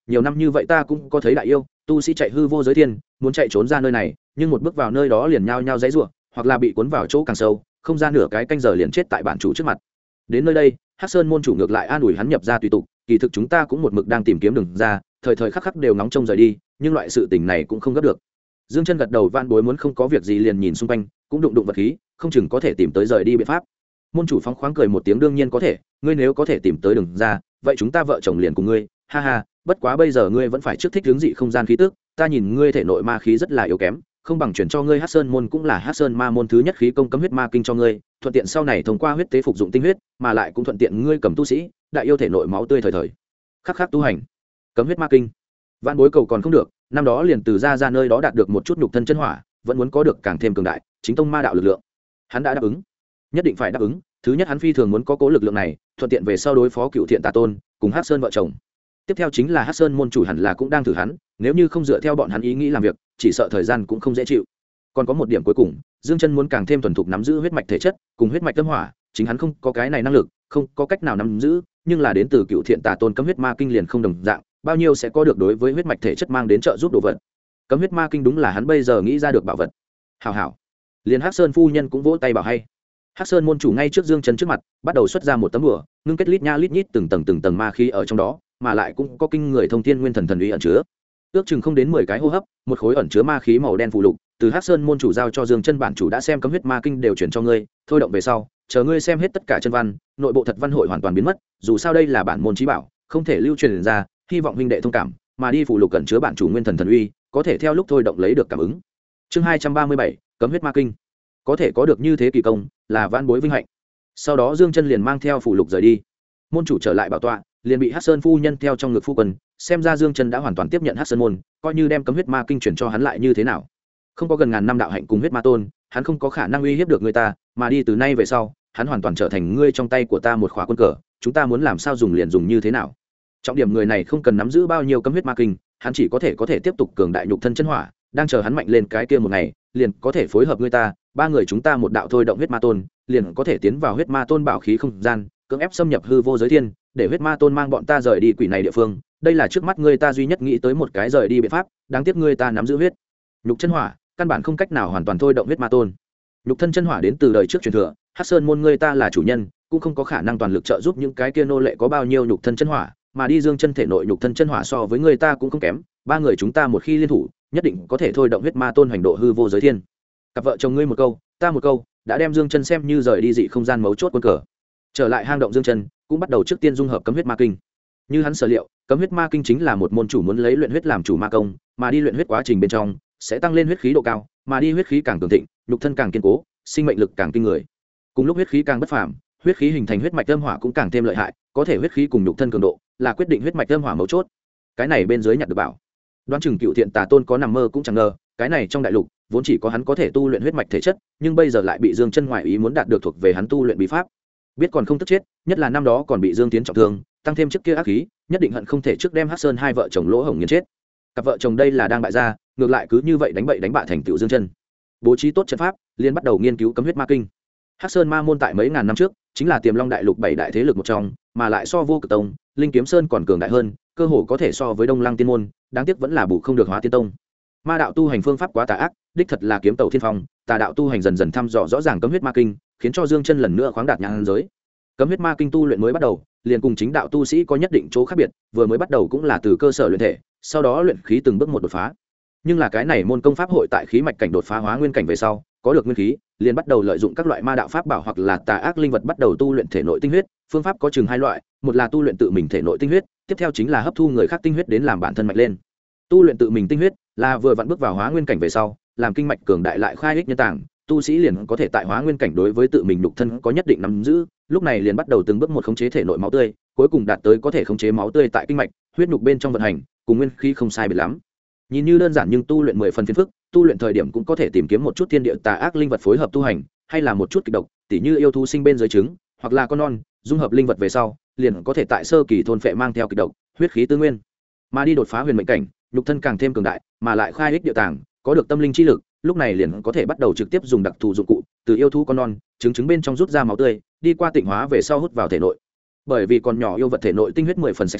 nhiều năm như vậy ta cũng có thấy đại yêu tu sĩ chạy hư vô giới thiên, muốn chạy trốn ra nơi này, nhưng một bước vào nơi đó liền nhao nhao dãy rủa, hoặc là bị cuốn vào chỗ càng sâu, không ra nửa cái canh giờ liền chết tại bản chủ trước mặt. Đến nơi đây, Hắc Sơn môn chủ ngược lại an ủi hắn nhập ra tùy tục, kỳ thực chúng ta cũng một mực đang tìm kiếm đường ra, thời thời khắc khắc đều ngóng trông rời đi, nhưng loại sự tình này cũng không gấp được. Dương Chân gật đầu, van bối muốn không có việc gì liền nhìn xung quanh, cũng đụng đụng vật khí, không chừng có thể tìm tới rời đi biện pháp. Môn chủ phóng khoáng cười một tiếng, đương nhiên có thể, ngươi nếu có thể tìm tới đường ra, vậy chúng ta vợ chồng liền cùng ngươi, ha ha, bất quá bây giờ ngươi vẫn phải trước thích hướng dị không gian khí tức, ta nhìn ngươi thể nội ma khí rất là yếu kém, không bằng chuyển cho ngươi Hắc Sơn môn cũng là Hắc Sơn ma môn thứ nhất khí công cấm huyết ma kinh cho ngươi, thuận tiện sau này thông qua huyết tế phục dụng tinh huyết, mà lại cũng thuận tiện ngươi cầm tu sĩ, đại yêu thể nội máu tươi thời thời khắc khắc tu hành. Cấm huyết ma kinh, vạn bối cầu còn không được, năm đó liền từ ra nơi đó đạt được một chút nhục thân chân hỏa, vẫn muốn có được càng thêm cường đại chính tông ma đạo lực lượng. Hắn đã đáp ứng, nhất định phải đáp ứng. Thứ nhất, hắn phi thường muốn có cố lực lượng này, thuận tiện về sau đối phó Cựu Thiện Tà Tôn cùng Hắc Sơn vợ chồng. Tiếp theo chính là Hắc Sơn môn chủ hẳn là cũng đang thử hắn, nếu như không dựa theo bọn hắn ý nghĩ làm việc, chỉ sợ thời gian cũng không dễ chịu. Còn có một điểm cuối cùng, Dương Chân muốn càng thêm thuần thục nắm giữ huyết mạch thể chất cùng huyết mạch tâm hỏa, chính hắn không có cái này năng lực, không có cách nào nắm giữ, nhưng là đến từ Cựu Thiện Tà Tôn cấm huyết ma kinh liền không đồng dạng, bao nhiêu sẽ có được đối với huyết mạch thể chất mang đến trợ giúp đồ vật. Cấm huyết ma kinh đúng là hắn bây giờ nghĩ ra được bảo vật. Hảo hảo. Liền Hắc Sơn phu nhân cũng vỗ tay bảo hay. Hắc Sơn môn chủ ngay trước Dương Chân trước mặt, bắt đầu xuất ra một tấm bùa, ngưng kết lít nha lít nhít từng tầng ma khí ở trong đó, mà lại cũng có kinh người thông thiên nguyên thần thần uy ẩn chứa. Ước chừng không đến 10 cái hô hấp, một khối ẩn chứa ma khí màu đen phù lục, từ Hắc Sơn môn chủ giao cho Dương Chân, bản chủ đã xem cấm huyết ma kinh đều chuyển cho ngươi, thôi động về sau, chờ ngươi xem hết tất cả chân văn, nội bộ thật văn hội hoàn toàn biến mất, dù sao đây là bản môn chí bảo, không thể lưu truyền ra, hy vọng huynh đệ thông cảm, mà đi phù lục ẩn chứa bản chủ nguyên thần thần uy, có thể theo lúc thôi động lấy được cảm ứng. Chương 237, cấm huyết ma kinh. Có thể có được như thế kỳ công, là vãn bối vinh hạnh. Sau đó Dương Chân liền mang theo phù lục rời đi. Môn chủ trở lại bảo tọa, liền bị Hắc Sơn phu nhân theo trong ngực phu quân, xem ra Dương Chân đã hoàn toàn tiếp nhận Hắc Sơn môn, coi như đem cấm huyết ma kinh chuyển cho hắn lại như thế nào. Không có gần ngàn năm đạo hạnh cùng huyết ma tôn, hắn không có khả năng uy hiếp được người ta, mà đi từ nay về sau, hắn hoàn toàn trở thành ngươi trong tay của ta một khóa quân cờ, chúng ta muốn làm sao dùng liền dùng như thế nào. Trọng điểm người này không cần nắm giữ bao nhiêu cấm huyết ma kinh, hắn chỉ có thể tiếp tục cường đại nhục thân chân hỏa, đang chờ hắn mạnh lên cái kia một ngày, liền có thể phối hợp người ta, ba người chúng ta một đạo thôi động huyết ma tôn, liền có thể tiến vào huyết ma tôn bảo khí không gian, cưỡng ép xâm nhập hư vô giới thiên, để huyết ma tôn mang bọn ta rời đi quỷ này địa phương. Đây là trước mắt ngươi ta duy nhất nghĩ tới một cái rời đi biện pháp, đáng tiếc ngươi ta nắm giữ huyết nhục chân hỏa, căn bản không cách nào hoàn toàn thôi động huyết ma tôn. Nhục thân chân hỏa đến từ đời trước truyền thừa, Hắc Sơn môn ngươi ta là chủ nhân, cũng không có khả năng toàn lực trợ giúp những cái kia nô lệ có bao nhiêu nhục thân chân hỏa, mà đi Dương Chân thể nội nhục thân chân hỏa so với ngươi ta cũng không kém, ba người chúng ta một khi liên thủ, nhất định có thể thôi động huyết ma tôn hoành độ hư vô giới thiên. Cặp vợ chồng ngươi một câu, ta một câu, đã đem Dương Chân xem như rời đi dị không gian mấu chốt quân cờ. Trở lại hang động Dương Chân, cũng bắt đầu trước tiên dung hợp cấm huyết ma kinh. Như hắn sở liệu, cấm huyết ma kinh chính là một môn chủ muốn lấy luyện huyết làm chủ ma công, mà đi luyện huyết quá trình bên trong sẽ tăng lên huyết khí độ cao, mà đi huyết khí càng cường thịnh, nhục thân càng kiên cố, sinh mệnh lực càng kinh người. Cùng lúc huyết khí càng bất phàm, huyết khí hình thành huyết mạch âm hỏa cũng càng thêm lợi hại, có thể huyết khí cùng nhục thân cường độ là quyết định huyết mạch âm hỏa mấu chốt. Cái này bên dưới nhặt được bảo, đoán chừng Cựu Thiện Tà Tôn có nằm mơ cũng chẳng ngờ, cái này trong đại lục vốn chỉ có hắn có thể tu luyện huyết mạch thể chất, nhưng bây giờ lại bị Dương Chân ngoại ý muốn đạt được thuộc về hắn tu luyện bí pháp. Biết còn không tức chết, nhất là năm đó còn bị Dương Tiến trọng thương, tăng thêm trước kia ác khí, nhất định hận không thể trước đem Hắc Sơn hai vợ chồng lỗ hổng nghiền chết. Cặp vợ chồng đây là đang bại gia, ngược lại cứ như vậy đánh bậy đánh bạ thành tựu Dương Chân. Bố trí tốt trận pháp, liền bắt đầu nghiên cứu cấm huyết ma kinh. Hắc Sơn ma môn tại mấy ngàn năm trước, chính là Tiềm Long đại lục bảy đại thế lực một trong, mà lại so Vô Cực Tông, Linh Kiếm Sơn còn cường đại hơn, cơ hồ có thể so với Đông Lăng Tiên môn, đáng tiếc vẫn là bù không được Hóa Tiên tông. Ma đạo tu hành phương pháp quá tà ác, đích thật là kiếm tàu thiên phong, tà đạo tu hành dần dần thăm dò rõ ràng cấm huyết ma kinh, khiến cho Dương Chân lần nữa khoáng đạt nhãn giới. Cấm huyết ma kinh tu luyện mới bắt đầu, liền cùng chính đạo tu sĩ có nhất định chỗ khác biệt, vừa mới bắt đầu cũng là từ cơ sở luyện thể, sau đó luyện khí từng bước một đột phá. Nhưng là cái này môn công pháp hội tại khí mạch cảnh đột phá hóa nguyên cảnh về sau, có được nguyên khí, liền bắt đầu lợi dụng các loại ma đạo pháp bảo hoặc là tà ác linh vật bắt đầu tu luyện thể nội tinh huyết. Phương pháp có chừng hai loại, một là tu luyện tự mình thể nội tinh huyết, tiếp theo chính là hấp thu người khác tinh huyết đến làm bản thân mạnh lên. Tu luyện tự mình tinh huyết là vừa vặn bước vào hóa nguyên cảnh về sau, làm kinh mạch cường đại lại khai ích nhân tàng, tu sĩ liền có thể tại hóa nguyên cảnh đối với tự mình nhục thân có nhất định nắm giữ, lúc này liền bắt đầu từng bước một khống chế thể nội máu tươi, cuối cùng đạt tới có thể khống chế máu tươi tại kinh mạch, huyết nhục bên trong vận hành, cùng nguyên khí không sai biệt lắm. Nhìn như đơn giản nhưng tu luyện 10 phần phiền phức, tu luyện thời điểm cũng có thể tìm kiếm một chút thiên địa tà ác linh vật phối hợp tu hành, hay là một chút kịch độc, tỉ như yêu thú sinh bên dưới trứng, hoặc là con non, dung hợp linh vật về sau, liền có thể tại sơ kỳ thôn phệ mang theo kịch độc, huyết khí tư nguyên, mà đi đột phá huyền mệnh cảnh, nhục thân càng thêm cường đại, mà lại khai ích địa tàng, có được tâm linh chi lực, lúc này liền có thể bắt đầu trực tiếp dùng đặc thù dụng cụ, từ yêu thú con non, trứng bên trong rút ra máu tươi, đi qua tịnh hóa về sau hút vào thể nội. Bởi vì con nhỏ yêu vật thể nội tinh huyết 10 phần sạch sẽ,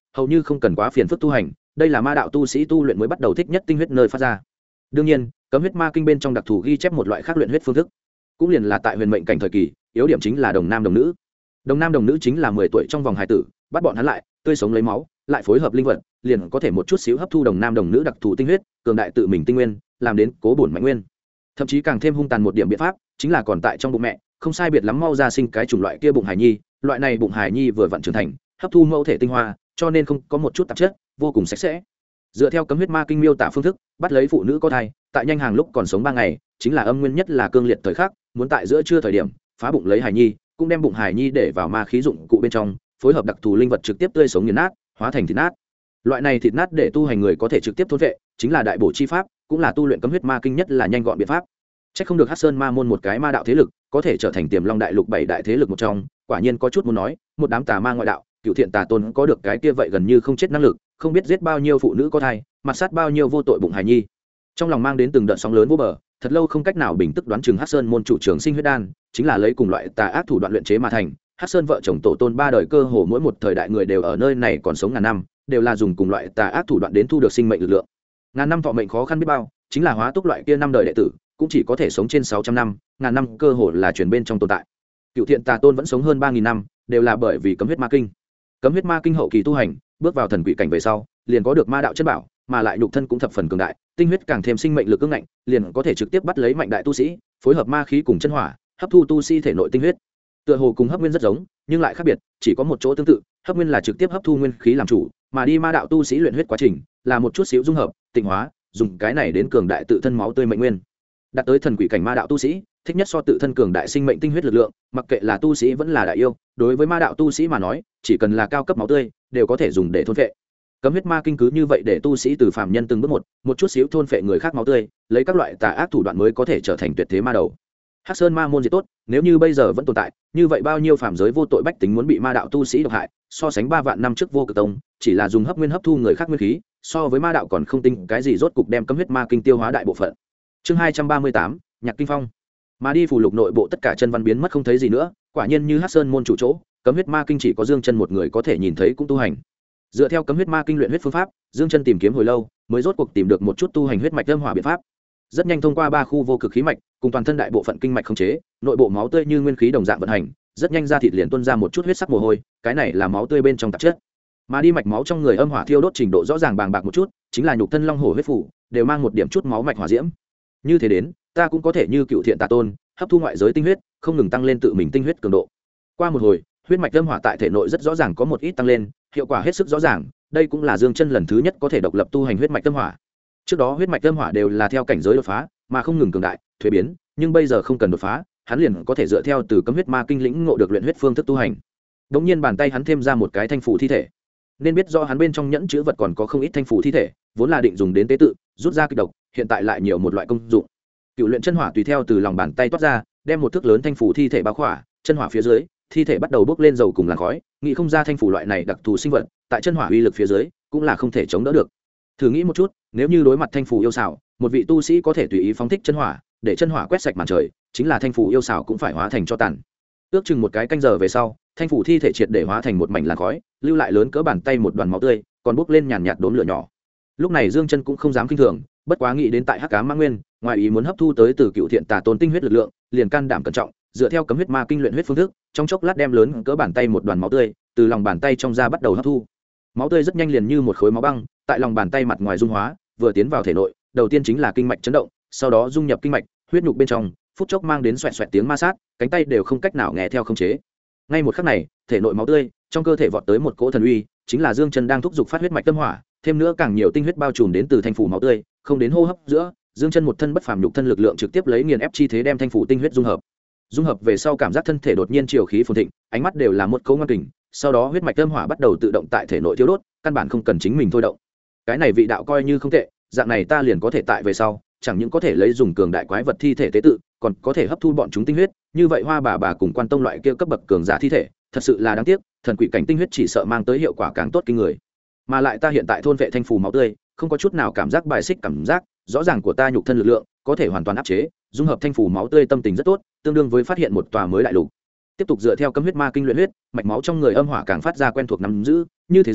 hầu như không cần quá phiền phức tu hành, đây là ma đạo tu sĩ tu luyện mới bắt đầu thích nhất tinh huyết nơi phát ra. Đương nhiên, cấm huyết ma kinh bên trong đặc thù ghi chép một loại khác luyện huyết phương thức, cũng liền là tại huyền mệnh cảnh thời kỳ, yếu điểm chính là đồng nam đồng nữ. Đồng nam đồng nữ chính là 10 tuổi trong vòng hài tử, bắt bọn hắn lại, tươi sống lấy máu, lại phối hợp linh vật, liền có thể một chút xíu hấp thu đồng nam đồng nữ đặc thù tinh huyết, cường đại tự mình tinh nguyên, làm đến cố bổn mạnh nguyên. Thậm chí càng thêm hung tàn một điểm biện pháp, chính là còn tại trong bụng mẹ, không sai biệt lắm mau ra sinh cái chủng loại kia bụng hài nhi, loại này bụng hài nhi vừa vặn trưởng thành, hấp thu mẫu thể tinh hoa, cho nên không có một chút tạp chất, vô cùng sạch sẽ. Dựa theo cấm huyết ma kinh miêu tả phương thức, bắt lấy phụ nữ có thai, tại nhanh hàng lúc còn sống 3 ngày, chính là âm nguyên nhất là cương liệt thời khắc, muốn tại giữa trưa thời điểm, phá bụng lấy hài nhi, cũng đem bụng hài nhi để vào ma khí dụng cụ bên trong, phối hợp đặc thù linh vật trực tiếp tươi sống nghiền nát, hóa thành thịt nát. Loại này thịt nát để tu hành người có thể trực tiếp thôn vệ, chính là đại bổ chi pháp, cũng là tu luyện cấm huyết ma kinh nhất là nhanh gọn biện pháp. Chắc không được Hắc Sơn Ma môn một cái ma đạo thế lực, có thể trở thành Tiềm Long đại lục 7 đại thế lực một trong, quả nhiên có chút muốn nói, một đám tà ma ngoại đạo, cựu thiện tà tôn có được cái kia vậy gần như không chết năng lực, không biết giết bao nhiêu phụ nữ có thai, mặt sát bao nhiêu vô tội bụng hài nhi. Trong lòng mang đến từng đợt sóng lớn vô bờ, thật lâu không cách nào bình tức đoán chừng Hắc Sơn môn chủ trường sinh huyết đan, chính là lấy cùng loại tà ác thủ đoạn luyện chế mà thành. Hắc Sơn vợ chồng tổ tôn 3 đời cơ hồ mỗi một thời đại người đều ở nơi này còn sống ngàn năm, đều là dùng cùng loại tà ác thủ đoạn đến thu được sinh mệnh lực lượng. Ngàn năm thọ mệnh khó khăn biết bao, chính là hóa túc loại kia 5 đời đệ tử, cũng chỉ có thể sống trên 600 năm, ngàn năm cơ hồ là truyền bên trong tồn tại. Cựu thiện tà tôn vẫn sống hơn 3000 năm, đều là bởi vì cấm huyết ma kinh. Cấm huyết ma kinh hậu kỳ tu hành, bước vào thần quỷ cảnh về sau, liền có được ma đạo chất bảo, mà lại nhục thân cũng thập phần cường đại, tinh huyết càng thêm sinh mệnh lực ương ngạnh, liền có thể trực tiếp bắt lấy mạnh đại tu sĩ, phối hợp ma khí cùng chân hỏa, hấp thu tu sĩ thể nội tinh huyết. Tựa hồ cùng hấp nguyên rất giống, nhưng lại khác biệt, chỉ có một chỗ tương tự, hấp nguyên là trực tiếp hấp thu nguyên khí làm chủ, mà đi ma đạo tu sĩ luyện huyết quá trình là một chút xíu dung hợp, tịnh hóa, dùng cái này đến cường đại tự thân máu tươi mệnh nguyên. Đạt tới thần quỷ cảnh ma đạo tu sĩ, thích nhất so tự thân cường đại sinh mệnh tinh huyết lực lượng, mặc kệ là tu sĩ vẫn là đại yêu, đối với ma đạo tu sĩ mà nói, chỉ cần là cao cấp máu tươi, đều có thể dùng để thôn phệ. Cấm huyết ma kinh cứ như vậy để tu sĩ từ phàm nhân từng bước một chút xíu thôn phệ người khác máu tươi, lấy các loại tà ác thủ đoạn mới có thể trở thành tuyệt thế ma đầu. Hắc Sơn ma môn diệt tốt, nếu như bây giờ vẫn tồn tại, như vậy bao nhiêu phàm giới vô tội bách tính muốn bị ma đạo tu sĩ độc hại, so sánh 3 vạn năm trước vô cực tông, chỉ là dùng hấp nguyên hấp thu người khác nguyên khí, so với ma đạo còn không tinh cái gì, rốt cục đem cấm huyết ma kinh tiêu hóa đại bộ phận. Chương 238, Nhạc Kinh Phong. Mà đi phù lục nội bộ tất cả chân văn biến mất không thấy gì nữa, quả nhiên như Hắc Sơn môn chủ chỗ, cấm huyết ma kinh chỉ có Dương Chân một người có thể nhìn thấy cũng tu hành. Dựa theo cấm huyết ma kinh luyện huyết phương pháp, Dương Chân tìm kiếm hồi lâu, mới rốt cuộc tìm được một chút tu hành huyết mạch âm hỏa biện pháp. Rất nhanh thông qua 3 khu vô cực khí mạch, cùng toàn thân đại bộ phận kinh mạch khống chế, nội bộ máu tươi như nguyên khí đồng dạng vận hành, rất nhanh ra thịt liền tuôn ra một chút huyết sắc mồ hôi, cái này là máu tươi bên trong tạp chất. Mà đi mạch máu trong người âm hỏa thiêu đốt trình độ rõ ràng bàng bạc một chút, chính là nhục thân long hổ huyết phủ, đều mang một điểm chút máu mạch hỏa diễm. Như thế đến, ta cũng có thể như cựu thiện tà tôn, hấp thu ngoại giới tinh huyết, không ngừng tăng lên tự mình tinh huyết cường độ. Qua một hồi, huyết mạch âm hỏa tại thể nội rất rõ ràng có một ít tăng lên, hiệu quả hết sức rõ ràng, đây cũng là Dương Chân lần thứ nhất có thể độc lập tu hành huyết mạch âm hỏa. Trước đó huyết mạch âm hỏa đều là theo cảnh giới đột phá, mà không ngừng cường đại, thuế biến, nhưng bây giờ không cần đột phá, hắn liền có thể dựa theo từ cấm huyết ma kinh lĩnh ngộ được luyện huyết phương thức tu hành. Đống nhiên bàn tay hắn thêm ra một cái thanh phủ thi thể. Nên biết do hắn bên trong nhẫn chứa vật còn có không ít thanh phủ thi thể, vốn là định dùng đến tế tự, rút ra kịch độc, hiện tại lại nhiều một loại công dụng. Cựu luyện chân hỏa tùy theo từ lòng bàn tay toát ra, đem một thước lớn thanh phủ thi thể bao khỏa, chân hỏa phía dưới, thi thể bắt đầu bốc lên dầu cùng làn khói, nghĩ không ra thanh phủ loại này đặc thù sinh vật, tại chân hỏa uy lực phía dưới, cũng là không thể chống đỡ được. Thử nghĩ một chút, nếu như đối mặt thanh phủ yêu xảo, một vị tu sĩ có thể tùy ý phóng thích chân hỏa, để chân hỏa quét sạch màn trời, chính là thanh phủ yêu xảo cũng phải hóa thành cho tàn. Ước chừng một cái canh giờ về sau, thanh phủ thi thể triệt để hóa thành một mảnh làn khói, lưu lại lớn cỡ bàn tay một đoàn máu tươi, còn bốc lên nhàn nhạt đốm lửa nhỏ. Lúc này Dương Chân cũng không dám kinh thường, bất quá nghĩ đến tại Hắc Ám Ma Nguyên, ngoài ý muốn hấp thu tới từ cựu thiện tà tôn tinh huyết lực lượng, liền can đảm cẩn trọng, dựa theo cấm huyết ma kinh luyện huyết phương thức, trong chốc lát đem lớn cỡ bàn tay một đoàn máu tươi, từ lòng bàn tay trong ra bắt đầu hấp thu. Máu tươi rất nhanh liền như một khối máu băng, tại lòng bàn tay mặt ngoài dung hóa, vừa tiến vào thể nội, đầu tiên chính là kinh mạch chấn động, sau đó dung nhập kinh mạch, huyết nhục bên trong, phút chốc mang đến xoẹt xoẹt tiếng ma sát, cánh tay đều không cách nào nghe theo khống chế. Ngay một khắc này, thể nội máu tươi, trong cơ thể vọt tới một cỗ thần uy, chính là Dương Chân đang thúc giục phát huyết mạch tâm hỏa, thêm nữa càng nhiều tinh huyết bao trùm đến từ thanh phủ máu tươi, không đến hô hấp giữa, Dương Chân một thân bất phàm nhục thân lực lượng trực tiếp lấy nghiền ép chi thế đem thanh phủ tinh huyết dung hợp. Dung hợp về sau cảm giác thân thể đột nhiên triều khí phồn thịnh, ánh mắt đều là một cấu ngoan kình, sau đó huyết mạch tâm hỏa bắt đầu tự động tại thể nội thiêu đốt, căn bản không cần chính mình thôi động. Cái này vị đạo coi như không tệ, dạng này ta liền có thể tại về sau, chẳng những có thể lấy dùng cường đại quái vật thi thể tế tự, còn có thể hấp thu bọn chúng tinh huyết, như vậy Hoa bà cùng Quan Tông loại kia cấp bậc cường giả thi thể, thật sự là đáng tiếc, thần quỷ cảnh tinh huyết chỉ sợ mang tới hiệu quả càng tốt kinh người. Mà lại ta hiện tại thôn vệ thanh phù máu tươi, không có chút nào cảm giác bài xích cảm giác, rõ ràng của ta nhục thân lực lượng có thể hoàn toàn áp chế, dung hợp thanh phù máu tươi tâm tình rất tốt, tương đương với phát hiện một tòa mới đại lục. Tiếp tục dựa theo cấm huyết ma kinh luyện huyết, mạch máu trong người âm hỏa càng phát ra quen thuộc nắm giữ, như thế giới,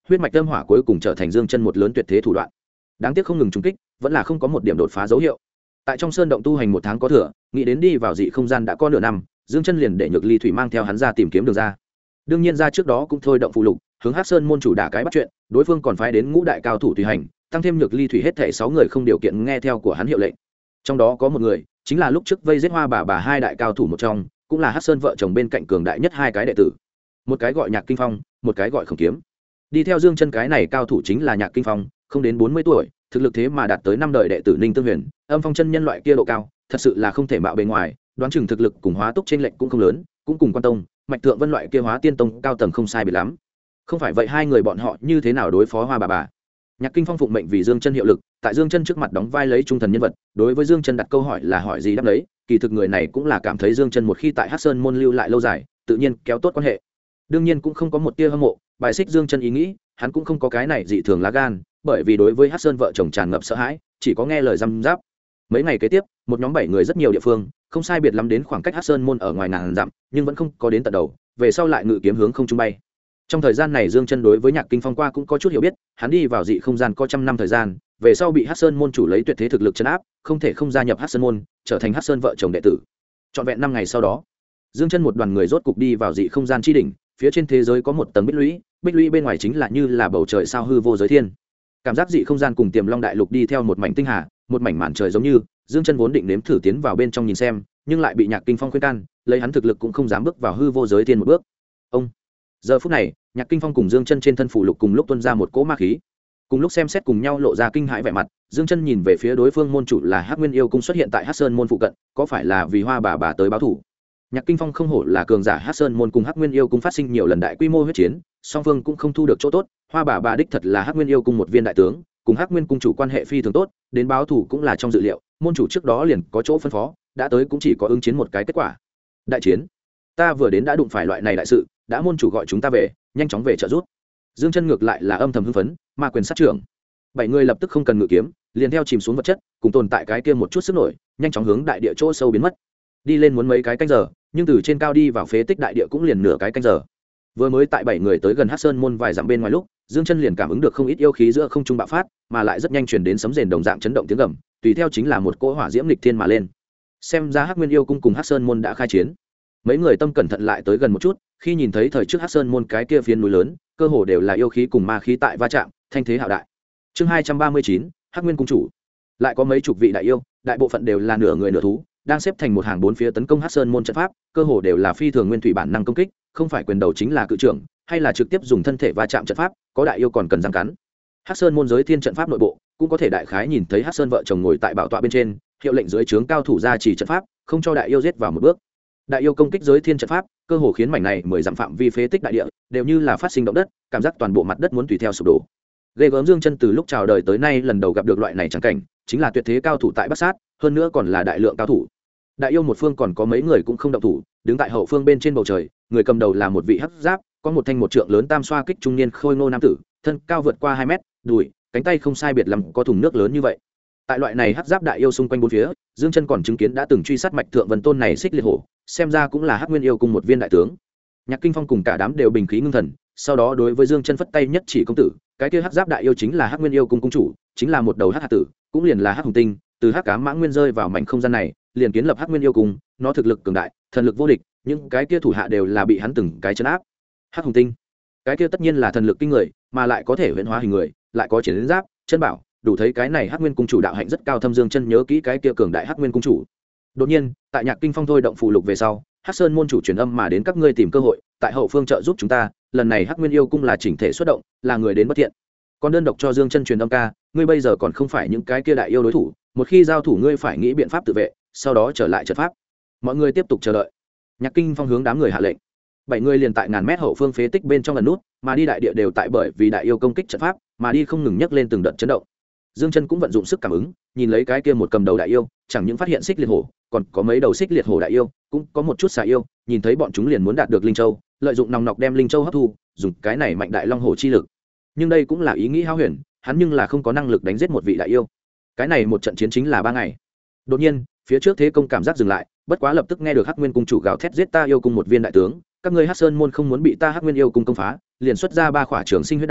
huyết mạch âm hỏa cuối cùng trở thành Dương Chân một lớn tuyệt thế thủ đoạn. Đáng tiếc không ngừng trúng kích, vẫn là không có một điểm đột phá dấu hiệu. Tại trong sơn động tu hành một tháng có thừa, nghĩ đến đi vào dị không gian đã có nửa năm, Dương Chân liền để Nhược Ly Thủy mang theo hắn ra tìm kiếm đường ra. Đương nhiên ra trước đó cũng thôi động phụ lục, hướng Hắc Sơn môn chủ đả cái bắt chuyện, đối phương còn phái đến ngũ đại cao thủ tùy hành, tăng thêm Nhược Ly Thủy hết thảy 6 người không điều kiện nghe theo của hắn hiệu lệnh. Trong đó có một người, chính là lúc trước vây giết Hoa bà hai đại cao thủ một trong, cũng là Hắc Sơn vợ chồng bên cạnh cường đại nhất hai cái đệ tử. Một cái gọi Nhạc Kinh Phong, một cái gọi Khổng Kiếm. Đi theo Dương Chân cái này cao thủ chính là Nhạc Kinh Phong, không đến 40 tuổi, thực lực thế mà đạt tới 5 đời đệ tử Ninh Tương Huyền, âm phong chân nhân loại kia độ cao, thật sự là không thể mạo bề ngoài, đoán chừng thực lực cùng Hóa Túc trên lệnh cũng không lớn, cũng cùng Quan Tông, Mạch Thượng Vân loại kia Hóa Tiên Tông cao tầng không sai biệt lắm. Không phải vậy hai người bọn họ như thế nào đối phó Hoa bà. Nhạc Kinh Phong phụng mệnh vì Dương Chân hiệu lực, tại Dương Chân trước mặt đóng vai lấy trung thần nhân vật, đối với Dương Chân đặt câu hỏi là hỏi gì đáp đấy, kỳ thực người này cũng là cảm thấy Dương Chân một khi tại Hắc Sơn môn lưu lại lâu dài, tự nhiên kéo tốt quan hệ. Đương nhiên cũng không có một tia hâm mộ, bài xích Dương Chân ý nghĩ, hắn cũng không có cái này dị thường lá gan, bởi vì đối với Hắc Sơn vợ chồng tràn ngập sợ hãi, chỉ có nghe lời răm giáp. Mấy ngày kế tiếp, một nhóm 7 người rất nhiều địa phương, không sai biệt lắm đến khoảng cách Hắc Sơn môn ở ngoài ngàn dặm, nhưng vẫn không có đến tận đầu, về sau lại ngự kiếm hướng không trung bay. Trong thời gian này Dương Chân đối với Nhạc Kinh Phong qua cũng có chút hiểu biết, hắn đi vào dị không gian có trăm năm thời gian, về sau bị Hắc Sơn môn chủ lấy tuyệt thế thực lực trấn áp, không thể không gia nhập Hắc Sơn môn, trở thành Hắc Sơn vợ chồng đệ tử. Trọn vẹn 5 ngày sau đó, Dương Chân một đoàn người rốt cục đi vào dị không gian chi đỉnh, phía trên thế giới có một tầng bích lũy bên ngoài chính là như là bầu trời sao hư vô giới thiên. Cảm giác dị không gian cùng Tiềm Long đại lục đi theo một mảnh tinh hà, một mảnh màn trời giống như, Dương Chân vốn định nếm thử tiến vào bên trong nhìn xem, nhưng lại bị Nhạc Kinh Phong khuyên can, lấy hắn thực lực cũng không dám bước vào hư vô giới thiên một bước. Ông giờ phút này, Nhạc Kinh Phong cùng Dương Chân trên thân phủ lục cùng lúc tuôn ra một cỗ ma khí, cùng lúc xem xét cùng nhau lộ ra kinh hãi vẻ mặt. Dương Chân nhìn về phía đối phương môn chủ là Hắc Nguyên yêu cung xuất hiện tại Hắc Sơn môn phụ cận, có phải là vì Hoa bà tới báo thù? Nhạc Kinh Phong không hổ là cường giả Hắc Sơn môn cùng Hắc Nguyên yêu cung phát sinh nhiều lần đại quy mô huyết chiến, song phương cũng không thu được chỗ tốt. Hoa bà đích thật là Hắc Nguyên yêu cung một viên đại tướng, cùng Hắc Nguyên cung chủ quan hệ phi thường tốt, đến báo thù cũng là trong dự liệu. Môn chủ trước đó liền có chỗ phân phó, đã tới cũng chỉ có ứng chiến một cái kết quả. Đại chiến. Ta vừa đến đã đụng phải loại này đại sự, đã môn chủ gọi chúng ta về, nhanh chóng về trợ giúp. Dương Chân ngược lại là âm thầm hưng phấn, ma quyền sát trưởng. 7 người lập tức không cần ngự kiếm, liền theo chìm xuống vật chất, cùng tồn tại cái kia một chút sức nổi, nhanh chóng hướng đại địa chỗ sâu biến mất. Đi lên muốn mấy cái canh giờ, nhưng từ trên cao đi vào phế tích đại địa cũng liền nửa cái canh giờ. Vừa mới tại 7 người tới gần Hắc Sơn môn vài dặm bên ngoài lúc, Dương Chân liền cảm ứng được không ít yêu khí giữa không trung bạo phát, mà lại rất nhanh truyền đến sấm rền đồng dạng chấn động tiếng gầm, tùy theo chính là một cỗ hỏa diễm nghịch thiên mà lên. Xem ra Hắc Nguyên yêu cung cùng Hắc Sơn môn đã khai chiến. Mấy người tâm cẩn thận lại tới gần một chút, khi nhìn thấy thời trước Hắc Sơn môn cái kia phiến núi lớn, cơ hồ đều là yêu khí cùng ma khí tại va chạm, thanh thế hạo đại. Chương 239, Hắc Nguyên cung chủ. Lại có mấy chục vị đại yêu, đại bộ phận đều là nửa người nửa thú, đang xếp thành một hàng bốn phía tấn công Hắc Sơn môn trận pháp, cơ hồ đều là phi thường nguyên thủy bản năng công kích, không phải quyền đầu chính là cự trưởng, hay là trực tiếp dùng thân thể va chạm trận pháp, có đại yêu còn cần răng cắn. Hắc Sơn môn giới thiên trận pháp nội bộ, cũng có thể đại khái nhìn thấy Hắc Sơn vợ chồng ngồi tại bảo tọa bên trên, hiệu lệnh dưới trướng cao thủ ra chỉ trận pháp, không cho đại yêu giết vào một bước. Đại yêu công kích giới thiên trận pháp, cơ hồ khiến mảnh này 10 dặm phạm vi phế tích đại địa đều như là phát sinh động đất, cảm giác toàn bộ mặt đất muốn tùy theo sụp đổ. Ghê gớm. Dương Chân từ lúc chào đời tới nay lần đầu gặp được loại này chẳng cảnh, chính là tuyệt thế cao thủ tại Bắc Sát, hơn nữa còn là đại lượng cao thủ. Đại yêu một phương còn có mấy người cũng không động thủ, đứng tại hậu phương bên trên bầu trời, người cầm đầu là một vị hắc giáp, có một thanh một trượng lớn tam xoa kích trung niên khôi ngô nam tử, thân cao vượt qua 2 mét, đùi, cánh tay không sai biệt lắm có thùng nước lớn như vậy. Tại loại này hắc giáp đại yêu xung quanh bốn phía, Dương Chân còn chứng kiến đã từng truy sát Mạch Thượng Vân tôn này xích liệt hổ, xem ra cũng là Hắc Nguyên yêu cung một viên đại tướng. Nhạc Kinh Phong cùng cả đám đều bình khí ngưng thần, sau đó đối với Dương Chân phất tay nhất chỉ công tử, cái kia hắc giáp đại yêu chính là Hắc Nguyên yêu cung cung chủ, chính là một đầu hắc hạt tử, cũng liền là Hắc Hùng Tinh, từ Hắc Ám Mãng Nguyên rơi vào mảnh không gian này, liền kiến lập Hắc Nguyên yêu cung, nó thực lực cường đại, thần lực vô địch, những cái kia thủ hạ đều là bị hắn từng cái trấn áp. Hắc Hùng Tinh, cái kia tất nhiên là thần lực kinh người, mà lại có thể huyễn hóa hình người, lại có chiến giáp, chân bảo, đủ thấy cái này Hắc Nguyên cung chủ đạo hạnh rất cao. Thâm Dương Chân nhớ kỹ cái kia cường đại Hắc Nguyên cung chủ. Đột nhiên, tại Nhạc Kinh Phong thôi động phù lục về sau, Hắc Sơn môn chủ truyền âm mà đến các ngươi tìm cơ hội, tại hậu phương trợ giúp chúng ta, lần này Hắc Nguyên yêu cung là chỉnh thể xuất động, là người đến bất thiện. Còn đơn độc cho Dương Chân truyền âm ca, ngươi bây giờ còn không phải những cái kia đại yêu đối thủ, một khi giao thủ ngươi phải nghĩ biện pháp tự vệ, sau đó trở lại trận pháp. Mọi người tiếp tục chờ đợi. Nhạc Kinh Phong hướng đám người hạ lệnh. 7 người liền tại ngàn mét hậu phương phế tích bên trong lần nút, mà đi đại địa đều tại bởi vì đại yêu công kích trận pháp, mà đi không ngừng nhấc lên từng đợt chấn động. Dương Chân cũng vận dụng sức cảm ứng, nhìn lấy cái kia một cầm đầu đại yêu, chẳng những phát hiện xích liệt hổ, còn có mấy đầu xích liệt hổ đại yêu, cũng có một chút xà yêu, nhìn thấy bọn chúng liền muốn đạt được linh châu, lợi dụng nòng nọc đem linh châu hấp thu, dùng cái này mạnh đại long hổ chi lực. Nhưng đây cũng là ý nghĩ hão huyền, hắn nhưng là không có năng lực đánh giết một vị đại yêu. Cái này một trận chiến chính là 3 ngày. Đột nhiên, phía trước thế công cảm giác dừng lại, bất quá lập tức nghe được Hắc Nguyên cung chủ gào thét giết ta yêu cung một viên đại tướng, các ngươi Hắc Sơn môn không muốn bị ta Hắc Nguyên yêu cung công phá, liền xuất ra 3 khỏa trường sinh huyết đan,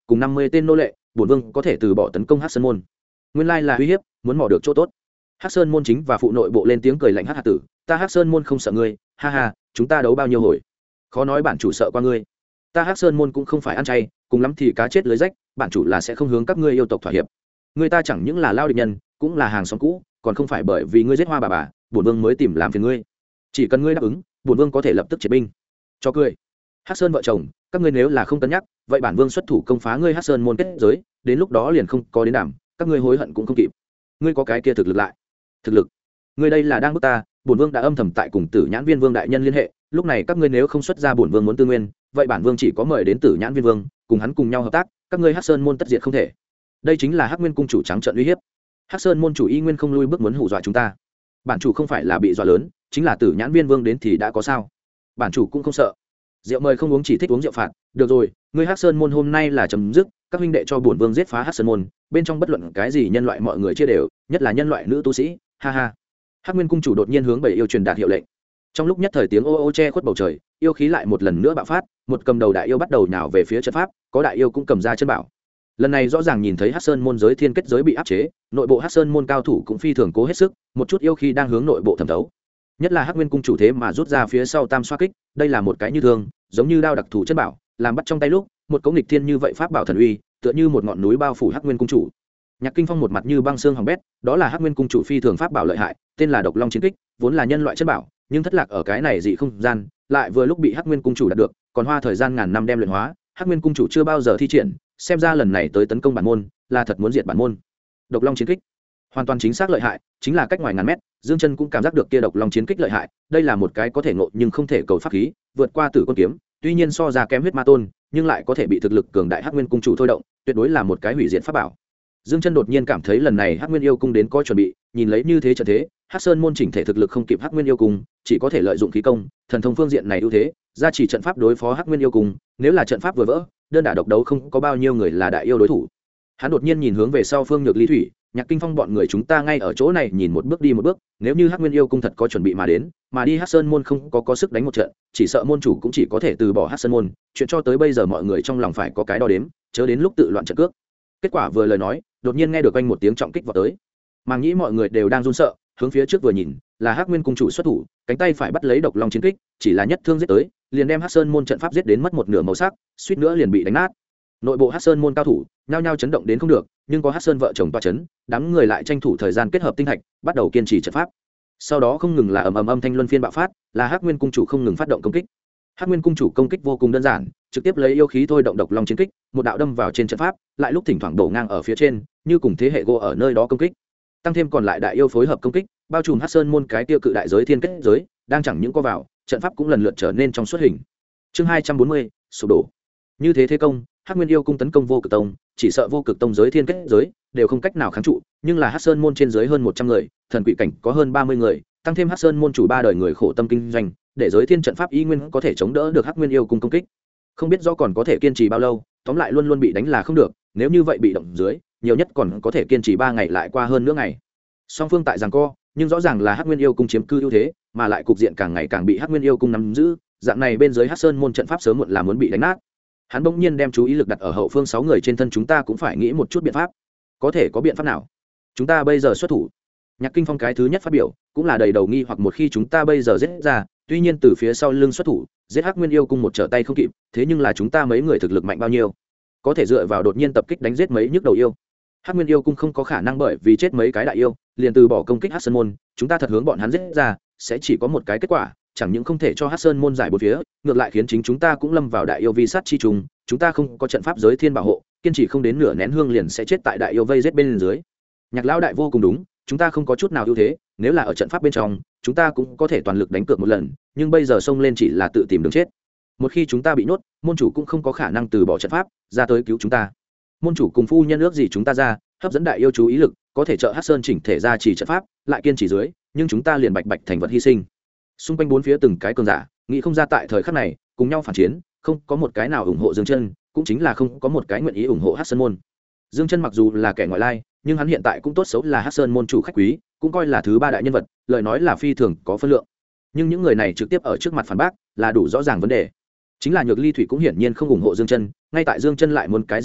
cùng 50 tên nô lệ, bổn vương có thể từ bỏ tấn công Hắc Sơn môn. Nguyên lai là uy hiếp, muốn mò được chỗ tốt. Hắc Sơn môn chính và phụ nội bộ lên tiếng cười lạnh: Hắc Hạt tử, ta Hắc Sơn môn không sợ ngươi, ha ha, chúng ta đấu bao nhiêu hồi, khó nói bản chủ sợ qua ngươi. Ta Hắc Sơn môn cũng không phải ăn chay, cùng lắm thì cá chết lưới rách, bản chủ là sẽ không hướng các ngươi yêu tộc thỏa hiệp. Người ta chẳng những là lao địch nhân, cũng là hàng xóm cũ, còn không phải bởi vì ngươi giết Hoa bà, bổn vương mới tìm làm phiền ngươi. Chỉ cần ngươi đáp ứng, bổn vương có thể lập tức triệt binh. Cho cười. Hắc Sơn vợ chồng, các ngươi nếu là không cân nhắc, vậy bản vương xuất thủ công phá ngươi Hắc Sơn môn kết giới, đến lúc đó liền không có đến đảm, các ngươi hối hận cũng không kịp. Ngươi có cái kia thực lực lại? Thực lực? Ngươi đây là đang bức ta, bổn vương đã âm thầm tại cùng Tử Nhãn Viên Vương đại nhân liên hệ, lúc này các ngươi nếu không xuất ra bổn vương muốn tư nguyên, vậy bản vương chỉ có mời đến Tử Nhãn Viên Vương, cùng hắn cùng nhau hợp tác, các ngươi Hắc Sơn môn tất diệt không thể. Đây chính là Hắc Nguyên cung chủ trắng trợn uy hiếp. Hắc Sơn môn chủ y nguyên không lui bước muốn hù dọa chúng ta. Bản chủ không phải là bị dọa lớn, chính là Tử Nhãn Viên Vương đến thì đã có sao? Bản chủ cũng không sợ. Rượu mời không uống, chỉ thích uống rượu phạt. Được rồi, ngươi Hắc Sơn môn hôm nay là chấm dứt, các huynh đệ cho bổn vương giết phá Hắc Sơn môn, bên trong bất luận cái gì nhân loại mọi người chia đều, nhất là nhân loại nữ tu sĩ, ha ha. Hắc Nguyên cung chủ đột nhiên hướng bảy yêu truyền đạt hiệu lệnh. Trong lúc nhất thời tiếng ô ô che khuất bầu trời, yêu khí lại một lần nữa bạo phát, một cầm đầu đại yêu bắt đầu nhào về phía trận pháp, có đại yêu cũng cầm ra chân bảo. Lần này rõ ràng nhìn thấy Hắc Sơn môn giới thiên kết giới bị áp chế, nội bộ Hắc Sơn môn cao thủ cũng phi thường cố hết sức, một chút yêu khí đang hướng nội bộ thẩm thấu. Nhất là Hắc Nguyên cung chủ thế mà rút ra phía sau tam xoa kích, đây là một cái như thương, giống như đao đặc thù chân bảo, làm bắt trong tay lúc, một cấu nghịch thiên như vậy pháp bảo thần uy, tựa như một ngọn núi bao phủ Hắc Nguyên cung chủ. Nhạc Kinh Phong một mặt như băng xương hỏng bét, đó là Hắc Nguyên cung chủ phi thường pháp bảo lợi hại, tên là Độc Long Chiến Kích, vốn là nhân loại chân bảo, nhưng thất lạc ở cái này dị không gian, lại vừa lúc bị Hắc Nguyên cung chủ đạt được, còn hoa thời gian ngàn năm đem luyện hóa, Hắc Nguyên cung chủ chưa bao giờ thi triển, xem ra lần này tới tấn công bản môn, là thật muốn diệt bản môn. Độc Long Chiến Kích, hoàn toàn chính xác lợi hại, chính là cách ngoài ngàn mét, Dương Chân cũng cảm giác được kia Độc Long Chiến Kích lợi hại, đây là một cái có thể ngộ nhưng không thể cầu pháp khí, vượt qua Tử Côn kiếm, tuy nhiên so ra kém Huyết Ma Tôn, nhưng lại có thể bị thực lực cường đại Hắc Nguyên cung chủ thôi động, tuyệt đối là một cái hủy diệt pháp bảo. Dương Chân đột nhiên cảm thấy lần này Hắc Nguyên yêu cung đến có chuẩn bị, nhìn lấy như thế trận thế, Hắc Sơn môn chỉnh thể thực lực không kịp Hắc Nguyên yêu cung, chỉ có thể lợi dụng khí công, thần thông phương diện này ưu thế, gia trì trận pháp đối phó Hắc Nguyên yêu cung, nếu là trận pháp vừa vỡ, đơn đả độc đấu không có bao nhiêu người là đại yêu đối thủ. Hắn đột nhiên nhìn hướng về sau Phương Nhược Ly Thủy, Nhạc Kinh Phong bọn người chúng ta ngay ở chỗ này nhìn một bước đi một bước, nếu như Hắc Nguyên yêu cung thật có chuẩn bị mà đến, mà đi Hắc Sơn môn không có sức đánh một trận, chỉ sợ môn chủ cũng chỉ có thể từ bỏ Hắc Sơn môn, chuyện cho tới bây giờ mọi người trong lòng phải có cái đo đếm, chớ đến lúc tự loạn trận cước. Kết quả vừa lời nói, đột nhiên nghe được anh một tiếng trọng kích vào tới. Màng nhĩ mọi người đều đang run sợ, hướng phía trước vừa nhìn, là Hắc Nguyên cung chủ xuất thủ, cánh tay phải bắt lấy Độc Long Chiến Kích, chỉ là nhất thương giết tới, liền đem Hắc Sơn môn trận pháp giết đến mất một nửa màu sắc, suýt nữa liền bị đánh nát. Nội bộ Hắc Sơn môn cao thủ nhao nhao chấn động đến không được, nhưng có Hắc Sơn vợ chồng toa chấn, đám người lại tranh thủ thời gian kết hợp tinh thạch, bắt đầu kiên trì trận pháp. Sau đó không ngừng là ầm ầm âm thanh luân phiên bạo phát, là Hắc Nguyên cung chủ không ngừng phát động công kích. Hắc Nguyên cung chủ công kích vô cùng đơn giản, trực tiếp lấy yêu khí thôi động Độc Long Chiến Kích, một đạo đâm vào trên trận pháp, lại lúc thỉnh thoảng đổ ngang ở phía trên, như cùng thế hệ gỗ ở nơi đó công kích. Tăng thêm còn lại đại yêu phối hợp công kích, bao trùm Hắc Sơn môn cái tiêu cự đại giới thiên kết giới, đang chẳng những có vào, trận pháp cũng lần lượt trở nên trong suốt hình. Chương 240, sụp đổ. Như thế thế công, Hắc Nguyên yêu cung tấn công Vô Cực Tông, chỉ sợ Vô Cực Tông giới thiên kết giới đều không cách nào kháng trụ, nhưng là Hắc Sơn môn trên dưới hơn 100 người, thần quỷ cảnh có hơn 30 người, tăng thêm Hắc Sơn môn chủ 3 đời người khổ tâm kinh doanh, để giới thiên trận pháp y nguyên có thể chống đỡ được Hắc Nguyên yêu cung công kích. Không biết rõ còn có thể kiên trì bao lâu, tóm lại luôn luôn bị đánh là không được, nếu như vậy bị động dưới, nhiều nhất còn có thể kiên trì 3 ngày lại qua hơn nữa ngày. Song phương tại giằng co, nhưng rõ ràng là Hắc Nguyên yêu cung chiếm cư ưu thế, mà lại cục diện càng ngày càng bị Hắc Nguyên yêu cung nắm giữ, dạng này bên dưới Hắc Sơn môn trận pháp sớm muộn là muốn bị đánh nát. Hắn bỗng nhiên đem chú ý lực đặt ở hậu phương 6 người trên thân, chúng ta cũng phải nghĩ một chút biện pháp. Có thể có biện pháp nào? Chúng ta bây giờ xuất thủ. Nhạc Kinh Phong cái thứ nhất phát biểu, cũng là đầy đầu nghi hoặc, một khi chúng ta bây giờ giết ra, tuy nhiên từ phía sau lưng xuất thủ, giết Hắc Nguyên yêu cung một trở tay không kịp, thế nhưng là chúng ta mấy người thực lực mạnh bao nhiêu? Có thể dựa vào đột nhiên tập kích đánh giết mấy nhức đầu yêu. Hắc Nguyên yêu cung không có khả năng bởi vì chết mấy cái đại yêu, liền từ bỏ công kích Hắc Sơn môn, chúng ta thật hướng bọn hắn giết ra, sẽ chỉ có một cái kết quả, chẳng những không thể cho Hắc Sơn môn giải bốn phía, ngược lại khiến chính chúng ta cũng lâm vào đại yêu vi sát chi trùng, chúng ta không có trận pháp giới thiên bảo hộ, kiên trì không đến nửa nén hương liền sẽ chết tại đại yêu vây giết bên dưới. Nhạc lão đại vô cùng đúng, chúng ta không có chút nào ưu thế, nếu là ở trận pháp bên trong, chúng ta cũng có thể toàn lực đánh cược một lần, nhưng bây giờ xông lên chỉ là tự tìm đường chết. Một khi chúng ta bị nhốt, môn chủ cũng không có khả năng từ bỏ trận pháp ra tới cứu chúng ta. Môn chủ cùng phu nhân ước gì chúng ta ra, hấp dẫn đại yêu chú ý lực, có thể trợ Hắc Sơn chỉnh thể ra chỉ trận pháp, lại kiên trì dưới, nhưng chúng ta liền bạch bạch thành vật hy sinh. Xung quanh bốn phía từng cái cường giả, nghĩ không ra tại thời khắc này, cùng nhau phản chiến, không có một cái nào ủng hộ Dương Chân, cũng chính là không có một cái nguyện ý ủng hộ Hắc Sơn môn. Dương Chân mặc dù là kẻ ngoại lai, nhưng hắn hiện tại cũng tốt xấu là Hắc Sơn môn chủ khách quý, cũng coi là thứ ba đại nhân vật, lời nói là phi thường có phân lượng. Nhưng những người này trực tiếp ở trước mặt phản bác, là đủ rõ ràng vấn đề. Chính là Nhược Ly Thủy cũng hiển nhiên không ủng hộ Dương Chân, ngay tại Dương Chân lại muốn cái gì lúc,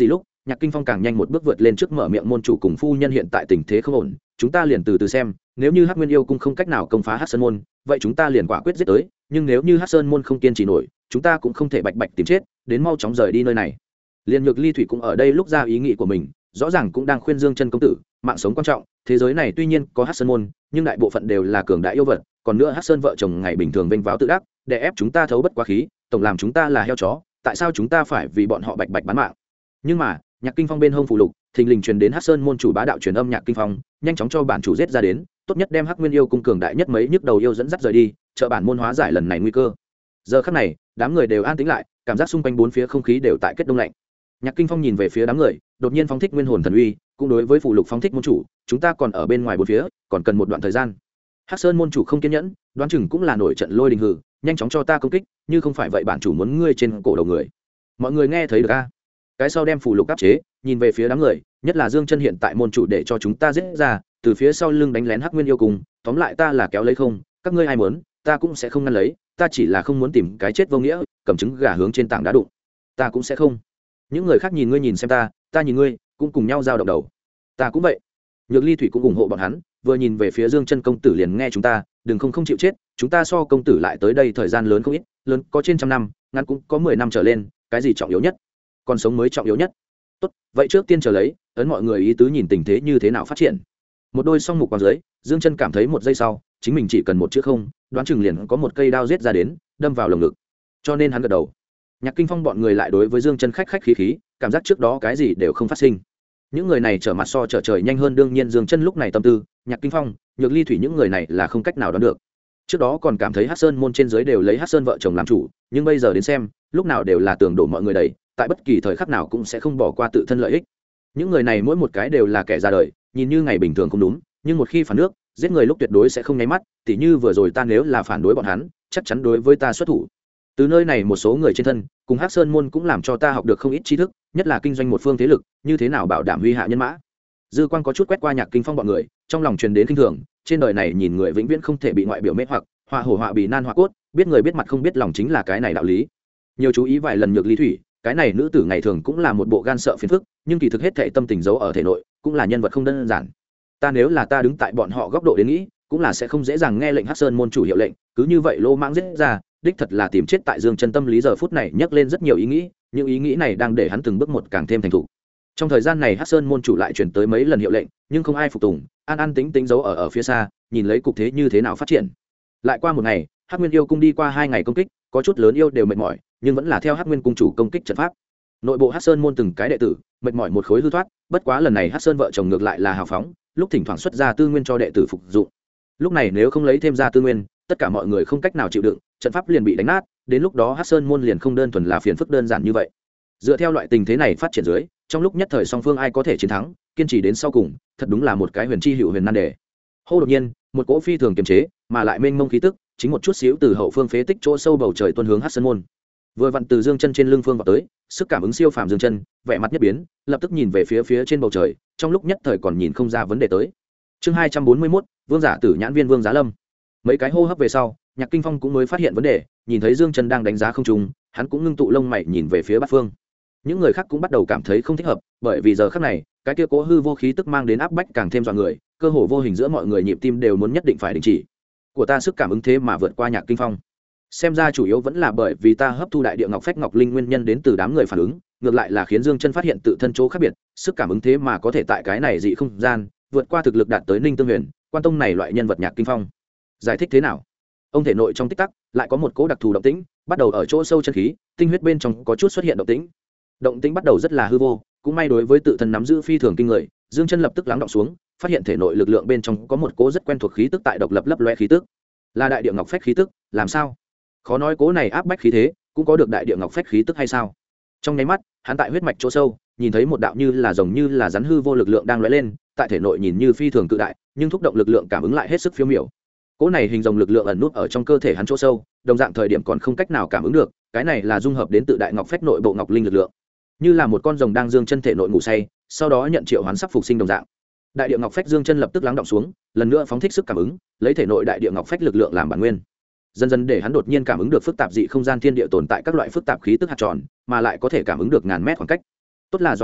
Nhạc Kinh Phong càng nhanh một bước vượt lên trước mở miệng, môn chủ cùng phu nhân hiện tại tình thế không ổn, chúng ta liền từ từ xem, nếu như Hắc Nguyên yêu cung không cách nào công phá Hắc Sơn môn, vậy chúng ta liền quả quyết giết tới, nhưng nếu như Hắc Sơn môn không kiên trì nổi, chúng ta cũng không thể bạch bạch tìm chết, đến mau chóng rời đi nơi này. Liên Nhược Ly Thủy cũng ở đây lúc ra ý nghĩ của mình, rõ ràng cũng đang khuyên Dương Chân công tử, mạng sống quan trọng, thế giới này tuy nhiên có Hắc Sơn môn, nhưng đại bộ phận đều là cường đại yêu vật, còn nữa Hắc Sơn vợ chồng ngày bình thường vênh váo tự đắc, để ép chúng ta thấu bất quá khí, tổng làm chúng ta là heo chó, tại sao chúng ta phải vì bọn họ bạch bạch bán mạng? Nhưng mà, Nhạc Kinh Phong bên hông phụ lục, thình lình truyền đến Hắc Sơn môn chủ bá đạo truyền âm. Nhạc Kinh Phong nhanh chóng cho bản chủ giết ra đến, tốt nhất đem Hắc Nguyên yêu cung cường đại nhất mấy nhức đầu yêu dẫn dắt rời đi, trợ bản môn hóa giải lần này nguy cơ. Giờ khắc này, đám người đều an tĩnh lại, cảm giác xung quanh bốn phía không khí đều tại kết đông lạnh. Nhạc Kinh Phong nhìn về phía đám người, đột nhiên phóng thích nguyên hồn thần uy, cũng đối với phụ lục phóng thích môn chủ, chúng ta còn ở bên ngoài bốn phía, còn cần một đoạn thời gian. Hắc Sơn môn chủ không kiên nhẫn, đoán chừng cũng là nổi trận lôi đình hử, nhanh chóng cho ta công kích, như không phải vậy bản chủ muốn ngươi trên cổ đầu người. Mọi người nghe thấy được a? Cái sau đem phụ lục áp chế, nhìn về phía đám người, nhất là Dương Chân hiện tại môn chủ để cho chúng ta giết ra, từ phía sau lưng đánh lén Hắc Nguyên yêu cùng, tóm lại ta là kéo lấy không, các ngươi ai muốn, ta cũng sẽ không ngăn lấy, ta chỉ là không muốn tìm cái chết vô nghĩa, cầm trứng gà hướng trên tảng đá đụng, ta cũng sẽ không. Những người khác nhìn ngươi nhìn xem ta nhìn ngươi, cũng cùng nhau giao động đầu. Ta cũng vậy. Nhược Ly Thủy cũng ủng hộ bọn hắn, vừa nhìn về phía Dương Chân công tử liền nghe chúng ta, đừng không chịu chết, chúng ta so công tử lại tới đây thời gian lớn không ít, lớn có trên 100 năm, ngắn cũng có 10 năm trở lên, cái gì trọng yếu nhất? Còn sống mới trọng yếu nhất. Tốt, vậy trước tiên chờ lấy, ấn mọi người ý tứ nhìn tình thế như thế nào phát triển. Một đôi song mục quang dưới, Dương Chân cảm thấy một giây sau, chính mình chỉ cần một chữ không, đoán chừng liền có một cây đao giết ra đến, đâm vào lồng ngực. Cho nên hắn gật đầu. Nhạc Kinh Phong bọn người lại đối với Dương Chân khách khí khí, cảm giác trước đó cái gì đều không phát sinh. Những người này trở mặt so trở trời nhanh hơn, đương nhiên Dương Chân lúc này tâm tư, Nhạc Kinh Phong, Nhược Ly Thủy những người này là không cách nào đoán được. Trước đó còn cảm thấy Hắc Sơn môn trên dưới đều lấy Hắc Sơn vợ chồng làm chủ, nhưng bây giờ đến xem, lúc nào đều là tường đổ mọi người đầy, tại bất kỳ thời khắc nào cũng sẽ không bỏ qua tự thân lợi ích. Những người này mỗi một cái đều là kẻ ra đời, nhìn như ngày bình thường không đúng, nhưng một khi phản nước, giết người lúc tuyệt đối sẽ không nháy mắt, tỉ như vừa rồi ta nếu là phản đối bọn hắn, chắc chắn đối với ta xuất thủ. Từ nơi này một số người trên thân, cùng Hắc Sơn môn cũng làm cho ta học được không ít tri thức, nhất là kinh doanh một phương thế lực, như thế nào bảo đảm huy hạ nhân mã. Dư Quang có chút quét qua Nhạc Kinh Phong bọn người, trong lòng truyền đến kinh thường, trên đời này nhìn người vĩnh viễn không thể bị ngoại biểu mê hoặc, họa hổ họa bì nan họa cốt, biết người biết mặt không biết lòng chính là cái này đạo lý. Nhiều chú ý vài lần Nhược Ly Thủy, cái này nữ tử ngày thường cũng là một bộ gan sợ phiền phức, nhưng kỳ thực hết thảy tâm tình giấu ở thể nội, cũng là nhân vật không đơn giản. Ta nếu là ta đứng tại bọn họ góc độ đến nghĩ, cũng là sẽ không dễ dàng nghe lệnh Hắc Sơn môn chủ hiệu lệnh, cứ như vậy lô mãng giết ra, đích thật là tìm chết tại Dương Chân tâm lý giờ phút này nhấc lên rất nhiều ý nghĩ, những ý nghĩ này đang để hắn từng bước một càng thêm thành thục. Trong thời gian này Hắc Sơn môn chủ lại chuyển tới mấy lần hiệu lệnh, nhưng không ai phục tùng, an tính tính giấu ở phía xa, nhìn lấy cục thế như thế nào phát triển. Lại qua một ngày, Hắc Nguyên yêu cung đi qua 2 ngày công kích, có chút lớn yêu đều mệt mỏi, nhưng vẫn là theo Hắc Nguyên cung chủ công kích trận pháp. Nội bộ Hắc Sơn môn từng cái đệ tử, mệt mỏi một khối hư thoát, bất quá lần này Hắc Sơn vợ chồng ngược lại là hào phóng, lúc thỉnh thoảng xuất ra tư nguyên cho đệ tử phục dụng. Lúc này nếu không lấy thêm ra tư nguyên, tất cả mọi người không cách nào chịu đựng, trận pháp liền bị đánh nát, đến lúc đó Hắc Sơn môn liền không đơn thuần là phiền phức đơn giản như vậy. Dựa theo loại tình thế này phát triển dưới, trong lúc nhất thời song phương ai có thể chiến thắng, kiên trì đến sau cùng, thật đúng là một cái huyền chi hữu huyền nan đề. Hô, đột nhiên, một cỗ phi thường kiềm chế, mà lại mênh mông khí tức, chính một chút xíu từ hậu phương phế tích chỗ sâu bầu trời tuôn hướng Hắc Sơn môn. Vừa vặn từ Dương Chân trên lưng phương vào tới, sức cảm ứng siêu phàm Dương Chân, vẻ mặt nhất biến, lập tức nhìn về phía trên bầu trời, trong lúc nhất thời còn nhìn không ra vấn đề tới. Chương 241, Vương giả tử nhãn viên Vương Giá Lâm. Mấy cái hô hấp về sau, Nhạc Kinh Phong cũng mới phát hiện vấn đề, nhìn thấy Dương Chân đang đánh giá không trung, hắn cũng ngưng tụ lông mày nhìn về phía bát phương. Những người khác cũng bắt đầu cảm thấy không thích hợp, bởi vì giờ khắc này, cái kia cố hư vô khí tức mang đến áp bách càng thêm dọa người, cơ hồ vô hình giữa mọi người nhịp tim đều muốn nhất định phải đình chỉ. Của ta sức cảm ứng thế mà vượt qua Nhạc Kinh Phong. Xem ra chủ yếu vẫn là bởi vì ta hấp thu đại địa ngọc phách ngọc linh nguyên nhân đến từ đám người phản ứng, ngược lại là khiến Dương Chân phát hiện tự thân chỗ khác biệt, sức cảm ứng thế mà có thể tại cái này dị không gian, vượt qua thực lực đạt tới Ninh Tương Huyền, quan tông này loại nhân vật Nhạc Kinh Phong. Giải thích thế nào? Ông thể nội trong tích tắc lại có một cỗ đặc thù động tĩnh, bắt đầu ở chỗ sâu chân khí, tinh huyết bên trong có chút xuất hiện động tĩnh. Động tĩnh bắt đầu rất là hư vô, cũng may đối với tự thân nắm giữ phi thường kinh người, Dương Chân lập tức lắng đọng xuống, phát hiện thể nội lực lượng bên trong có một cỗ rất quen thuộc khí tức tại độc lập lấp loé khí tức. Là đại địa ngọc phách khí tức, làm sao? Khó nói cỗ này áp bách khí thế, cũng có được đại địa ngọc phách khí tức hay sao? Trong nháy mắt, hắn tại huyết mạch chỗ sâu, nhìn thấy một đạo như là rồng như là rắn hư vô lực lượng đang lóe lên, tại thể nội nhìn như phi thường cự đại, nhưng thúc động lực lượng cảm ứng lại hết sức phiêu miểu. Cỗ này hình rồng lực lượng ẩn nút ở trong cơ thể hắn chỗ sâu, đồng dạng thời điểm còn không cách nào cảm ứng được, cái này là dung hợp đến tự đại ngọc phách nội bộ ngọc linh lực lượng, như là một con rồng đang dương chân thể nội ngủ say, sau đó nhận triệu hoán sắp phục sinh đồng dạng. Đại địa ngọc phách dương chân lập tức lắng động xuống, lần nữa phóng thích sức cảm ứng, lấy thể nội đại địa ngọc phách lực lượng làm bản nguyên, dần dần để hắn đột nhiên cảm ứng được phức tạp dị không gian thiên địa tồn tại các loại phức tạp khí tức hạt tròn, mà lại có thể cảm ứng được ngàn mét khoảng cách. Tốt là do người,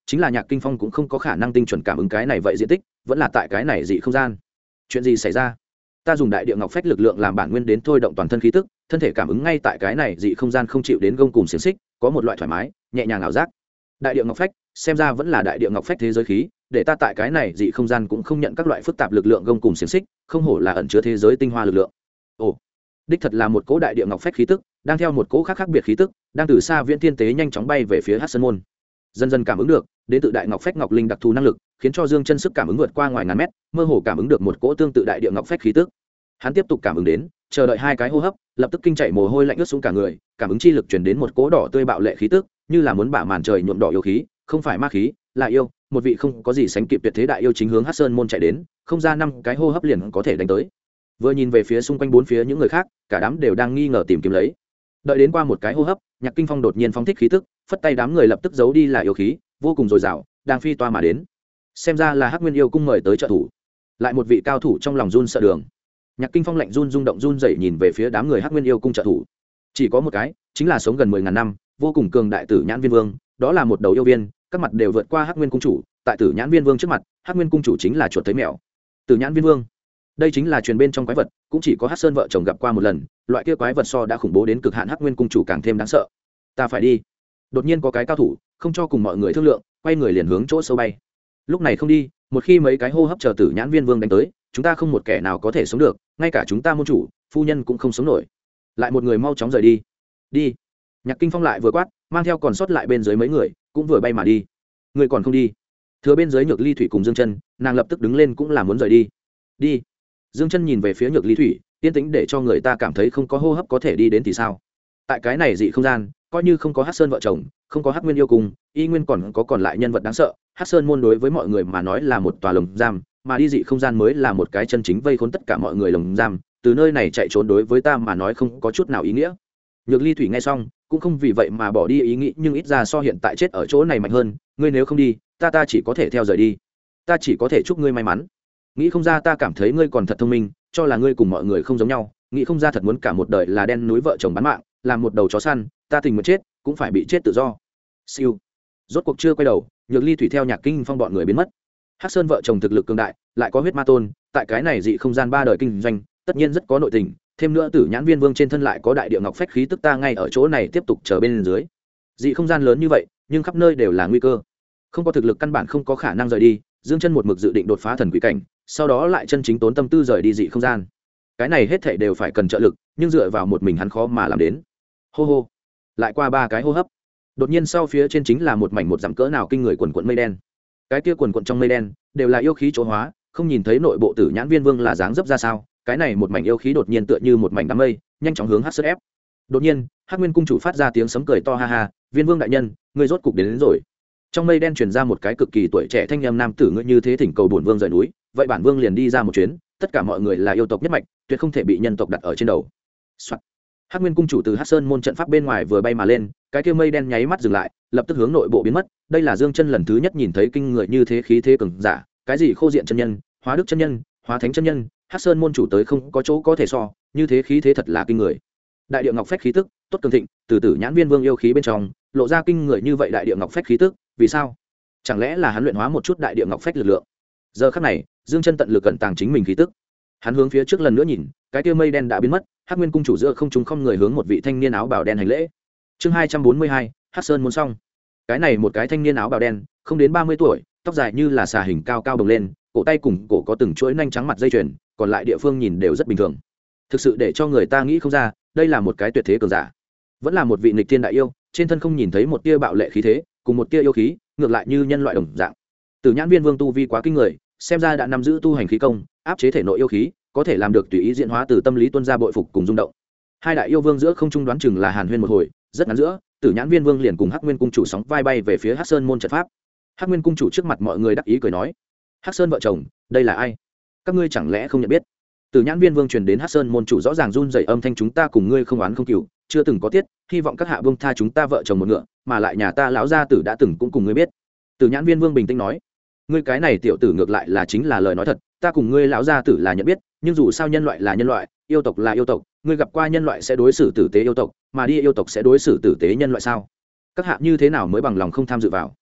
chính là Nhạc Kinh Phong cũng không có khả năng tinh chuẩn cảm ứng cái này vậy diện tích, vẫn là tại cái này dị không gian. Chuyện gì xảy ra? Ta dùng đại địa ngọc phách lực lượng làm bản nguyên đến thôi động toàn thân khí tức, thân thể cảm ứng ngay tại cái này dị không gian không chịu đến gông cùm xiềng xích, có một loại thoải mái nhẹ nhàng ảo giác. Đại địa ngọc phách, xem ra vẫn là đại địa ngọc phách thế giới khí, để ta tại cái này dị không gian cũng không nhận các loại phức tạp lực lượng gông cùm xiềng xích, không hổ là ẩn chứa thế giới tinh hoa lực lượng. Ồ, đích thật là một cỗ đại địa ngọc phách khí tức, đang theo một cỗ khác biệt khí tức, đang từ xa viễn thiên tế nhanh chóng bay về phía Hắc Sơn môn. Dần dần cảm ứng được đến tự đại ngọc phách ngọc linh đặc thù năng lực, khiến cho Dương Chân sức cảm ứng vượt qua ngoài ngàn mét, mơ hồ cảm ứng được một cỗ tương tự đại địa ngọc phách khí tức. Hắn tiếp tục cảm ứng đến, chờ đợi 2 cái hô hấp, lập tức kinh chạy mồ hôi lạnh ướt xuống cả người, cảm ứng chi lực truyền đến một cỗ đỏ tươi bạo lệ khí tức, như là muốn bả màn trời nhuộm đỏ yêu khí, không phải ma khí, là yêu, một vị không có gì sánh kịp tuyệt thế đại yêu chính hướng Hắc Sơn môn chạy đến, không ra 5 cái hô hấp liền có thể đánh tới. Vừa nhìn về phía xung quanh bốn phía những người khác, cả đám đều đang nghi ngờ tìm kiếm lấy. Đợi đến qua một cái hô hấp, Nhạc Kinh Phong đột nhiên phóng thích khí tức, phất tay đám người lập tức giấu đi là yêu khí, vô cùng dồi dào, đang phi toa mà đến. Xem ra là Hắc Nguyên yêu cung mời tới trợ thủ. Lại một vị cao thủ trong lòng run sợ đường. Nhạc Kinh Phong lạnh run rung động run rẩy nhìn về phía đám người Hắc Nguyên yêu cung trợ thủ. Chỉ có một cái, chính là sống gần 10.000 năm, vô cùng cường đại Tử Nhãn Viên Vương, đó là một đầu yêu viên, các mặt đều vượt qua Hắc Nguyên cung chủ, tại Tử Nhãn Viên Vương trước mặt, Hắc Nguyên cung chủ chính là chuột thấy mèo. Tử Nhãn Viên Vương, đây chính là truyền bên trong quái vật, cũng chỉ có Hắc Sơn vợ chồng gặp qua một lần, loại kia quái vật so đã khủng bố đến cực hạn, Hắc Nguyên cung chủ càng thêm đáng sợ. Ta phải đi. Đột nhiên có cái cao thủ, không cho cùng mọi người thương lượng, quay người liền hướng chỗ sâu bay. Lúc này không đi, một khi mấy cái hô hấp chờ Tử Nhãn Viên Vương đánh tới, chúng ta không một kẻ nào có thể sống được, ngay cả chúng ta môn chủ phu nhân cũng không sống nổi. Lại một người mau chóng rời đi. Đi. Nhạc Kinh Phong lại vừa quát, mang theo còn sót lại bên dưới mấy người cũng vừa bay mà đi. Người còn không đi? Thừa bên dưới Nhược Ly Thủy cùng Dương Chân, nàng lập tức đứng lên cũng là muốn rời đi. Đi. Dương Chân nhìn về phía Nhược Ly Thủy, yên tĩnh để cho người ta cảm thấy không có hô hấp có thể đi đến thì sao? Tại cái này dị không gian, coi như không có Hắc Sơn vợ chồng, không có Hắc Nguyên yêu cùng, y nguyên còn lại nhân vật đáng sợ. Hắc Sơn môn đối với mọi người mà nói là một tòa lồng giam, mà đi dị không gian mới là một cái chân chính vây khốn tất cả mọi người lồng giam. Từ nơi này chạy trốn đối với ta mà nói không có chút nào ý nghĩa. Nhược Ly Thủy nghe xong, cũng không vì vậy mà bỏ đi ý nghĩ, nhưng ít ra so hiện tại chết ở chỗ này mạnh hơn. Ngươi nếu không đi, ta chỉ có thể theo rời đi. Ta chỉ có thể chúc ngươi may mắn. Nghĩ không ra ta cảm thấy ngươi còn thật thông minh, cho là ngươi cùng mọi người không giống nhau. Nghĩ không ra thật muốn cả một đời là đen núi vợ chồng bán mạng, làm một đầu chó săn, ta tình nguyện chết cũng phải bị chết tự do. Siêu. Rốt cuộc chưa quay đầu, Nhược Ly Thủy theo Nhạc Kinh Phong bọn người biến mất. Hắc Sơn vợ chồng thực lực cường đại, lại có huyết ma tôn, tại cái này dị không gian 3 đời kinh doanh, tất nhiên rất có nội tình, thêm nữa Tử Nhãn Viên Vương trên thân lại có đại địa ngọc phách khí tức, ta ngay ở chỗ này tiếp tục chờ bên dưới. Dị không gian lớn như vậy, nhưng khắp nơi đều là nguy cơ. Không có thực lực căn bản không có khả năng rời đi, Dương Chân một mực dự định đột phá thần quỷ cảnh, sau đó lại chân chính tốn tâm tư rời đi dị không gian. Cái này hết thảy đều phải cần trợ lực, nhưng dựa vào một mình hắn khó mà làm đến. Hô hô. Lại qua 3 cái hô hấp. Đột nhiên sau phía trên chính là một mảnh một dặm cỡ nào kinh người quần quần mây đen. Cái kia quần quần trong mây đen đều là yêu khí chỗ hóa, không nhìn thấy nội bộ Tử Nhãn Viên Vương là dáng dấp ra sao. Cái này một mảnh yêu khí đột nhiên tựa như một mảnh đám mây, nhanh chóng hướng Hắc Sơn ép. Đột nhiên, Hắc Nguyên cung chủ phát ra tiếng sấm cười to, ha ha, Viên Vương đại nhân, ngươi rốt cục đến rồi. Trong mây đen truyền ra một cái cực kỳ tuổi trẻ thanh âm nam tử, ngươi như thế thỉnh cầu bổn vương rời núi, vậy bản vương liền đi ra một chuyến, tất cả mọi người là yêu tộc nhất mạch, tuyệt không thể bị nhân tộc đặt ở trên đầu. Soạn. Hắc Nguyên cung chủ từ Hắc Sơn môn trận pháp bên ngoài vừa bay mà lên, cái kia mây đen nháy mắt dừng lại, lập tức hướng nội bộ biến mất. Đây là Dương Chân lần thứ nhất nhìn thấy kinh người như thế khí thế cường giả, cái gì Khô Diện chân nhân, Hóa Đức chân nhân, Hóa Thánh chân nhân, Hắc Sơn môn chủ tới không có chỗ có thể so, như thế khí thế thật là kinh người. Đại địa ngọc phách khí tức, tốt cường thịnh, từ Tử Nhãn Viên Vương yêu khí bên trong, lộ ra kinh người như vậy đại địa ngọc phách khí tức, vì sao? Chẳng lẽ là hắn luyện hóa một chút đại địa ngọc phách lực lượng? Giờ khắc này, Dương Chân tận lực cẩn tàng chính mình khí tức. Hắn hướng phía trước lần nữa nhìn, cái kia mây đen đã biến mất, Hắc Nguyên cung chủ giữa không trung không người hướng một vị thanh niên áo bào đen hành lễ. Chương 242, Hắc Sơn môn xong. Cái này một cái thanh niên áo bào đen, không đến 30 tuổi, tóc dài như là xà hình cao cao bồng lên, cổ tay cùng cổ có từng chuỗi nanh trắng mặt dây chuyền, còn lại địa phương nhìn đều rất bình thường. Thực sự để cho người ta nghĩ không ra, đây là một cái tuyệt thế cường giả, vẫn là một vị nghịch thiên đại yêu, trên thân không nhìn thấy một tia bạo lệ khí thế, cùng một tia yêu khí, ngược lại như nhân loại đồng dạng. Tử Nhãn Viên Vương tu vi quá kinh người, xem ra đã nắm giữ tu hành khí công, áp chế thể nội yêu khí, có thể làm được tùy ý diễn hóa từ tâm lý tuân ra bội phục cùng rung động. Hai đại yêu vương giữa không trung đoán chừng là hàn huyên một hồi, rất ngắn giữa, Tử Nhãn Viên Vương liền cùng Hắc Nguyên cung chủ sóng vai bay về phía Hắc Sơn môn trận pháp. Hắc Nguyên cung chủ trước mặt mọi người đắc ý cười nói: "Hắc Sơn vợ chồng, đây là ai? Các ngươi chẳng lẽ không nhận biết?" Tử Nhãn Viên Vương truyền đến Hắc Sơn môn chủ rõ ràng run rẩy âm thanh: "Chúng ta cùng ngươi không oán không cừu, chưa từng có tiết, hy vọng các hạ vương tha chúng ta vợ chồng một ngựa, mà lại nhà ta lão gia tử đã từng cũng cùng ngươi biết." Tử Nhãn Viên Vương bình tĩnh nói: "Ngươi cái này tiểu tử ngược lại là chính là lời nói thật, ta cùng ngươi lão gia tử là nhận biết, nhưng dù sao nhân loại là nhân loại, yêu tộc là yêu tộc, ngươi gặp qua nhân loại sẽ đối xử tử tế yêu tộc, mà đi yêu tộc sẽ đối xử tử tế nhân loại sao? Các hạ như thế nào mới bằng lòng không tham dự vào?"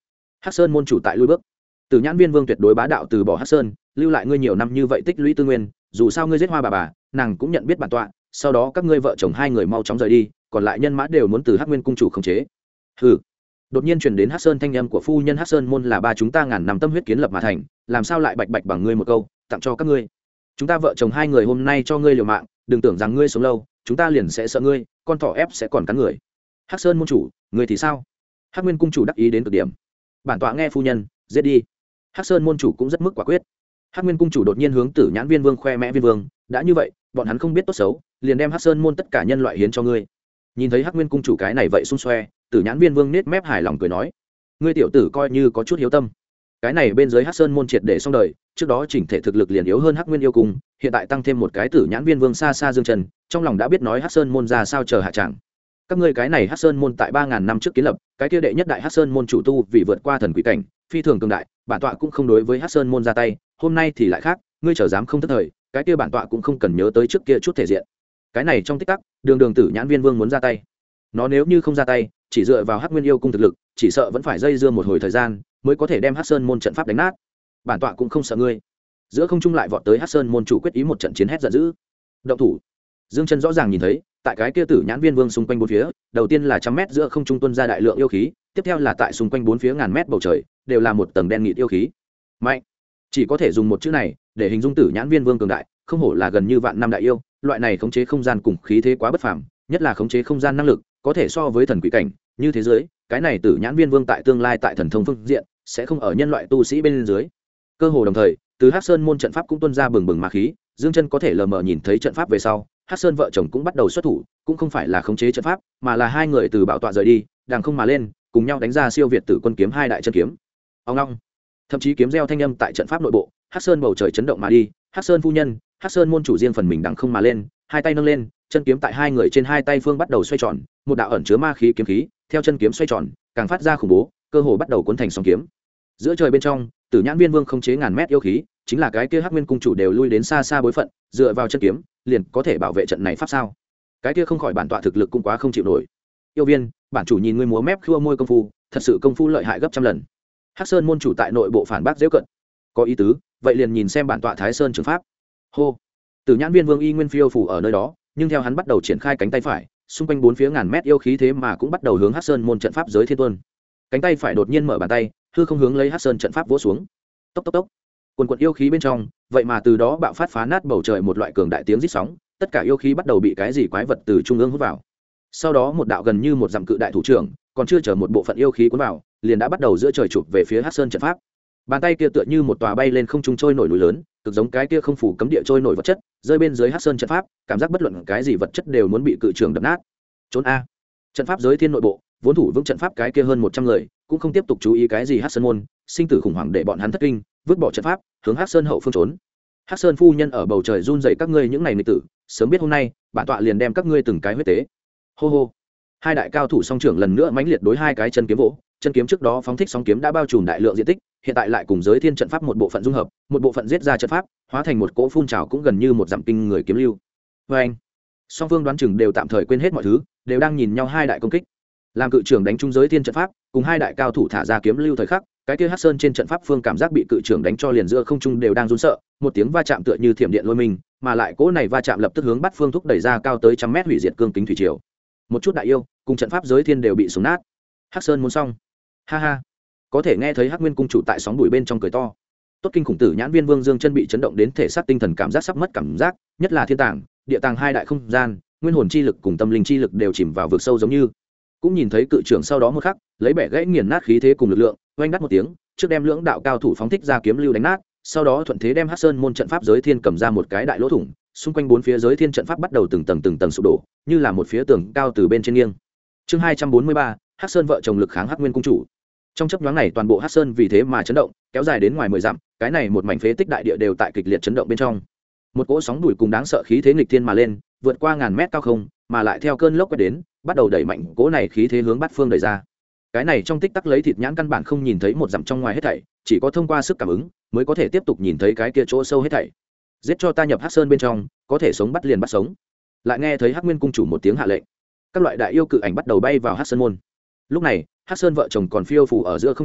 Hắc Sơn môn chủ tại lui bước. Tử Nhãn Viên Vương tuyệt đối bá đạo từ bỏ Hắc Sơn, lưu lại ngươi nhiều năm như vậy tích lũy tư nguyên, dù sao ngươi giết Hoa bà, nàng cũng nhận biết bản tọa, sau đó các ngươi vợ chồng hai người mau chóng rời đi, còn lại nhân mã đều muốn từ Hắc Nguyên cung chủ khống chế. Hừ. Đột nhiên truyền đến Hắc Sơn thanh âm của phu nhân. Hắc Sơn môn là ba chúng ta ngàn năm tâm huyết kiến lập mà thành, làm sao lại bạch bạch bằng ngươi một câu, tặng cho các ngươi. Chúng ta vợ chồng hai người hôm nay cho ngươi liều mạng, đừng tưởng rằng ngươi sống lâu, chúng ta liền sẽ sợ ngươi, con thỏ ép sẽ còn cắn người. Hắc Sơn môn chủ, ngươi thì sao? Hắc Nguyên cung chủ đắc ý đến cực điểm. Bản tọa nghe phu nhân, giết đi. Hắc Sơn môn chủ cũng rất mức quả quyết. Hắc Nguyên cung chủ đột nhiên hướng Tử Nhãn Viên Vương khoe mẽ. Viên Vương, đã như vậy, bọn hắn không biết tốt xấu, liền đem Hắc Sơn môn tất cả nhân loại hiến cho ngươi. Nhìn thấy Hắc Nguyên cung chủ cái này vậy xung xoe, Tử Nhãn Viên Vương nết mép hài lòng cười nói: ngươi tiểu tử coi như có chút hiếu tâm. Cái này bên dưới Hắc Sơn môn triệt để xong đời, trước đó chỉnh thể thực lực liền yếu hơn Hắc Nguyên yêu cung, hiện tại tăng thêm một cái Tử Nhãn Viên Vương xa xa dương trần, trong lòng đã biết nói Hắc Sơn môn ra sao chờ hạ trạng. Các ngươi cái này Hắc Sơn môn tại 3000 năm trước kiến lập, cái kia đệ nhất đại Hắc Sơn môn chủ tu vì vượt qua thần quỷ cảnh, phi thường cường đại, bản tọa cũng không đối với Hắc Sơn môn ra tay, hôm nay thì lại khác, ngươi trở dám không thất thời, cái kia bản tọa cũng không cần nhớ tới trước kia chút thể diện. Cái này trong tích tắc, đường Tử Nhãn Viên Vương muốn ra tay. Nó nếu như không ra tay, chỉ dựa vào Hắc Nguyên yêu cung thực lực, chỉ sợ vẫn phải dây dưa một hồi thời gian mới có thể đem Hắc Sơn môn trận pháp đánh nát. Bản tọa cũng không sợ ngươi. Giữa không trung lại vọt tới Hắc Sơn môn chủ quyết ý một trận chiến hét giận dữ. Động thủ. Dương Chân rõ ràng nhìn thấy, tại cái kia Tử Nhãn Viên Vương xung quanh bốn phía, đầu tiên là trăm mét giữa không trung tuôn ra đại lượng yêu khí, tiếp theo là tại xung quanh bốn phía ngàn mét bầu trời, đều là một tầng đen nghịt yêu khí. Mạnh. Chỉ có thể dùng một chữ này để hình dung Tử Nhãn Viên Vương cường đại, không hổ là gần như vạn năm đại yêu, loại này khống chế không gian cùng khí thế quá bất phàm, nhất là khống chế không gian năng lực, có thể so với thần quỷ cảnh, như thế giới, cái này Tử Nhãn Viên Vương tại tương lai tại thần thông phương diện sẽ không ở nhân loại tu sĩ bên dưới. Cơ hồ đồng thời, từ Hắc Sơn môn trận pháp cũng tuôn ra bừng bừng ma khí, Dương Chân có thể lờ mờ nhìn thấy trận pháp về sau, Hắc Sơn vợ chồng cũng bắt đầu xuất thủ, cũng không phải là khống chế trận pháp, mà là hai người từ bảo tọa rời đi, đàng không mà lên, cùng nhau đánh ra siêu việt tử quân kiếm hai đại chân kiếm. Ông long, thậm chí kiếm reo thanh âm tại trận pháp nội bộ, Hắc Sơn bầu trời chấn động mà đi, Hắc Sơn phu nhân, Hắc Sơn môn chủ riêng phần mình đàng không mà lên, hai tay nâng lên, chân kiếm tại hai người trên hai tay phương bắt đầu xoay tròn, một đạo ẩn chứa ma khí kiếm khí, theo chân kiếm xoay tròn, càng phát ra khủng bố, cơ hồ bắt đầu cuốn thành sóng kiếm. Giữa trời bên trong, Tử Nhãn Viên Vương không chế ngàn mét yêu khí, chính là cái kia Hắc Nguyên cung chủ đều lui đến xa xa bối phận, dựa vào chân kiếm, liền có thể bảo vệ trận này pháp sao? Cái kia không khỏi bản tọa thực lực cũng quá không chịu nổi. Yêu Viên, bản chủ nhìn ngươi múa mép khua môi công phu, thật sự công phu lợi hại gấp trăm lần. Hắc Sơn môn chủ tại nội bộ phản bác giễu cận. Có ý tứ, vậy liền nhìn xem bản tọa Thái Sơn trường pháp. Hô. Tử Nhãn Viên Vương y nguyên phiêu phủ ở nơi đó, nhưng theo hắn bắt đầu triển khai cánh tay phải, xung quanh bốn phía ngàn mét yêu khí thế mà cũng bắt đầu hướng Hắc Sơn môn trận pháp giới thiên tuân. Cánh tay phải đột nhiên mở bàn tay, hư không hướng lấy Hắc Sơn trận pháp vỗ xuống. Tốc tốc tốc. Quần quần yêu khí bên trong, vậy mà từ đó bạo phát phá nát bầu trời một loại cường đại tiếng rít sóng, tất cả yêu khí bắt đầu bị cái gì quái vật từ trung ương hút vào. Sau đó một đạo gần như một dặm cự đại thủ trưởng, còn chưa chờ một bộ phận yêu khí cuốn vào, liền đã bắt đầu giữa trời chụp về phía Hắc Sơn trận pháp. Bàn tay kia tựa như một tòa bay lên không trung trôi nổi núi lớn, cực giống cái kia không phủ cấm địa trôi nổi vật chất, rơi bên dưới Hắc Sơn trận pháp, cảm giác bất luận cái gì vật chất đều muốn bị cự trường đập nát. Trốn a. Trận pháp giới thiên nội bộ, vốn thủ vững trận pháp cái kia hơn 100 người, cũng không tiếp tục chú ý cái gì Hắc Sơn môn, sinh tử khủng hoảng để bọn hắn thất kinh, vứt bỏ trận pháp, hướng Hắc Sơn hậu phương trốn. Hắc Sơn phu nhân ở bầu trời run rẩy, các ngươi những này nghịch tử, sớm biết hôm nay, bản tọa liền đem các ngươi từng cái huyết tế. Hô hô. Hai đại cao thủ song trưởng lần nữa mãnh liệt đối hai cái chân kiếm vỗ, chân kiếm trước đó phóng thích sóng kiếm đã bao trùm đại lượng diện tích, hiện tại lại cùng giới thiên trận pháp một bộ phận dung hợp, một bộ phận giết ra trận pháp, hóa thành một cỗ phun trào cũng gần như một dặm kinh người kiếm lưu. Và anh, song phương đoán chừng đều tạm thời quên hết mọi thứ, đều đang nhìn nhau hai đại công kích. Làm cự trưởng đánh trúng giới thiên trận pháp, cùng hai đại cao thủ thả ra kiếm lưu thời khắc, cái kia Hắc Sơn trên trận pháp phương cảm giác bị cự trưởng đánh cho liền giữa không trung đều đang run sợ, một tiếng va chạm tựa như thiểm điện lôi mình, mà lại cỗ này va chạm lập tức hướng bắt phương thúc đẩy ra cao tới trăm mét hủy diệt cương kính thủy triều. Một chút đại yêu, cùng trận pháp giới thiên đều bị súng nát. Hắc Sơn muốn xong. Ha ha. Có thể nghe thấy Hắc Nguyên cung chủ tại sóng đùi bên trong cười to. Tốt kinh khủng Tử Nhãn Viên Vương Dương Chân bị chấn động đến thể xác tinh thần cảm giác sắp mất cảm giác, nhất là thiên tàng, địa tàng hai đại không gian, nguyên hồn chi lực cùng tâm linh chi lực đều chìm vào vực sâu giống như. Cũng nhìn thấy cự trưởng sau đó một khắc, lấy bẻ gãy nghiền nát khí thế cùng lực lượng, oanh đắt một tiếng, trước đem lưỡng đạo cao thủ phóng thích ra kiếm lưu đánh nát, sau đó thuận thế đem Hắc Sơn môn trận pháp giới thiên cầm ra một cái đại lỗ thủng, xung quanh bốn phía giới thiên trận pháp bắt đầu từng tầng sụp đổ, như là một phía tường cao từ bên trên nghiêng. Chương 243, Hắc Sơn vợ chồng lực kháng Hắc Nguyên cung chủ. Trong chớp nhoáng này toàn bộ Hắc Sơn vì thế mà chấn động, kéo dài đến ngoài 10 dặm, cái này một mảnh phế tích đại địa đều tại kịch liệt chấn động bên trong. Một cỗ sóng đùi cùng đáng sợ khí thế nghịch thiên mà lên, vượt qua ngàn mét cao không, mà lại theo cơn lốc quét đến, bắt đầu đẩy mạnh cỗ này khí thế hướng bát phương đẩy ra. Cái này trong tích tắc lấy thịt nhãn căn bản không nhìn thấy một dặm trong ngoài hết thảy, chỉ có thông qua sức cảm ứng mới có thể tiếp tục nhìn thấy cái kia chỗ sâu hết thảy. Giết cho ta nhập Hắc Sơn bên trong, có thể sống bắt liền bắt sống. Lại nghe thấy Hắc Nguyên cung chủ một tiếng hạ lệnh, các loại đại yêu cự ảnh bắt đầu bay vào Hắc Sơn môn. Lúc này Hắc Sơn vợ chồng còn phiêu phù ở giữa không trung,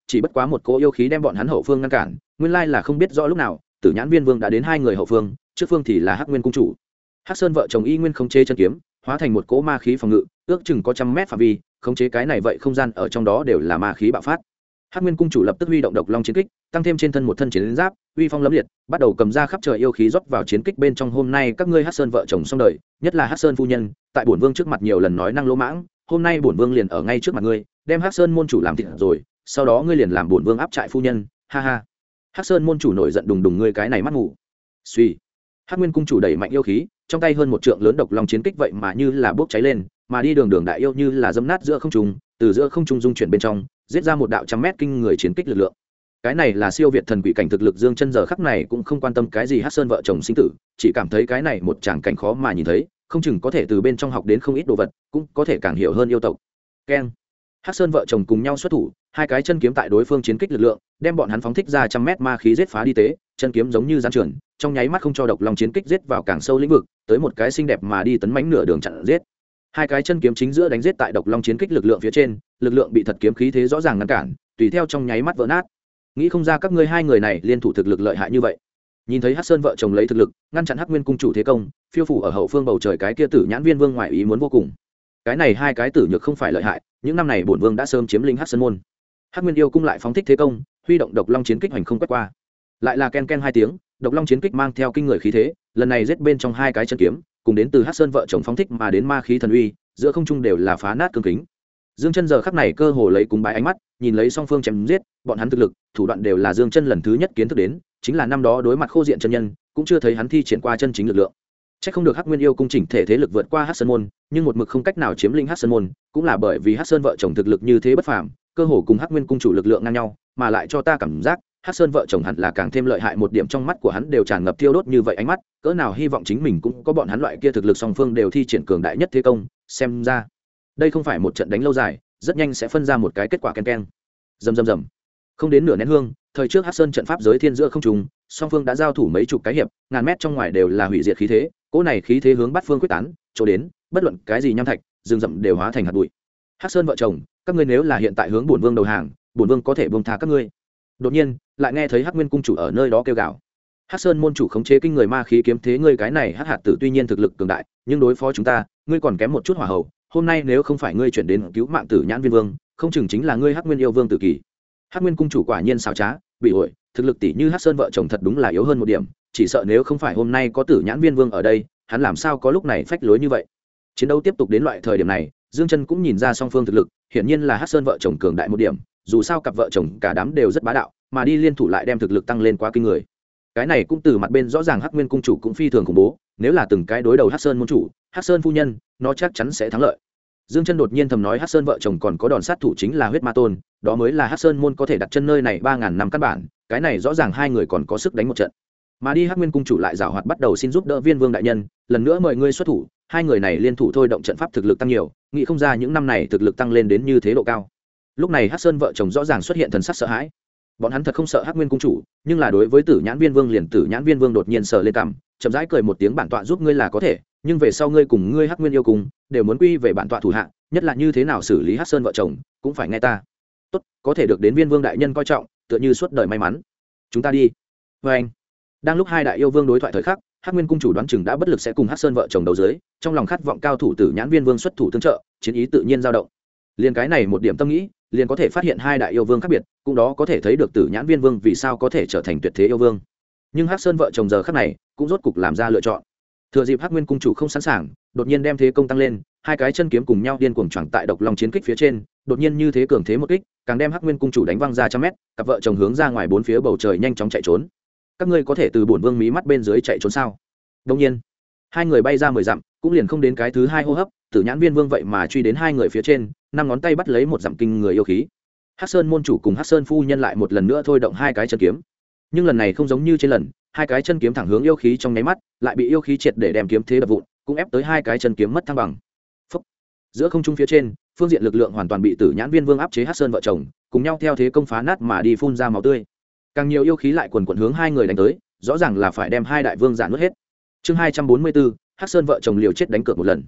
chỉ bất quá một cỗ yêu khí đem bọn hắn hậu phương ngăn cản, nguyên lai là không biết rõ lúc nào Tử Nhãn Viên Vương đã đến hai người hậu phương, trước phương thì là Hắc Nguyên cung chủ. Hắc Sơn vợ chồng y nguyên khống chế chân kiếm, hóa thành một cỗ ma khí phòng ngự, ước chừng có 100 mét phạm vi, khống chế cái này vậy không gian ở trong đó đều là ma khí bạo phát. Hắc Nguyên cung chủ lập tức huy động độc long chiến kích, tăng thêm trên thân một thân chiến giáp, uy phong lẫm liệt, bắt đầu cầm ra khắp trời yêu khí rót vào chiến kích bên trong. Hôm nay các ngươi Hắc Sơn vợ chồng xong đời, nhất là Hắc Sơn phu nhân, tại bổn vương trước mặt nhiều lần nói năng lỗ mãng, hôm nay bổn vương liền ở ngay trước mặt ngươi, đem Hắc Sơn môn chủ làm thịt rồi, sau đó ngươi liền làm bổn vương áp trại phu nhân, ha ha. Hắc Sơn môn chủ nổi giận đùng đùng, ngươi cái này mắt ngủ. Suy. Hắc Nguyên cung chủ đẩy mạnh yêu khí, trong tay hơn một trượng lớn độc long chiến kích vậy mà như là bốc cháy lên, mà đi đường đường đại yêu như là dẫm nát giữa không trung, từ giữa không trung dung chuyển bên trong, giết ra một đạo 100 mét kinh người chiến kích lực lượng. Cái này là siêu việt thần quỷ cảnh thực lực. Dương Chân giờ khắc này cũng không quan tâm cái gì Hắc Sơn vợ chồng sinh tử, chỉ cảm thấy cái này một tràng cảnh khó mà nhìn thấy, không chừng có thể từ bên trong học đến không ít đồ vật, cũng có thể càng hiểu hơn yêu tộc. Keng. Hắc Sơn vợ chồng cùng nhau xuất thủ, hai cái chân kiếm tại đối phương chiến kích lực lượng, đem bọn hắn phóng thích ra 100 mét ma khí giết phá đi tế, chân kiếm giống như gián trường, trong nháy mắt không cho độc long chiến kích giết vào càng sâu lĩnh vực, tới một cái xinh đẹp mà đi tấn mãnh nửa đường chặn giết. Hai cái chân kiếm chính giữa đánh giết tại độc long chiến kích lực lượng phía trên, lực lượng bị thật kiếm khí thế rõ ràng ngăn cản, tùy theo trong nháy mắt vỡ nát. Nghĩ không ra các ngươi hai người này liên thủ thực lực lợi hại như vậy. Nhìn thấy Hắc Sơn vợ chồng lấy thực lực ngăn chặn Hắc Nguyên cung chủ thế công, phiêu phủ ở hậu phương bầu trời cái kia Tử Nhãn Viên Vương ngoại ý muốn vô cùng. Cái này hai cái tử nhược không phải lợi hại, những năm này bổn vương đã sớm chiếm lĩnh Hắc Sơn môn. Hắc Nguyên yêu cung lại phóng thích thế công, huy động độc long chiến kích hoành không quét qua. Lại là ken ken hai tiếng, độc long chiến kích mang theo kinh người khí thế, lần này giết bên trong hai cái chân kiếm, cùng đến từ Hắc Sơn vợ chồng phóng thích mà đến ma khí thần uy, giữa không trung đều là phá nát cương kính. Dương Chân giờ khắc này cơ hồ lấy cúng bái ánh mắt, nhìn lấy song phương chém giết, bọn hắn thực lực, thủ đoạn đều là Dương Chân lần thứ nhất kiến thức đến, chính là năm đó đối mặt Khô Diện chân nhân, cũng chưa thấy hắn thi triển qua chân chính lực lượng. Chắc không được Hắc Nguyên yêu cung chỉnh thể thế lực vượt qua Hắc Sơn môn, nhưng một mực không cách nào chiếm lĩnh Hắc Sơn môn, cũng là bởi vì Hắc Sơn vợ chồng thực lực như thế bất phàm, cơ hồ cùng Hắc Nguyên cung chủ lực lượng ngang nhau, mà lại cho ta cảm giác, Hắc Sơn vợ chồng hẳn là càng thêm lợi hại một điểm. Trong mắt của hắn đều tràn ngập thiêu đốt như vậy ánh mắt, cỡ nào hy vọng chính mình cũng có bọn hắn loại kia thực lực song phương đều thi triển cường đại nhất thế công, xem ra đây không phải một trận đánh lâu dài, rất nhanh sẽ phân ra một cái kết quả ken ken. Rầm rầm rầm. Không đến nửa nén hương, thời trước Hắc Sơn trận pháp giới thiên giữa không trung, song phương đã giao thủ mấy chục cái hiệp, ngàn mét trong ngoài đều là hủy diệt khí thế, cỗ này khí thế hướng bát phương quyết tán, chỗ đến, bất luận cái gì nham thạch, rừng rậm đều hóa thành hạt bụi. Hắc Sơn vợ chồng, các ngươi nếu là hiện tại hướng bổn vương đầu hàng, bổn vương có thể buông tha các ngươi. Đột nhiên, lại nghe thấy Hắc Nguyên cung chủ ở nơi đó kêu gào. Hắc Sơn môn chủ khống chế kinh người ma khí kiếm thế, ngươi cái này Hắc hạt tử tuy nhiên thực lực cường đại, nhưng đối phó chúng ta, ngươi còn kém một chút hỏa hậu. Hôm nay nếu không phải ngươi chuyển đến cứu mạng Tử Nhãn Viên Vương, không chừng chính là ngươi Hắc Nguyên yêu vương tử kỳ. Hắc Nguyên cung chủ quả nhiên xảo trá, bị ổi, thực lực tỷ như Hắc Sơn vợ chồng thật đúng là yếu hơn một điểm, chỉ sợ nếu không phải hôm nay có Tử Nhãn Viên Vương ở đây, hắn làm sao có lúc này phách lối như vậy. Chiến đấu tiếp tục đến loại thời điểm này, Dương Chân cũng nhìn ra song phương thực lực, hiển nhiên là Hắc Sơn vợ chồng cường đại một điểm, dù sao cặp vợ chồng cả đám đều rất bá đạo, mà đi liên thủ lại đem thực lực tăng lên quá kinh người. Cái này cũng từ mặt bên rõ ràng Hắc Nguyên cung chủ cũng phi thường khủng bố, nếu là từng cái đối đầu Hắc Sơn môn chủ, Hắc Sơn phu nhân, nó chắc chắn sẽ thắng lợi. Dương Chân đột nhiên thầm nói Hắc Sơn vợ chồng còn có đòn sát thủ chính là huyết ma tôn, đó mới là Hắc Sơn môn có thể đặt chân nơi này 3000 năm căn bản, cái này rõ ràng hai người còn có sức đánh một trận. Mà đi Hắc Nguyên cung chủ lại giảo hoạt bắt đầu xin giúp đỡ Viên Vương đại nhân, lần nữa mời ngươi xuất thủ, hai người này liên thủ thôi động trận pháp thực lực tăng nhiều, nghĩ không ra những năm này thực lực tăng lên đến như thế độ cao. Lúc này Hắc Sơn vợ chồng rõ ràng xuất hiện thần sắc sợ hãi. Bọn hắn thật không sợ Hắc Nguyên cung chủ, nhưng là đối với Tử Nhãn Viên Vương liền Tử Nhãn Viên Vương đột nhiên sờ lên cằm, chậm rãi cười một tiếng, bản tọa giúp ngươi là có thể, nhưng về sau ngươi cùng ngươi Hắc Nguyên yêu cùng đều muốn quy về bản tọa thủ hạ, nhất là như thế nào xử lý Hắc Sơn vợ chồng, cũng phải nghe ta. Tốt, có thể được đến Viên Vương đại nhân coi trọng, tựa như suốt đời may mắn. Chúng ta đi. Và anh. Đang lúc hai đại yêu vương đối thoại thời khắc, Hắc Nguyên cung chủ đoán chừng đã bất lực sẽ cùng Hắc Sơn vợ chồng đấu dưới, trong lòng khát vọng cao thủ Tử Nhãn Viên Vương xuất thủ tương trợ, chiến ý tự nhiên dao động. Liên cái này một điểm tâm nghĩ, liền có thể phát hiện hai đại yêu vương khác biệt, cũng đó có thể thấy được Tử Nhãn Viên Vương vì sao có thể trở thành tuyệt thế yêu vương. Nhưng Hắc Sơn vợ chồng giờ khắc này cũng rốt cục làm ra lựa chọn. Thừa dịp Hắc Nguyên cung chủ không sẵn sàng, đột nhiên đem thế công tăng lên, hai cái chân kiếm cùng nhau điên cuồng choảng tại độc long chiến kích phía trên, đột nhiên như thế cường thế một kích, càng đem Hắc Nguyên cung chủ đánh văng ra trăm mét, cặp vợ chồng hướng ra ngoài bốn phía bầu trời nhanh chóng chạy trốn. Các ngươi có thể từ bổn vương mí mắt bên dưới chạy trốn sao? Đương nhiên. Hai người bay ra 10 dặm, cũng liền không đến cái thứ hai hô hấp, Tử Nhãn Viên Vương vậy mà truy đến hai người phía trên, năm ngón tay bắt lấy một dặm kinh người yêu khí. Hắc Sơn môn chủ cùng Hắc Sơn phu nhân lại một lần nữa thôi động hai cái chân kiếm, nhưng lần này không giống như trên lần, hai cái chân kiếm thẳng hướng yêu khí trong nháy mắt, lại bị yêu khí triệt để đem kiếm thế đập vụn, cũng ép tới hai cái chân kiếm mất thăng bằng. Phúc. Giữa không trung phía trên, phương diện lực lượng hoàn toàn bị Tử Nhãn Viên Vương áp chế, Hắc Sơn vợ chồng cùng nhau theo thế công phá nát mà đi phun ra máu tươi. Càng nhiều yêu khí lại quần quần hướng hai người đánh tới, rõ ràng là phải đem hai đại vương giả nuốt hết. Chương 244, Hắc Sơn vợ chồng liều chết đánh cược một lần.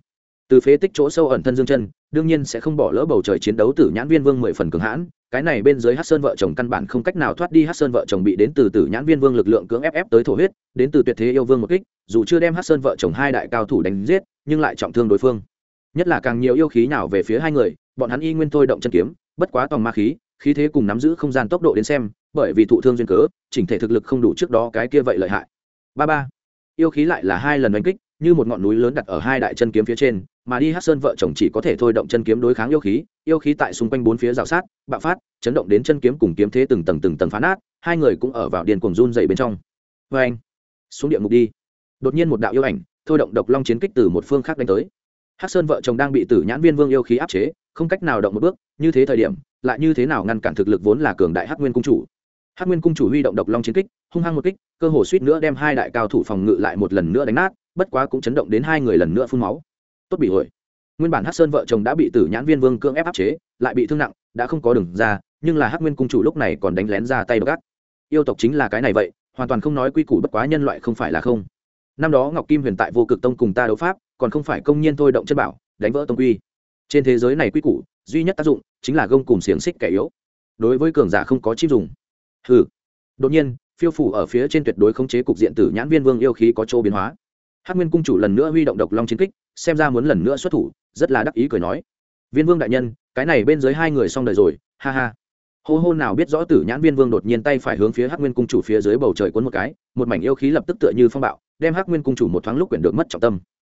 từ phế tích chỗ sâu ẩn thân Dương Chân đương nhiên sẽ không bỏ lỡ bầu trời chiến đấu Tử Nhãn Viên Vương 10 phần cường hãn, cái này bên dưới Hắc Sơn vợ chồng căn bản không cách nào thoát đi. Hắc Sơn vợ chồng bị đến từ Tử Nhãn Viên Vương lực lượng cưỡng ép tới thổ huyết, đến từ Tuyệt Thế Yêu Vương một kích, dù chưa đem Hắc Sơn vợ chồng hai đại cao thủ đánh giết, nhưng lại trọng thương đối phương. Nhất là càng nhiều yêu khí nào về phía hai người, bọn hắn y nguyên thôi động chân kiếm, bất quá toàn ma khí, khí thế cùng nắm giữ không gian tốc độ đến xem, bởi vì thụ thương duyên cớ, chỉnh thể thực lực không đủ trước đó cái kia vậy lợi hại. Ba yêu khí lại là hai lần đánh kích, như một ngọn núi lớn đặt ở hai đại chân kiếm phía trên, mà đi Hắc Sơn vợ chồng chỉ có thể thôi động chân kiếm đối kháng yêu khí tại xung quanh bốn phía rào sát, bạo phát, chấn động đến chân kiếm cùng kiếm thế từng tầng phá nát, hai người cũng ở vào điên cuồng run dậy bên trong. Anh, xuống địa ngục đi! Đột nhiên một đạo yêu ảnh thôi động độc long chiến kích từ một phương khác đánh tới. Hắc Sơn vợ chồng đang bị Tử Nhãn Viên Vương yêu khí áp chế, không cách nào động một bước, như thế thời điểm lại như thế nào ngăn cản thực lực vốn là cường đại Hắc Nguyên cung chủ. Hắc Nguyên cung chủ huy động độc long chiến kích, hung hăng một kích, cơ hồ suýt nữa đem hai đại cao thủ phòng ngự lại một lần nữa đánh nát, bất quá cũng chấn động đến hai người lần nữa phun máu. Tốt bị hội. Nguyên bản Hắc Sơn vợ chồng đã bị Tử Nhãn Viên Vương cưỡng ép áp chế, lại bị thương nặng, đã không có đường ra, nhưng là Hắc Nguyên cung chủ lúc này còn đánh lén ra tay độc ác. Yêu tộc chính là cái này vậy, hoàn toàn không nói quy củ, bất quá nhân loại không phải là không. Năm đó Ngọc Kim Huyền tại Vô Cực Tông cùng ta đấu pháp, còn không phải công nhiên thôi động chân bảo, đánh vỡ tông quy. Trên thế giới này quy củ, duy nhất tác dụng chính là gông cùng xiềng xích kẻ yếu. Đối với cường giả không có chim dùng. Hừ. Đột nhiên, phiêu phủ ở phía trên tuyệt đối khống chế cục diện Tử Nhãn Viên Vương yêu khí có chỗ biến hóa. Hắc Nguyên cung chủ lần nữa huy động độc long chiến kích, xem ra muốn lần nữa xuất thủ, rất là đắc ý cười nói: "Viên Vương đại nhân, cái này bên dưới hai người xong đời rồi, ha ha." Hô hô nào biết rõ Tử Nhãn Viên Vương đột nhiên tay phải hướng phía Hắc Nguyên cung chủ phía dưới bầu trời cuốn một cái, một mảnh yêu khí lập tức tựa như phong bạo, đem Hắc Nguyên cung chủ một thoáng lúc quyển được mất trọng tâm.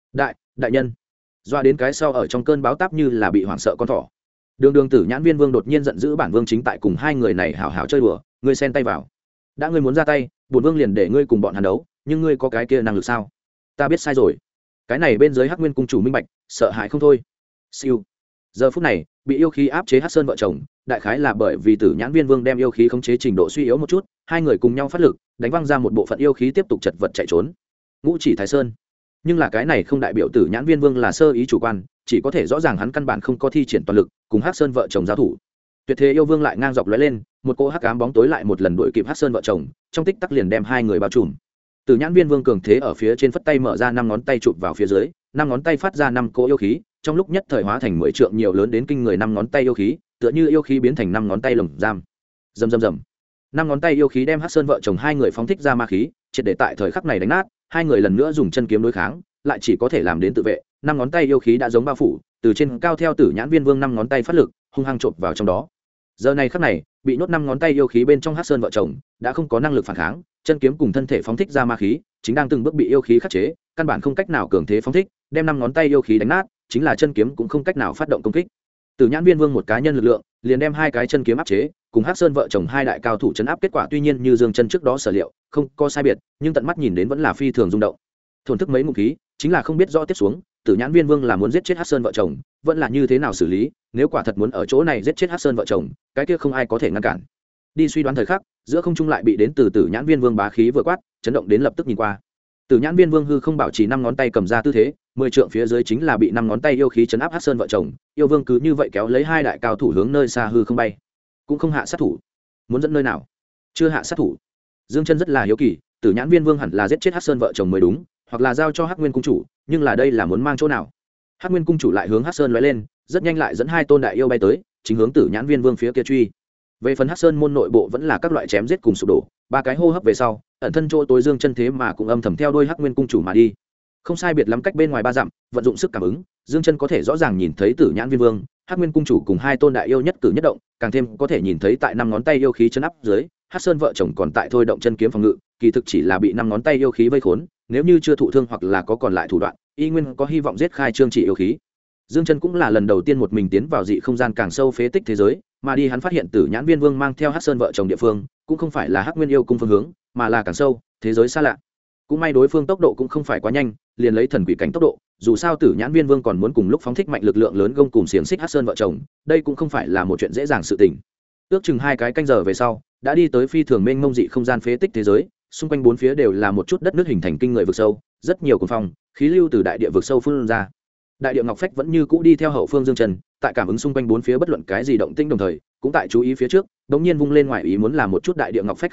Đại nhân, doa đến cái sau ở trong cơn báo táp như là bị hoảng sợ con thỏ. Đường Tử Nhãn Viên Vương đột nhiên giận dữ, bản vương chính tại cùng hai người này hảo hảo chơi đùa, ngươi xen tay vào. Đã ngươi muốn ra tay, bổn vương liền để ngươi cùng bọn hắn đấu, nhưng ngươi có cái kia năng lực sao? Ta biết sai rồi. Cái này bên dưới Hắc Nguyên cung chủ minh bạch, sợ hãi không thôi. Siêu. Giờ phút này, bị yêu khí áp chế Hắc Sơn vợ chồng, đại khái là bởi vì Tử Nhãn Viên Vương đem yêu khí khống chế trình độ suy yếu một chút, hai người cùng nhau phát lực, đánh văng ra một bộ phận yêu khí tiếp tục chật vật chạy trốn. Ngũ Chỉ Thái Sơn. Nhưng là cái này không đại biểu Tử Nhãn Viên Vương là sơ ý chủ quan, chỉ có thể rõ ràng hắn căn bản không có thi triển toàn lực, cùng Hắc Sơn vợ chồng giao thủ. Tuyệt Thế Yêu Vương lại ngang dọc lóe lên, một cỗ hắc ám bóng tối lại một lần đuổi kịp Hắc Sơn vợ chồng, trong tích tắc liền đem hai người bao trùm. Tử Nhãn Viên Vương cường thế ở phía trên phất tay mở ra năm ngón tay chụp vào phía dưới, năm ngón tay phát ra năm cỗ yêu khí, trong lúc nhất thời hóa thành 10 trượng nhiều lớn đến kinh người năm ngón tay yêu khí, tựa như yêu khí biến thành năm ngón tay lồng giam. Rầm rầm rầm. Năm ngón tay yêu khí đem Hắc Sơn vợ chồng hai người phóng thích ra ma khí, triệt để tại thời khắc này đánh nát, hai người lần nữa dùng chân kiếm đối kháng, lại chỉ có thể làm đến tự vệ, năm ngón tay yêu khí đã giống bao phủ, từ trên cao theo Tử Nhãn Viên Vương năm ngón tay phát lực, hung hăng chộp vào trong đó. Giờ này khắc này, bị nhốt năm ngón tay yêu khí bên trong Hắc Sơn vợ chồng, đã không có năng lực phản kháng, chân kiếm cùng thân thể phóng thích ra ma khí, chính đang từng bước bị yêu khí khắc chế, căn bản không cách nào cường thế phóng thích, đem năm ngón tay yêu khí đánh nát, chính là chân kiếm cũng không cách nào phát động công kích. Tử Nhãn Viên Vương một cá nhân lực lượng, liền đem hai cái chân kiếm áp chế, cùng Hắc Sơn vợ chồng hai đại cao thủ chấn áp, kết quả tuy nhiên như Dương Chân trước đó sở liệu, không có sai biệt, nhưng tận mắt nhìn đến vẫn là phi thường rung động. Thổn thức mấy ngụm khí, chính là không biết rõ tiếp xuống, Tử Nhãn Viên Vương là muốn giết chết Hắc Sơn vợ chồng, vẫn là như thế nào xử lý, nếu quả thật muốn ở chỗ này giết chết Hắc Sơn vợ chồng, cái kia không ai có thể ngăn cản. Đi suy đoán thời khắc, giữa không trung lại bị đến từ Tử Nhãn Viên Vương bá khí vừa quát, chấn động đến lập tức nhìn qua. Tử Nhãn Viên Vương hư không bảo trì năm ngón tay cầm ra tư thế, 10 trượng phía dưới chính là bị năm ngón tay yêu khí chấn áp Hắc Sơn vợ chồng, yêu vương cứ như vậy kéo lấy hai đại cao thủ hướng nơi xa hư không bay, cũng không hạ sát thủ. Muốn dẫn nơi nào? Chưa hạ sát thủ. Dương Chân rất là hiếu kỳ, Tử Nhãn Viên Vương hẳn là giết chết Hắc Sơn vợ chồng mới đúng, hoặc là giao cho Hắc Nguyên cung chủ, nhưng là đây là muốn mang chỗ nào? Hắc Nguyên cung chủ lại hướng Hắc Sơn lóe lên, rất nhanh lại dẫn hai tôn đại yêu bay tới, chính hướng Tử Nhãn Viên Vương phía kia truy. Về phần Hắc Sơn môn nội bộ vẫn là các loại chém giết cùng sụp đổ, ba cái hô hấp về sau, ẩn thân chỗ tối Dương Chân thế mà cũng âm thầm theo đuôi Hắc Nguyên cung chủ mà đi. Không sai biệt lắm cách bên ngoài 3 dặm, vận dụng sức cảm ứng, Dương Chân có thể rõ ràng nhìn thấy Tử Nhãn Viên Vương, Hắc Nguyên cung chủ cùng hai tôn đại yêu nhất cử nhất động, càng thêm có thể nhìn thấy tại năm ngón tay yêu khí chấn áp dưới, Hắc Sơn vợ chồng còn tại thôi động chân kiếm phòng ngự, kỳ thực chỉ là bị năm ngón tay yêu khí vây khốn, nếu như chưa thụ thương hoặc là có còn lại thủ đoạn, y nguyên có hy vọng giết khai trương chỉ yêu khí. Dương Chân cũng là lần đầu tiên một mình tiến vào dị không gian càng sâu phế tích thế giới, mà đi hắn phát hiện Tử Nhãn Viên Vương mang theo Hắc Sơn vợ chồng địa phương, cũng không phải là Hắc Nguyên yêu cung phương hướng, mà là càng sâu, thế giới xa lạ. Cũng may đối phương tốc độ cũng không phải quá nhanh, liền lấy thần quỷ cảnh tốc độ, dù sao Tử Nhãn Viên Vương còn muốn cùng lúc phóng thích mạnh lực lượng lớn gông cùng xiềng xích Hắc Sơn vợ chồng, đây cũng không phải là một chuyện dễ dàng sự tình. Ước chừng 2 cái canh giờ về sau, đã đi tới phi thường mênh mông dị không gian phế tích thế giới, xung quanh bốn phía đều là một chút đất nước hình thành kinh người vực sâu, rất nhiều cuồng phong, khí lưu từ đại địa vực sâu phun ra. Đại địa ngọc phách vẫn như cũ đi theo hậu phương Dương Chân, tại cảm ứng xung quanh bốn phía bất luận cái gì động tĩnh đồng thời, cũng tại chú ý phía trước, đống nhiên vung lên ngoài ý muốn làm một chút đại địa ngọc phách khí tức,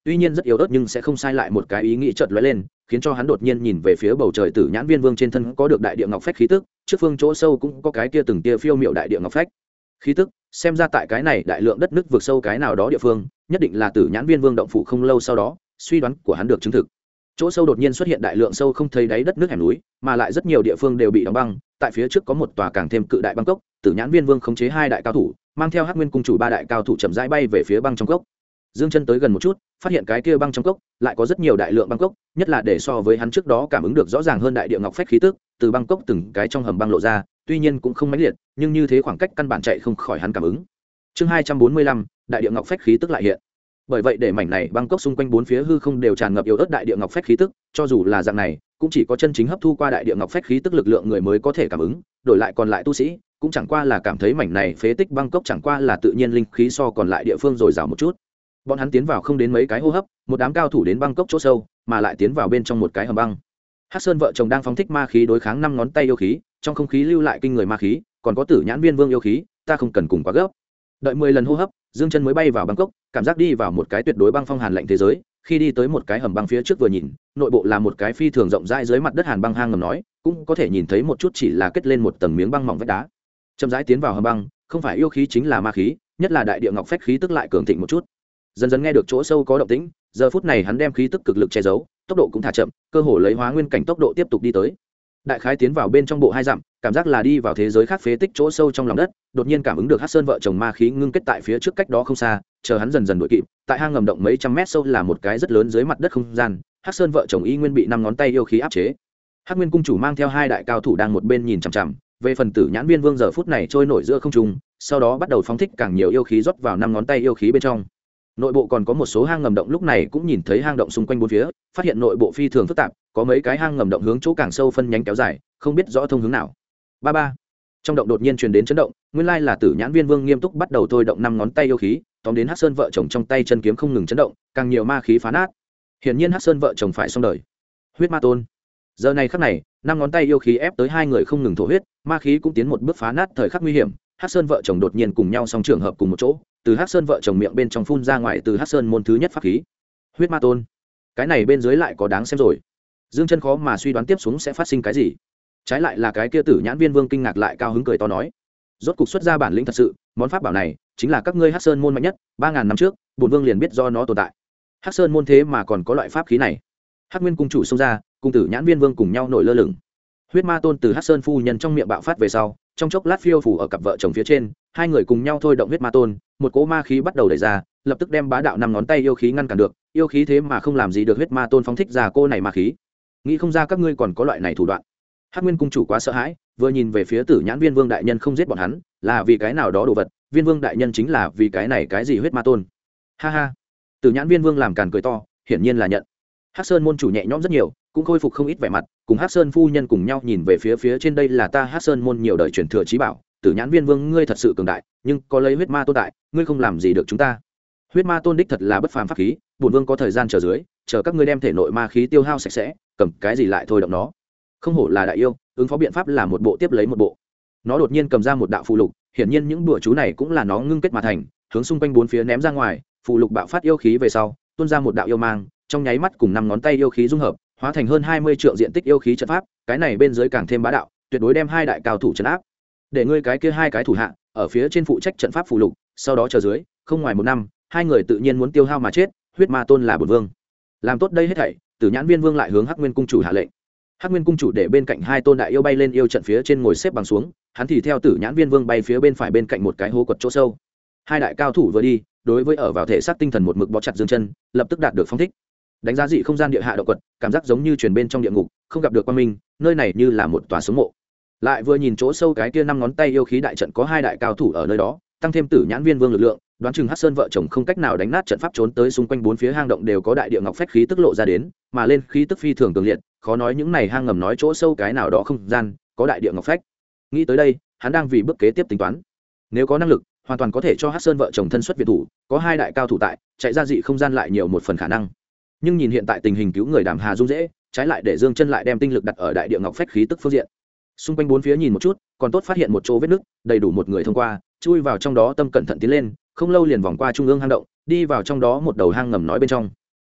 tuy nhiên rất yếu ớt nhưng sẽ không sai lại một cái ý nghĩ chợt lóe lên, khiến cho hắn đột nhiên nhìn về phía bầu trời. Tử Nhãn Viên Vương trên thân có được đại địa ngọc phách khí tức, trước phương chỗ sâu cũng có cái kia từng tia phiêu miệu đại địa ngọc phách khí tức, xem ra tại cái này đại lượng đất nước vượt sâu cái nào đó địa phương, nhất định là Tử Nhãn Viên Vương động phủ. Không lâu sau đó, suy đoán của hắn được chứng thực. Chỗ sâu đột nhiên xuất hiện đại lượng sâu không thấy đáy đất nước hẻm núi, mà lại rất nhiều địa phương đều bị đóng băng. Tại phía trước có một tòa càng thêm cự đại băng cốc, Tử Nhãn Viên Vương khống chế 2 đại cao thủ, mang theo Hắc Nguyên cung chủ 3 đại cao thủ chậm rãi bay về phía băng trong cốc. Dương Chân tới gần một chút, phát hiện cái kia băng trong cốc lại có rất nhiều đại lượng băng cốc, nhất là để so với hắn trước đó cảm ứng được rõ ràng hơn đại địa ngọc phách khí tức, từ băng cốc từng cái trong hầm băng lộ ra, tuy nhiên cũng không mãnh liệt, nhưng như thế khoảng cách căn bản chạy không khỏi hắn cảm ứng. Chương 245, đại địa ngọc phách khí tức lại hiện. Bởi vậy để mảnh này băng cốc xung quanh bốn phía hư không đều tràn ngập yếu ớt đại địa ngọc phách khí tức, cho dù là dạng này, cũng chỉ có chân chính hấp thu qua đại địa ngọc phách khí tức lực lượng người mới có thể cảm ứng, đổi lại còn lại tu sĩ, cũng chẳng qua là cảm thấy mảnh này phế tích băng cốc chẳng qua là tự nhiên linh khí so còn lại địa phương dồi dào một chút. Bọn hắn tiến vào không đến mấy cái hô hấp, một đám cao thủ đến băng cốc chỗ sâu, mà lại tiến vào bên trong một cái hầm băng. Hắc Sơn vợ chồng đang phóng thích ma khí đối kháng 5 ngón tay yêu khí, trong không khí lưu lại kinh người ma khí, còn có Tử Nhãn Viên Vương yêu khí, ta không cần cùng quá gấp. Đợi 10 lần hô hấp, Dương Chân mới bay vào băng cốc, cảm giác đi vào một cái tuyệt đối băng phong hàn lạnh thế giới. Khi đi tới một cái hầm băng phía trước vừa nhìn, nội bộ là một cái phi thường rộng rãi dưới mặt đất hàn băng hang ngầm nói, cũng có thể nhìn thấy một chút chỉ là kết lên một tầng miếng băng mỏng vách đá. Chậm rãi tiến vào hầm băng, không phải yêu khí chính là ma khí, nhất là đại địa ngọc phách khí tức lại cường thịnh một chút. Dần dần nghe được chỗ sâu có động tĩnh, giờ phút này hắn đem khí tức cực lực che giấu, tốc độ cũng thả chậm, cơ hồ lấy hóa nguyên cảnh tốc độ tiếp tục đi tới. Đại khái tiến vào bên trong bộ 2 dặm, cảm giác là đi vào thế giới khác phế tích chỗ sâu trong lòng đất, đột nhiên cảm ứng được Hắc Sơn vợ chồng ma khí ngưng kết tại phía trước cách đó không xa, chờ hắn dần dần đuổi kịp, tại hang ngầm động mấy trăm mét sâu là một cái rất lớn dưới mặt đất không gian, Hắc Sơn vợ chồng y nguyên bị 5 ngón tay yêu khí áp chế. Hắc Nguyên cung chủ mang theo 2 đại cao thủ đang một bên nhìn chằm chằm, về phần Tử Nhãn Viên Vương giờ phút này trôi nổi giữa không trung, sau đó bắt đầu phóng thích càng nhiều yêu khí rót vào 5 ngón tay yêu khí bên trong. Nội bộ còn có một số hang ngầm động, lúc này cũng nhìn thấy hang động xung quanh bốn phía, phát hiện nội bộ phi thường phức tạp, có mấy cái hang ngầm động hướng chỗ càng sâu phân nhánh kéo dài, không biết rõ thông hướng nào. Ba trong động đột nhiên truyền đến chấn động, nguyên lai là Tử Nhãn Viên Vương nghiêm túc bắt đầu thôi động 5 ngón tay yêu khí, tóm đến Hắc Sơn vợ chồng trong tay chân kiếm không ngừng chấn động, càng nhiều ma khí phá nát. Hiển nhiên Hắc Sơn vợ chồng phải xong đời. Huyết Ma Tôn. Giờ này khắc này, 5 ngón tay yêu khí ép tới 2 người không ngừng thổ huyết, ma khí cũng tiến một bước phá nát thời khắc nguy hiểm. Hắc Sơn vợ chồng đột nhiên cùng nhau song trường hợp cùng một chỗ, từ Hắc Sơn vợ chồng miệng bên trong phun ra ngoài từ Hắc Sơn môn thứ nhất pháp khí. Huyết Ma Tôn. Cái này bên dưới lại có đáng xem rồi. Dương Chân khó mà suy đoán tiếp xuống sẽ phát sinh cái gì. Trái lại là cái kia Tử Nhãn Viên Vương kinh ngạc lại cao hứng cười to nói: "Rốt cục xuất ra bản lĩnh thật sự, món pháp bảo này chính là các ngươi Hắc Sơn môn mạnh nhất, 3000 năm trước, bổn vương liền biết do nó tồn tại. Hắc Sơn môn thế mà còn có loại pháp khí này." Hắc Nguyên cung chủ xông ra, cùng Tử Nhãn Viên Vương cùng nhau nổi lơ lửng. Huyết Ma Tôn từ Hắc Sơn phu nhân trong miệng bạo phát về sau, trong chốc lát phiêu phủ ở cặp vợ chồng phía trên, 2 người cùng nhau thôi động Huyết Ma Tôn, một cỗ ma khí bắt đầu đẩy ra, lập tức đem bá đạo 5 ngón tay yêu khí ngăn cản được, yêu khí thế mà không làm gì được Huyết Ma Tôn phóng thích ra cô này ma khí. Nghĩ không ra các ngươi còn có loại này thủ đoạn. Hắc Nguyên cung chủ quá sợ hãi, vừa nhìn về phía Tử Nhãn Viên Vương đại nhân không giết bọn hắn, là vì cái nào đó đồ vật, Viên Vương đại nhân chính là vì cái này cái gì Huyết Ma Tôn. Ha ha. Tử Nhãn Viên Vương làm càn cười to, hiển nhiên là nhận. Hắc Sơn môn chủ nhẹ nhõm rất nhiều, cũng khôi phục không ít vẻ mặt, cùng Hắc Sơn phu nhân cùng nhau nhìn về phía trên, đây là ta Hắc Sơn môn nhiều đời truyền thừa chí bảo, Tử Nhãn Viên Vương ngươi thật sự cường đại, nhưng có lấy Huyết Ma Tôn tại, ngươi không làm gì được chúng ta. Huyết Ma Tôn đích thật là bất phàm pháp khí, bổn vương có thời gian chờ dưới, chờ các ngươi đem thể nội ma khí tiêu hao sạch sẽ, cầm cái gì lại thôi động nó. Không hổ là đại yêu, ứng phó biện pháp là một bộ tiếp lấy một bộ. Nó đột nhiên cầm ra một đạo phù lục, hiển nhiên những đùa chú này cũng là nó ngưng kết mà thành, hướng xung quanh bốn phía ném ra ngoài, phù lục bạo phát yêu khí về sau, tuôn ra một đạo yêu mang, trong nháy mắt cùng 5 ngón tay yêu khí dung hợp, hóa thành hơn 20 trượng diện tích yêu khí trận pháp, cái này bên dưới càng thêm bá đạo, tuyệt đối đem 2 đại cao thủ trấn áp. Để ngươi cái kia 2 cái thủ hạ ở phía trên phụ trách trận pháp phù lục, sau đó chờ dưới, không ngoài 1 năm, 2 người tự nhiên muốn tiêu hao mà chết, Huyết Ma Tôn là bổn vương. Làm tốt đây hết thảy, Tử Nhãn Viên Vương lại hướng Hắc Nguyên cung chủ hạ lệnh. Hắc Nguyên cung chủ để bên cạnh 2 tôn đại yêu bay lên yêu trận phía trên ngồi xếp bằng xuống, hắn thì theo Tử Nhãn Viên Vương bay phía bên phải bên cạnh một cái hố quật chỗ sâu. 2 đại cao thủ vừa đi, đối với ở vào thể xác tinh thần một mực bó chặt Dương Chân, lập tức đạt được phong thích. Đánh giá dị không gian địa hạ động quật, cảm giác giống như truyền bên trong địa ngục, không gặp được quang minh, nơi này như là một tòa sống mộ. Lại vừa nhìn chỗ sâu cái kia 5 ngón tay yêu khí đại trận có 2 đại cao thủ ở nơi đó, tăng thêm Tử Nhãn Viên Vương lực lượng, đoán chừng Hắc Sơn vợ chồng không cách nào đánh nát trận pháp, trốn tới xung quanh 4 phía hang động đều có đại địa ngọc phách khí tức lộ ra đến, mà lên khí tức phi thường cường liệt, khó nói những này hang ngầm nói chỗ sâu cái nào đó không gian có đại địa ngọc phách. Nghĩ tới đây, hắn đang vì bước kế tiếp tính toán. Nếu có năng lực, hoàn toàn có thể cho Hắc Sơn vợ chồng thân xuất viện thủ, có 2 đại cao thủ tại, chạy ra dị không gian lại nhiều một phần khả năng. Nhưng nhìn hiện tại tình hình cứu người Đàm Hà Dung dễ, trái lại để Dương Chân lại đem tinh lực đặt ở đại địa ngọc phách khí tức phương diện. Xung quanh 4 phía nhìn một chút, còn tốt phát hiện một chỗ vết nứt, đầy đủ một người thông qua, chui vào trong đó tâm cẩn thận tiến lên, không lâu liền vòng qua trung ương hang động, đi vào trong đó một đầu hang ngầm nói bên trong.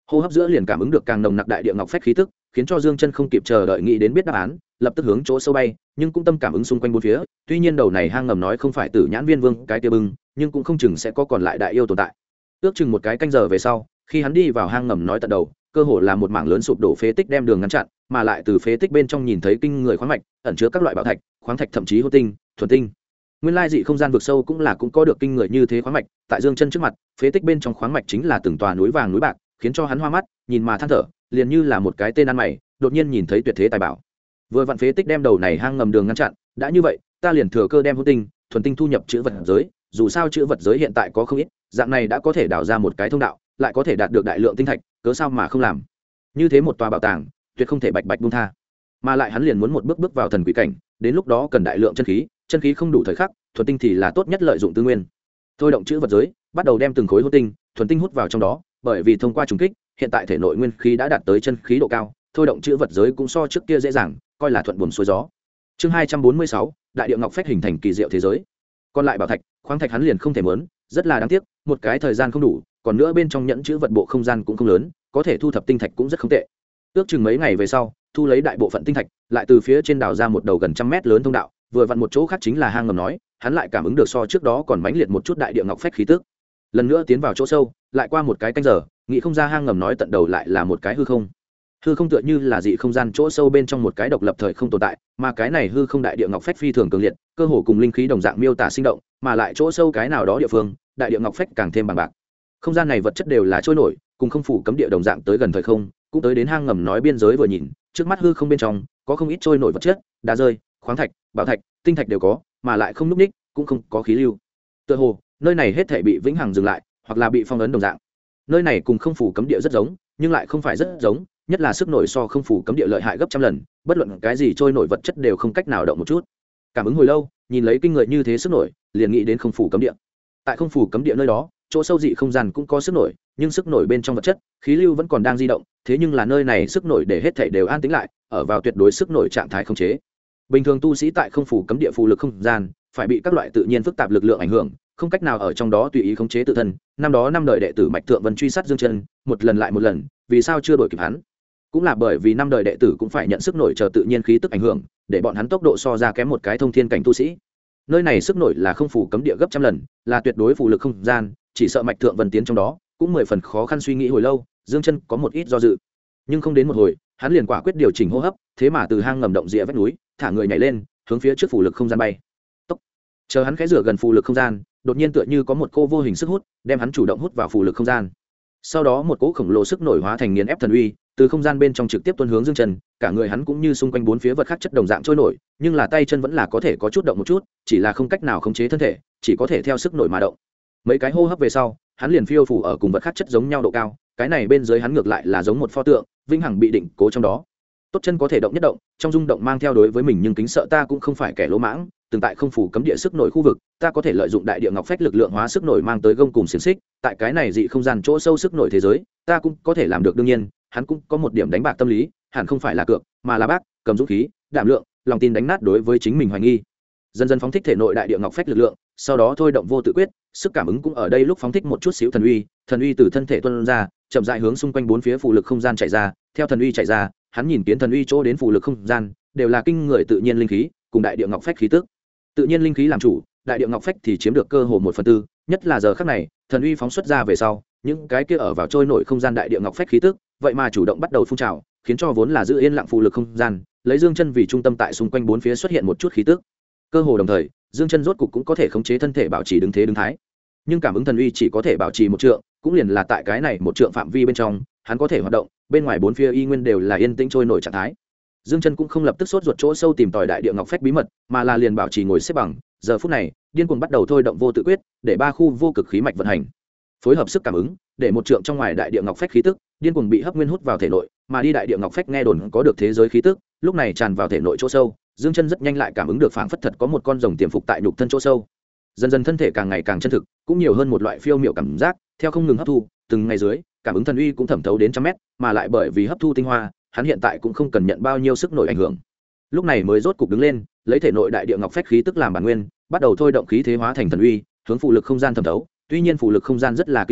hô hấp giữa liền cảm ứng được càng nồng nặc đại địa ngọc phách khí tức, khiến cho Dương Chân không kịp chờ đợi nghĩ đến biết đáp án, lập tức hướng chỗ sâu bay, nhưng cũng tâm cảm ứng xung quanh bốn phía, tuy nhiên đầu này hang ngầm nói không phải Tử Nhãn Viên Vương cái kia bưng, nhưng cũng không chừng sẽ có còn lại đại yêu tồn tại. Ước chừng một cái canh giờ về sau, khi hắn đi vào hang ngầm nói tận đầu, cơ hồ là một mảng lớn sụp đổ phế tích đem đường ngăn chặn, mà lại từ phế tích bên trong nhìn thấy kinh người khoáng mạch, ẩn chứa các loại bảo thạch, khoáng thạch thậm chí hô tinh, thuần tinh. Nguyên lai dị không gian vực sâu cũng có được kinh người như thế khoáng mạch, tại Dương Chân trước mặt, phế tích bên trong khoáng mạch chính là từng tòa núi vàng núi bạc, khiến cho hắn hoa mắt, nhìn mà than thở, liền như là một cái tên ăn mày, đột nhiên nhìn thấy tuyệt thế tài bảo. Vừa vặn phế tích đem đầu này hang ngầm đường ngăn chặn, đã như vậy, ta liền thừa cơ đem hô tinh, thuần tinh thu nhập chữ vật giới, dù sao chữ vật giới hiện tại có không ít, dạng này đã có thể đào ra một cái thông đạo, lại có thể đạt được đại lượng tinh thạch, cớ sao mà không làm. Như thế một tòa bảo tàng, tuyệt không thể bạch bạch buông tha. Mà lại hắn liền muốn một bước bước vào thần quỷ cảnh, đến lúc đó cần đại lượng chân khí không đủ thời khắc, thuần tinh thì là tốt nhất lợi dụng tư nguyên. Thôi động chữ vật giới, bắt đầu đem từng khối hô tinh, thuần tinh hút vào trong đó, bởi vì thông qua trùng kích, hiện tại thể nội nguyên khí đã đạt tới chân khí độ cao, thôi động chữ vật giới cũng so trước kia dễ dàng, coi là thuận buồm xuôi gió. Chương 246, đại địa ngọc phách hình thành kỳ diệu thế giới. Còn lại bảo thạch, khoáng thạch hắn liền không thể muốn, rất là đáng tiếc, một cái thời gian không đủ, còn nữa bên trong nhẫn chữ vật bộ không gian cũng không lớn, có thể thu thập tinh thạch cũng rất không tệ. Ước chừng mấy ngày về sau, thu lấy đại bộ phận tinh thạch, lại từ phía trên đào ra một đầu gần trăm mét lớn thông đạo, vừa vặn một chỗ khác chính là hang ngầm nói, hắn lại cảm ứng được so trước đó còn mãnh liệt một chút đại địa ngọc phách khí tức. Lần nữa tiến vào chỗ sâu, lại qua một cái canh giờ, nghĩ không ra hang ngầm nói tận đầu lại là một cái hư không. Hư không tựa như là dị không gian chỗ sâu bên trong một cái độc lập thời không tồn tại, mà cái này hư không đại địa ngọc phách phi thường cường liệt, cơ hồ cùng linh khí đồng dạng miêu tả sinh động, mà lại chỗ sâu cái nào đó địa phương, đại địa ngọc phách càng thêm bằng bạc. Không gian này vật chất đều là trôi nổi, cùng không phủ cấm địa đồng dạng tới gần thời không, cũng tới đến hang ngầm nói biên giới vừa nhìn, trước mắt hư không bên trong có không ít trôi nổi vật chất, đá rơi, khoáng thạch, bảo thạch, tinh thạch đều có, mà lại không núc ních, cũng không có khí lưu. Tựa hồ, nơi này hết thảy bị vĩnh hằng dừng lại, hoặc là bị phong ấn đồng dạng. Nơi này cùng không phủ cấm địa rất giống, nhưng lại không phải rất giống, nhất là sức nổi so không phủ cấm địa lợi hại gấp trăm lần, bất luận cái gì trôi nổi vật chất đều không cách nào động một chút. Cảm ứng hồi lâu, nhìn lấy kinh người như thế sức nổi, liền nghĩ đến không phủ cấm địa. Tại không phủ cấm địa nơi đó, chỗ sâu dị không gian cũng có sức nổi, nhưng sức nổi bên trong vật chất, khí lưu vẫn còn đang di động, thế nhưng là nơi này sức nổi để hết thảy đều an tĩnh lại, ở vào tuyệt đối sức nổi trạng thái khống chế. Bình thường tu sĩ tại không phủ cấm địa phù lực không gian, phải bị các loại tự nhiên phức tạp lực lượng ảnh hưởng, không cách nào ở trong đó tùy ý khống chế tự thân. Năm đó năm đời đệ tử Mạch Thượng Vân truy sát Dương Chân, một lần lại một lần, vì sao chưa đuổi kịp hắn? Cũng là bởi vì năm đời đệ tử cũng phải nhận sức nổi chờ tự nhiên khí tức ảnh hưởng, để bọn hắn tốc độ so ra kém một cái thông thiên cảnh tu sĩ. Nơi này sức nổi là không phủ cấm địa gấp trăm lần, là tuyệt đối phù lực không gian, chỉ sợ Mạch Thượng Vân tiến trong đó, cũng 10 phần khó khăn suy nghĩ hồi lâu, Dương Chân có một ít do dự. Nhưng không đến một hồi, hắn liền quả quyết điều chỉnh hô hấp, thế mà từ hang ngầm động rìa vách núi, thả người nhảy lên, hướng phía trước phù lực không gian bay. Tốc. Chờ hắn khẽ rửa gần phù lực không gian, đột nhiên tựa như có một cô vô hình sức hút, đem hắn chủ động hút vào phù lực không gian. Sau đó một cỗ khổng lồ sức nổi hóa thành nghiền ép thần uy, từ không gian bên trong trực tiếp tuôn hướng Dương Chân, cả người hắn cũng như xung quanh bốn phía vật khác chất đồng dạng trôi nổi, nhưng là tay chân vẫn là có thể có chút động một chút, chỉ là không cách nào khống chế thân thể, chỉ có thể theo sức nổi mà động. Mấy cái hô hấp về sau, hắn liền phiêu phù ở cùng vật khác chất giống nhau độ cao, cái này bên dưới hắn ngược lại là giống một pho tượng, vĩnh hằng bị định cố trong đó. Tốt chân có thể động nhất động, trong rung động mang theo đối với mình nhưng kính sợ ta cũng không phải kẻ lỗ mãng, từng tại không phủ cấm địa sức nổi khu vực, ta có thể lợi dụng đại địa ngọc phách lực lượng hóa sức nổi mang tới gông cùng xiềng xích, tại cái này dị không gian chỗ sâu sức nổi thế giới, ta cũng có thể làm được. đương nhiên, hắn cũng có một điểm đánh bạc tâm lý, hẳn không phải là cược, mà là bác, cầm dũng khí, đảm lượng, lòng tin đánh nát đối với chính mình hoài nghi. Dần dần phóng thích thể nội đại địa ngọc phách lực lượng, sau đó thôi động vô tự quyết, sức cảm ứng cũng ở đây lúc phóng thích một chút xíu thần uy từ thân thể tuôn ra, chậm rãi hướng xung quanh bốn phía phù lực không gian chạy ra, theo thần uy chạy ra, hắn nhìn kiến thần uy chỗ đến phù lực không gian, đều là kinh người tự nhiên linh khí, cùng đại địa ngọc phách khí tức. Tự nhiên linh khí làm chủ, đại địa ngọc phách thì chiếm được cơ hồ 1/4, nhất là giờ khắc này, thần uy phóng xuất ra về sau, những cái kia ở vào trôi nổi không gian đại địa ngọc phách khí tức, vậy mà chủ động bắt đầu phun trào, khiến cho vốn là giữ yên lặng phù lực không gian, lấy Dương Chân vì trung tâm tại xung quanh bốn phía xuất hiện một chút khí tức. Cơ hồ đồng thời, Dương Chân rốt cục cũng có thể khống chế thân thể bảo trì đứng thế đứng thái. Nhưng cảm ứng thần uy chỉ có thể bảo trì một trượng, cũng liền là tại cái này một trượng phạm vi bên trong, hắn có thể hoạt động, bên ngoài bốn phía y nguyên đều là yên tĩnh trôi nổi trạng thái. Dương Chân cũng không lập tức sốt ruột chỗ sâu tìm tòi đại địa ngọc phách bí mật, mà là liền bảo trì ngồi xếp bằng, giờ phút này, điên cuồng bắt đầu thôi động vô tự quyết, để ba khu vô cực khí mạch vận hành. Phối hợp sức cảm ứng, để một trượng trong ngoài đại địa ngọc phách khí tức, điên cuồng bị hấp nguyên hút vào thể nội, mà đi đại địa ngọc phách nghe đồn có được thế giới khí tức, lúc này tràn vào thể nội chỗ sâu, Dương Chân rất nhanh lại cảm ứng được phảng phất thật có một con rồng tiềm phục tại nhục thân chỗ sâu. Dần dần thân thể càng ngày càng chân thực, cũng nhiều hơn một loại phiêu miểu cảm giác, theo không ngừng hấp thu, từng ngày dưới, cảm ứng thần uy cũng thẩm thấu đến trăm mét, mà lại bởi vì hấp thu tinh hoa, hắn hiện tại cũng không cần nhận bao nhiêu sức nổi ảnh hưởng. Lúc này mới rốt cục đứng lên, lấy thể nội đại địa ngọc phách khí tức làm bản nguyên, bắt đầu thôi động khí thế hóa thành thần uy, hướng phù lực không gian thẩm thấu. Tuy nhiên phù lực không gian rất là kinh người,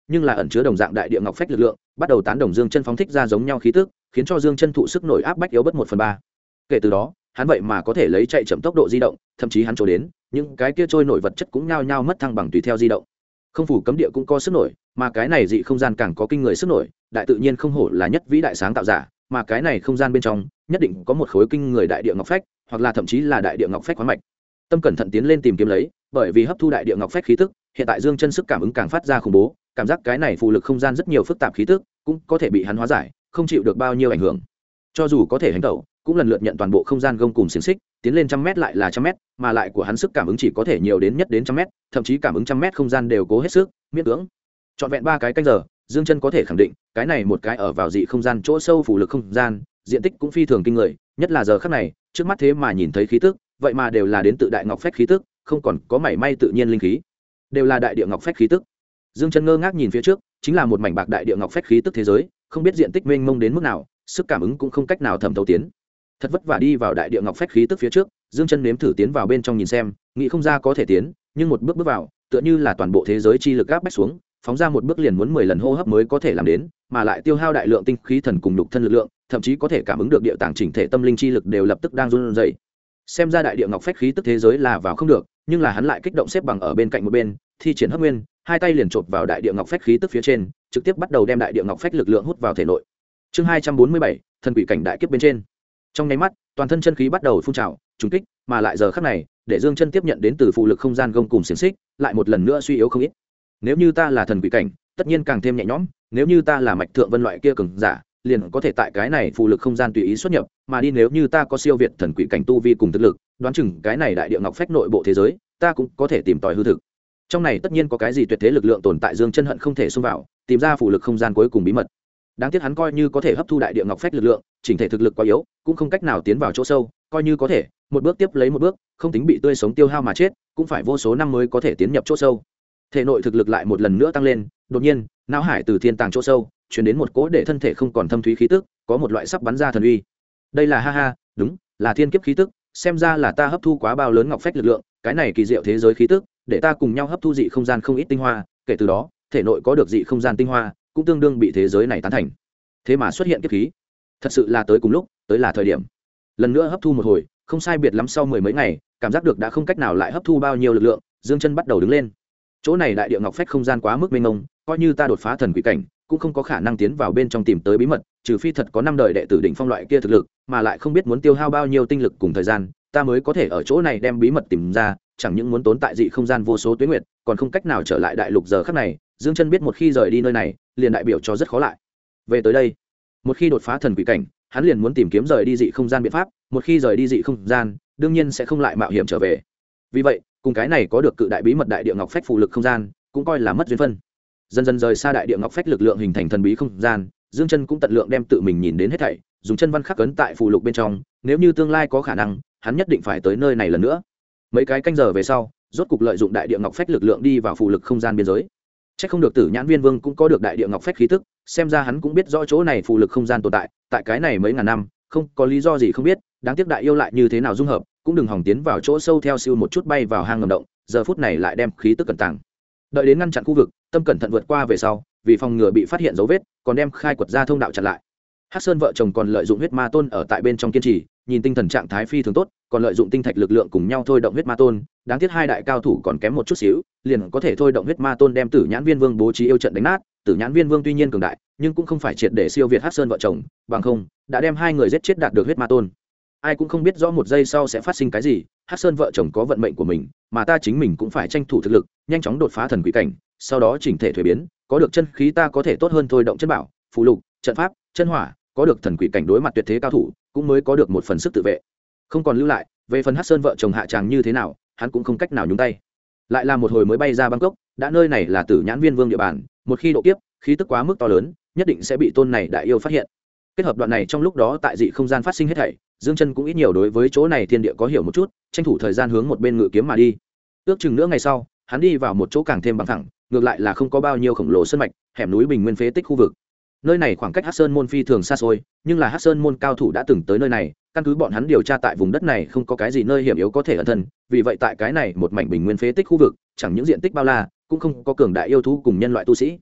nhưng là ẩn chứa đồng dạng đại địa ngọc phách lực lượng bắt đầu tán đồng Dương Chân phóng thích ra giống nhau khí tức, khiến cho Dương Chân thụ sức nổi áp bách yếu bất 1/3. Kể từ đó hắn vậy mà có thể lấy chạy chậm tốc độ di động, thậm chí hắn trổ đến những cái kia trôi nổi vật chất cũng nhao nhao mất thăng bằng tùy theo di động. Không phủ cấm địa cũng có sức nổi, mà cái này dị không gian càng có kinh người sức nổi, đại tự nhiên không hổ là nhất vĩ đại sáng tạo giả, mà cái này không gian bên trong nhất định có một khối kinh người đại địa ngọc phách, hoặc là thậm chí là đại địa ngọc phách khoáng mạch. Tâm cẩn thận tiến lên tìm kiếm lấy, bởi vì hấp thu đại địa ngọc phách khí tức, hiện tại Dương Chân sức cảm ứng càng phát ra khủng bố, cảm giác cái này phù lực không gian rất nhiều phức tạp khí tức cũng có thể bị hắn hóa giải, không chịu được bao nhiêu ảnh hưởng. Cho dù có thể hành động, cũng lần lượt nhận toàn bộ không gian gông cùng xiềng xích, tiến lên 100m lại là 100m, mà lại của hắn sức cảm ứng chỉ có thể nhiều đến nhất đến 100m, thậm chí cảm ứng 100m không gian đều cố hết sức, miễn cưỡng. Trọn vẹn 3 cái canh giờ, Dương Chân có thể khẳng định, cái này một cái ở vào dị không gian chỗ sâu phù lực không gian, diện tích cũng phi thường kinh người, nhất là giờ khắc này, trước mắt thế mà nhìn thấy khí tức, vậy mà đều là đến tự đại ngọc phách khí tức, không còn có mảy may tự nhiên linh khí, đều là đại địa ngọc phách khí tức. Dương Chân ngơ ngác nhìn phía trước, chính là một mảnh bạc đại địa ngọc phách khí tức thế giới, không biết diện tích mênh mông đến mức nào, sức cảm ứng cũng không cách nào thẩm thấu tiến. Thật vất vả đi vào đại địa ngọc phách khí tức phía trước, Dương Chân nếm thử tiến vào bên trong nhìn xem, nghĩ không ra có thể tiến, nhưng một bước bước vào, tựa như là toàn bộ thế giới chi lực áp bách xuống, phóng ra một bước liền muốn 10 lần hô hấp mới có thể làm đến, mà lại tiêu hao đại lượng tinh khí thần cùng nhục thân lực lượng, thậm chí có thể cảm ứng được địa tạng chỉnh thể tâm linh chi lực đều lập tức đang run rẩy. Xem ra đại địa ngọc phách khí tức thế giới là vào không được, nhưng là hắn lại kích động xếp bằng ở bên cạnh một bên, thi triển hấp nguyên, hai tay liền chộp vào đại địa ngọc phách khí tức phía trên, trực tiếp bắt đầu đem đại địa ngọc phách lực lượng hút vào thể nội. Chương 247, thần quỷ cảnh đại kiếp bên trên. Trong nháy mắt, toàn thân chân khí bắt đầu phun trào, trùng kích, mà lại giờ khắc này, để Dương Chân tiếp nhận đến từ phụ lực không gian gông cùng xiển xích, lại một lần nữa suy yếu không ít. Nếu như ta là thần quỷ cảnh, tất nhiên càng thêm nhẹ nhõm, nếu như ta là mạch thượng vân loại kia cường giả, liền có thể tại cái này phụ lực không gian tùy ý xuất nhập, mà đi nếu như ta có siêu việt thần quỷ cảnh tu vi cùng thực lực, đoán chừng cái này đại địa ngọc phách nội bộ thế giới, ta cũng có thể tìm tòi hư thực. Trong này tất nhiên có cái gì tuyệt thế lực lượng tồn tại, Dương Chân hận không thể xông vào, tìm ra phụ lực không gian cuối cùng bí mật. Đáng tiếc hắn coi như có thể hấp thu đại địa ngọc phách lực lượng, chỉnh thể thực lực quá yếu, cũng không cách nào tiến vào chỗ sâu, coi như có thể, một bước tiếp lấy một bước, không tính bị tươi sống tiêu hao mà chết, cũng phải vô số năm mới có thể tiến nhập chỗ sâu. Thể nội thực lực lại một lần nữa tăng lên, đột nhiên, não hải từ thiên tàng chỗ sâu truyền đến một cỗ để thân thể không còn thâm thúy khí tức, có một loại sắp bắn ra thần uy. Đây là đúng, là thiên kiếp khí tức, xem ra là ta hấp thu quá bao lớn ngọc phách lực lượng, cái này kỳ diệu thế giới khí tức, để ta cùng nhau hấp thu dị không gian không ít tinh hoa, kể từ đó, thể nội có được dị không gian tinh hoa, cũng tương đương bị thế giới này tán thành. Thế mà xuất hiện kiếp khí, thật sự là tới cùng lúc, tới là thời điểm. Lần nữa hấp thu một hồi, không sai biệt lắm sau 10 mấy ngày, cảm giác được đã không cách nào lại hấp thu bao nhiêu lực lượng, Dương Chân bắt đầu đứng lên. Chỗ này đại địa ngọc phách không gian quá mức mênh mông, coi như ta đột phá thần quỷ cảnh, cũng không có khả năng tiến vào bên trong tìm tới bí mật, trừ phi thật có 5 đời đệ tử đỉnh phong loại kia thực lực, mà lại không biết muốn tiêu hao bao nhiêu tinh lực cùng thời gian, ta mới có thể ở chỗ này đem bí mật tìm ra, chẳng những muốn tốn tại dị không gian vô số tuế nguyệt, còn không cách nào trở lại đại lục giờ khắc này, Dương Chân biết một khi rời đi nơi này, liền đại biểu cho rất khó lại. Về tới đây, một khi đột phá thần quỷ cảnh, hắn liền muốn tìm kiếm rời đi dị không gian biện pháp, một khi rời đi dị không gian, đương nhiên sẽ không lại mạo hiểm trở về. Vì vậy, cùng cái này có được cự đại bí mật đại địa ngọc phách phù lực không gian, cũng coi là mất duyên phân. Dần dần rời xa đại địa ngọc phách lực lượng hình thành thần bí không gian, Dương Chân cũng tận lượng đem tự mình nhìn đến hết thảy, dùng chân văn khắc ấn tại phù lục bên trong, nếu như tương lai có khả năng, hắn nhất định phải tới nơi này lần nữa. Mấy cái canh giờ về sau, rốt cục lợi dụng đại địa ngọc phách lực lượng đi vào phù lực không gian biên giới. Chắc không được Tử Nhãn Viên Vương cũng có được đại địa ngọc phách khí tức, xem ra hắn cũng biết rõ chỗ này phù lực không gian tồn tại, tại cái này mấy ngàn năm, không có lý do gì không biết, đáng tiếc đại yêu lại như thế nào dung hợp, cũng đừng hòng tiến vào chỗ sâu theo siêu một chút bay vào hang ngầm động, giờ phút này lại đem khí tức cẩn tàng. Đợi đến ngăn chặn khu vực, tâm cẩn thận vượt qua về sau, vì phòng ngừa bị phát hiện dấu vết, còn đem khai quật ra thông đạo chặn lại. Hắc Sơn vợ chồng còn lợi dụng huyết ma tôn ở tại bên trong kiên trì, nhìn tinh thần trạng thái phi thường tốt, còn lợi dụng tinh thạch lực lượng cùng nhau thôi động huyết ma tôn, đáng tiếc hai đại cao thủ còn kém một chút xíu, liền có thể thôi động huyết ma tôn đem Tử Nhãn Viên Vương bố trí yêu trận đánh nát. Tử Nhãn Viên Vương tuy nhiên cường đại, nhưng cũng không phải triệt để siêu việt Hắc Sơn vợ chồng, bằng không, đã đem hai người giết chết đạt được huyết ma tôn. Ai cũng không biết rõ một giây sau sẽ phát sinh cái gì, Hắc Sơn vợ chồng có vận mệnh của mình, mà ta chính mình cũng phải tranh thủ thực lực, nhanh chóng đột phá thần quỷ cảnh, sau đó chỉnh thể thuế biến, có được chân khí ta có thể tốt hơn thôi động chân bảo, phù lục, trận pháp, chân hỏa, có được thần quỷ cảnh đối mặt tuyệt thế cao thủ, cũng mới có được một phần sức tự vệ. Không còn lưu lại, về phần Hắc Sơn vợ chồng hạ tràng như thế nào, hắn cũng không cách nào nhúng tay. Lại là một hồi mới bay ra Bangkok, đã nơi này là Tử Nhãn Viên Vương địa bàn, một khi độ kiếp, khí tức quá mức to lớn, nhất định sẽ bị tôn này đại yêu phát hiện. Kết hợp đoạn này trong lúc đó tại dị không gian phát sinh hết thảy, Dương Chân cũng ít nhiều đối với chỗ này thiên địa có hiểu một chút, tranh thủ thời gian hướng một bên ngự kiếm mà đi. Ước chừng nửa ngày sau, hắn đi vào một chỗ càng thêm bằng phẳng, ngược lại là không có bao nhiêu khổng lồ sơn mạch, hẻm núi bình nguyên phế tích khu vực. Nơi này khoảng cách Hắc Sơn môn phi thường xa xôi, nhưng là Hắc Sơn môn cao thủ đã từng tới nơi này, căn cứ bọn hắn điều tra tại vùng đất này không có cái gì nơi hiểm yếu có thể ẩn thân, vì vậy tại cái này một mảnh bình nguyên phế tích khu vực, chẳng những diện tích bao la, cũng không có cường đại yêu thú cùng nhân loại tu sĩ.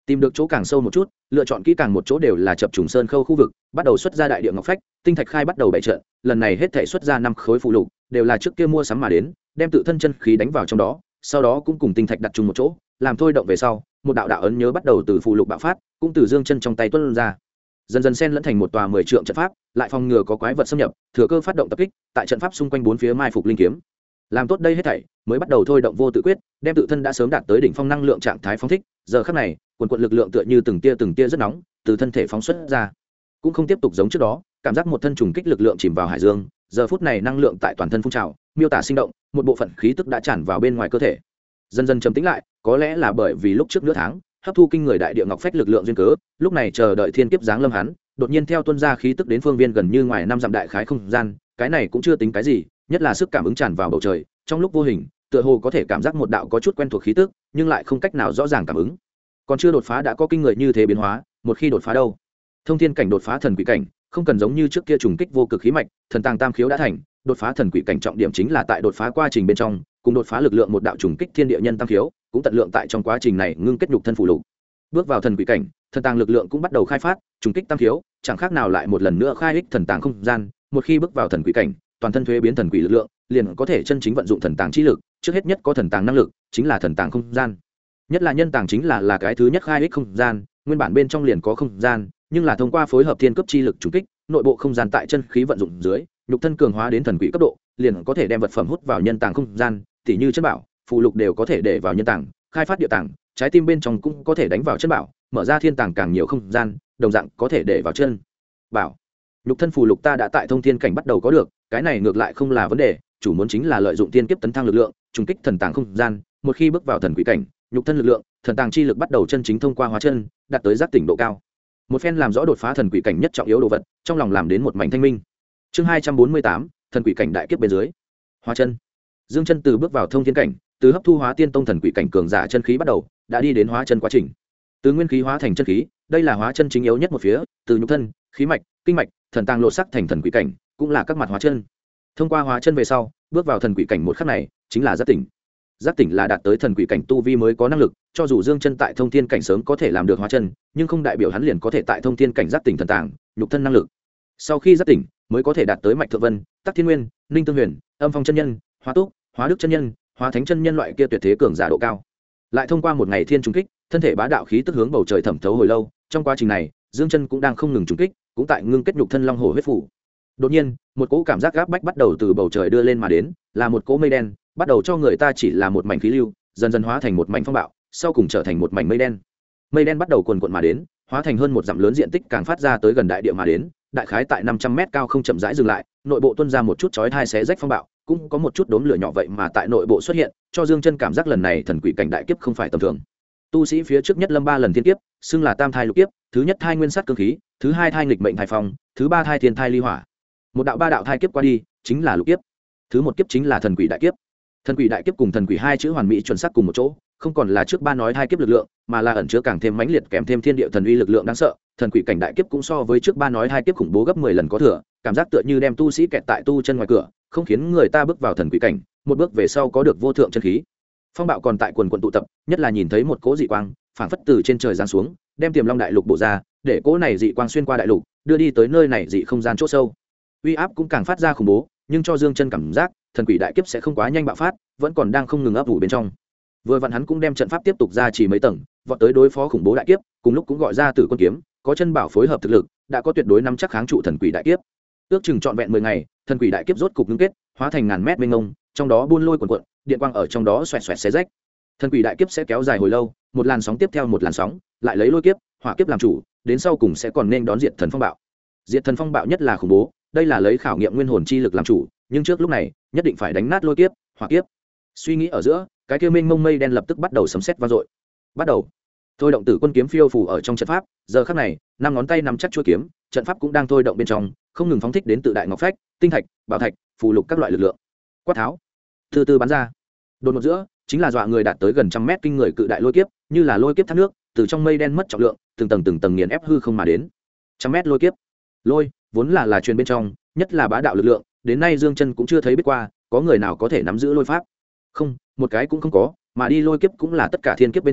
tìm được chỗ càng sâu một chút, lựa chọn kỹ càng một chỗ đều là chập trùng sơn khâu khu vực, bắt đầu xuất ra đại địa ngọc phách, tinh thạch khai bắt đầu bày trận. Lần này hết thảy xuất ra 5 khối phụ lục, đều là trước kia mua sắm mà đến, đem tự thân chân khí đánh vào trong đó, sau đó cũng cùng tinh thạch đặt chung một chỗ, làm thôi động về sau, một đạo đạo ấn nhớ bắt đầu từ phụ lục bạo phát, cũng từ dương chân trong tay tuôn ra, dần dần xen lẫn thành một tòa 10 trượng trận pháp, lại phòng ngừa có quái vật xâm nhập, thừa cơ phát động tập kích, tại trận pháp xung quanh bốn phía mai phục linh kiếm. Làm tốt đây hết thảy, mới bắt đầu thôi động vô tự quyết, đem tự thân đã sớm đạt tới đỉnh phong năng lượng trạng thái phóng thích, giờ khắc này, quần quần lực lượng tựa như từng tia rất nóng, từ thân thể phóng xuất ra. Cũng không tiếp tục giống trước đó, cảm giác một thân trùng kích lực lượng chìm vào hải dương, giờ phút này năng lượng tại toàn thân phun trào, miêu tả sinh động, một bộ phận khí tức đã tràn vào bên ngoài cơ thể. Dần dần trầm tĩnh lại, có lẽ là bởi vì lúc trước nửa tháng hấp thu kinh người đại địa ngọc phách lực lượng duyên cớ, lúc này chờ đợi thiên kiếp giáng lâm hắn, đột nhiên theo tuôn ra khí tức đến phương viên gần như ngoài 5 dặm đại khái không gian, cái này cũng chưa tính cái gì, nhất là sức cảm ứng tràn vào bầu trời, trong lúc vô hình, tựa hồ có thể cảm giác một đạo có chút quen thuộc khí tức, nhưng lại không cách nào rõ ràng cảm ứng. Còn chưa đột phá đã có kinh người như thế biến hóa, một khi đột phá đâu? Thông thiên cảnh đột phá thần quỷ cảnh, không cần giống như trước kia trùng kích vô cực khí mạch, thần tàng tam khiếu đã thành, đột phá thần quỷ cảnh trọng điểm chính là tại đột phá quá trình bên trong, cùng đột phá lực lượng một đạo trùng kích thiên địa nhân tam khiếu, cũng tận lượng tại trong quá trình này ngưng kết nhục thân phụ lục. Bước vào thần quỷ cảnh, thần tàng lực lượng cũng bắt đầu khai phát, trùng kích tam khiếu, chẳng khác nào lại một lần nữa khai ích thần tàng không gian, một khi bước vào thần quỷ cảnh, toàn thân thuế biến thần quỷ lực lượng, liền có thể chân chính vận dụng thần tàng chi lực, trước hết nhất có thần tàng năng lực, chính là thần tàng không gian. Nhất là nhân tàng chính là cái thứ nhất khai ích không gian, nguyên bản bên trong liền có không gian, nhưng là thông qua phối hợp thiên cấp chi lực trùng kích, nội bộ không gian tại chân khí vận dụng dưới, nhục thân cường hóa đến thần quỷ cấp độ, liền có thể đem vật phẩm hút vào nhân tàng không gian, tỉ như chân bảo, phụ lục đều có thể để vào nhân tàng, khai phát địa tàng, trái tim bên trong cũng có thể đánh vào chân bảo, mở ra thiên tàng càng nhiều không gian, đồng dạng có thể để vào chân bảo. Nhục thân phù lục ta đã tại thông thiên cảnh bắt đầu có được, cái này ngược lại không là vấn đề, chủ muốn chính là lợi dụng tiên kiếp tấn thăng lực lượng, trùng kích thần tàng không gian, một khi bước vào thần quỷ cảnh, nhục thân lực lượng, thần tàng chi lực bắt đầu chân chính thông qua hóa chân, đạt tới giác tỉnh độ cao. Một phen làm rõ đột phá thần quỷ cảnh nhất trọng yếu đồ vật, trong lòng làm đến một mảnh thanh minh. Chương 248, thần quỷ cảnh đại kiếp bên dưới. Hóa chân. Dương chân từ bước vào thông thiên cảnh, từ hấp thu hóa tiên tông thần quỷ cảnh cường giả chân khí bắt đầu, đã đi đến hóa chân quá trình. Từ nguyên khí hóa thành chân khí, đây là hóa chân chính yếu nhất một phía, từ nhục thân, khí mạch, kinh mạch, thần tàng lộ sắc thành thần quỷ cảnh, cũng là các mặt hóa chân. Thông qua hóa chân về sau, bước vào thần quỷ cảnh một khắc này, chính là giác tỉnh. Giác tỉnh là đạt tới thần quỷ cảnh tu vi mới có năng lực, cho dù Dương chân tại thông thiên cảnh sớm có thể làm được hóa chân, nhưng không đại biểu hắn liền có thể tại thông thiên cảnh giác tỉnh thần tàng, nhục thân năng lực. Sau khi giác tỉnh, mới có thể đạt tới mạch thượng vân, tắc thiên nguyên, ninh tương huyền, âm phong chân nhân, hóa túc, hóa đức chân nhân, hóa thánh chân nhân loại kia tuyệt thế cường giả độ cao. Lại thông qua một ngày thiên trùng kích, thân thể bá đạo khí tức hướng bầu trời thẩm thấu hồi lâu, trong quá trình này, Dương chân cũng đang không ngừng trùng kích, cũng tại ngưng kết nhục thân long hổ huyết phủ. Đột nhiên, một cỗ cảm giác gáp bách bắt đầu từ bầu trời đưa lên mà đến, là một cỗ mây đen, bắt đầu cho người ta chỉ là một mảnh khí lưu, dần dần hóa thành một mảnh phong bạo, sau cùng trở thành một mảnh mây đen. Mây đen bắt đầu cuồn cuộn mà đến, hóa thành hơn một dặm lớn diện tích càng phát ra tới gần đại địa mà đến, đại khái tại 500 mét cao không chậm rãi dừng lại, nội bộ tuôn ra một chút chói tai xé rách phong bạo, cũng có một chút đốm lửa nhỏ vậy mà tại nội bộ xuất hiện, cho Dương chân cảm giác lần này thần quỷ cảnh đại kiếp không phải tầm thường. Tu sĩ phía trước nhất lâm 3 lần thiên kiếp, xưng là tam thai lục kiếp, thứ nhất thai nguyên sát cương khí, thứ hai thai nghịch mệnh thai phong, thứ ba thai thiên thai ly hỏa. Một đạo ba đạo thai kiếp qua đi, chính là lục kiếp. Thứ một kiếp chính là thần quỷ đại kiếp. Thần quỷ đại kiếp cùng thần quỷ hai chữ hoàn mỹ chuẩn xác cùng một chỗ, không còn là trước ba nói hai kiếp lực lượng, mà là ẩn chứa càng thêm mãnh liệt kèm thêm thiên địa thần uy lực lượng đáng sợ. Thần quỷ cảnh đại kiếp cũng so với trước ba nói hai kiếp khủng bố gấp 10 lần có thừa, cảm giác tựa như đem tu sĩ kẹt tại tu chân ngoài cửa, không khiến người ta bước vào thần quỷ cảnh, một bước về sau có được vô thượng chân khí. Phong bạo còn tại quần quần tụ tập, nhất là nhìn thấy một cỗ dị quang, phảng phất từ trên trời giáng xuống, đem Tiềm Long đại lục bổ ra, để cỗ này dị quang xuyên qua đại lục, đưa đi tới nơi này dị không gian chỗ sâu. Uy áp cũng càng phát ra khủng bố, nhưng cho Dương chân cảm giác, thần quỷ đại kiếp sẽ không quá nhanh bạo phát, vẫn còn đang không ngừng ấp ủ bên trong. Vừa vặn hắn cũng đem trận pháp tiếp tục ra chỉ mấy tầng, vọt tới đối phó khủng bố đại kiếp, cùng lúc cũng gọi ra Tử Quân kiếm, có chân bảo phối hợp thực lực, đã có tuyệt đối nắm chắc kháng trụ thần quỷ đại kiếp. Ước chừng trọn vẹn 10 ngày, thần quỷ đại kiếp rốt cục ngưng kết, hóa thành ngàn mét mênh mông, trong đó buôn lôi cuồn cuộn, điện quang ở trong đó xoẹt xoẹt xé rách. Thần quỷ đại kiếp sẽ kéo dài hồi lâu, một làn sóng tiếp theo một làn sóng, lại lấy lôi kiếp, hỏa kiếp làm chủ, đến sau cùng sẽ còn nên đón diệt thần phong bạo. Diệt thần phong bạo nhất là khủng bố, đây là lấy khảo nghiệm nguyên hồn chi lực làm chủ, nhưng trước lúc này, nhất định phải đánh nát lôi kiếp, hỏa kiếp. Suy nghĩ ở giữa, cái kia mênh mông mây đen lập tức bắt đầu sấm sét vang dội. Bắt đầu. Thôi động Tử Quân kiếm phiêu phù ở trong trận pháp, giờ khắc này, năm ngón tay nắm chắc chuôi kiếm, trận pháp cũng đang thôi động bên trong, không ngừng phóng thích đến tự đại ngọc phách, tinh thạch, bảo thạch, phù lục các loại lực lượng. Quát tháo, từ từ bắn ra. Đột ngột giữa, chính là dọa người đạt tới gần trăm mét kinh người cự đại lôi kiếp, như là lôi kiếp thác nước, từ trong mây đen mất trọng lượng, từng tầng nghiền ép hư không mà đến. Trăm mét lôi kiếp. Lôi, vốn là truyền bên trong, nhất là bá đạo lực lượng, đến nay Dương chân cũng chưa thấy biết qua, có người nào có thể nắm giữ lôi pháp. Không, một cái cũng không có, mà đi lôi kiếp cũng là tất cả thiên kiếp bên trong,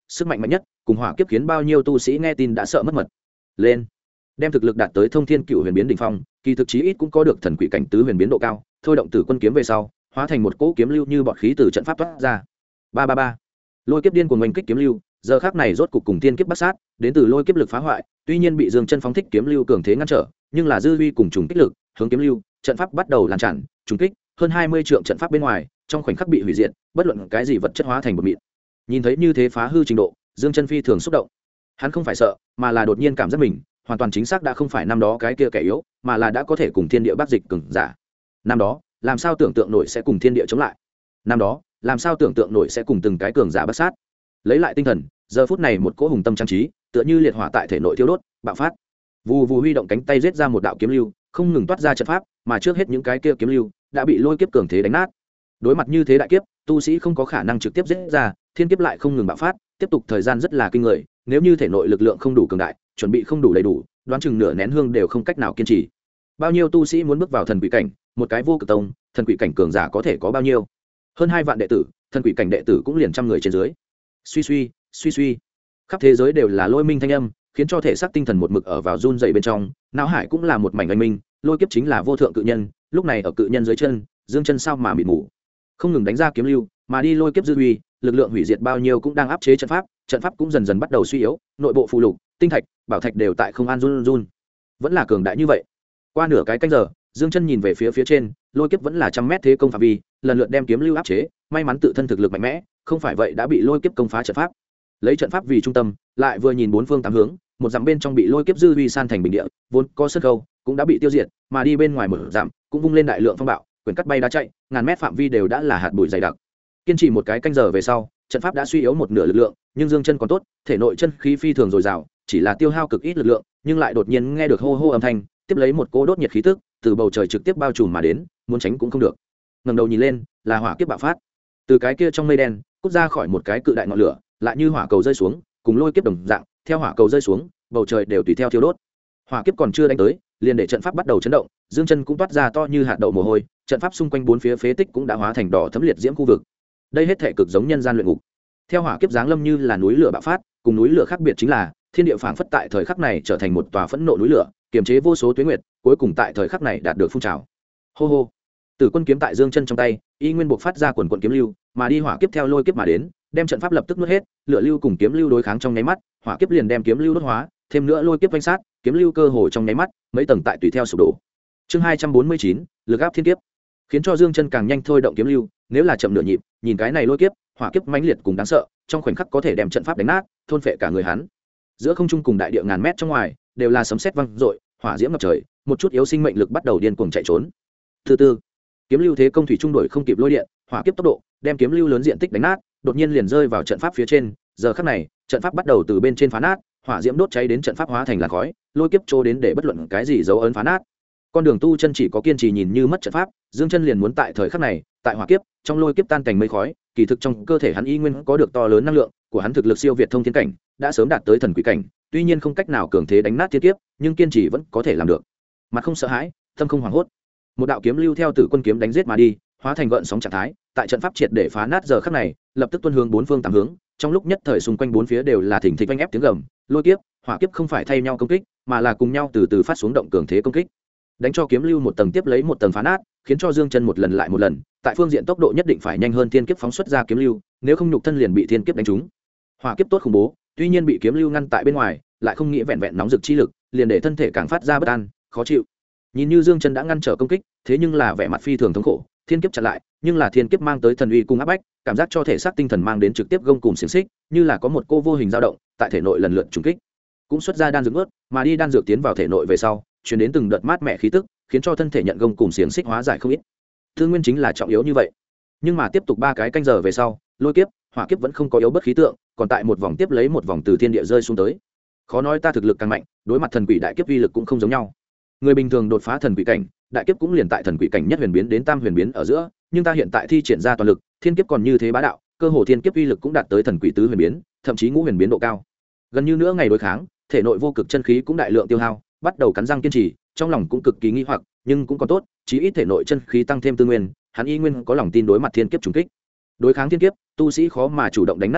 sức mạnh mạnh nhất cùng hỏa kiếp khiến bao nhiêu tu sĩ nghe tin đã sợ mất mật. Lên, đem thực lực đạt tới thông thiên cựu huyền biến đỉnh phong, kỳ thực chí ít cũng có được thần quỷ cảnh tứ huyền biến độ cao, thôi động tử quân kiếm về sau hóa thành một cỗ kiếm lưu như bọt khí từ trận pháp toát ra. Ba ba ba, lôi kiếp điên cuồng oanh kích kiếm lưu, giờ khắc này rốt cục cùng thiên kiếp bắt sát, đến từ lôi kiếp lực phá hoại, tuy nhiên bị Dương Chân phóng thích kiếm lưu cường thế ngăn trở, nhưng là dư uy cùng trùng kích lực hướng kiếm lưu, trận pháp bắt đầu lan tràn, trùng kích, hơn 20 trượng trận pháp bên ngoài, trong khoảnh khắc bị hủy diệt, bất luận cái gì vật chất hóa thành bột mịn. Nhìn thấy như thế phá hư trình độ, Dương Chân phi thường xúc động. Hắn không phải sợ, mà là đột nhiên cảm giác mình hoàn toàn chính xác đã không phải năm đó cái kia kẻ yếu, mà là đã có thể cùng thiên địa bắc dịch cường giả. Năm đó, làm sao tưởng tượng nổi sẽ cùng thiên địa chống lại? Năm đó, làm sao tưởng tượng nổi sẽ cùng từng cái cường giả bắt sát? Lấy lại tinh thần, giờ phút này một cỗ hùng tâm trang trí, tựa như liệt hỏa tại thể nội thiêu đốt, bạo phát. Vù vù huy động cánh tay giết ra một đạo kiếm lưu, không ngừng toát ra trận pháp, mà trước hết những cái kia kiếm lưu đã bị lôi kiếp cường thế đánh nát. Đối mặt như thế đại kiếp, tu sĩ không có khả năng trực tiếp giết ra, thiên kiếp lại không ngừng bạo phát, tiếp tục thời gian rất là kinh người, nếu như thể nội lực lượng không đủ cường đại, chuẩn bị không đủ đầy đủ, đoán chừng nửa nén hương đều không cách nào kiên trì. Bao nhiêu tu sĩ muốn bước vào thần quỷ cảnh, một cái vô cực tông, thần quỷ cảnh cường giả có thể có bao nhiêu? Hơn 2 vạn đệ tử, thần quỷ cảnh đệ tử cũng liền trăm người trên dưới. Suy suy, suy suy. Khắp thế giới đều là lôi minh thanh âm, khiến cho thể xác tinh thần một mực ở vào run rẩy bên trong, não hải cũng là một mảnh oanh minh, lôi kiếp chính là vô thượng cự nhân, lúc này ở cự nhân dưới chân, Dương Chân sao mà mịt mù. Không ngừng đánh ra kiếm lưu, mà đi lôi kiếp dư uy, lực lượng hủy diệt bao nhiêu cũng đang áp chế trận pháp cũng dần dần bắt đầu suy yếu, nội bộ phù lục, tinh thạch, bảo thạch đều tại không an run run. Vẫn là cường đại như vậy. Qua nửa cái canh giờ, Dương Chân nhìn về phía trên, lôi kiếp vẫn là trăm mét thế công phạm vi, lần lượt đem kiếm lưu áp chế, may mắn tự thân thực lực mạnh mẽ, không phải vậy đã bị lôi kiếp công phá trận pháp. Lấy trận pháp vì trung tâm, lại vừa nhìn bốn phương tám hướng, một dặm bên trong bị lôi kiếp dư uy san thành bình địa, vốn có sân khâu cũng đã bị tiêu diệt, mà đi bên ngoài một dặm cũng vung lên đại lượng phong bạo, quyển cắt bay đá chạy, ngàn mét phạm vi đều đã là hạt bụi dày đặc. Kiên trì một cái canh giờ về sau, trận pháp đã suy yếu một nửa lực lượng, nhưng Dương Chân còn tốt, thể nội chân khí phi thường dồi dào, chỉ là tiêu hao cực ít lực lượng, nhưng lại đột nhiên nghe được hô hô âm thanh, tiếp lấy một cỗ đốt nhiệt khí tức từ bầu trời trực tiếp bao trùm mà đến, muốn tránh cũng không được. Ngẩng đầu nhìn lên, là hỏa kiếp bạo phát. Từ cái kia trong mây đen, cút ra khỏi một cái cự đại ngọn lửa, lại như hỏa cầu rơi xuống, cùng lôi kiếp đồng dạng, theo hỏa cầu rơi xuống, bầu trời đều tùy theo thiêu đốt. Hỏa kiếp còn chưa đánh tới, liền để trận pháp bắt đầu chấn động, Dương Chân cũng toát ra to như hạt đậu mồ hôi, trận pháp xung quanh bốn phía phế tích cũng đã hóa thành đỏ thấm liệt diễm khu vực. Đây hết thể cực giống nhân gian luyện ngục. Theo hỏa kiếp giáng lâm như là núi lửa bạo phát, cùng núi lửa khác biệt chính là, thiên địa phảng phất tại thời khắc này trở thành một tòa phẫn nộ núi lửa, kiềm chế vô số tuyết nguyệt, cuối cùng tại thời khắc này đạt được phun trào. Hô hô. Tử quân kiếm tại Dương Chân trong tay, y nguyên buộc phát ra quần quần kiếm lưu, mà đi hỏa kiếp theo lôi kiếp mà đến, đem trận pháp lập tức nuốt hết, lửa lưu cùng kiếm lưu đối kháng trong nháy mắt, hỏa kiếp liền đem kiếm lưu đốt hóa, thêm nữa lôi kiếp vây sát, kiếm lưu cơ hồ trong nháy mắt, mấy tầng tại tùy theo sụp đổ. Chương 249, lực áp thiên kiếp, khiến cho Dương Chân càng nhanh thôi động kiếm lưu, nếu là chậm nửa nhịp, nhìn cái này lôi kiếp, hỏa kiếp mãnh liệt cùng đáng sợ, trong khoảnh khắc có thể đem trận pháp đánh nát, thôn phệ cả người hắn. Giữa không trung cùng đại địa ngàn mét trong ngoài, đều là sấm sét vang dội, hỏa diễm ngập trời, một chút yếu sinh mệnh lực bắt đầu điên cuồng chạy trốn. Thứ tư, kiếm lưu thế công thủy trung đổi không kịp lôi điện, hỏa kiếp tốc độ, đem kiếm lưu lớn diện tích đánh nát, đột nhiên liền rơi vào trận pháp phía trên, giờ khắc này, trận pháp bắt đầu từ bên trên phá nát, hỏa diễm đốt cháy đến trận pháp hóa thành làn khói, lôi kiếp trô đến để bất luận cái gì dấu ấn phá nát. Con đường tu chân chỉ có kiên trì nhìn như mất trận pháp, Dương Chân liền muốn tại thời khắc này, tại hỏa kiếp, trong lôi kiếp tan thành mây khói, kỳ thực trong cơ thể hắn y nguyên có được to lớn năng lượng, của hắn thực lực siêu việt thông thiên cảnh, đã sớm đạt tới thần quỷ cảnh, tuy nhiên không cách nào cường thế đánh nát thiên kiếp, nhưng kiên trì vẫn có thể làm được. Mặt không sợ hãi, tâm không hoảng hốt. Một đạo kiếm lưu theo Tử Quân kiếm đánh giết mà đi, hóa thành gợn sóng trạng thái, tại trận pháp triệt để phá nát giờ khắc này, lập tức tuôn hướng bốn phương tám hướng, trong lúc nhất thời xung quanh bốn phía đều là thỉnh thịch vang ép tiếng gầm, lôi kiếp, hỏa kiếp không phải thay nhau công kích, mà là cùng nhau từ từ phát xuống động cường thế công kích. Đánh cho kiếm lưu một tầng tiếp lấy một tầng phá nát, khiến cho Dương Chân một lần lại một lần, tại phương diện tốc độ nhất định phải nhanh hơn thiên kiếp phóng xuất ra kiếm lưu, nếu không nhục thân liền bị thiên kiếp đánh trúng. Hỏa kiếp tốt khủng bố, tuy nhiên bị kiếm lưu ngăn tại bên ngoài, lại không nghĩ vẹn vẹn nóng rực chi lực, liền để thân thể càng phát ra bất an, khó chịu. Nhìn như Dương Chân đã ngăn trở công kích, thế nhưng là vẻ mặt phi thường thống khổ, thiên kiếp chặn lại, nhưng là thiên kiếp mang tới thần uy cung áp bách, cảm giác cho thể xác tinh thần mang đến trực tiếp gông cùm xiềng xích, như là có một cô vô hình dao động, tại thể nội lần lượt trùng kích. Cũng xuất ra đan dược ướt, mà đi đan dược tiến vào thể nội về sau, truyền đến từng đợt mát mẻ khí tức, khiến cho thân thể nhận gông cùm xiềng xích hóa giải không ít. Thương nguyên chính là trọng yếu như vậy. Nhưng mà tiếp tục 3 cái canh giờ về sau, lôi kiếp, hỏa kiếp vẫn không có yếu bất khí tượng, còn tại một vòng tiếp lấy một vòng từ thiên địa rơi xuống tới. Khó nói ta thực lực càng mạnh, đối mặt thần quỷ đại kiếp uy lực cũng không giống nhau. Người bình thường đột phá thần quỷ cảnh, đại kiếp cũng liền tại thần quỷ cảnh nhất huyền biến đến tam huyền biến ở giữa, nhưng ta hiện tại thi triển ra toàn lực, thiên kiếp còn như thế bá đạo, cơ hồ thiên kiếp uy lực cũng đạt tới thần quỷ tứ huyền biến, thậm chí ngũ huyền biến độ cao. Gần như nữa ngày đối kháng, thể nội vô cực chân khí cũng đại lượng tiêu hao, bắt đầu cắn răng kiên trì, trong lòng cũng cực kỳ nghi hoặc, nhưng cũng còn tốt, chí ít thể nội chân khí tăng thêm tư nguyên, hắn y nguyên có lòng tin đối mặt thiên kiếp trùng kích. Đối kháng thiên kiếp, tu sĩ khó mà chủ động đánh nát nó,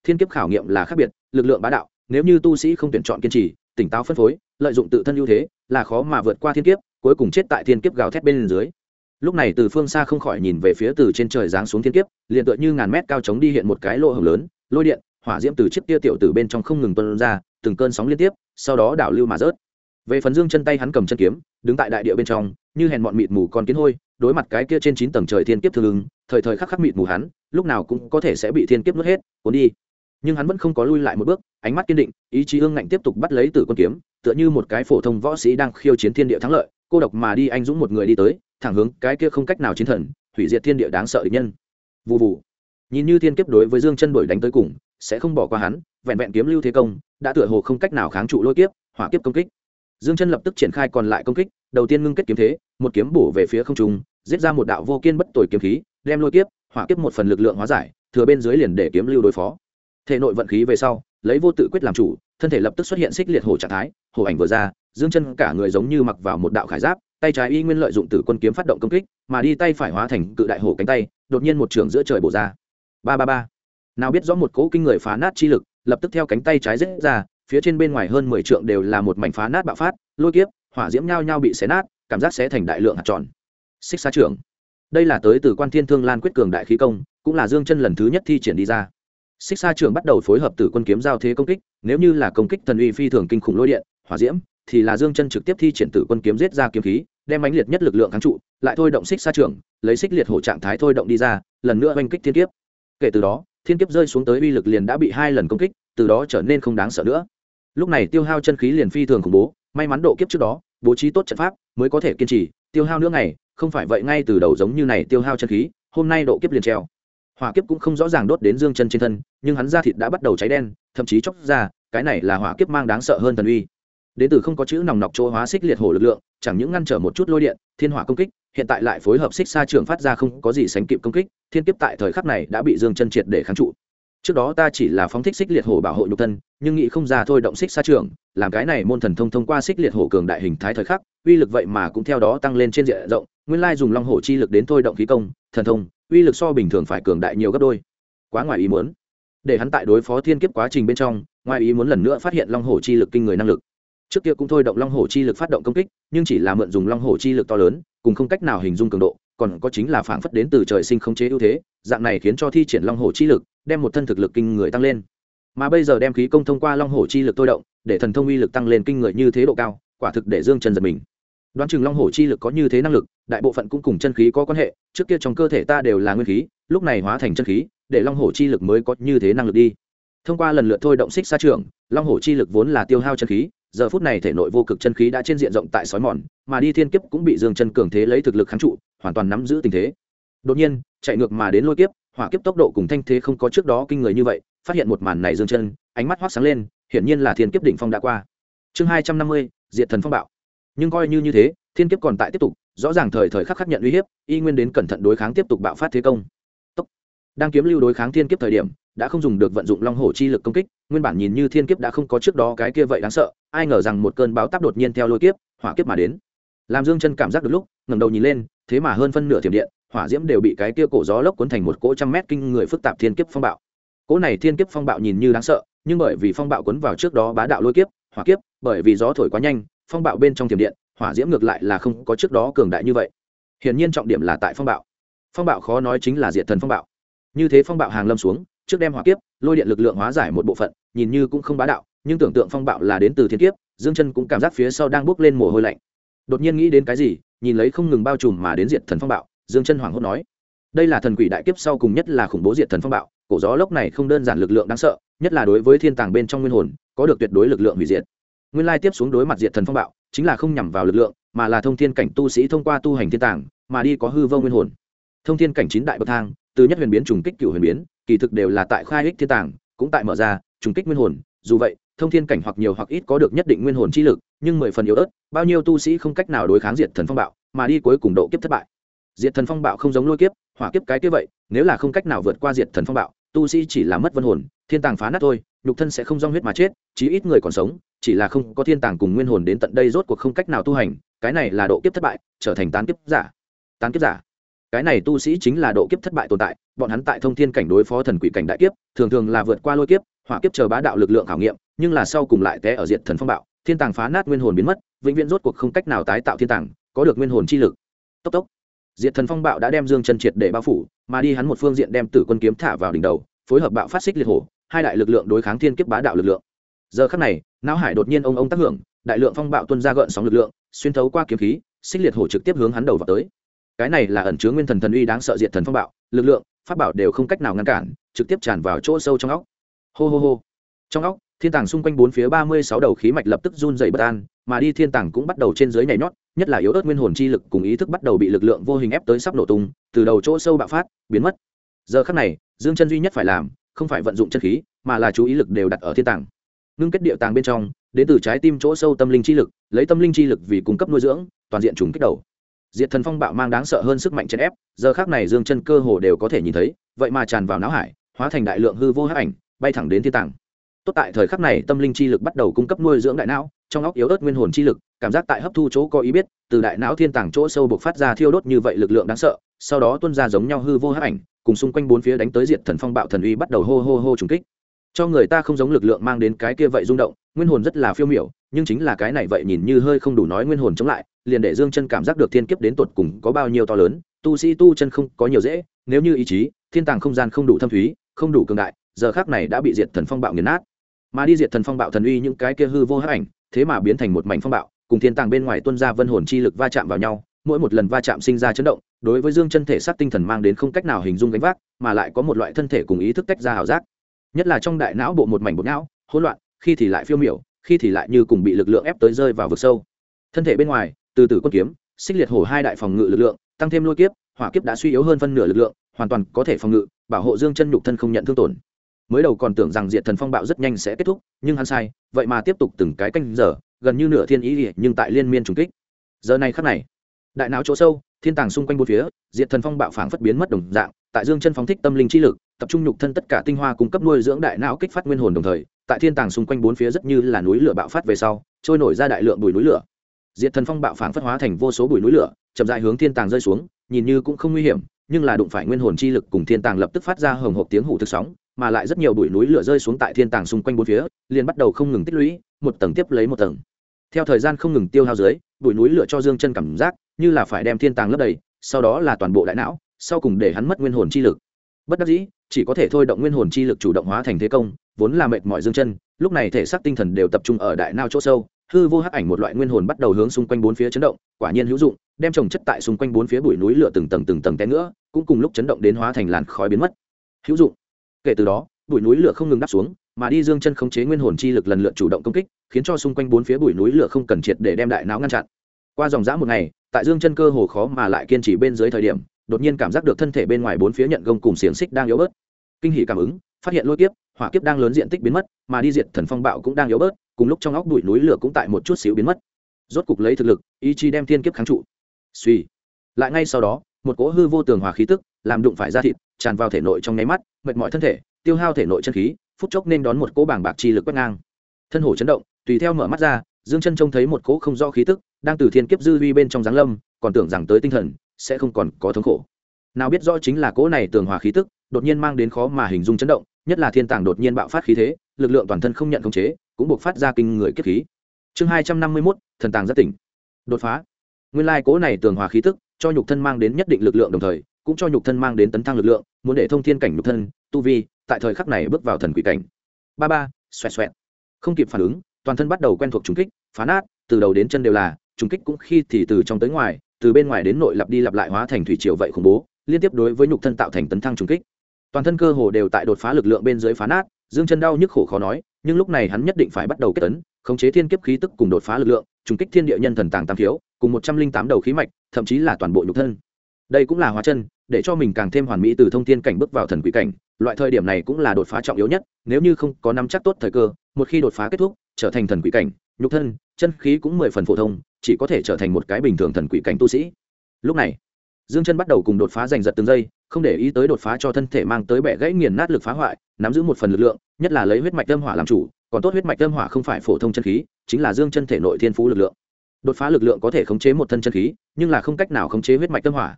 thiên kiếp khảo nghiệm là khác biệt, lực lượng bá đạo, nếu như tu sĩ không tuyển chọn kiên trì, tỉnh táo phân phối, lợi dụng tự thân ưu thế, là khó mà vượt qua thiên kiếp, cuối cùng chết tại thiên kiếp gào thét bên dưới. Lúc này từ phương xa không khỏi nhìn về phía từ trên trời giáng xuống thiên kiếp, liền tựa như ngàn mét cao chống đi hiện một cái lỗ hổng lớn, lôi điện, hỏa diễm từ chiếc kia tiểu tử bên trong không ngừng tuôn ra, từng cơn sóng liên tiếp, sau đó đảo lưu mà rớt. Về phần Dương chân tay hắn cầm chân kiếm, đứng tại đại địa bên trong, như hèn mọn mịt mù con kiến hôi, đối mặt cái kia trên 9 tầng trời thiên kiếp thương ứng, thời thời khắc khắc mịt mù hắn, lúc nào cũng có thể sẽ bị thiên kiếp nuốt hết, cuốn đi. Nhưng hắn vẫn không có lui lại một bước, ánh mắt kiên định, ý chí ương ngạnh tiếp tục bắt lấy Tử Quân kiếm, tựa như một cái phổ thông võ sĩ đang khiêu chiến thiên địa thắng lợi, cô độc mà đi anh dũng một người đi tới, thẳng hướng cái kia không cách nào chiến thần, hủy diệt thiên địa đáng sợ địch nhân. Vù vù. Nhìn như thiên kiếp đối với Dương chân đuổi đánh tới cùng, sẽ không bỏ qua hắn, vẹn vẹn kiếm lưu thế công, đã tựa hồ không cách nào kháng trụ lôi kiếp, hỏa kiếp công kích. Dương chân lập tức triển khai còn lại công kích, đầu tiên ngưng kết kiếm thế, một kiếm bổ về phía không trung, giết ra một đạo vô kiên bất tồi kiếm khí, đem lôi kiếp, hỏa kiếp một phần lực lượng hóa giải, thừa bên dưới liền để kiếm lưu đối phó. Thể nội vận khí về sau, lấy vô tự quyết làm chủ, thân thể lập tức xuất hiện xích liệt hổ trạng thái, hổ ảnh vừa ra, Dương chân cả người giống như mặc vào một đạo khải giáp, tay trái y nguyên lợi dụng Tử Quân kiếm phát động công kích, mà đi tay phải hóa thành cự đại hổ cánh tay, đột nhiên một trường giữa trời bổ ra. Ba ba ba. Nào biết rõ một cỗ kinh người phá nát chi lực, lập tức theo cánh tay trái giết ra, phía trên bên ngoài hơn 10 trượng đều là một mảnh phá nát bạo phát, lôi kiếp, hỏa diễm nhao nhao bị xé nát, cảm giác xé thành đại lượng hạt tròn. Xích Sa trưởng. Đây là tới từ Quan Thiên Thương Lan quyết cường đại khí công, cũng là Dương chân lần thứ nhất thi triển đi ra. Xích Sa trưởng bắt đầu phối hợp Tử Quân kiếm giao thế công kích, nếu như là công kích thần uy phi thường kinh khủng lôi điện, hỏa diễm, thì là Dương chân trực tiếp thi triển Tử Quân kiếm giết ra kiếm khí, đem mãnh liệt nhất lực lượng kháng trụ, lại thôi động Xích Sa trưởng, lấy xích liệt hổ trạng thái thôi động đi ra, lần nữa oanh kích thiên kiếp. Kể từ đó, thiên kiếp rơi xuống tới uy lực liền đã bị 2 lần công kích, từ đó trở nên không đáng sợ nữa. Lúc này tiêu hao chân khí liền phi thường khủng bố, may mắn độ kiếp trước đó bố trí tốt trận pháp mới có thể kiên trì, tiêu hao nữa ngày, không phải vậy ngay từ đầu giống như này tiêu hao chân khí, hôm nay độ kiếp liền treo. Hỏa kiếp cũng không rõ ràng đốt đến Dương chân trên thân, nhưng hắn da thịt đã bắt đầu cháy đen, thậm chí chóc ra, cái này là hỏa kiếp mang đáng sợ hơn thần uy. Đến từ không có chữ nòng nọc chỗ hóa xích liệt hổ lực lượng, chẳng những ngăn trở một chút lôi điện, thiên hỏa công kích, hiện tại lại phối hợp xích sa trưởng phát ra không có gì sánh kịp công kích, thiên kiếp tại thời khắc này đã bị Dương chân triệt để kháng trụ. Trước đó ta chỉ là phóng thích xích liệt hổ bảo hộ nhục thân, nhưng nghĩ không ra thôi động xích sa trưởng, làm cái này môn thần thông thông qua xích liệt hổ cường đại hình thái thời khắc, uy lực vậy mà cũng theo đó tăng lên trên diện rộng, nguyên lai dùng long hổ chi lực đến thôi động khí công, thần thông, uy lực so bình thường phải cường đại nhiều gấp đôi. Quá ngoài ý muốn. Để hắn tại đối phó thiên kiếp quá trình bên trong, ngoài ý muốn lần nữa phát hiện long hổ chi lực kinh người năng lực. Trước kia cũng thôi động long hổ chi lực phát động công kích, nhưng chỉ là mượn dùng long hổ chi lực to lớn, cùng không cách nào hình dung cường độ, còn có chính là phảng phất đến từ trời sinh khống chế ưu thế, dạng này khiến cho thi triển long hổ chi lực, đem một thân thực lực kinh người tăng lên. Mà bây giờ đem khí công thông qua long hổ chi lực thôi động, để thần thông uy lực tăng lên kinh người như thế độ cao, quả thực để Dương chân giật mình. Đoán chừng long hổ chi lực có như thế năng lực, đại bộ phận cũng cùng chân khí có quan hệ, trước kia trong cơ thể ta đều là nguyên khí, lúc này hóa thành chân khí, để long hổ chi lực mới có như thế năng lực đi. Thông qua lần lượt thôi động xích sa trưởng, long hổ chi lực vốn là tiêu hao chân khí, giờ phút này thể nội vô cực chân khí đã trên diện rộng tại sói mòn, mà đi thiên kiếp cũng bị Dương chân cường thế lấy thực lực kháng trụ, hoàn toàn nắm giữ tình thế. Đột nhiên, chạy ngược mà đến lôi kiếp, hỏa kiếp tốc độ cùng thanh thế không có trước đó kinh người như vậy, phát hiện một màn này Dương chân, ánh mắt hoắc sáng lên, hiển nhiên là thiên kiếp đỉnh phong đã qua. Chương 250, Diệt thần phong bạo. Nhưng coi như thế, thiên kiếp còn tại tiếp tục, rõ ràng thời thời khắc khắc nhận uy hiếp, y nguyên đến cẩn thận đối kháng tiếp tục bạo phát thế công. Tốc. Đang kiếm lưu đối kháng thiên kiếp thời điểm, đã không dùng được vận dụng long hổ chi lực công kích, nguyên bản nhìn như thiên kiếp đã không có trước đó cái kia vậy đáng sợ, ai ngờ rằng một cơn bão táp đột nhiên theo lôi kiếp, hỏa kiếp mà đến. Làm Dương chân cảm giác được lúc, ngẩng đầu nhìn lên, thế mà hơn phân nửa thiểm điện, hỏa diễm đều bị cái kia cổ gió lốc cuốn thành một cỗ trăm mét kinh người phức tạp thiên kiếp phong bạo. Cỗ này thiên kiếp phong bạo nhìn như đáng sợ, nhưng bởi vì phong bạo cuốn vào trước đó bá đạo lôi kiếp, hỏa kiếp, bởi vì gió thổi quá nhanh, phong bạo bên trong thiểm điện, hỏa diễm ngược lại là không có trước đó cường đại như vậy. Hiển nhiên trọng điểm là tại phong bạo. Phong bạo khó nói chính là diệt thần phong bạo. Như thế phong bạo hàng lâm xuống, trước đem hỏa kiếp, lôi điện lực lượng hóa giải một bộ phận, nhìn như cũng không bá đạo, nhưng tưởng tượng phong bạo là đến từ thiên kiếp, Dương chân cũng cảm giác phía sau đang bốc lên mồ hôi lạnh. Đột nhiên nghĩ đến cái gì, nhìn lấy không ngừng bao trùm mà đến diệt thần phong bạo, Dương chân hoảng hốt nói: đây là thần quỷ đại kiếp sau cùng nhất là khủng bố diệt thần phong bạo, cổ gió lốc này không đơn giản lực lượng đáng sợ, nhất là đối với thiên tàng bên trong nguyên hồn, có được tuyệt đối lực lượng hủy diệt. Nguyên lai tiếp xuống đối mặt diệt thần phong bạo, chính là không nhằm vào lực lượng, mà là thông thiên cảnh tu sĩ thông qua tu hành thiên tàng, mà đi có hư vô nguyên hồn. Thông thiên cảnh 9 đại bậc thang, từ nhất huyền biến trùng kích cửu huyền biến, kỳ thực đều là tại khai ích thiên tàng, cũng tại mở ra trùng kích nguyên hồn. Dù vậy, thông thiên cảnh hoặc nhiều hoặc ít có được nhất định nguyên hồn chi lực, nhưng 10 phần yếu ớt, bao nhiêu tu sĩ không cách nào đối kháng diệt thần phong bạo, mà đi cuối cùng độ kiếp thất bại. Diệt thần phong bạo không giống lôi kiếp, hỏa kiếp cái kia vậy, nếu là không cách nào vượt qua diệt thần phong bạo, tu sĩ chỉ là mất vân hồn, thiên tàng phá nát thôi, nhục thân sẽ không dòng huyết mà chết, chí ít người còn sống, chỉ là không có thiên tàng cùng nguyên hồn đến tận đây rốt cuộc không cách nào tu hành, cái này là độ kiếp thất bại, trở thành tán kiếp giả. Tán kiếp giả. cái này tu sĩ chính là độ kiếp thất bại tồn tại, bọn hắn tại thông thiên cảnh đối phó thần quỷ cảnh đại kiếp thường thường là vượt qua lôi kiếp hỏa kiếp chờ bá đạo lực lượng khảo nghiệm, nhưng là sau cùng lại té ở diệt thần phong bạo, thiên tàng phá nát, nguyên hồn biến mất, vĩnh viễn rốt cuộc không cách nào tái tạo thiên tàng, có được nguyên hồn chi lực. Tốc tốc, diệt thần phong bạo đã đem Dương Chân triệt để bao phủ, mà đi hắn một phương diện đem Tử Quân kiếm thả vào đỉnh đầu, phối hợp bạo phát xích liệt hổ, hai đại lực lượng đối kháng thiên kiếp bá đạo lực lượng. Giờ khắc này, não hải đột nhiên ông tác hưởng, đại lượng phong bạo tuôn ra gợn sóng lực lượng, xuyên thấu qua kiếm khí, xích liệt hổ trực tiếp hướng hắn đầu vào tới. Cái này là ẩn chứa nguyên thần thần uy đáng sợ diệt thần phong bạo, lực lượng, pháp bảo đều không cách nào ngăn cản, trực tiếp tràn vào chỗ sâu trong óc. Hô hô hô. Trong óc, thiên tàng xung quanh bốn phía 36 đầu khí mạch lập tức run rẩy bất an, mà đi thiên tàng cũng bắt đầu trên dưới nhảy nhót, nhất là yếu ớt nguyên hồn chi lực cùng ý thức bắt đầu bị lực lượng vô hình ép tới sắp nổ tung, từ đầu chỗ sâu bạo phát, biến mất. Giờ khắc này, Dương Chân duy nhất phải làm, không phải vận dụng chân khí, mà là chú ý lực đều đặt ở thiên tàng. Ngưng kết địa tàng bên trong, đến từ trái tim chỗ sâu tâm linh chi lực, lấy tâm linh chi lực vì cung cấp nuôi dưỡng, toàn diện trùng kích đầu. Diệt thần phong bạo mang đáng sợ hơn sức mạnh chèn ép, giờ khắc này Dương Chân cơ hồ đều có thể nhìn thấy, vậy mà tràn vào não hải, hóa thành đại lượng hư vô hắc ảnh, bay thẳng đến thiên tàng. Tốt tại thời khắc này tâm linh chi lực bắt đầu cung cấp nuôi dưỡng đại não, trong óc yếu ớt nguyên hồn chi lực, cảm giác tại hấp thu chỗ có ý biết, từ đại não thiên tàng chỗ sâu bộc phát ra thiêu đốt như vậy lực lượng đáng sợ, sau đó tuôn ra giống nhau hư vô hắc ảnh, cùng xung quanh bốn phía đánh tới diệt thần phong bạo thần uy bắt đầu hô hô hô trùng kích. Cho người ta không giống lực lượng mang đến cái kia vậy rung động, nguyên hồn rất là phiêu miểu, nhưng chính là cái này vậy nhìn như hơi không đủ nói nguyên hồn chống lại, liền để Dương Chân cảm giác được thiên kiếp đến tột cùng có bao nhiêu to lớn, tu sĩ tu chân không có nhiều dễ, nếu như ý chí, thiên tàng không gian không đủ thâm thúy, không đủ cường đại, giờ khắc này đã bị diệt thần phong bạo nghiền nát. Mà đi diệt thần phong bạo thần uy những cái kia hư vô hắc ảnh, thế mà biến thành một mảnh phong bạo, cùng thiên tàng bên ngoài tuôn ra vân hồn chi lực va chạm vào nhau, mỗi một lần va chạm sinh ra chấn động, đối với Dương Chân thể xác tinh thần mang đến không cách nào hình dung gánh vác, mà lại có một loại thân thể cùng ý thức tách ra ảo giác. Nhất là trong đại não bộ một mảnh bột não, hỗn loạn, khi thì lại phiêu miểu, khi thì lại như cùng bị lực lượng ép tới rơi vào vực sâu. Thân thể bên ngoài, từ từ quân kiếm, xích liệt hổ hai đại phòng ngự lực lượng, tăng thêm lôi kiếp, hỏa kiếp đã suy yếu hơn phân nửa lực lượng, hoàn toàn có thể phòng ngự, bảo hộ Dương Chân nhục thân không nhận thương tổn. Mới đầu còn tưởng rằng diệt thần phong bạo rất nhanh sẽ kết thúc, nhưng hắn sai, vậy mà tiếp tục từng cái canh giờ, gần như nửa thiên ý, nhưng tại liên miên trùng kích. Giờ này khắc này, đại não chỗ sâu, thiên tàng xung quanh bốn phía, diệt thần phong bạo phảng phất biến mất đồng dạng, tại Dương Chân phóng thích tâm linh chi lực, tập trung nhục thân tất cả tinh hoa cung cấp nuôi dưỡng đại não kích phát nguyên hồn đồng thời, tại thiên tàng xung quanh bốn phía rất như là núi lửa bạo phát về sau, trôi nổi ra đại lượng bụi núi lửa. Diệt thần phong bạo phảng phất hóa thành vô số bụi núi lửa, chậm rãi hướng thiên tàng rơi xuống, nhìn như cũng không nguy hiểm, nhưng là đụng phải nguyên hồn chi lực cùng thiên tàng lập tức phát ra hồng hộc tiếng hủ thực sóng, mà lại rất nhiều bụi núi lửa rơi xuống tại thiên tàng xung quanh bốn phía, liền bắt đầu không ngừng tích lũy, một tầng tiếp lấy một tầng. Theo thời gian không ngừng tiêu hao dưới, bụi núi lửa cho Dương Chân cảm giác như là phải đem thiên tàng lấp đầy, sau đó là toàn bộ đại não, sau cùng để hắn mất nguyên hồn chi lực. Bất đắc dĩ, chỉ có thể thôi động nguyên hồn chi lực chủ động hóa thành thế công, vốn là mệt mỏi Dương Chân, lúc này thể xác tinh thần đều tập trung ở đại não chỗ sâu, hư vô hắc ảnh một loại nguyên hồn bắt đầu hướng xung quanh bốn phía chấn động, quả nhiên hữu dụng, đem chồng chất tại xung quanh bốn phía bụi núi lửa từng tầng té nữa, cũng cùng lúc chấn động đến hóa thành làn khói biến mất. Hữu dụng. Kể từ đó, bụi núi lửa không ngừng đáp xuống, mà đi Dương Chân khống chế nguyên hồn chi lực lần lượt chủ động công kích, khiến cho xung quanh bốn phía bụi núi lửa không cần triệt để đem đại não ngăn chặn. Qua dòng dã một ngày, tại Dương Chân cơ hồ khó mà lại kiên trì bên dưới thời điểm, đột nhiên cảm giác được thân thể bên ngoài bốn phía nhận gông cùng xiềng xích đang yếu bớt. Kinh hỉ cảm ứng, phát hiện lôi kiếp, hỏa kiếp đang lớn diện tích biến mất, mà đi diệt thần phong bạo cũng đang yếu bớt, cùng lúc trong óc bụi núi lửa cũng tại một chút xíu biến mất. Rốt cục lấy thực lực, ý chí đem thiên kiếp kháng trụ. Suy. Lại ngay sau đó, một cỗ hư vô tường hòa khí tức, làm đụng phải da thịt, tràn vào thể nội trong nháy mắt, mệt mỏi thân thể, tiêu hao thể nội chân khí, phút chốc nên đón một cỗ bảng bạc chi lực quét ngang. Thân hổ chấn động, tùy theo mở mắt ra, Dương Chân trông thấy một cỗ không rõ khí tức đang từ thiên kiếp dư vi bên trong giáng lâm, còn tưởng rằng tới tinh thần sẽ không còn có thống khổ. Nào biết rõ chính là cỗ này tường hòa khí tức, đột nhiên mang đến khó mà hình dung chấn động, nhất là thiên tàng đột nhiên bạo phát khí thế, lực lượng toàn thân không nhận khống chế, cũng buộc phát ra kinh người kiếp khí. Chương 251, thần tàng giác tỉnh. Đột phá. Nguyên lai cỗ này tường hòa khí tức, cho nhục thân mang đến nhất định lực lượng đồng thời, cũng cho nhục thân mang đến tấn thăng lực lượng, muốn để thông thiên cảnh nhục thân, tu vi, tại thời khắc này bước vào thần quỷ cảnh. Ba, xoẹt xoẹt. Không kịp phản ứng, toàn thân bắt đầu quen thuộc trùng kích, phá nát, từ đầu đến chân đều là, trùng kích cũng khi thì từ trong tới ngoài, từ bên ngoài đến nội lặp đi lặp lại hóa thành thủy triều vậy khủng bố, liên tiếp đối với nhục thân tạo thành tấn thăng trùng kích. Toàn thân cơ hồ đều tại đột phá lực lượng bên dưới phá nát, Dương Chân đau nhức khổ khó nói, nhưng lúc này hắn nhất định phải bắt đầu kết tấn, khống chế thiên kiếp khí tức cùng đột phá lực lượng, trùng kích thiên địa nhân thần tàng tam thiếu, cùng 108 đầu khí mạch, thậm chí là toàn bộ nhục thân. Đây cũng là hóa chân, để cho mình càng thêm hoàn mỹ từ thông thiên cảnh bước vào thần quỷ cảnh, loại thời điểm này cũng là đột phá trọng yếu nhất, nếu như không có nắm chắc tốt thời cơ, một khi đột phá kết thúc, trở thành thần quỷ cảnh, nhục thân, chân khí cũng 10 phần phổ thông, chỉ có thể trở thành một cái bình thường thần quỷ cảnh tu sĩ. Lúc này, Dương Chân bắt đầu cùng đột phá giành giật từng giây, không để ý tới đột phá cho thân thể mang tới bẻ gãy nghiền nát lực phá hoại, nắm giữ một phần lực lượng, nhất là lấy huyết mạch âm hỏa làm chủ, còn tốt huyết mạch âm hỏa không phải phổ thông chân khí, chính là Dương Chân thể nội thiên phú lực lượng. Đột phá lực lượng có thể khống chế một thân chân khí, nhưng là không cách nào khống chế huyết mạch âm hỏa.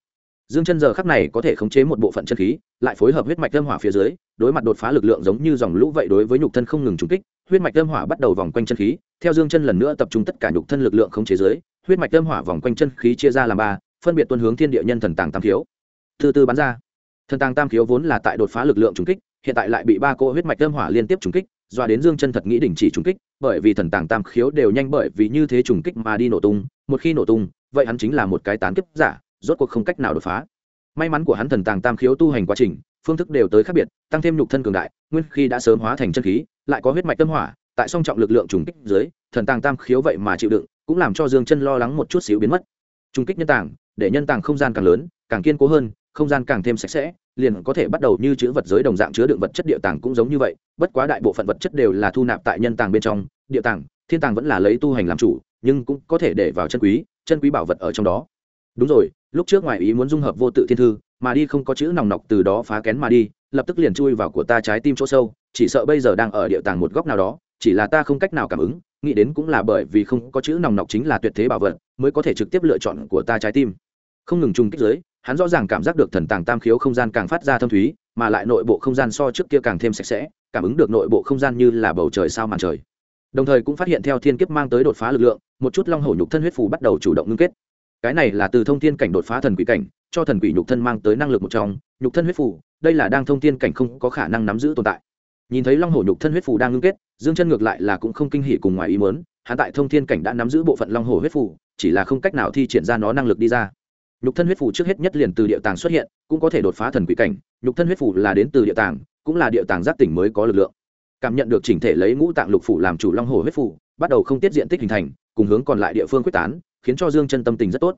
Dương Chân giờ khắc này có thể khống chế một bộ phận chân khí, lại phối hợp huyết mạch âm hỏa phía dưới, đối mặt đột phá lực lượng giống như dòng lũ vậy đối với nhục thân không ngừng trùng kích, huyết mạch âm hỏa bắt đầu vòng quanh chân khí, theo Dương Chân lần nữa tập trung tất cả nhục thân lực lượng khống chế dưới, huyết mạch âm hỏa vòng quanh chân khí chia ra làm ba, phân biệt tuôn hướng thiên địa nhân thần tàng tam khiếu. Từ từ bắn ra. Thần tàng tam khiếu vốn là tại đột phá lực lượng trùng kích, hiện tại lại bị ba cỗ huyết mạch âm hỏa liên tiếp trùng kích, doa đến Dương Chân thật nghĩ đình chỉ trùng kích, bởi vì thần tàng tam khiếu đều nhanh bởi vì như thế trùng kích mà đi nổ tung, một khi nổ tung, vậy hắn chính là một cái tán kiếp giả, rốt cuộc không cách nào đột phá. May mắn của hắn thần tàng tam khiếu tu hành quá trình, phương thức đều tới khác biệt, tăng thêm nhục thân cường đại, nguyên khi đã sớm hóa thành chân khí, lại có huyết mạch tâm hỏa, tại song trọng lực lượng trùng kích dưới, thần tàng tam khiếu vậy mà chịu đựng, cũng làm cho Dương Chân lo lắng một chút xíu biến mất. Trùng kích nhân tàng, để nhân tàng không gian càng lớn, càng kiên cố hơn, không gian càng thêm sạch sẽ, liền có thể bắt đầu như chứa vật giới đồng dạng chứa đựng vật chất địa tàng cũng giống như vậy, bất quá đại bộ phận vật chất đều là thu nạp tại nhân tàng bên trong, địa tàng, thiên tàng vẫn là lấy tu hành làm chủ, nhưng cũng có thể để vào chân quý bảo vật ở trong đó. Đúng rồi, lúc trước ngoài ý muốn dung hợp vô tự thiên thư, mà đi không có chữ nòng nọc từ đó phá kén mà đi, lập tức liền chui vào của ta trái tim chỗ sâu, chỉ sợ bây giờ đang ở địa tàng một góc nào đó, chỉ là ta không cách nào cảm ứng, nghĩ đến cũng là bởi vì không có chữ nòng nọc chính là tuyệt thế bảo vật, mới có thể trực tiếp lựa chọn của ta trái tim. Không ngừng trùng kích dưới, hắn rõ ràng cảm giác được thần tàng tam khiếu không gian càng phát ra thâm thúy, mà lại nội bộ không gian so trước kia càng thêm sạch sẽ, cảm ứng được nội bộ không gian như là bầu trời sao màn trời. Đồng thời cũng phát hiện theo thiên kiếp mang tới đột phá lực lượng, một chút long hổ nhục thân huyết phù bắt đầu chủ động ngưng kết. Cái này là từ thông thiên cảnh đột phá thần quỷ cảnh, cho thần quỷ nhục thân mang tới năng lực một trong, nhục thân huyết phù, đây là đang thông thiên cảnh không có khả năng nắm giữ tồn tại. Nhìn thấy long hổ nhục thân huyết phù đang ngưng kết, Dương Chân ngược lại là cũng không kinh hỉ cùng ngoài ý muốn, hắn tại thông thiên cảnh đã nắm giữ bộ phận long hổ huyết phù, chỉ là không cách nào thi triển ra nó năng lực đi ra. Nhục thân huyết phù trước hết nhất liền từ địa tàng xuất hiện, cũng có thể đột phá thần quỷ cảnh, nhục thân huyết phù là đến từ địa tàng, cũng là địa tàng giác tỉnh mới có lực lượng. Cảm nhận được chỉnh thể lấy ngũ tạng lục phủ làm chủ long hổ huyết phù, bắt đầu không tiết diện tích hình thành, cùng hướng còn lại địa phương quyết tán, khiến cho Dương Chân tâm tình rất tốt.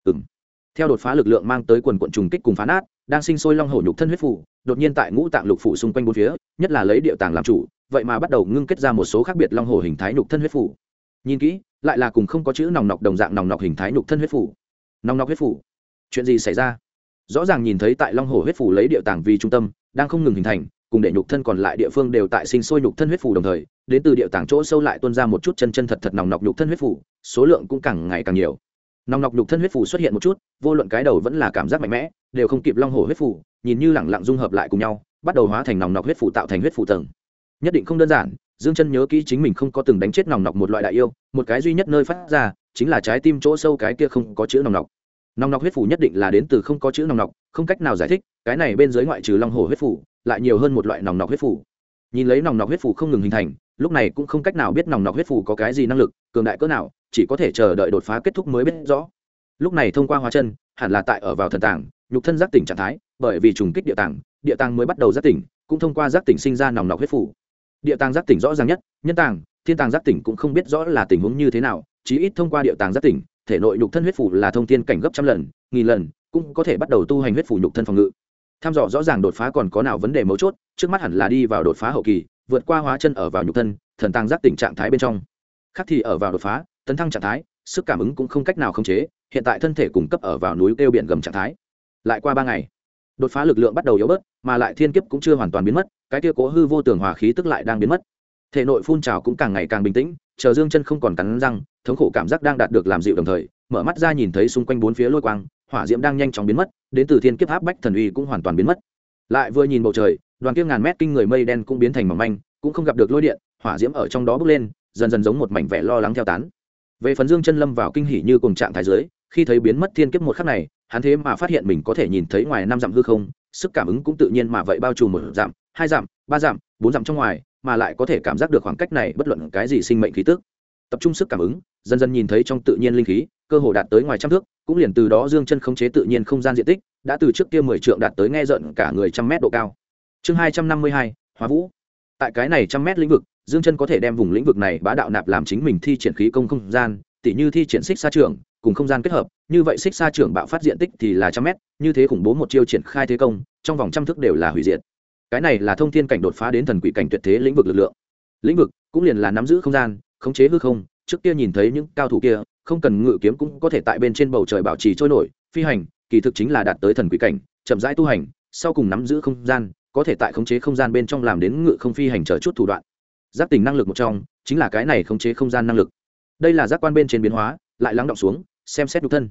Theo đột phá lực lượng mang tới quần quần trùng kích cùng phá nát, đang sinh sôi long hổ nhục thân huyết phù, đột nhiên tại ngũ tạng lục phủ xung quanh bốn phía, nhất là lấy địa tàng làm chủ, vậy mà bắt đầu ngưng kết ra một số khác biệt long hổ hình thái nhục thân huyết phù. Nhìn kỹ, lại là cùng không có chữ nòng nọc đồng dạng nòng nọc hình thái nhục thân huyết phù. Nòng nọc huyết phù, chuyện gì xảy ra? Rõ ràng nhìn thấy tại long hổ huyết phù lấy địa tàng vì trung tâm, đang không ngừng hình thành, cùng để nhục thân còn lại địa phương đều tại sinh sôi nhục thân huyết phù đồng thời, đến từ địa tàng chỗ sâu lại tuôn ra một chút chân chân thật thật nòng nọc nhục thân huyết phù, số lượng cũng càng ngày càng nhiều. Nòng nọc nhục thân huyết phù xuất hiện một chút, vô luận cái đầu vẫn là cảm giác mạnh mẽ, đều không kịp long hổ huyết phù, nhìn như lẳng lặng dung hợp lại cùng nhau, bắt đầu hóa thành nòng nọc huyết phù tạo thành huyết phù tầng. Nhất định không đơn giản, Dương Chân nhớ kỹ chính mình không có từng đánh chết nòng nọc một loại đại yêu, một cái duy nhất nơi phát ra chính là trái tim chỗ sâu cái kia không có chữ nòng nọc. Nòng nọc huyết phù nhất định là đến từ không có chữ nòng nọc, không cách nào giải thích, cái này bên dưới ngoại trừ long hổ huyết phù, lại nhiều hơn một loại nòng nọc huyết phù. Nhìn lấy nòng nọc huyết phù không ngừng hình thành, lúc này cũng không cách nào biết nòng nọc huyết phù có cái gì năng lực, cường đại cỡ nào, chỉ có thể chờ đợi đột phá kết thúc mới biết rõ. Lúc này thông qua hóa chân, hẳn là tại ở vào thần tàng, nhục thân giác tỉnh trạng thái, bởi vì trùng kích địa tàng mới bắt đầu giác tỉnh, cũng thông qua giác tỉnh sinh ra nòng nọc huyết phù. Địa tàng giác tỉnh rõ ràng nhất, nhân tàng, thiên tàng giác tỉnh cũng không biết rõ là tình huống như thế nào, chí ít thông qua địa tàng giác tỉnh, thể nội nhục thân huyết phù là thông thiên cảnh gấp trăm lần, nghìn lần, cũng có thể bắt đầu tu hành huyết phù nhục thân phòng ngự. Tham dò rõ ràng đột phá còn có nào vấn đề mấu chốt, trước mắt hẳn là đi vào đột phá hậu kỳ, vượt qua hóa chân ở vào nhục thân, thần tàng giác tỉnh trạng thái bên trong. Khác thì ở vào đột phá, tấn thăng trạng thái, sức cảm ứng cũng không cách nào khống chế, hiện tại thân thể cung cấp ở vào núi kêu biển gầm trạng thái. Lại qua 3 ngày, đột phá lực lượng bắt đầu yếu bớt, mà lại thiên kiếp cũng chưa hoàn toàn biến mất, cái kia cố hư vô tường hòa khí tức lại đang biến mất. Thể nội phun trào cũng càng ngày càng bình tĩnh, chờ Dương Chân không còn cắn răng, thống khổ cảm giác đang đạt được làm dịu đồng thời, mở mắt ra nhìn thấy xung quanh bốn phía lôi quang, hỏa diễm đang nhanh chóng biến mất, đến từ thiên kiếp áp bách thần uy cũng hoàn toàn biến mất. Lại vừa nhìn bầu trời, đoàn kia ngàn mét kinh người mây đen cũng biến thành mỏng manh, cũng không gặp được lôi điện, hỏa diễm ở trong đó bốc lên, dần dần giống một mảnh vẻ lo lắng theo tán. Về phần Dương Chân lâm vào kinh hỉ như cùng trạng thái dưới, khi thấy biến mất thiên kiếp một khắc này, hắn thế mà phát hiện mình có thể nhìn thấy ngoài 5 dặm hư không, sức cảm ứng cũng tự nhiên mà vậy bao trùm 1 dặm, 2 dặm, 3 dặm, 4 dặm trong ngoài, mà lại có thể cảm giác được khoảng cách này bất luận cái gì sinh mệnh khí tức. Tập trung sức cảm ứng, dần dần nhìn thấy trong tự nhiên linh khí, cơ hồ đạt tới ngoài trăm thước, cũng liền từ đó Dương Chân khống chế tự nhiên không gian diện tích, đã từ trước kia 10 trượng đạt tới nghe rợn cả người trăm mét độ cao. Chương 252, Hóa Vũ. Tại cái này trăm mét lĩnh vực, Dương Chân có thể đem vùng lĩnh vực này bá đạo nạp làm chính mình thi triển khí công không gian, tỉ như thi triển xích sa trưởng cùng không gian kết hợp, như vậy xích sa trưởng bạo phát diện tích thì là trăm mét, như thế khủng bố một chiêu triển khai thế công, trong vòng trăm thước đều là hủy diệt. Cái này là thông thiên cảnh đột phá đến thần quỷ cảnh tuyệt thế lĩnh vực lực lượng. Lĩnh vực cũng liền là nắm giữ không gian, khống chế hư không, trước kia nhìn thấy những cao thủ kia, không cần ngự kiếm cũng có thể tại bên trên bầu trời bảo trì trôi nổi, phi hành, kỳ thực chính là đạt tới thần quỷ cảnh, chậm rãi tu hành, sau cùng nắm giữ không gian, có thể tại khống chế không gian bên trong làm đến ngự không phi hành trở chút thủ đoạn. Giác tỉnh năng lực một trong, chính là cái này khống chế không gian năng lực. Đây là giác quan bên trên biến hóa, lại lắng đọng xuống, xem xét nhục thân.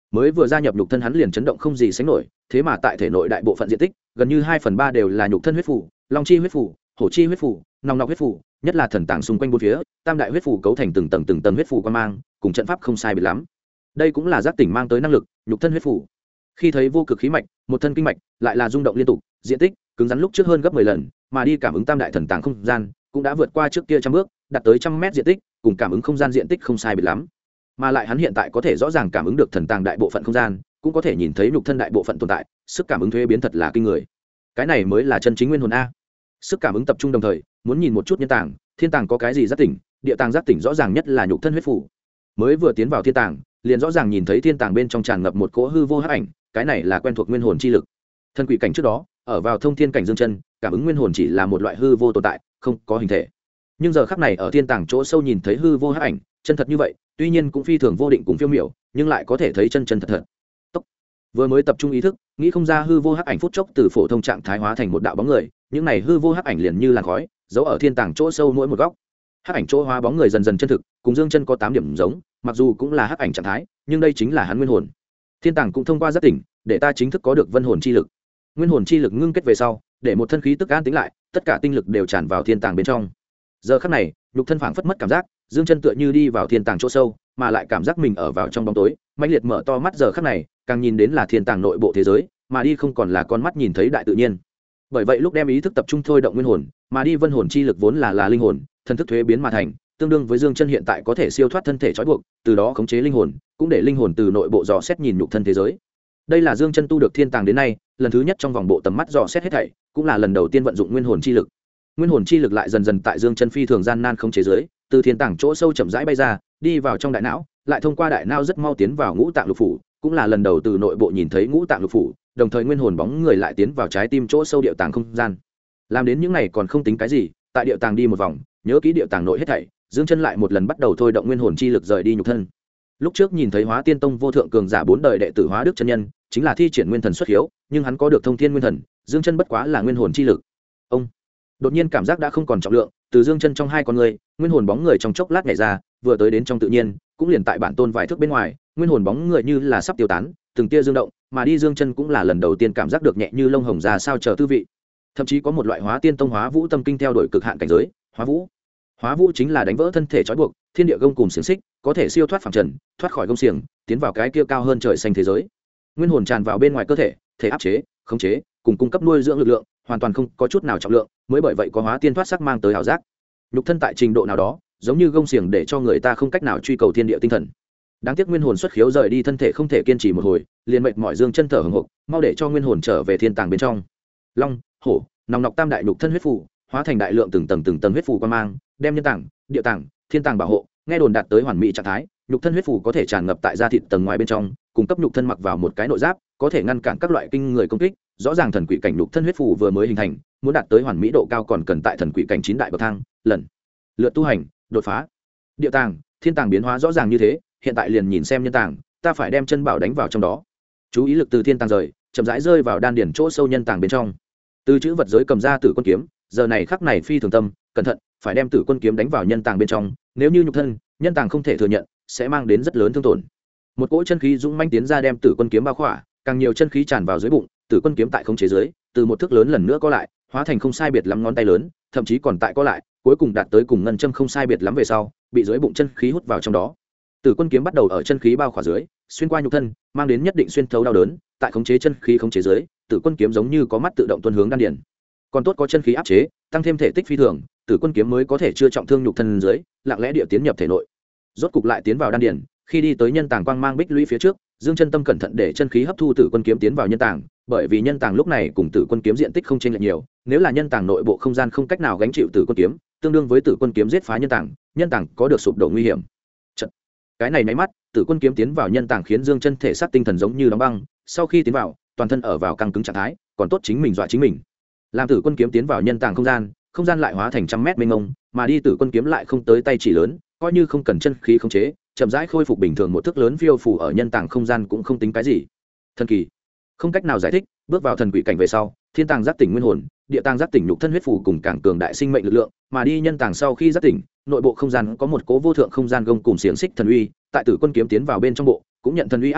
mới vừa gia nhập nhục thân hắn liền chấn động không gì sánh nổi, thế mà tại thể nội đại bộ phận diện tích gần như 2/3 đều là nhục thân huyết phủ, long chi huyết phủ, hổ chi huyết phủ, nòng nọc huyết phủ, nhất là thần tàng xung quanh bốn phía, tam đại huyết phủ cấu thành từng tầng huyết phủ quan mang, cùng trận pháp không sai biệt lắm. Đây cũng là giác tỉnh mang tới năng lực, nhục thân huyết phủ. Khi thấy vô cực khí mạch, một thân kinh mạch, lại là rung động liên tục, diện tích cứng rắn lúc trước hơn gấp 10 lần, mà đi cảm ứng tam đại thần tàng không gian, cũng đã vượt qua trước kia trăm bước, đạt tới 100 mét diện tích, cùng cảm ứng không gian diện tích không sai biệt lắm. Mà lại hắn hiện tại có thể rõ ràng cảm ứng được thần tàng đại bộ phận không gian, cũng có thể nhìn thấy nhục thân đại bộ phận tồn tại, sức cảm ứng thuế biến thật là kinh người. Cái này mới là chân chính nguyên hồn a. Sức cảm ứng tập trung đồng thời, muốn nhìn một chút nhân tàng, thiên tàng có cái gì giác tỉnh, địa tàng giác tỉnh rõ ràng nhất là nhục thân huyết phủ. Mới vừa tiến vào thiên tàng, liền rõ ràng nhìn thấy thiên tàng bên trong tràn ngập một cỗ hư vô hắc ảnh, cái này là quen thuộc nguyên hồn chi lực. Thân quỷ cảnh trước đó, ở vào thông thiên cảnh dương chân, cảm ứng nguyên hồn chỉ là một loại hư vô tồn tại, không có hình thể. Nhưng giờ khắc này ở thiên tàng chỗ sâu nhìn thấy hư vô hắc ảnh, chân thật như vậy, tuy nhiên cũng phi thường vô định cũng phiêu miểu, nhưng lại có thể thấy chân thật thật. Tốc. Vừa mới tập trung ý thức, nghĩ không ra hư vô hắc ảnh phút chốc từ phổ thông trạng thái hóa thành một đạo bóng người, những này hư vô hắc ảnh liền như làn khói, giấu ở thiên tàng chỗ sâu mỗi một góc. Hắc ảnh chỗ hóa bóng người dần dần chân thực, cùng dương chân có 8 điểm giống, mặc dù cũng là hắc ảnh trạng thái, nhưng đây chính là hắn nguyên hồn. Thiên tàng cũng thông qua giác tỉnh, để ta chính thức có được vân hồn chi lực. Nguyên hồn chi lực ngưng kết về sau, để một thân khí tức an tĩnh lại, tất cả tinh lực đều tràn vào thiên tàng bên trong. Giờ khắc này, nhục thân phảng phất mất cảm giác, dương chân tựa như đi vào thiên tàng chỗ sâu, mà lại cảm giác mình ở vào trong bóng tối, mãnh liệt mở to mắt. Giờ khắc này, càng nhìn đến là thiên tàng nội bộ thế giới, mà đi không còn là con mắt nhìn thấy đại tự nhiên. Bởi vậy lúc đem ý thức tập trung thôi động nguyên hồn, mà đi vân hồn chi lực vốn là linh hồn, thần thức thuế biến mà thành, tương đương với dương chân hiện tại có thể siêu thoát thân thể trói buộc, từ đó khống chế linh hồn, cũng để linh hồn từ nội bộ dò xét nhìn nhục thân thế giới. Đây là dương chân tu được thiên tàng đến nay lần thứ nhất trong vòng bộ tầm mắt dò xét hết thảy, cũng là lần đầu tiên vận dụng nguyên hồn chi lực. Nguyên hồn chi lực lại dần dần tại dương chân phi thường gian nan khống chế giới, từ thiên tàng chỗ sâu chậm rãi bay ra, đi vào trong đại não, lại thông qua đại não rất mau tiến vào ngũ tạng lục phủ, cũng là lần đầu từ nội bộ nhìn thấy ngũ tạng lục phủ, đồng thời nguyên hồn bóng người lại tiến vào trái tim chỗ sâu địa tàng không gian. Làm đến những này còn không tính cái gì, tại địa tàng đi một vòng, nhớ kỹ địa tàng nội hết thảy, dương chân lại một lần bắt đầu thôi động nguyên hồn chi lực rời đi nhục thân. Lúc trước nhìn thấy Hóa Tiên Tông vô thượng cường giả 4 đời đệ tử Hóa Đức chân nhân, chính là thi triển nguyên thần xuất hiếu, nhưng hắn có được thông thiên nguyên thần, dương chân bất quá là nguyên hồn chi lực. Ông đột nhiên cảm giác đã không còn trọng lượng, từ dương chân trong hai con người, nguyên hồn bóng người trong chốc lát nhảy ra, vừa tới đến trong tự nhiên, cũng liền tại bản tôn vài thước bên ngoài, nguyên hồn bóng người như là sắp tiêu tán, từng tia dương động, mà đi dương chân cũng là lần đầu tiên cảm giác được nhẹ như lông hồng ra sao chờ tư vị. Thậm chí có một loại Hóa Tiên Tông Hóa Vũ tâm kinh theo đuổi cực hạn cảnh giới, Hóa Vũ. Hóa Vũ chính là đánh vỡ thân thể trói buộc, thiên địa gông cùng xiềng xích, có thể siêu thoát phàm trần, thoát khỏi gông xiềng, tiến vào cái kia cao hơn trời xanh thế giới. Nguyên hồn tràn vào bên ngoài cơ thể, thể áp chế, khống chế, cùng cung cấp nuôi dưỡng lực lượng, hoàn toàn không có chút nào trọng lượng, mới bởi vậy có hóa tiên thoát sắc mang tới ảo giác. Nhục thân tại trình độ nào đó, giống như gông xiềng để cho người ta không cách nào truy cầu thiên địa tinh thần. Đáng tiếc nguyên hồn xuất khiếu rời đi thân thể không thể kiên trì một hồi, liền mệt mỏi dương chân thở hổn hộc, mau để cho nguyên hồn trở về thiên tàng bên trong. Long, hổ, nòng nọc tam đại nhục thân huyết phù, hóa thành đại lượng từng tầng huyết phù quan mang, đem nhân tàng, địa tàng, thiên tàng bảo hộ, nghe đồn đạt tới hoàn mỹ trạng thái, nhục thân huyết phù có thể tràn ngập tại da thịt tầng ngoài bên trong, cung cấp nhục thân mặc vào một cái nội giáp, có thể ngăn cản các loại kinh người công kích. Rõ ràng thần quỷ cảnh nhục thân huyết phù vừa mới hình thành, muốn đạt tới hoàn mỹ độ cao còn cần tại thần quỷ cảnh 9 đại bậc thang, lần lượt tu hành, đột phá. Địa tàng, thiên tàng biến hóa rõ ràng như thế, hiện tại liền nhìn xem nhân tàng, ta phải đem chân bảo đánh vào trong đó. Chú ý lực từ thiên tàng rời, chậm rãi rơi vào đan điển chỗ sâu nhân tàng bên trong. Từ chữ vật giới cầm ra tử quân kiếm, giờ này khắc này phi thường tâm, cẩn thận, phải đem tử quân kiếm đánh vào nhân tàng bên trong, nếu như nhục thân, nhân tàng không thể thừa nhận, sẽ mang đến rất lớn thương tổn. Một cỗ chân khí dũng mãnh tiến ra đem tử quân kiếm bao khỏa, càng nhiều chân khí tràn vào dưới bụng, tử quân kiếm tại không chế dưới, từ một thước lớn lần nữa có lại, hóa thành không sai biệt lắm ngón tay lớn, thậm chí còn tại có lại, cuối cùng đạt tới cùng ngân châm không sai biệt lắm về sau, bị dưới bụng chân khí hút vào trong đó. Tử quân kiếm bắt đầu ở chân khí bao khỏa dưới, xuyên qua nhục thân, mang đến nhất định xuyên thấu đau đớn, tại khống chế chân khí khống chế dưới, tử quân kiếm giống như có mắt tự động tuôn hướng đan điền. Còn tốt có chân khí áp chế, tăng thêm thể tích phi thường, tử quân kiếm mới có thể chưa trọng thương nhục thân dưới, lặng lẽ địa tiến nhập thể nội. Rốt cục lại tiến vào đan điền, khi đi tới nhân tàng quang mang bích lũy phía trước, Dương Chân Tâm cẩn thận để chân khí hấp thu tử quân kiếm tiến vào nhân tàng, bởi vì nhân tàng lúc này cùng tử quân kiếm diện tích không chênh lệch nhiều, nếu là nhân tàng nội bộ không gian không cách nào gánh chịu tử quân kiếm, tương đương với tử quân kiếm giết phá nhân tàng có được sụp đổ nguy hiểm. Chật, cái này nháy mắt, tử quân kiếm tiến vào nhân tàng khiến Dương Chân thể xác tinh thần giống như đóng băng, sau khi tiến vào, toàn thân ở vào căng cứng trạng thái, còn tốt chính mình dọa chính mình. Làm tử quân kiếm tiến vào nhân tàng không gian lại hóa thành trăm mét mênh mông, mà đi tử quân kiếm lại không tới tay chỉ lớn, coi như không cần chân khí khống chế, chậm rãi khôi phục bình thường một thước lớn phiêu phù ở nhân tàng không gian cũng không tính cái gì. Thần kỳ, không cách nào giải thích, bước vào thần quỷ cảnh về sau, thiên tàng giác tỉnh nguyên hồn, địa tàng giác tỉnh nhục thân huyết phù cùng càng cường đại sinh mệnh lực lượng, mà đi nhân tàng sau khi giác tỉnh, nội bộ không gian có một cố vô thượng không gian gông cùng xiềng xích thần uy, tại tử quân kiếm tiến vào bên trong bộ, cũng nhận thần uy áp chế,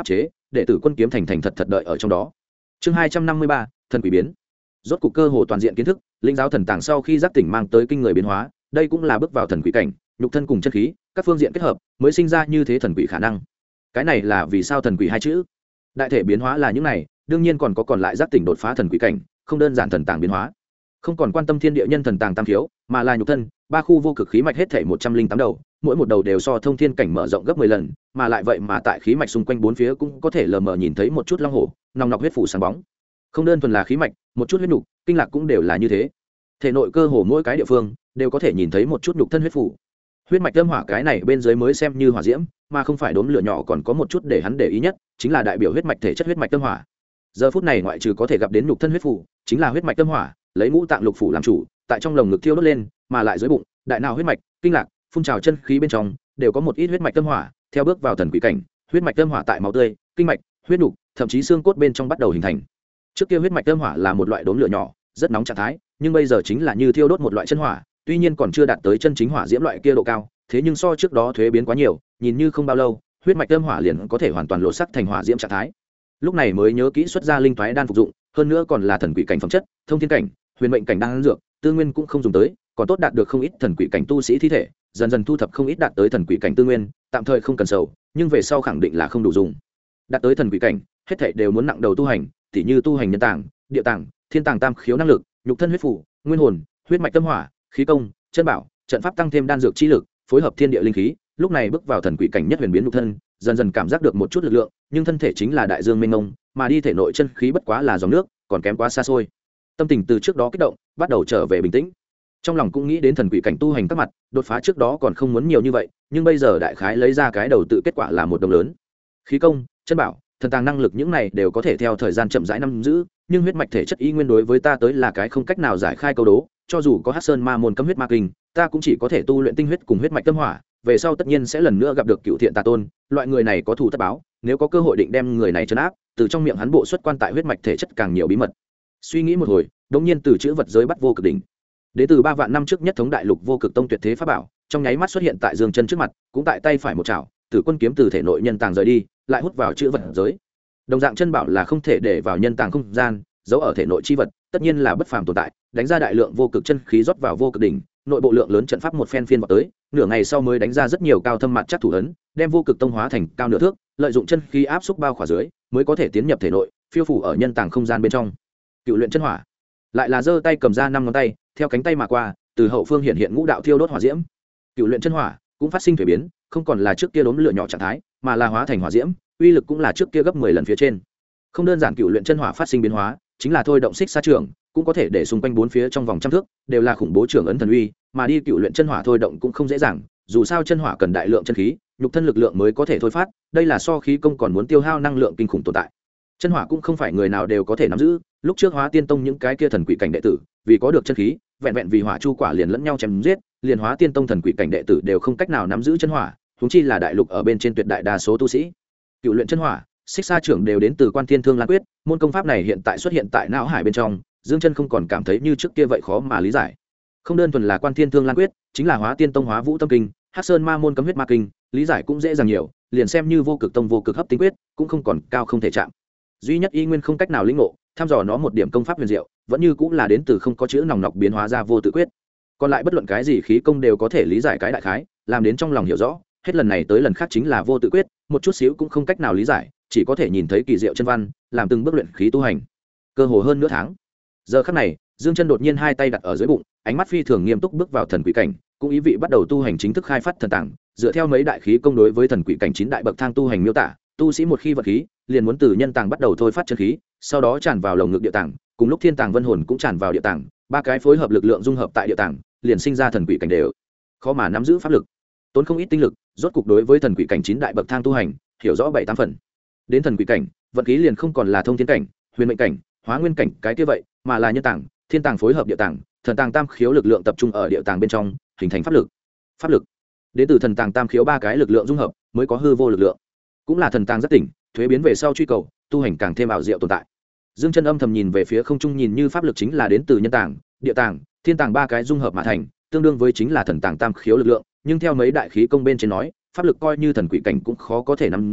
đệ tử Quân Kiếm thành thành thật thật đợi ở trong đó. Chương 253, thần quỷ biến. Rốt cục cơ hồ toàn diện kiến thức, linh giáo thần tàng sau khi giác tỉnh mang tới kinh người biến hóa, đây cũng là bước vào thần quỷ cảnh, nhục thân cùng chân khí, các phương diện kết hợp, mới sinh ra như thế thần quỷ khả năng. Cái này là vì sao thần quỷ hai chữ? Đại thể biến hóa là những này, đương nhiên còn lại giác tỉnh đột phá thần quỷ cảnh, không đơn giản thần tàng biến hóa. Không còn quan tâm thiên địa nhân thần tàng tam khiếu, mà là nhục thân, ba khu vô cực khí mạch hết thảy 108 đầu, mỗi một đầu đều so thông thiên cảnh mở rộng gấp 10 lần, mà lại vậy mà tại khí mạch xung quanh bốn phía cũng có thể lờ mờ nhìn thấy một chút long hổ, nòng nọc huyết phủ sáng bóng. Không đơn thuần là khí mạch, một chút huyết nhục, kinh lạc cũng đều là như thế. Thể nội cơ hồ mỗi cái địa phương đều có thể nhìn thấy một chút nhục thân huyết phủ. Huyết mạch âm hỏa cái này bên dưới mới xem như hỏa diễm, mà không phải đốm lửa nhỏ, còn có một chút để hắn để ý nhất, chính là đại biểu huyết mạch thể chất huyết mạch âm hỏa. Giờ phút này ngoại trừ có thể gặp đến nhục thân huyết phủ, chính là huyết mạch âm hỏa, lấy ngũ tạng lục phủ làm chủ, tại trong lồng ngực thiêu đốt lên, mà lại dưới bụng, đại não huyết mạch, kinh lạc, phun trào chân khí bên trong, đều có một ít huyết mạch âm hỏa, theo bước vào thần quỷ cảnh, huyết mạch âm hỏa tại máu tươi, kinh mạch, huyết nục, thậm chí xương cốt bên trong bắt đầu hình thành. Trước kia huyết mạch âm hỏa là một loại đốm lửa nhỏ, rất nóng trạng thái, nhưng bây giờ chính là như thiêu đốt một loại chân hỏa, tuy nhiên còn chưa đạt tới chân chính hỏa diễm loại kia độ cao, thế nhưng so trước đó thuế biến quá nhiều, nhìn như không bao lâu, huyết mạch âm hỏa liền có thể hoàn toàn lộ sắc thành hỏa diễm trạng thái. Lúc này mới nhớ kỹ xuất ra linh toái đan phục dụng, hơn nữa còn là thần quỷ cảnh phẩm chất, thông thiên cảnh, huyền mệnh cảnh đan dược, tư nguyên cũng không dùng tới, còn tốt đạt được không ít thần quỷ cảnh tu sĩ thi thể, dần dần thu thập không ít đạt tới thần quỷ cảnh tư nguyên, tạm thời không cần sầu, nhưng về sau khẳng định là không đủ dùng. Đạt tới thần quỷ cảnh, hết thảy đều muốn nặng đầu tu hành, tỉ như tu hành nhân tàng, địa tàng, thiên tàng tam khiếu năng lực, nhục thân huyết phủ, nguyên hồn, huyết mạch tâm hỏa, khí công, chân bảo, trận pháp tăng thêm đan dược chi lực, phối hợp thiên địa linh khí, lúc này bước vào thần quỷ cảnh nhất huyền biến nhục thân, dần dần cảm giác được một chút lực lượng, nhưng thân thể chính là đại dương mênh mông, mà đi thể nội chân khí bất quá là dòng nước, còn kém quá xa xôi. Tâm tình từ trước đó kích động, bắt đầu trở về bình tĩnh. Trong lòng cũng nghĩ đến thần quỷ cảnh tu hành các mặt, đột phá trước đó còn không muốn nhiều như vậy, nhưng bây giờ đại khái lấy ra cái đầu tự kết quả là một đồng lớn. Khí công, chân bảo, thần tàng năng lực những này đều có thể theo thời gian chậm rãi nắm giữ, nhưng huyết mạch thể chất y nguyên đối với ta tới là cái không cách nào giải khai câu đố, cho dù có Hắc Sơn Ma môn cấm huyết ma kinh, ta cũng chỉ có thể tu luyện tinh huyết cùng huyết mạch tâm hỏa, về sau tất nhiên sẽ lần nữa gặp được cựu thiện tà tôn, loại người này có thù tất báo, nếu có cơ hội định đem người này trấn áp, từ trong miệng hắn bộ xuất quan tại huyết mạch thể chất càng nhiều bí mật. Suy nghĩ một hồi, đột nhiên từ chữ vật giới bắt vô cực đỉnh. Đến từ 3 vạn năm trước nhất thống đại lục vô cực tông tuyệt thế pháp bảo, trong nháy mắt xuất hiện tại Dương Chân trước mặt, cũng tại tay phải một chảo, Tử Quân kiếm từ thể nội nhân tàng rời đi, lại hút vào chữ vật giới. Đồng dạng chân bảo là không thể để vào nhân tàng không gian, giấu ở thể nội chi vật, tất nhiên là bất phàm tồn tại, đánh ra đại lượng vô cực chân khí rót vào vô cực đỉnh, nội bộ lượng lớn trận pháp một phen phiên vào tới, nửa ngày sau mới đánh ra rất nhiều cao thâm mặt chắc thủ ấn, đem vô cực tông hóa thành cao nửa thước, lợi dụng chân khí áp xúc bao khỏa dưới, mới có thể tiến nhập thể nội, phiêu phủ ở nhân tàng không gian bên trong. Cựu luyện chân hỏa, lại là giơ tay cầm ra 5 ngón tay, theo cánh tay mà qua, từ hậu phương hiện hiện ngũ đạo thiêu đốt hỏa diễm. Cựu luyện chân hỏa cũng phát sinh thay biến, không còn là trước kia đốm lửa nhỏ trạng thái, mà là hóa thành hỏa diễm, uy lực cũng là trước kia gấp 10 lần phía trên. Không đơn giản cựu luyện chân hỏa phát sinh biến hóa, chính là thôi động xích xa trường, cũng có thể để xung quanh bốn phía trong vòng trăm thước đều là khủng bố trưởng ấn thần uy, mà đi cựu luyện chân hỏa thôi động cũng không dễ dàng, dù sao chân hỏa cần đại lượng chân khí, nhục thân lực lượng mới có thể thôi phát, đây là so khí công còn muốn tiêu hao năng lượng kinh khủng tồn tại. Chân hỏa cũng không phải người nào đều có thể nắm giữ, lúc trước Hóa Tiên Tông những cái kia thần quỷ cảnh đệ tử, vì có được chân khí, vẹn vẹn vì hỏa chu quả liền lẫn nhau chém giết, liền Hóa Tiên Tông thần quỷ cảnh đệ tử đều không cách nào nắm giữ chân hỏa, huống chi là đại lục ở bên trên tuyệt đại đa số tu sĩ. Cựu luyện chân hỏa, xích sa trưởng đều đến từ Quan Thiên Thương Lan Quyết, môn công pháp này hiện tại xuất hiện tại não hải bên trong, Dương Chân không còn cảm thấy như trước kia vậy khó mà lý giải. Không đơn thuần là Quan Thiên Thương Lan Quyết, chính là Hóa Tiên Tông Hóa Vũ Tâm Kinh, Hắc Sơn Ma môn cấm huyết ma kinh, lý giải cũng dễ dàng nhiều, liền xem như Vô Cực Tông Vô Cực Hấp Tinh Quyết, cũng không còn cao không thể chạm. Duy nhất y nguyên không cách nào lĩnh ngộ, thăm dò nó một điểm công pháp huyền diệu, vẫn như cũng là đến từ không có chữ nòng nọc biến hóa ra vô tự quyết. Còn lại bất luận cái gì khí công đều có thể lý giải cái đại khái, làm đến trong lòng hiểu rõ, hết lần này tới lần khác chính là vô tự quyết, một chút xíu cũng không cách nào lý giải, chỉ có thể nhìn thấy kỳ diệu chân văn, làm từng bước luyện khí tu hành. Cơ hồ hơn nửa tháng. Giờ khắc này, Dương Chân đột nhiên hai tay đặt ở dưới bụng, ánh mắt phi thường nghiêm túc bước vào thần quỷ cảnh, cũng ý vị bắt đầu tu hành chính thức khai phát thần tàng, dựa theo mấy đại khí công đối với thần quỷ cảnh 9 đại bậc thang tu hành miêu tả, tu sĩ một khi vận khí, liền muốn từ nhân tàng bắt đầu thôi phát chân khí, sau đó tràn vào lồng ngực địa tàng, cùng lúc thiên tàng vân hồn cũng tràn vào địa tàng, ba cái phối hợp lực lượng dung hợp tại địa tàng, liền sinh ra thần quỷ cảnh đều. Khó mà nắm giữ pháp lực, tốn không ít tinh lực, rốt cục đối với thần quỷ cảnh 9 đại bậc thang tu hành, hiểu rõ 7-8 phần. Đến thần quỷ cảnh, vận khí liền không còn là thông thiên cảnh, huyền mệnh cảnh, hóa nguyên cảnh cái kia vậy, mà là nhân tàng, thiên tàng phối hợp địa tàng, thần tàng tam khiếu lực lượng tập trung ở địa tàng bên trong, hình thành pháp lực. Pháp lực đến từ thần tàng tam khiếu ba cái lực lượng dung hợp, mới có hư vô lực lượng, cũng là thần tàng rất tỉnh, thuế biến về sau truy cầu, tu hành càng thêm ảo diệu tồn tại. Dương Chân âm thầm nhìn về phía không trung, nhìn như pháp lực chính là đến từ nhân tàng, địa tàng, thiên tàng ba cái dung hợp mà thành, tương đương với chính là thần tàng tam khiếu lực lượng, nhưng theo mấy đại khí công bên trên nói, pháp lực coi như thần quỷ cảnh cũng khó có thể nắm giữ,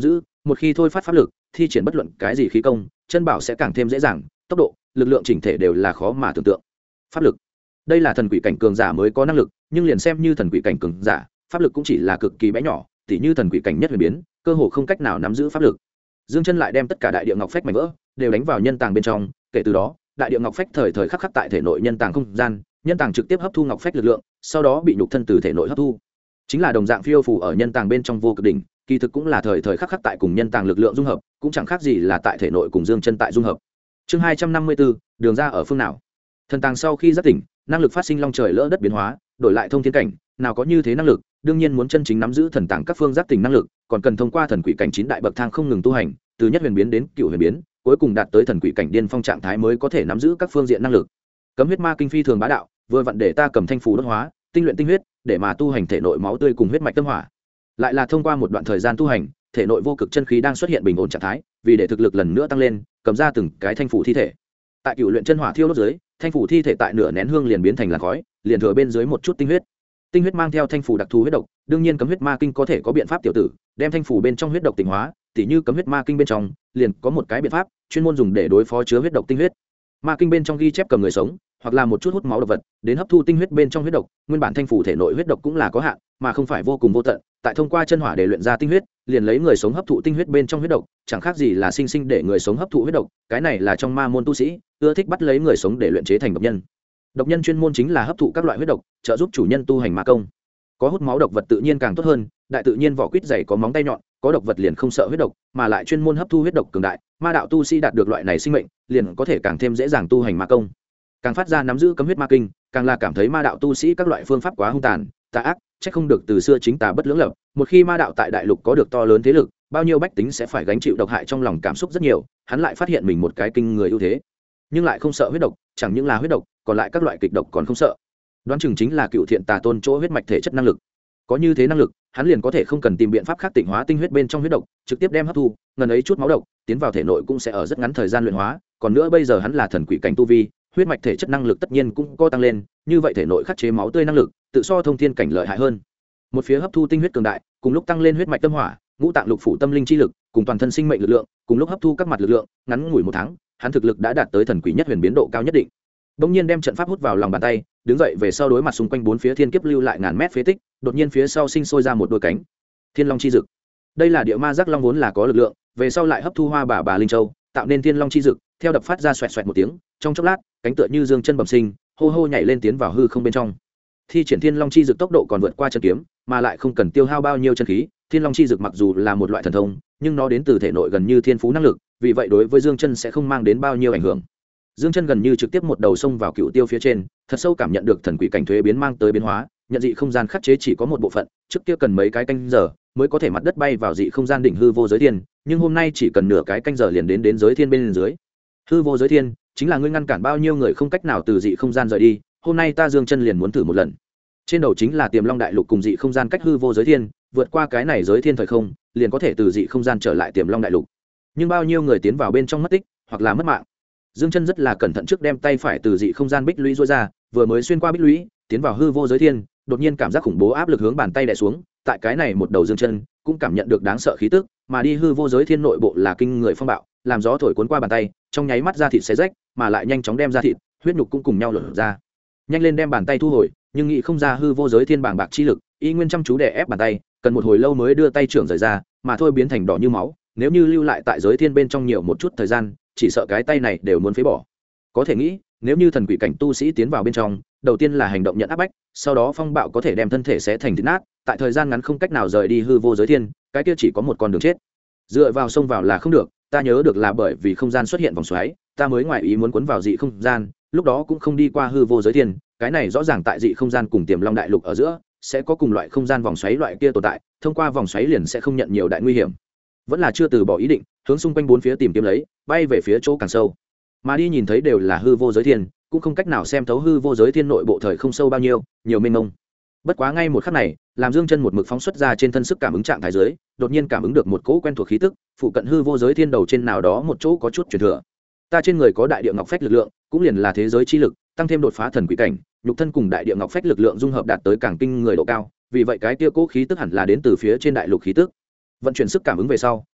một khi thôi phát pháp lực thi triển bất luận cái gì khí công chân bảo sẽ càng thêm dễ dàng, tốc độ lực lượng chỉnh thể đều là khó mà tưởng tượng. Pháp lực, đây là thần quỷ cảnh cường giả mới có năng lực, nhưng liền xem như thần quỷ cảnh cường giả pháp lực cũng chỉ là cực kỳ bé nhỏ, tỉ như thần quỷ cảnh nhất huyền biến cơ hồ không cách nào nắm giữ pháp lực. Dương Chân lại đem tất cả đại địa ngọc phách mảnh vỡ đều đánh vào nhân tàng bên trong, kể từ đó đại địa ngọc phách thời thời khắc khắc tại thể nội nhân tàng không gian, nhân tàng trực tiếp hấp thu ngọc phách lực lượng, sau đó bị nhục thân từ thể nội hấp thu, chính là đồng dạng phiêu phù ở nhân tàng bên trong vô cực đỉnh, kỳ thực cũng là thời thời khắc khắc tại cùng nhân tàng lực lượng dung hợp, cũng chẳng khác gì là tại thể nội cùng Dương Chân tại dung hợp. Chương 254, đường ra ở phương nào? Thần tàng sau khi giác tỉnh, năng lực phát sinh long trời lỡ đất biến hóa, đổi lại thông thiên cảnh, nào có như thế năng lực, đương nhiên muốn chân chính nắm giữ thần tàng các phương giác tỉnh năng lực, còn cần thông qua thần quỷ cảnh 9 đại bậc thang không ngừng tu hành, từ nhất huyền biến đến cựu huyền biến, cuối cùng đạt tới thần quỷ cảnh điên phong trạng thái mới có thể nắm giữ các phương diện năng lực. Cấm huyết ma kinh phi thường bá đạo, vừa vặn để ta cầm thanh phù đốt hóa, tinh luyện tinh huyết, để mà tu hành thể nội máu tươi cùng huyết mạch tâm hỏa. Lại là thông qua một đoạn thời gian tu hành, thể nội vô cực chân khí đang xuất hiện bình ổn trạng thái, vì để thực lực lần nữa tăng lên, cầm ra từng cái thanh phù thi thể. Tại cựu luyện chân hỏa thiêu đốt dưới, thanh phù thi thể tại nửa nén hương liền biến thành làn khói, liền thừa bên dưới một chút tinh huyết. Tinh huyết mang theo thanh phù đặc thù huyết độc, đương nhiên cấm huyết ma kinh có thể có biện pháp tiểu tử, đem thanh phù bên trong huyết độc tỉnh hóa, tỉ như cấm huyết ma kinh bên trong, liền có một cái biện pháp, chuyên môn dùng để đối phó chứa huyết độc tinh huyết. Ma kinh bên trong ghi chép cầm người sống, hoặc là một chút hút máu độc vật, đến hấp thu tinh huyết bên trong huyết độc, nguyên bản thanh phù thể nội huyết độc cũng là có hạn, mà không phải vô cùng vô tận, tại thông qua chân hỏa để luyện ra tinh huyết, liền lấy người sống hấp thụ tinh huyết bên trong huyết độc, chẳng khác gì là sinh sinh để người sống hấp thụ huyết độc, cái này là trong ma môn tu sĩ ưa thích bắt lấy người sống để luyện chế thành độc nhân. Độc nhân chuyên môn chính là hấp thụ các loại huyết độc, trợ giúp chủ nhân tu hành ma công. Có hút máu độc vật tự nhiên càng tốt hơn, đại tự nhiên vỏ quýt dày có móng tay nhọn, có độc vật liền không sợ huyết độc, mà lại chuyên môn hấp thu huyết độc cường đại, ma đạo tu sĩ đạt được loại này sinh mệnh, liền có thể càng thêm dễ dàng tu hành ma công. Càng phát ra nắm giữ cấm huyết ma kinh, càng là cảm thấy ma đạo tu sĩ các loại phương pháp quá hung tàn, tà ác, chắc không được từ xưa chính tà bất lưỡng lập, một khi ma đạo tại đại lục có được to lớn thế lực, bao nhiêu bách tính sẽ phải gánh chịu độc hại trong lòng cảm xúc rất nhiều, hắn lại phát hiện mình một cái kinh người ưu thế, nhưng lại không sợ huyết độc, chẳng những là huyết độc, còn lại các loại kịch độc còn không sợ. Đoán chừng chính là cựu thiện tà tôn chỗ huyết mạch thể chất năng lực. Có như thế năng lực, hắn liền có thể không cần tìm biện pháp khác tịnh hóa tinh huyết bên trong huyết độc, trực tiếp đem hấp thu, ngần ấy chút máu độc tiến vào thể nội cũng sẽ ở rất ngắn thời gian luyện hóa. Còn nữa bây giờ hắn là thần quỷ cảnh tu vi, huyết mạch thể chất năng lực tất nhiên cũng có tăng lên, như vậy thể nội khắc chế máu tươi năng lực tự so thông thiên cảnh lợi hại hơn. Một phía hấp thu tinh huyết cường đại, cùng lúc tăng lên huyết mạch tâm hỏa, ngũ tạng lục phủ tâm linh chi lực, cùng toàn thân sinh mệnh lực lượng, cùng lúc hấp thu các mặt lực lượng, ngắn ngủi 1 tháng, hắn thực lực đã đạt tới thần quỷ nhất huyền biến độ cao nhất định. Bỗng nhiên đem trận pháp hút vào lòng bàn tay, đứng dậy về sau đối mặt xung quanh 4 phía thiên kiếp lưu lại ngàn mét phế tích, đột nhiên phía sau sinh sôi ra một đôi cánh. Thiên Long chi dực. Đây là địa ma giác long vốn là có lực lượng, về sau lại hấp thu hoa bà linh châu, tạo nên Thiên Long chi dực, theo đập phát ra xoẹt xoẹt một tiếng, trong chốc lát, cánh tựa như dương chân bẩm sinh, hô hô nhảy lên tiến vào hư không bên trong. Thi triển Thiên Long chi dực tốc độ còn vượt qua chân kiếm, mà lại không cần tiêu hao bao nhiêu chân khí. Thiên Long chi dực mặc dù là một loại thần thông, nhưng nó đến từ thể nội gần như thiên phú năng lực, vì vậy đối với Dương Chân sẽ không mang đến bao nhiêu ảnh hưởng. Dương Chân gần như trực tiếp một đầu xông vào cựu tiêu phía trên, thật sâu cảm nhận được thần quỷ cảnh thuế biến mang tới biến hóa, nhận dị không gian khắc chế chỉ có một bộ phận, trước kia cần mấy cái canh giờ mới có thể mặt đất bay vào dị không gian đỉnh hư vô giới thiên, nhưng hôm nay chỉ cần nửa cái canh giờ liền đến giới thiên bên dưới. Hư vô giới thiên chính là ngươi ngăn cản bao nhiêu người không cách nào từ dị không gian rời đi, hôm nay ta Dương Chân liền muốn thử một lần. Trên đầu chính là Tiềm Long đại lục cùng dị không gian cách hư vô giới thiên, vượt qua cái này giới thiên thời không, liền có thể từ dị không gian trở lại Tiềm Long đại lục. Nhưng bao nhiêu người tiến vào bên trong mất tích, hoặc là mất mạng. Dương Chân rất là cẩn thận trước đem tay phải từ dị không gian bích lũy duỗi ra, vừa mới xuyên qua bích lũy, tiến vào hư vô giới thiên, đột nhiên cảm giác khủng bố áp lực hướng bàn tay đè xuống, tại cái này một đầu Dương Chân cũng cảm nhận được đáng sợ khí tức, mà đi hư vô giới thiên nội bộ là kinh người phong bạo, làm gió thổi cuốn qua bàn tay, trong nháy mắt da thịt xé rách, mà lại nhanh chóng đem da thịt, huyết nhục cũng cùng nhau lở ra. Nhanh lên đem bàn tay thu hồi, nhưng nghĩ không ra hư vô giới thiên bàng bạc chi lực, y nguyên chăm chú đè ép bàn tay, cần một hồi lâu mới đưa tay trưởng rời ra, mà thôi biến thành đỏ như máu, nếu như lưu lại tại giới thiên bên trong nhiều một chút thời gian, chỉ sợ cái tay này đều muốn phế bỏ. Có thể nghĩ, nếu như thần quỷ cảnh tu sĩ tiến vào bên trong, đầu tiên là hành động nhận áp bách, sau đó phong bạo có thể đem thân thể xé thành thịt nát, tại thời gian ngắn không cách nào rời đi hư vô giới thiên, cái kia chỉ có một con đường chết. Dựa vào xông vào là không được, ta nhớ được là bởi vì không gian xuất hiện vòng xoáy, ta mới ngoài ý muốn cuốn vào dị không gian, lúc đó cũng không đi qua hư vô giới thiên, cái này rõ ràng tại dị không gian cùng Tiềm Long đại lục ở giữa sẽ có cùng loại không gian vòng xoáy loại kia tồn tại, thông qua vòng xoáy liền sẽ không nhận nhiều đại nguy hiểm. Vẫn là chưa từ bỏ ý định, hướng xung quanh 4 phía tìm kiếm lấy, bay về phía chỗ càng sâu. Mà đi nhìn thấy đều là hư vô giới thiên, cũng không cách nào xem thấu hư vô giới thiên nội bộ thời không sâu bao nhiêu, nhiều mênh mông. Bất quá ngay một khắc này, làm Dương Chân một mực phóng xuất ra trên thân sức cảm ứng trạng thái dưới, đột nhiên cảm ứng được một cỗ quen thuộc khí tức, phụ cận hư vô giới thiên đầu trên nào đó một chỗ có chút truyền thừa. Ta trên người có đại địa ngọc phách lực lượng, cũng liền là thế giới chi lực, tăng thêm đột phá thần quỷ cảnh, nhục thân cùng đại địa ngọc phách lực lượng dung hợp đạt tới càng kinh người độ cao, vì vậy cái kia cỗ khí tức hẳn là đến từ phía trên đại lục khí tức. Vận chuyển sức cảm ứng về sau,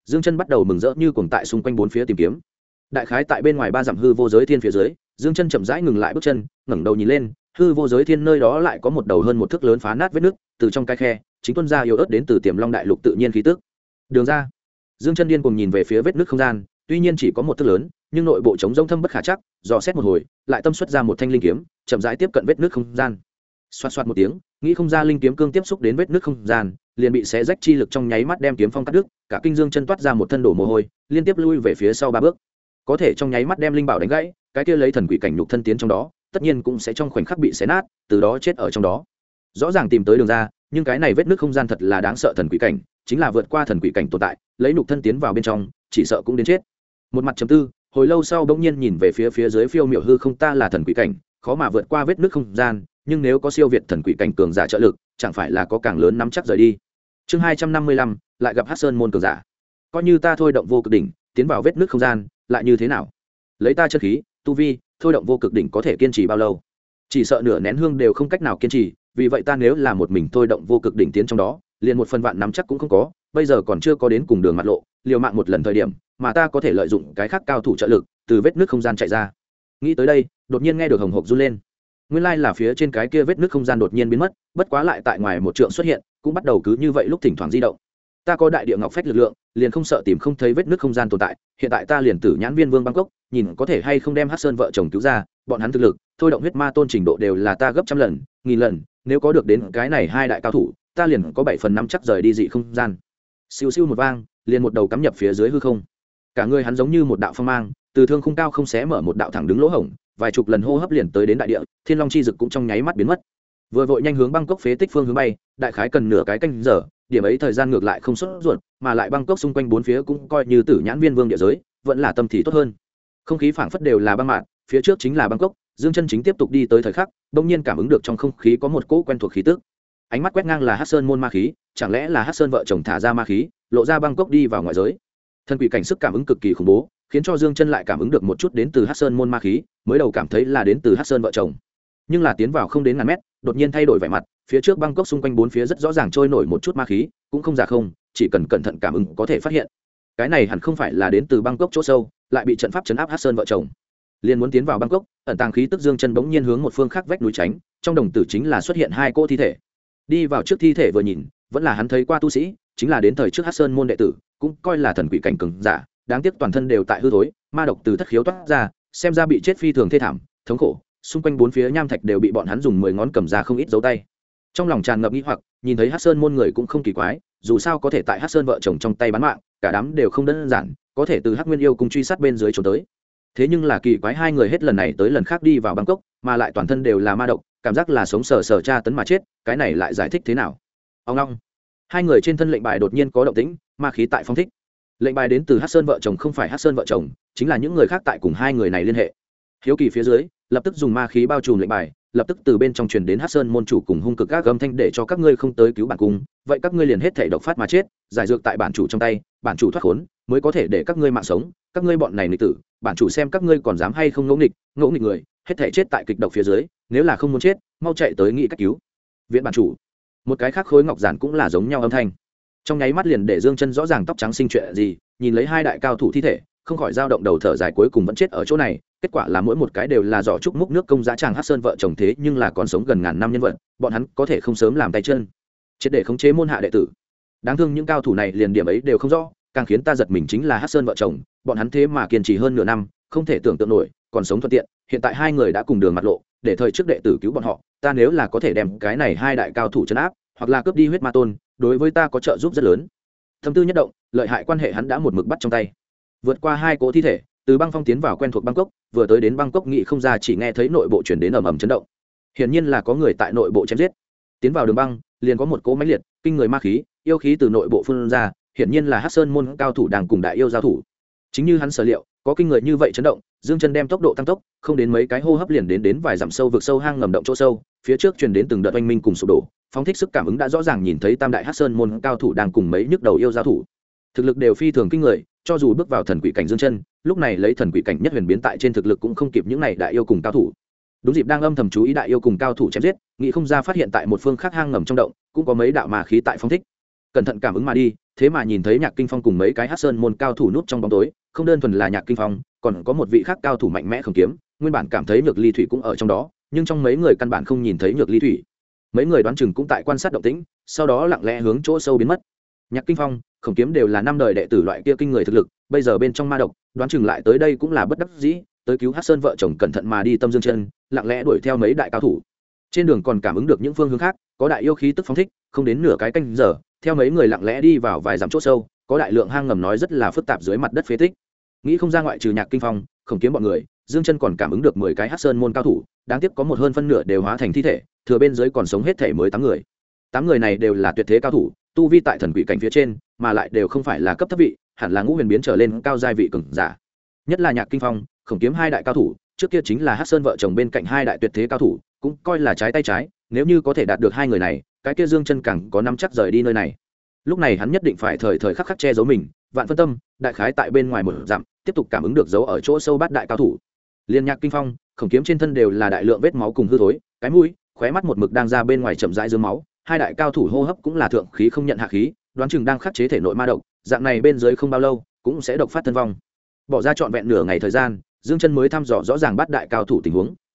Dương Chân bắt đầu mừng rỡ như cuồng tại xung quanh bốn phía tìm kiếm. Đại khái tại bên ngoài 3 dặm hư vô giới thiên phía dưới, Dương Chân chậm rãi ngừng lại bước chân, ngẩng đầu nhìn lên, hư vô giới thiên nơi đó lại có một đầu hơn một thước lớn phá nát vết nứt, từ trong cái khe chính tuôn ra yếu ớt đến từ Tiềm Long đại lục tự nhiên khí tức. Đường ra. Dương Chân điên cuồng nhìn về phía vết nứt không gian, tuy nhiên chỉ có một thước lớn, nhưng nội bộ trống rỗng thâm bất khả chắc, dò xét một hồi, lại tâm xuất ra một thanh linh kiếm, chậm rãi tiếp cận vết nứt không gian. Xoạt xoạt một tiếng, nghĩ không ra linh kiếm cương tiếp xúc đến vết nứt không gian, liền bị xé rách chi lực trong nháy mắt đem kiếm phong cắt đứt, cả kinh Dương Chân toát ra một thân đổ mồ hôi, liên tiếp lui về phía sau 3 bước. Có thể trong nháy mắt đem linh bảo đánh gãy, cái kia lấy thần quỷ cảnh nhục thân tiến trong đó, tất nhiên cũng sẽ trong khoảnh khắc bị xé nát, từ đó chết ở trong đó. Rõ ràng tìm tới đường ra, nhưng cái này vết nứt không gian thật là đáng sợ, thần quỷ cảnh chính là vượt qua thần quỷ cảnh tồn tại, lấy nhục thân tiến vào bên trong, chỉ sợ cũng đến chết. Một mặt trầm tư, hồi lâu sau bỗng nhiên nhìn về phía dưới phiêu miểu hư không, ta là thần quỷ cảnh, khó mà vượt qua vết nứt không gian, nhưng nếu có siêu việt thần quỷ cảnh cường giả trợ lực, chẳng phải là có càng lớn nắm chắc rời đi. Chương 255, lại gặp Hắc Sơn môn cường giả. Coi như ta thôi động vô cực đỉnh, tiến vào vết nứt không gian, lại như thế nào? Lấy ta chân khí, tu vi, thôi động vô cực đỉnh có thể kiên trì bao lâu? Chỉ sợ nửa nén hương đều không cách nào kiên trì, vì vậy ta nếu là một mình thôi động vô cực đỉnh tiến trong đó, liền 1/1000 nắm chắc cũng không có, bây giờ còn chưa có đến cùng đường mặt lộ, liều mạng một lần thời điểm, mà ta có thể lợi dụng cái khác cao thủ trợ lực, từ vết nứt không gian chạy ra. Nghĩ tới đây, đột nhiên nghe được hồng hộc run lên. Nguyên lai là phía trên cái kia vết nứt không gian đột nhiên biến mất, bất quá lại tại ngoài một trượng xuất hiện, cũng bắt đầu cứ như vậy lúc thỉnh thoảng di động. Ta có đại địa ngọc phách lực lượng, liền không sợ tìm không thấy vết nứt không gian tồn tại, hiện tại ta liền tử nhãn viên vương Bangkok, nhìn có thể hay không đem Hắc Sơn vợ chồng cứu ra, bọn hắn thực lực, thôi động huyết ma tôn trình độ đều là ta gấp trăm lần, nghìn lần, nếu có được đến cái này hai đại cao thủ, ta liền có 7/5 chắc rời đi dị không gian. Siêu siêu một vang, liền một đầu cắm nhập phía dưới hư không. Cả người hắn giống như một đạo phong mang, từ thương khung cao không xé mở một đạo thẳng đứng lỗ hổng, vài chục lần hô hấp liền tới đến đại địa, thiên long chi dực cũng trong nháy mắt biến mất. Vừa vội nhanh hướng Bangkok phế tích phương hướng bay, đại khái cần nửa cái canh giờ, điểm ấy thời gian ngược lại không sốt ruột, mà lại Bangkok xung quanh bốn phía cũng coi như tử nhãn viên vương địa giới, vẫn là tâm thì tốt hơn. Không khí phảng phất đều là băng mạn, phía trước chính là Bangkok, Dương Chân chính tiếp tục đi tới thời khắc, bỗng nhiên cảm ứng được trong không khí có một cỗ quen thuộc khí tức. Ánh mắt quét ngang là Hắc Sơn môn ma khí, chẳng lẽ là Hắc Sơn vợ chồng thả ra ma khí, lộ ra Bangkok đi vào ngoại giới. Thần quỷ cảnh sức cảm ứng cực kỳ khủng bố, khiến cho Dương Chân lại cảm ứng được một chút đến từ Hắc Sơn môn ma khí, mới đầu cảm thấy là đến từ Hắc Sơn vợ chồng. Nhưng là tiến vào không đến ngàn mét, đột nhiên thay đổi vẻ mặt, phía trước Bangkok xung quanh bốn phía rất rõ ràng trôi nổi một chút ma khí, cũng không giả không, chỉ cần cẩn thận cảm ứng có thể phát hiện. Cái này hẳn không phải là đến từ Bangkok chỗ sâu, lại bị trận pháp trấn áp Hắc Sơn vợ chồng. Liên muốn tiến vào Bangkok, ẩn tàng khí tức Dương Chân bỗng nhiên hướng một phương khác vách núi tránh, trong đồng tử chính là xuất hiện hai cỗ thi thể. Đi vào trước thi thể vừa nhìn, vẫn là hắn thấy qua tu sĩ, chính là đến thời trước Hắc Sơn môn đệ tử, cũng coi là thần quỷ cảnh cường giả, đáng tiếc toàn thân đều tại hư thối, ma độc từ thất khiếu toát ra, xem ra bị chết phi thường thê thảm, thống khổ, xung quanh bốn phía nham thạch đều bị bọn hắn dùng 10 ngón cầm ra không ít dấu tay. Trong lòng tràn ngập nghi hoặc, nhìn thấy Hắc Sơn môn người cũng không kỳ quái, dù sao có thể tại Hắc Sơn vợ chồng trong tay bán mạng, cả đám đều không đơn giản, có thể từ Hắc Nguyên yêu cùng truy sát bên dưới trốn tới. Thế nhưng là kỳ quái, hai người hết lần này tới lần khác đi vào Bangkok, mà lại toàn thân đều là ma độc, cảm giác là sống sờ sờ tra tấn mà chết, cái này lại giải thích thế nào? Ông long, hai người trên thân lệnh bài đột nhiên có động tĩnh, ma khí tại phong thích. Lệnh bài đến từ Hắc Sơn vợ chồng, không phải Hắc Sơn vợ chồng, chính là những người khác tại cùng hai người này liên hệ. Hiếu kỳ phía dưới, lập tức dùng ma khí bao trùm lệnh bài, lập tức từ bên trong truyền đến Hắc Sơn môn chủ cùng hung cực các âm thanh, để cho các ngươi không tới cứu bản cung, vậy các ngươi liền hết thảy độc phát mà chết, giải dược tại bản chủ trong tay, bản chủ thoát khốn, mới có thể để các ngươi mạng sống, các ngươi bọn này nghịch tử, bản chủ xem các ngươi còn dám hay không ngỗ nghịch người, hết thảy chết tại kịch độc phía dưới, nếu là không muốn chết, mau chạy tới nghị cách cứu viện bản chủ. Một cái khác khối ngọc giản cũng là giống nhau âm thanh, trong nháy mắt liền để Dương Chân rõ ràng tóc trắng sinh chuyện gì, nhìn lấy hai đại cao thủ thi thể, không khỏi dao động đầu thở dài, cuối cùng vẫn chết ở chỗ này, kết quả là mỗi một cái đều là giỏ trúc múc nước công giá tràng Hắc Sơn vợ chồng, thế nhưng là còn sống gần ngàn năm nhân vật, bọn hắn có thể không sớm làm tay chân triệt để khống chế môn hạ đệ tử. Đáng thương những cao thủ này liền điểm ấy đều không rõ, càng khiến ta giật mình chính là Hắc Sơn vợ chồng, bọn hắn thế mà kiên trì hơn nửa năm, không thể tưởng tượng nổi, còn sống thuận tiện, hiện tại hai người đã cùng đường mặt lộ, để thời trước đệ tử cứu bọn họ, ta nếu là có thể đem cái này hai đại cao thủ trấn áp, hoặc là cướp đi huyết ma tôn, đối với ta có trợ giúp rất lớn. Thâm tư nhất động, lợi hại quan hệ hắn đã một mực bắt trong tay. Vượt qua hai cỗ thi thể, từ băng phong tiến vào quen thuộc Bangkok, vừa tới đến Bangkok nghị không ra, chỉ nghe thấy nội bộ chuyển đến ầm ầm chấn động. Hiển nhiên là có người tại nội bộ chém giết. Tiến vào đường băng, liền có một cỗ mãnh liệt, kinh người ma khí, yêu khí từ nội bộ phun ra, hiển nhiên là Hắc Sơn môn cao thủ đang cùng đại yêu giao thủ. Chính như hắn sở liệu, có kinh người như vậy chấn động, Dương Chân đem tốc độ tăng tốc, không đến mấy cái hô hấp liền đến vài dặm sâu vực sâu hang ngầm động chỗ sâu, phía trước truyền đến từng đợt oanh minh cùng sụp đổ, phóng thích sức cảm ứng đã rõ ràng nhìn thấy tam đại Hắc Sơn môn cao thủ đang cùng mấy nhức đầu yêu giao thủ. Thực lực đều phi thường kinh người, cho dù bước vào thần quỷ cảnh Dương Chân, lúc này lấy thần quỷ cảnh nhất huyền biến tại trên thực lực cũng không kịp những này đại yêu cùng cao thủ. Đúng dịp đang âm thầm chú ý đại yêu cùng cao thủ chém giết, nghĩ không ra phát hiện tại một phương khác hang ngầm trong động, cũng có mấy đạo ma khí tại phóng thích. cẩn thận cảm ứng mà đi, thế mà nhìn thấy Nhạc Kinh Phong cùng mấy cái Hắc Sơn môn cao thủ núp trong bóng tối, không đơn thuần là Nhạc Kinh Phong, còn có một vị khác cao thủ mạnh mẽ Khổng Kiếm, nguyên bản cảm thấy Nhược Ly Thủy cũng ở trong đó, nhưng trong mấy người căn bản không nhìn thấy Nhược Ly Thủy. Mấy người đoán chừng cũng tại quan sát động tĩnh, sau đó lặng lẽ hướng chỗ sâu biến mất. Nhạc Kinh Phong, Khổng Kiếm đều là năm đời đệ tử loại kia kinh người thực lực, bây giờ bên trong ma độc, đoán chừng lại tới đây cũng là bất đắc dĩ, tới cứu Hắc Sơn vợ chồng cẩn thận mà đi Tâm Dương Chân, lặng lẽ đuổi theo mấy đại cao thủ. Trên đường còn cảm ứng được những phương hướng khác, có đại yêu khí tức phóng thích, không đến nửa cái canh giờ, theo mấy người lặng lẽ đi vào vài dặm chỗ sâu, có đại lượng hang ngầm nói rất là phức tạp dưới mặt đất phế tích. Nghĩ không ra ngoại trừ Nhạc Kinh Phong, Khổng Kiếm bọn người, Dương Chân còn cảm ứng được 10 cái Hắc Sơn môn cao thủ, đáng tiếc có một hơn phân nửa đều hóa thành thi thể, thừa bên dưới còn sống hết thể mới 8 người. 8 người này đều là tuyệt thế cao thủ, tu vi tại thần quỷ cảnh phía trên, mà lại đều không phải là cấp thấp vị, hẳn là ngũ huyền biến trở lên cao giai vị cường giả. Nhất là Nhạc Kinh Phong, Khổng Kiếm hai đại cao thủ, trước kia chính là Hắc Sơn vợ chồng bên cạnh hai đại tuyệt thế cao thủ, cũng coi là trái tay trái, nếu như có thể đạt được hai người này, cái kia Dương Chân càng có nắm chắc rời đi nơi này. Lúc này hắn nhất định phải thời thời khắc khắc che giấu mình, vạn phân tâm, đại khái tại bên ngoài một dặm, tiếp tục cảm ứng được dấu ở chỗ sâu bát đại cao thủ. Liên Nhạc Kinh Phong, Khổng Kiếm trên thân đều là đại lượng vết máu cùng hư thối, cái mũi, khóe mắt một mực đang ra bên ngoài chậm rãi dưới máu, hai đại cao thủ hô hấp cũng là thượng khí không nhận hạ khí, đoán chừng đang khắc chế thể nội ma độc, dạng này bên dưới không bao lâu cũng sẽ độc phát thân vong. Bỏ ra trọn vẹn nửa ngày thời gian, Dương Chân mới thăm dò rõ ràng bát đại cao thủ tình huống.